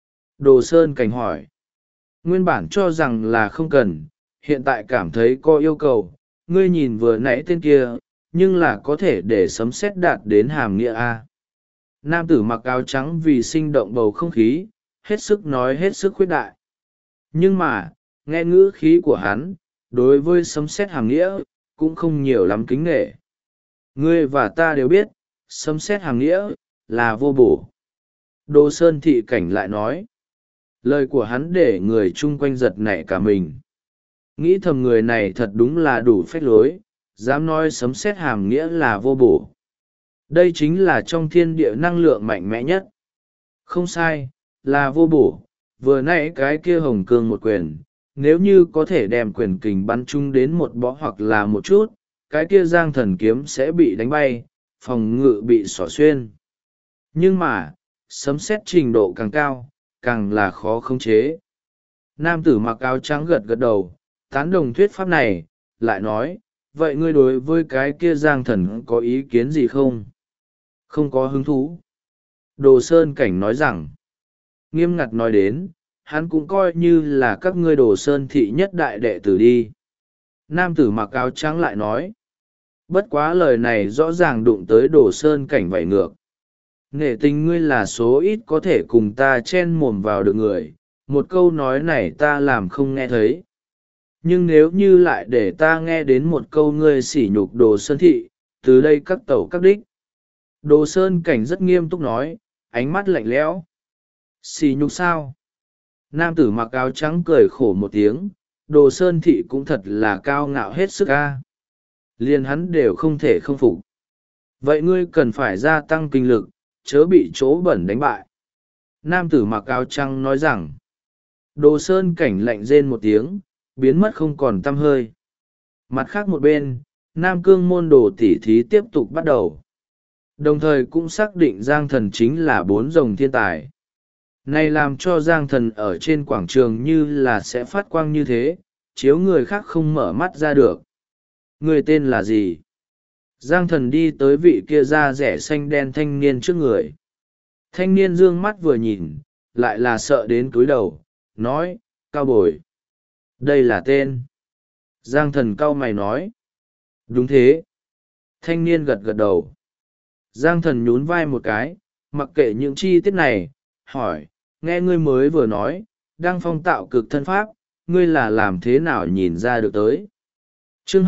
Đồ Sơn Cảnh hỏi. Nguyên bản cho rằng là không cần, hiện tại cảm thấy có yêu cầu, ngươi nhìn vừa nãy tên kia, nhưng là có thể để sấm sét đạt đến hàm nghĩa A. Nam tử mặc áo trắng vì sinh động bầu không khí, hết sức nói hết sức khuyết đại. Nhưng mà, nghe ngữ khí của hắn, đối với sấm sét hàm nghĩa, cũng không nhiều lắm kính nghệ. Ngươi và ta đều biết, sấm sét hàm nghĩa, là vô bổ. Đồ Sơn Thị Cảnh lại nói. Lời của hắn để người chung quanh giật nảy cả mình. Nghĩ thầm người này thật đúng là đủ phách lối, dám nói sấm sét hàm nghĩa là vô bổ. Đây chính là trong thiên địa năng lượng mạnh mẽ nhất. Không sai, là vô bổ. Vừa nãy cái kia hồng cương một quyền, nếu như có thể đem quyền kình bắn chung đến một bó hoặc là một chút, cái kia giang thần kiếm sẽ bị đánh bay, phòng ngự bị xỏ xuyên. Nhưng mà, sấm sét trình độ càng cao, càng là khó khống chế. Nam tử mặc áo trắng gật gật đầu, tán đồng thuyết pháp này, lại nói, vậy ngươi đối với cái kia giang thần có ý kiến gì không? Không có hứng thú. Đồ Sơn Cảnh nói rằng, nghiêm ngặt nói đến, hắn cũng coi như là các ngươi Đồ Sơn thị nhất đại đệ tử đi. Nam tử mặc áo trắng lại nói, bất quá lời này rõ ràng đụng tới Đồ Sơn Cảnh vảy ngược. Nghệ tình ngươi là số ít có thể cùng ta chen mồm vào được người, một câu nói này ta làm không nghe thấy. Nhưng nếu như lại để ta nghe đến một câu ngươi sỉ nhục Đồ Sơn thị, từ đây các tẩu các đích. Đồ Sơn Cảnh rất nghiêm túc nói, ánh mắt lạnh lẽo. Sỉ nhục sao? Nam tử mặc áo trắng cười khổ một tiếng, Đồ Sơn thị cũng thật là cao ngạo hết sức ca. Liền hắn đều không thể không phục. Vậy ngươi cần phải gia tăng kinh lực, chớ bị chỗ bẩn đánh bại. Nam tử mặc áo trắng nói rằng, Đồ Sơn Cảnh lạnh rên một tiếng, biến mất không còn tăm hơi. Mặt khác một bên, Nam Cương môn đồ tỉ thí tiếp tục bắt đầu. Đồng thời cũng xác định Giang Thần chính là 4 rồng thiên tài. Này làm cho Giang Thần ở trên quảng trường như là sẽ phát quang như thế, chiếu người khác không mở mắt ra được. Người tên là gì? Giang Thần đi tới vị kia da rẻ xanh đen thanh niên trước người. Thanh niên dương mắt vừa nhìn, lại là sợ đến cúi đầu, nói, Cao Bồi. Đây là tên. Giang Thần cau mày nói. Đúng thế. Thanh niên gật gật đầu. Giang Thần nhún vai một cái, mặc kệ những chi tiết này, hỏi, nghe ngươi mới vừa nói, đang phong tạo cực thân pháp, ngươi là làm thế nào nhìn ra được tới. Chương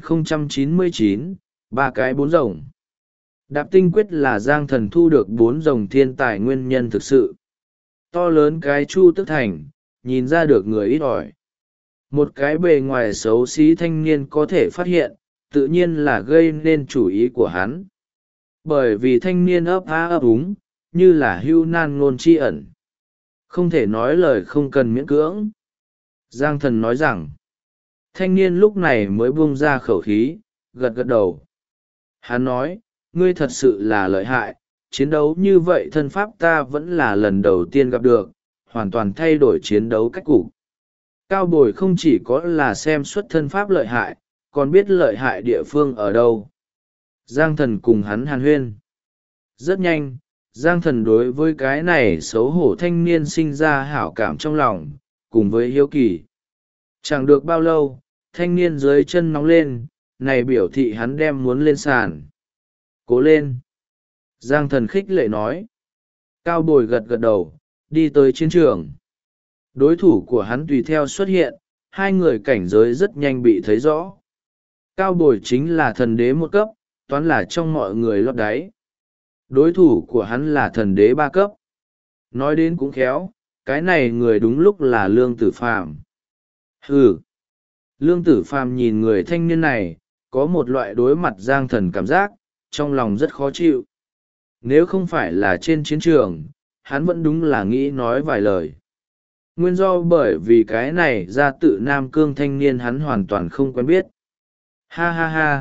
2099, ba cái 4 rồng. Đạp tinh quyết là Giang Thần thu được 4 rồng thiên tài nguyên nhân thực sự. To lớn cái chu tức thành, nhìn ra được người ít ỏi. Một cái bề ngoài xấu xí thanh niên có thể phát hiện, tự nhiên là gây nên chủ ý của hắn. Bởi vì thanh niên ấp á ấp úng, như là hưu nan ngôn tri ẩn. Không thể nói lời không cần miễn cưỡng. Giang Thần nói rằng, thanh niên lúc này mới buông ra khẩu khí, gật gật đầu. Hắn nói, ngươi thật sự là lợi hại, chiến đấu như vậy thân pháp ta vẫn là lần đầu tiên gặp được, hoàn toàn thay đổi chiến đấu cách cục. Cao Bồi không chỉ có là xem xuất thân pháp lợi hại, còn biết lợi hại địa phương ở đâu. Giang Thần cùng hắn hàn huyên. Rất nhanh, Giang Thần đối với cái này xấu hổ thanh niên sinh ra hảo cảm trong lòng, cùng với hiếu kỳ. Chẳng được bao lâu, thanh niên dưới chân nóng lên, này biểu thị hắn đem muốn lên sàn. Cố lên! Giang Thần khích lệ nói. Cao Bồi gật gật đầu, đi tới chiến trường. Đối thủ của hắn tùy theo xuất hiện, hai người cảnh giới rất nhanh bị thấy rõ. Cao Bồi chính là thần đế 1 cấp, toán là trong mọi người lót đáy. Đối thủ của hắn là thần đế 3 cấp. Nói đến cũng khéo, cái này người đúng lúc là Lương Tử Phàm. Hừ! Lương Tử Phàm nhìn người thanh niên này, có một loại đối mặt Giang Thần cảm giác, trong lòng rất khó chịu. Nếu không phải là trên chiến trường, hắn vẫn đúng là nghĩ nói vài lời. Nguyên do bởi vì cái này ra tự Nam Cương thanh niên hắn hoàn toàn không quen biết. Ha ha ha,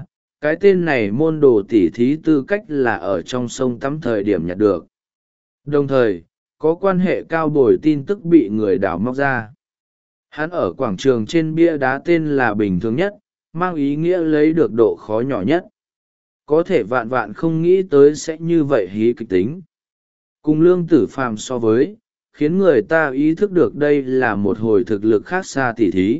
cái tên này môn đồ tỉ thí tư cách là ở trong sông tắm thời điểm nhặt được. Đồng thời, có quan hệ cao bồi tin tức bị người đào móc ra. Hắn ở quảng trường trên bia đá tên là bình thường nhất, mang ý nghĩa lấy được độ khó nhỏ nhất. Có thể vạn vạn không nghĩ tới sẽ như vậy hí kịch tính. Cùng Lương Tử Phàm so với, khiến người ta ý thức được đây là một hồi thực lực khác xa tỉ thí.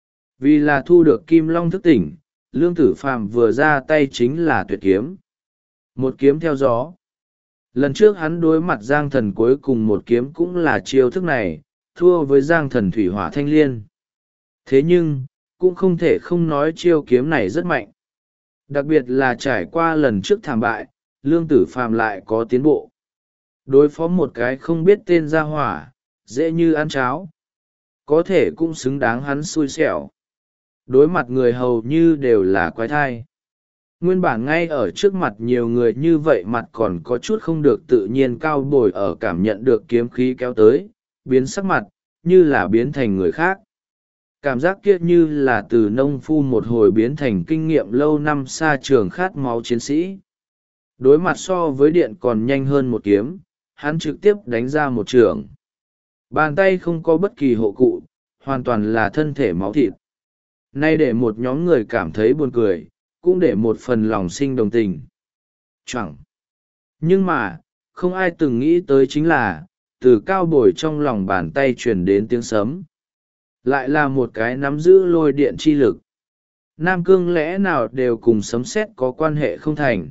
Vì là thu được Kim Long thức tỉnh, Lương Tử Phàm vừa ra tay chính là tuyệt kiếm. Một kiếm theo gió. Lần trước hắn đối mặt Giang Thần cuối cùng một kiếm cũng là chiêu thức này, thua với Giang Thần Thủy Hỏa Thanh Liên. Thế nhưng, cũng không thể không nói chiêu kiếm này rất mạnh. Đặc biệt là trải qua lần trước thảm bại, Lương Tử Phàm lại có tiến bộ. Đối phó một cái không biết tên ra hỏa, dễ như ăn cháo. Có thể cũng xứng đáng hắn xui xẻo. Đối mặt người hầu như đều là quái thai. Nguyên bản ngay ở trước mặt nhiều người như vậy mặt còn có chút không được tự nhiên cao bồi ở cảm nhận được kiếm khí kéo tới, biến sắc mặt, như là biến thành người khác. Cảm giác kia như là từ nông phu một hồi biến thành kinh nghiệm lâu năm xa trường khát máu chiến sĩ. Đối mặt so với điện còn nhanh hơn một kiếm, hắn trực tiếp đánh ra một trường. Bàn tay không có bất kỳ hộ cụ, hoàn toàn là thân thể máu thịt. Nay để một nhóm người cảm thấy buồn cười, cũng để một phần lòng sinh đồng tình. Chẳng. Nhưng mà, không ai từng nghĩ tới chính là, từ cao bồi trong lòng bàn tay truyền đến tiếng sấm. Lại là một cái nắm giữ lôi điện chi lực. Nam Cương lẽ nào đều cùng sấm sét có quan hệ không thành.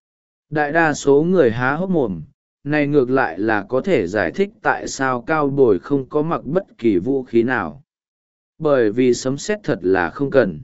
Đại đa số người há hốc mồm, này ngược lại là có thể giải thích tại sao cao bồi không có mặc bất kỳ vũ khí nào. Bởi vì sấm sét thật là không cần.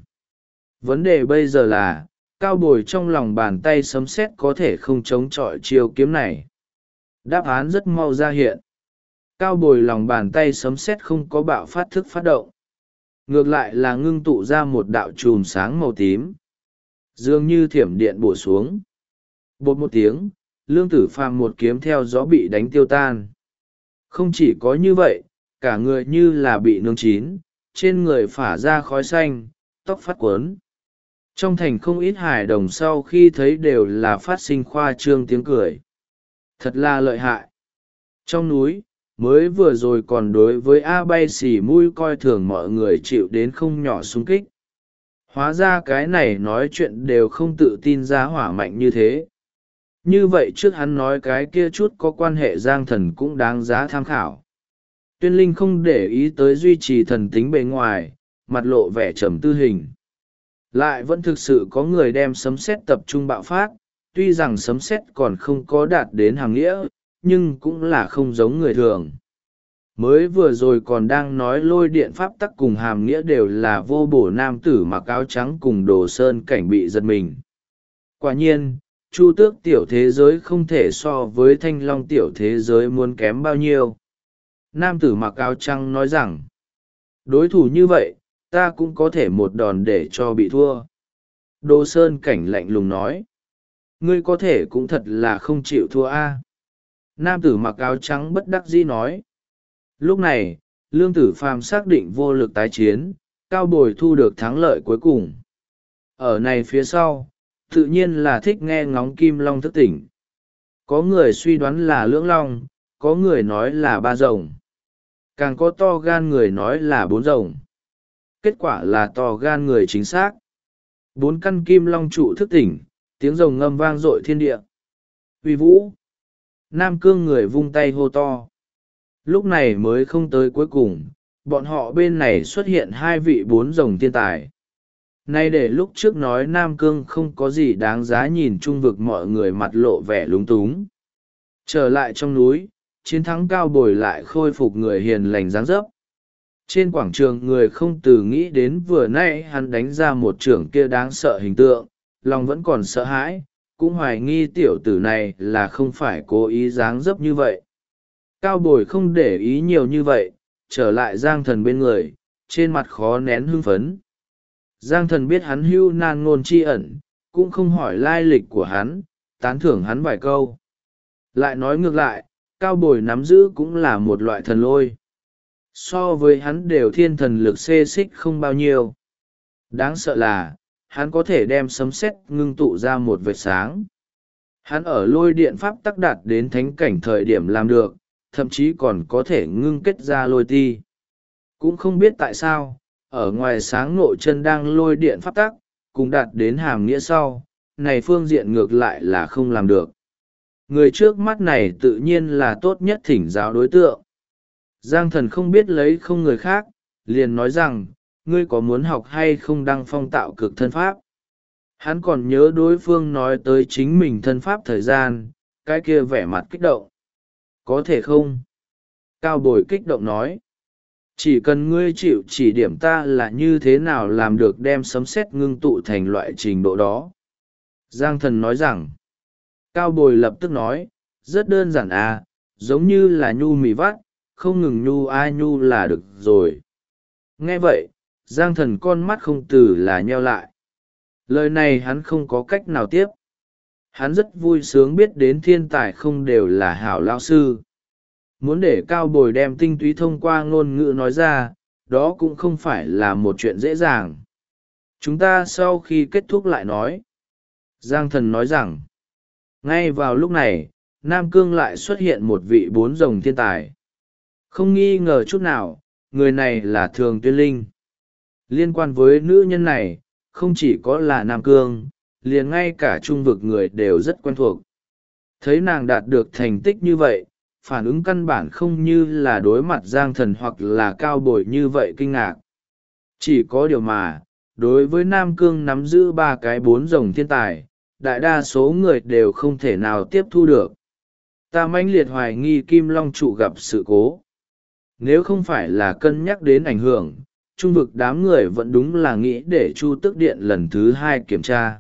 Vấn đề bây giờ là, cao bồi trong lòng bàn tay sấm sét có thể không chống chọi chiêu kiếm này. Đáp án rất mau ra hiện. Cao bồi lòng bàn tay sấm sét không có bạo phát thức phát động. Ngược lại là ngưng tụ ra một đạo chùm sáng màu tím. Dường như thiểm điện bổ xuống. Bột một tiếng, Lương Tử Phàm một kiếm theo gió bị đánh tiêu tan. Không chỉ có như vậy, cả người như là bị nướng chín, trên người phả ra khói xanh, tóc phát cuốn. Trong thành không ít hài đồng sau khi thấy đều là phát sinh khoa trương tiếng cười. Thật là lợi hại. Trong núi, mới vừa rồi còn đối với A Bay xỉ mũi coi thường mọi người chịu đến không nhỏ xung kích. Hóa ra cái này nói chuyện đều không tự tin ra hỏa mạnh như thế. Như vậy trước hắn nói cái kia chút có quan hệ Giang Thần cũng đáng giá tham khảo. Tuyên Linh không để ý tới duy trì thần tính bề ngoài, mặt lộ vẻ trầm tư hình. Lại vẫn thực sự có người đem sấm sét tập trung bạo phát, tuy rằng sấm sét còn không có đạt đến hàng nghĩa, nhưng cũng là không giống người thường. Mới vừa rồi còn đang nói lôi điện pháp tắc cùng hàm nghĩa đều là vô bổ nam tử mặc áo trắng cùng Đồ Sơn cảnh bị giật mình. Quả nhiên, Chu Tước tiểu thế giới không thể so với Thanh Long tiểu thế giới muốn kém bao nhiêu. Nam tử mặc áo trắng nói rằng, đối thủ như vậy, ta cũng có thể một đòn để cho bị thua. Đồ Sơn cảnh lạnh lùng nói, ngươi có thể cũng thật là không chịu thua a. Nam tử mặc áo trắng bất đắc dĩ nói. Lúc này, Lương Tử Phàm xác định vô lực tái chiến, cao bồi thu được thắng lợi cuối cùng. Ở này phía sau, tự nhiên là thích nghe ngóng Kim Long thức tỉnh. Có người suy đoán là lưỡng long, có người nói là ba rồng. Càng có to gan người nói là bốn rồng. Kết quả là to gan người chính xác. 4 căn Kim Long trụ thức tỉnh, tiếng rồng ngâm vang dội thiên địa. Uy vũ! Nam Cương người vung tay hô to. Lúc này mới không tới cuối cùng, bọn họ bên này xuất hiện 2 vị 4 rồng thiên tài. Nay để lúc trước nói Nam Cương không có gì đáng giá nhìn trung vực mọi người mặt lộ vẻ lúng túng. Trở lại trong núi, chiến thắng cao bồi lại khôi phục người hiền lành dáng dấp. Trên quảng trường người không từ nghĩ đến vừa nãy hắn đánh ra một trưởng kia đáng sợ hình tượng, lòng vẫn còn sợ hãi, cũng hoài nghi tiểu tử này là không phải cố ý dáng dấp như vậy. Cao bồi không để ý nhiều như vậy, trở lại Giang Thần bên người, trên mặt khó nén hưng phấn. Giang Thần biết hắn hưu nan ngôn tri ẩn, cũng không hỏi lai lịch của hắn, tán thưởng hắn vài câu. Lại nói ngược lại, cao bồi nắm giữ cũng là một loại thần lôi. So với hắn đều thiên thần lực xê xích không bao nhiêu. Đáng sợ là, hắn có thể đem sấm sét ngưng tụ ra một vệt sáng. Hắn ở lôi điện pháp tắc đạt đến thánh cảnh thời điểm làm được, thậm chí còn có thể ngưng kết ra lôi ti. Cũng không biết tại sao, ở ngoài sáng ngộ chân đang lôi điện pháp tắc, cùng đạt đến hàm nghĩa sau, này phương diện ngược lại là không làm được. Người trước mắt này tự nhiên là tốt nhất thỉnh giáo đối tượng. Giang Thần không biết lấy không người khác, liền nói rằng, ngươi có muốn học hay không đăng phong tạo cực thân pháp? Hắn còn nhớ đối phương nói tới chính mình thân pháp thời gian, cái kia vẻ mặt kích động. Có thể không? Cao Bồi kích động nói. Chỉ cần ngươi chịu chỉ điểm ta là như thế nào làm được đem sấm sét ngưng tụ thành loại trình độ đó. Giang Thần nói rằng. Cao Bồi lập tức nói, rất đơn giản à, giống như là nhu mì vắt, không ngừng nhu ai nhu là được rồi. Nghe vậy, Giang Thần con mắt không từ là nheo lại. Lời này hắn không có cách nào tiếp. Hắn rất vui sướng biết đến thiên tài không đều là hảo lao sư. Muốn để Cao Bồi đem tinh túy thông qua ngôn ngữ nói ra, đó cũng không phải là một chuyện dễ dàng. Chúng ta sau khi kết thúc lại nói. Giang Thần nói rằng, ngay vào lúc này, Nam Cương lại xuất hiện một vị bốn rồng thiên tài. Không nghi ngờ chút nào, người này là Thường Tuyên Linh. Liên quan với nữ nhân này, không chỉ có là Nam Cương, liền ngay cả trung vực người đều rất quen thuộc. Thấy nàng đạt được thành tích như vậy, phản ứng căn bản không như là đối mặt Giang Thần hoặc là Cao Bồi như vậy kinh ngạc. Chỉ có điều mà, đối với Nam Cương nắm giữ ba cái bốn rồng thiên tài, đại đa số người đều không thể nào tiếp thu được. Ta mãnh liệt hoài nghi Kim Long trụ gặp sự cố. Nếu không phải là cân nhắc đến ảnh hưởng, trung vực đám người vẫn đúng là nghĩ để Chu Tước Điện lần thứ 2 kiểm tra.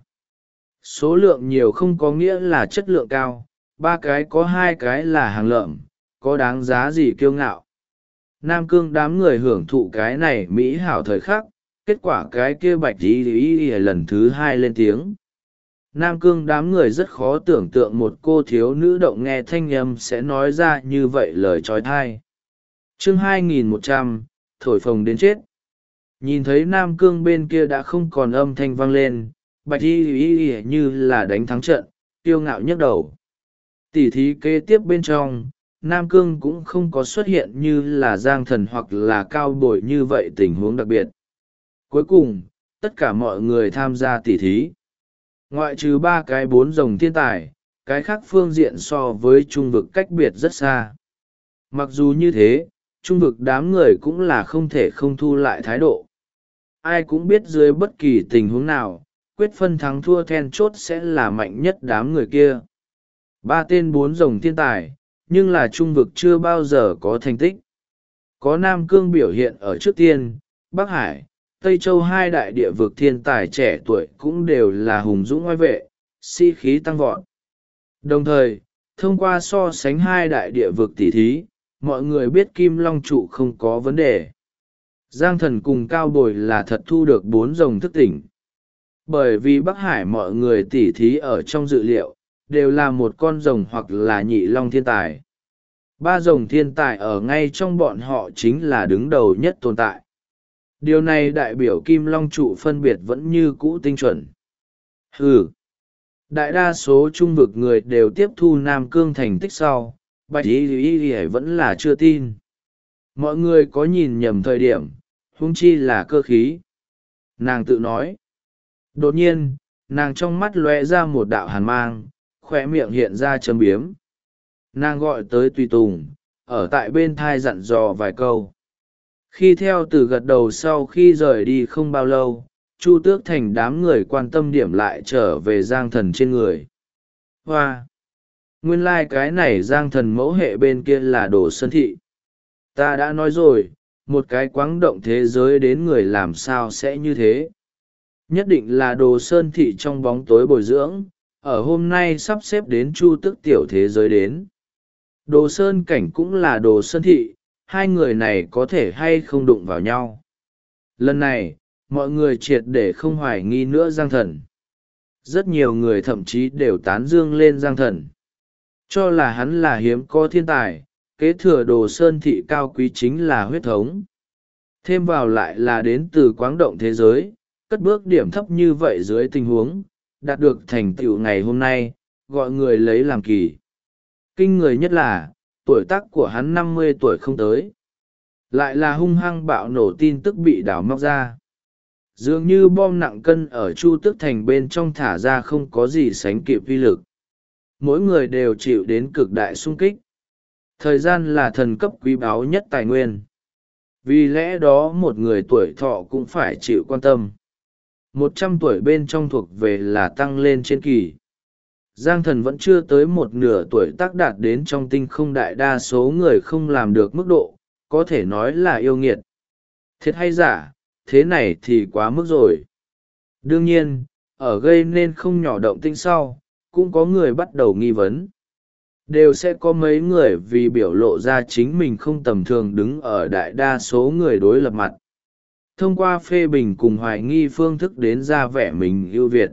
Số lượng nhiều không có nghĩa là chất lượng cao, ba cái có hai cái là hàng lợm, có đáng giá gì kiêu ngạo. Nam Cương đám người hưởng thụ cái này mỹ hảo thời khắc, kết quả cái kia bạch y lần thứ 2 lên tiếng. Nam Cương đám người rất khó tưởng tượng một cô thiếu nữ động nghe thanh âm sẽ nói ra như vậy lời trói thai. Chương 2100, thổi phồng đến chết. Nhìn thấy Nam Cương bên kia đã không còn âm thanh vang lên, bạch y như là đánh thắng trận, kiêu ngạo nhấc đầu. Tỉ thí kế tiếp bên trong, Nam Cương cũng không có xuất hiện như là Giang Thần hoặc là Cao Bồi như vậy tình huống đặc biệt. Cuối cùng, tất cả mọi người tham gia tỉ thí. Ngoại trừ ba cái bốn rồng thiên tài, cái khác phương diện so với trung vực cách biệt rất xa. Mặc dù như thế, trung vực đám người cũng là không thể không thu lại thái độ. Ai cũng biết dưới bất kỳ tình huống nào, quyết phân thắng thua then chốt sẽ là mạnh nhất đám người kia. Ba tên bốn rồng thiên tài, nhưng là trung vực chưa bao giờ có thành tích. Có Nam Cương biểu hiện ở trước tiên, Bắc Hải, Tây Châu hai đại địa vực thiên tài trẻ tuổi cũng đều là hùng dũng oai vệ, sĩ khí tăng vọt. Đồng thời, thông qua so sánh hai đại địa vực tỉ thí, mọi người biết Kim Long trụ không có vấn đề. Giang Thần cùng Cao Bồi là thật thu được bốn rồng thức tỉnh. Bởi vì Bắc Hải mọi người tỉ thí ở trong dự liệu, đều là một con rồng hoặc là nhị long thiên tài. Ba rồng thiên tài ở ngay trong bọn họ chính là đứng đầu nhất tồn tại. Điều này đại biểu Kim Long trụ phân biệt vẫn như cũ tinh chuẩn. Đại đa số trung vực người đều tiếp thu Nam Cương thành tích sau, bạch y vẫn là chưa tin. Mọi người có nhìn nhầm thời điểm, huống chi là cơ khí. Nàng tự nói. Đột nhiên, nàng trong mắt lóe ra một đạo hàn mang, khóe miệng hiện ra châm biếm. Nàng gọi tới tùy tùng, ở tại bên thai dặn dò vài câu. Khi theo từ gật đầu sau khi rời đi không bao lâu, Chu Tước Thành đám người quan tâm điểm lại trở về Giang Thần trên người. Hoa! Nguyên lai cái này Giang Thần mẫu hệ bên kia là Đồ Sơn Thị. Ta đã nói rồi, một cái quáng động thế giới đến người làm sao sẽ như thế. Nhất định là Đồ Sơn Thị trong bóng tối bồi dưỡng, ở hôm nay sắp xếp đến Chu Tước tiểu thế giới đến. Đồ Sơn Cảnh cũng là Đồ Sơn Thị, hai người này có thể hay không đụng vào nhau. Lần này, mọi người triệt để không hoài nghi nữa Giang Thần. Rất nhiều người thậm chí đều tán dương lên Giang Thần. Cho là hắn là hiếm có thiên tài, kế thừa Đồ Sơn Thị cao quý chính là huyết thống. Thêm vào lại là đến từ quáng động thế giới, cất bước điểm thấp như vậy dưới tình huống đạt được thành tựu ngày hôm nay, gọi người lấy làm kỳ. Kinh người nhất là, tuổi tác của hắn 50 tuổi không tới. Lại là hung hăng bạo nổ tin tức bị đào móc ra. Dường như bom nặng cân ở Chu Tước Thành bên trong thả ra không có gì sánh kịp uy lực. Mỗi người đều chịu đến cực đại sung kích. Thời gian là thần cấp quý báu nhất tài nguyên. Vì lẽ đó một người tuổi thọ cũng phải chịu quan tâm. 100 tuổi bên trong thuộc về là tăng lên trên kỳ. Giang Thần vẫn chưa tới một nửa tuổi tác đạt đến trong tinh không, đại đa số người không làm được mức độ, có thể nói là yêu nghiệt. Thiệt hay giả, thế này thì quá mức rồi. Đương nhiên, ở gây nên không nhỏ động tĩnh sau, cũng có người bắt đầu nghi vấn. Đều sẽ có mấy người vì biểu lộ ra chính mình không tầm thường đứng ở đại đa số người đối lập mặt. Thông qua phê bình cùng hoài nghi phương thức đến ra vẻ mình ưu việt.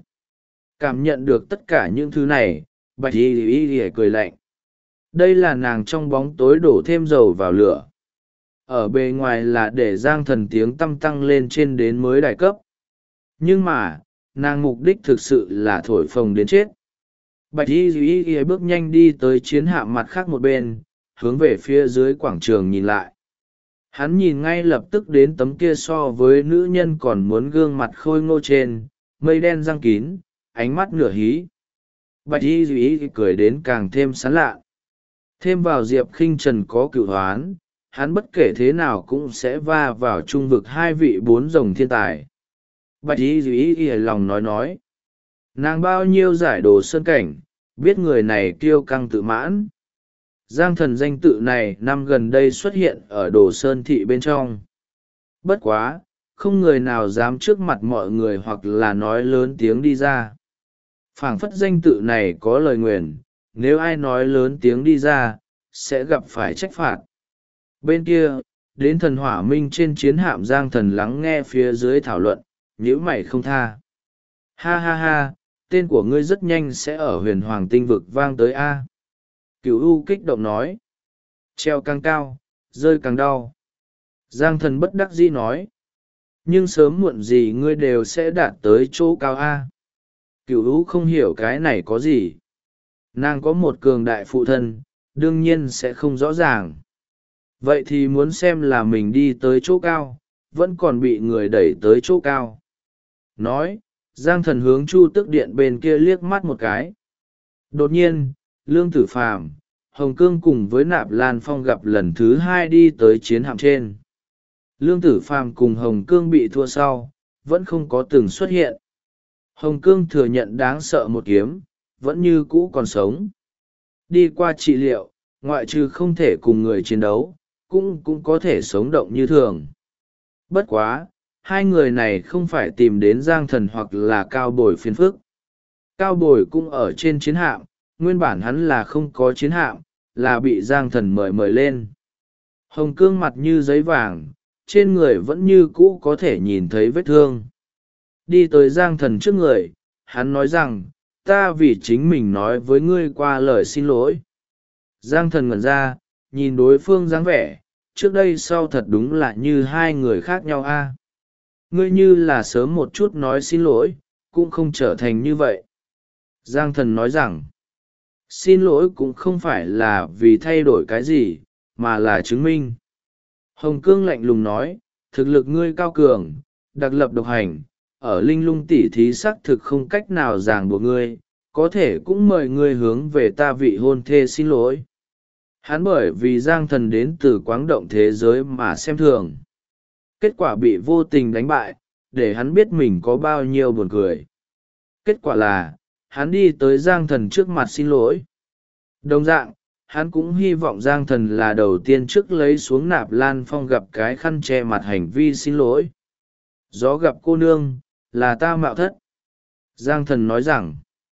Cảm nhận được tất cả những thứ này, Bạch Y cười lạnh. Đây là nàng trong bóng tối đổ thêm dầu vào lửa. Ở bề ngoài là để Giang Thần tiếng tăm tăng lên trên đến mới đại cấp. Nhưng mà, nàng mục đích thực sự là thổi phồng đến chết. Bạch Y bước nhanh đi tới chiến hạm mặt khác một bên, hướng về phía dưới quảng trường nhìn lại. Hắn nhìn ngay lập tức đến tấm kia so với nữ nhân còn muốn gương mặt khôi ngô trên, mây đen răng kín, ánh mắt nửa hí. Bạch Y cười đến càng thêm sán lạ. Thêm vào Diệp Khinh Trần có cựu hoán, hắn bất kể thế nào cũng sẽ va vào trung vực hai vị bốn rồng thiên tài. Bạch Y lòng nói. Nàng bao nhiêu giải đồ sơn cảnh, biết người này kiêu căng tự mãn. Giang Thần danh tự này năm gần đây xuất hiện ở đồ sơn thị bên trong. Bất quá, không người nào dám trước mặt mọi người hoặc là nói lớn tiếng đi ra. Phảng phất danh tự này có lời nguyền, nếu ai nói lớn tiếng đi ra, sẽ gặp phải trách phạt. Bên kia, đến thần hỏa minh trên chiến hạm Giang Thần lắng nghe phía dưới thảo luận, nhíu mày không tha. Ha ha ha, tên của ngươi rất nhanh sẽ ở huyền hoàng tinh vực vang tới A. Cửu U kích động nói. Treo càng cao, rơi càng đau. Giang Thần bất đắc dĩ nói. Nhưng sớm muộn gì ngươi đều sẽ đạt tới chỗ cao A. Cửu U không hiểu cái này có gì. Nàng có một cường đại phụ thân, đương nhiên sẽ không rõ ràng. Vậy thì muốn xem là mình đi tới chỗ cao, vẫn còn bị người đẩy tới chỗ cao. Nói, Giang Thần hướng Chu Tước Điện bên kia liếc mắt một cái. Đột nhiên, Lương Tử Phàm, Hồng Cương cùng với Nạp Lan Phong gặp lần thứ hai đi tới chiến hạm trên. Lương Tử Phàm cùng Hồng Cương bị thua sau, vẫn không có từng xuất hiện. Hồng Cương thừa nhận đáng sợ một kiếm, vẫn như cũ còn sống. Đi qua trị liệu, ngoại trừ không thể cùng người chiến đấu, cũng có thể sống động như thường. Bất quá, hai người này không phải tìm đến Giang Thần hoặc là Cao Bồi phiền phức. Cao Bồi cũng ở trên chiến hạm, nguyên bản hắn là không có chiến hạm, là bị Giang Thần mời lên. Hồng Cương mặt như giấy vàng, trên người vẫn như cũ có thể nhìn thấy vết thương. Đi tới Giang Thần trước người, hắn nói rằng, ta vì chính mình nói với ngươi qua lời xin lỗi. Giang Thần ngẩn ra, nhìn đối phương dáng vẻ, trước đây sau thật đúng là như hai người khác nhau a. Ngươi như là sớm một chút nói xin lỗi, cũng không trở thành như vậy. Giang Thần nói rằng, xin lỗi cũng không phải là vì thay đổi cái gì, mà là chứng minh. Hồng Cương lạnh lùng nói, thực lực ngươi cao cường, đặc lập độc hành, ở linh lung tỉ thí xác thực không cách nào ràng buộc ngươi, có thể cũng mời ngươi hướng về ta vị hôn thê xin lỗi. Hắn bởi vì Giang Thần đến từ quáng động thế giới mà xem thường. Kết quả bị vô tình đánh bại, để hắn biết mình có bao nhiêu buồn cười. Kết quả là, hắn đi tới Giang Thần trước mặt xin lỗi. Đồng dạng, hắn cũng hy vọng Giang Thần là đầu tiên trước lấy xuống Nạp Lan Phong gặp cái khăn che mặt hành vi xin lỗi. Gió gặp cô nương, là ta mạo thất. Giang Thần nói rằng,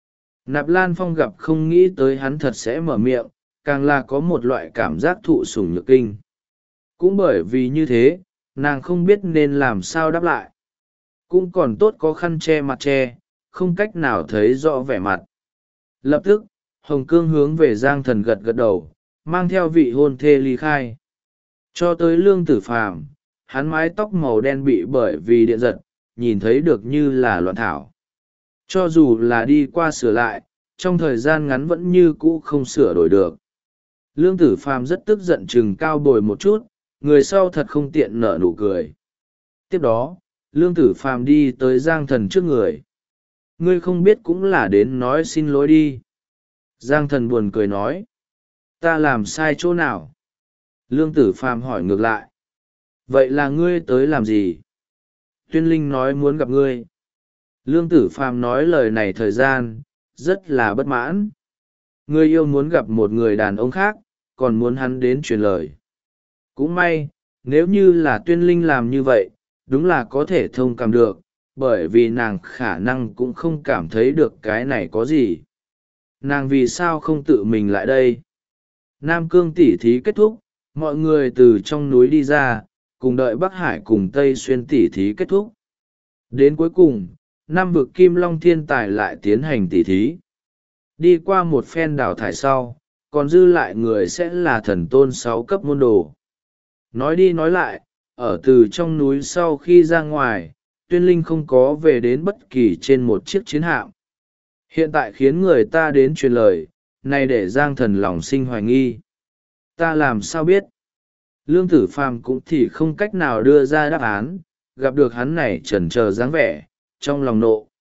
Nạp Lan Phong gặp không nghĩ tới hắn thật sẽ mở miệng, càng là có một loại cảm giác thụ sủng nhược kinh. Cũng bởi vì như thế, nàng không biết nên làm sao đáp lại. Cũng còn tốt có khăn che mặt che, không cách nào thấy rõ vẻ mặt. Lập tức, Hồng Cương hướng về Giang Thần gật gật đầu, mang theo vị hôn thê ly khai. Cho tới Lương Tử Phàm, hắn mái tóc màu đen bị bởi vì điện giật, nhìn thấy được như là loạn thảo. Cho dù là đi qua sửa lại, trong thời gian ngắn vẫn như cũ không sửa đổi được. Lương Tử Phàm rất tức giận chừng Cao Bồi một chút, người sau thật không tiện nở nụ cười. Tiếp đó, Lương Tử Phàm đi tới Giang Thần trước người. Ngươi không biết cũng là đến nói xin lỗi đi. Giang Thần buồn cười nói. Ta làm sai chỗ nào? Lương Tử Phàm hỏi ngược lại. Vậy là ngươi tới làm gì? Tuyên Linh nói muốn gặp ngươi. Lương Tử Phàm nói lời này thời gian, rất là bất mãn. Ngươi yêu muốn gặp một người đàn ông khác, còn muốn hắn đến truyền lời. Cũng may, nếu như là Tuyên Linh làm như vậy, đúng là có thể thông cảm được, bởi vì nàng khả năng cũng không cảm thấy được cái này có gì. Nàng vì sao không tự mình lại đây? Nam Cương tỉ thí kết thúc, mọi người từ trong núi đi ra, cùng đợi Bắc Hải cùng Tây Xuyên tỉ thí kết thúc. Đến cuối cùng, Nam vực Kim Long Thiên Tài lại tiến hành tỉ thí. Đi qua một phen đào thải sau, còn dư lại người sẽ là thần tôn 6 cấp môn đồ. Nói đi nói lại, ở từ trong núi sau khi ra ngoài, Tuyên Linh không có về đến bất kỳ trên một chiếc chiến hạm. Hiện tại khiến người ta đến truyền lời, này để Giang Thần lòng sinh hoài nghi. Ta làm sao biết? Lương Tử Phàm cũng thì không cách nào đưa ra đáp án, gặp được hắn này chần chờ dáng vẻ, trong lòng nộ.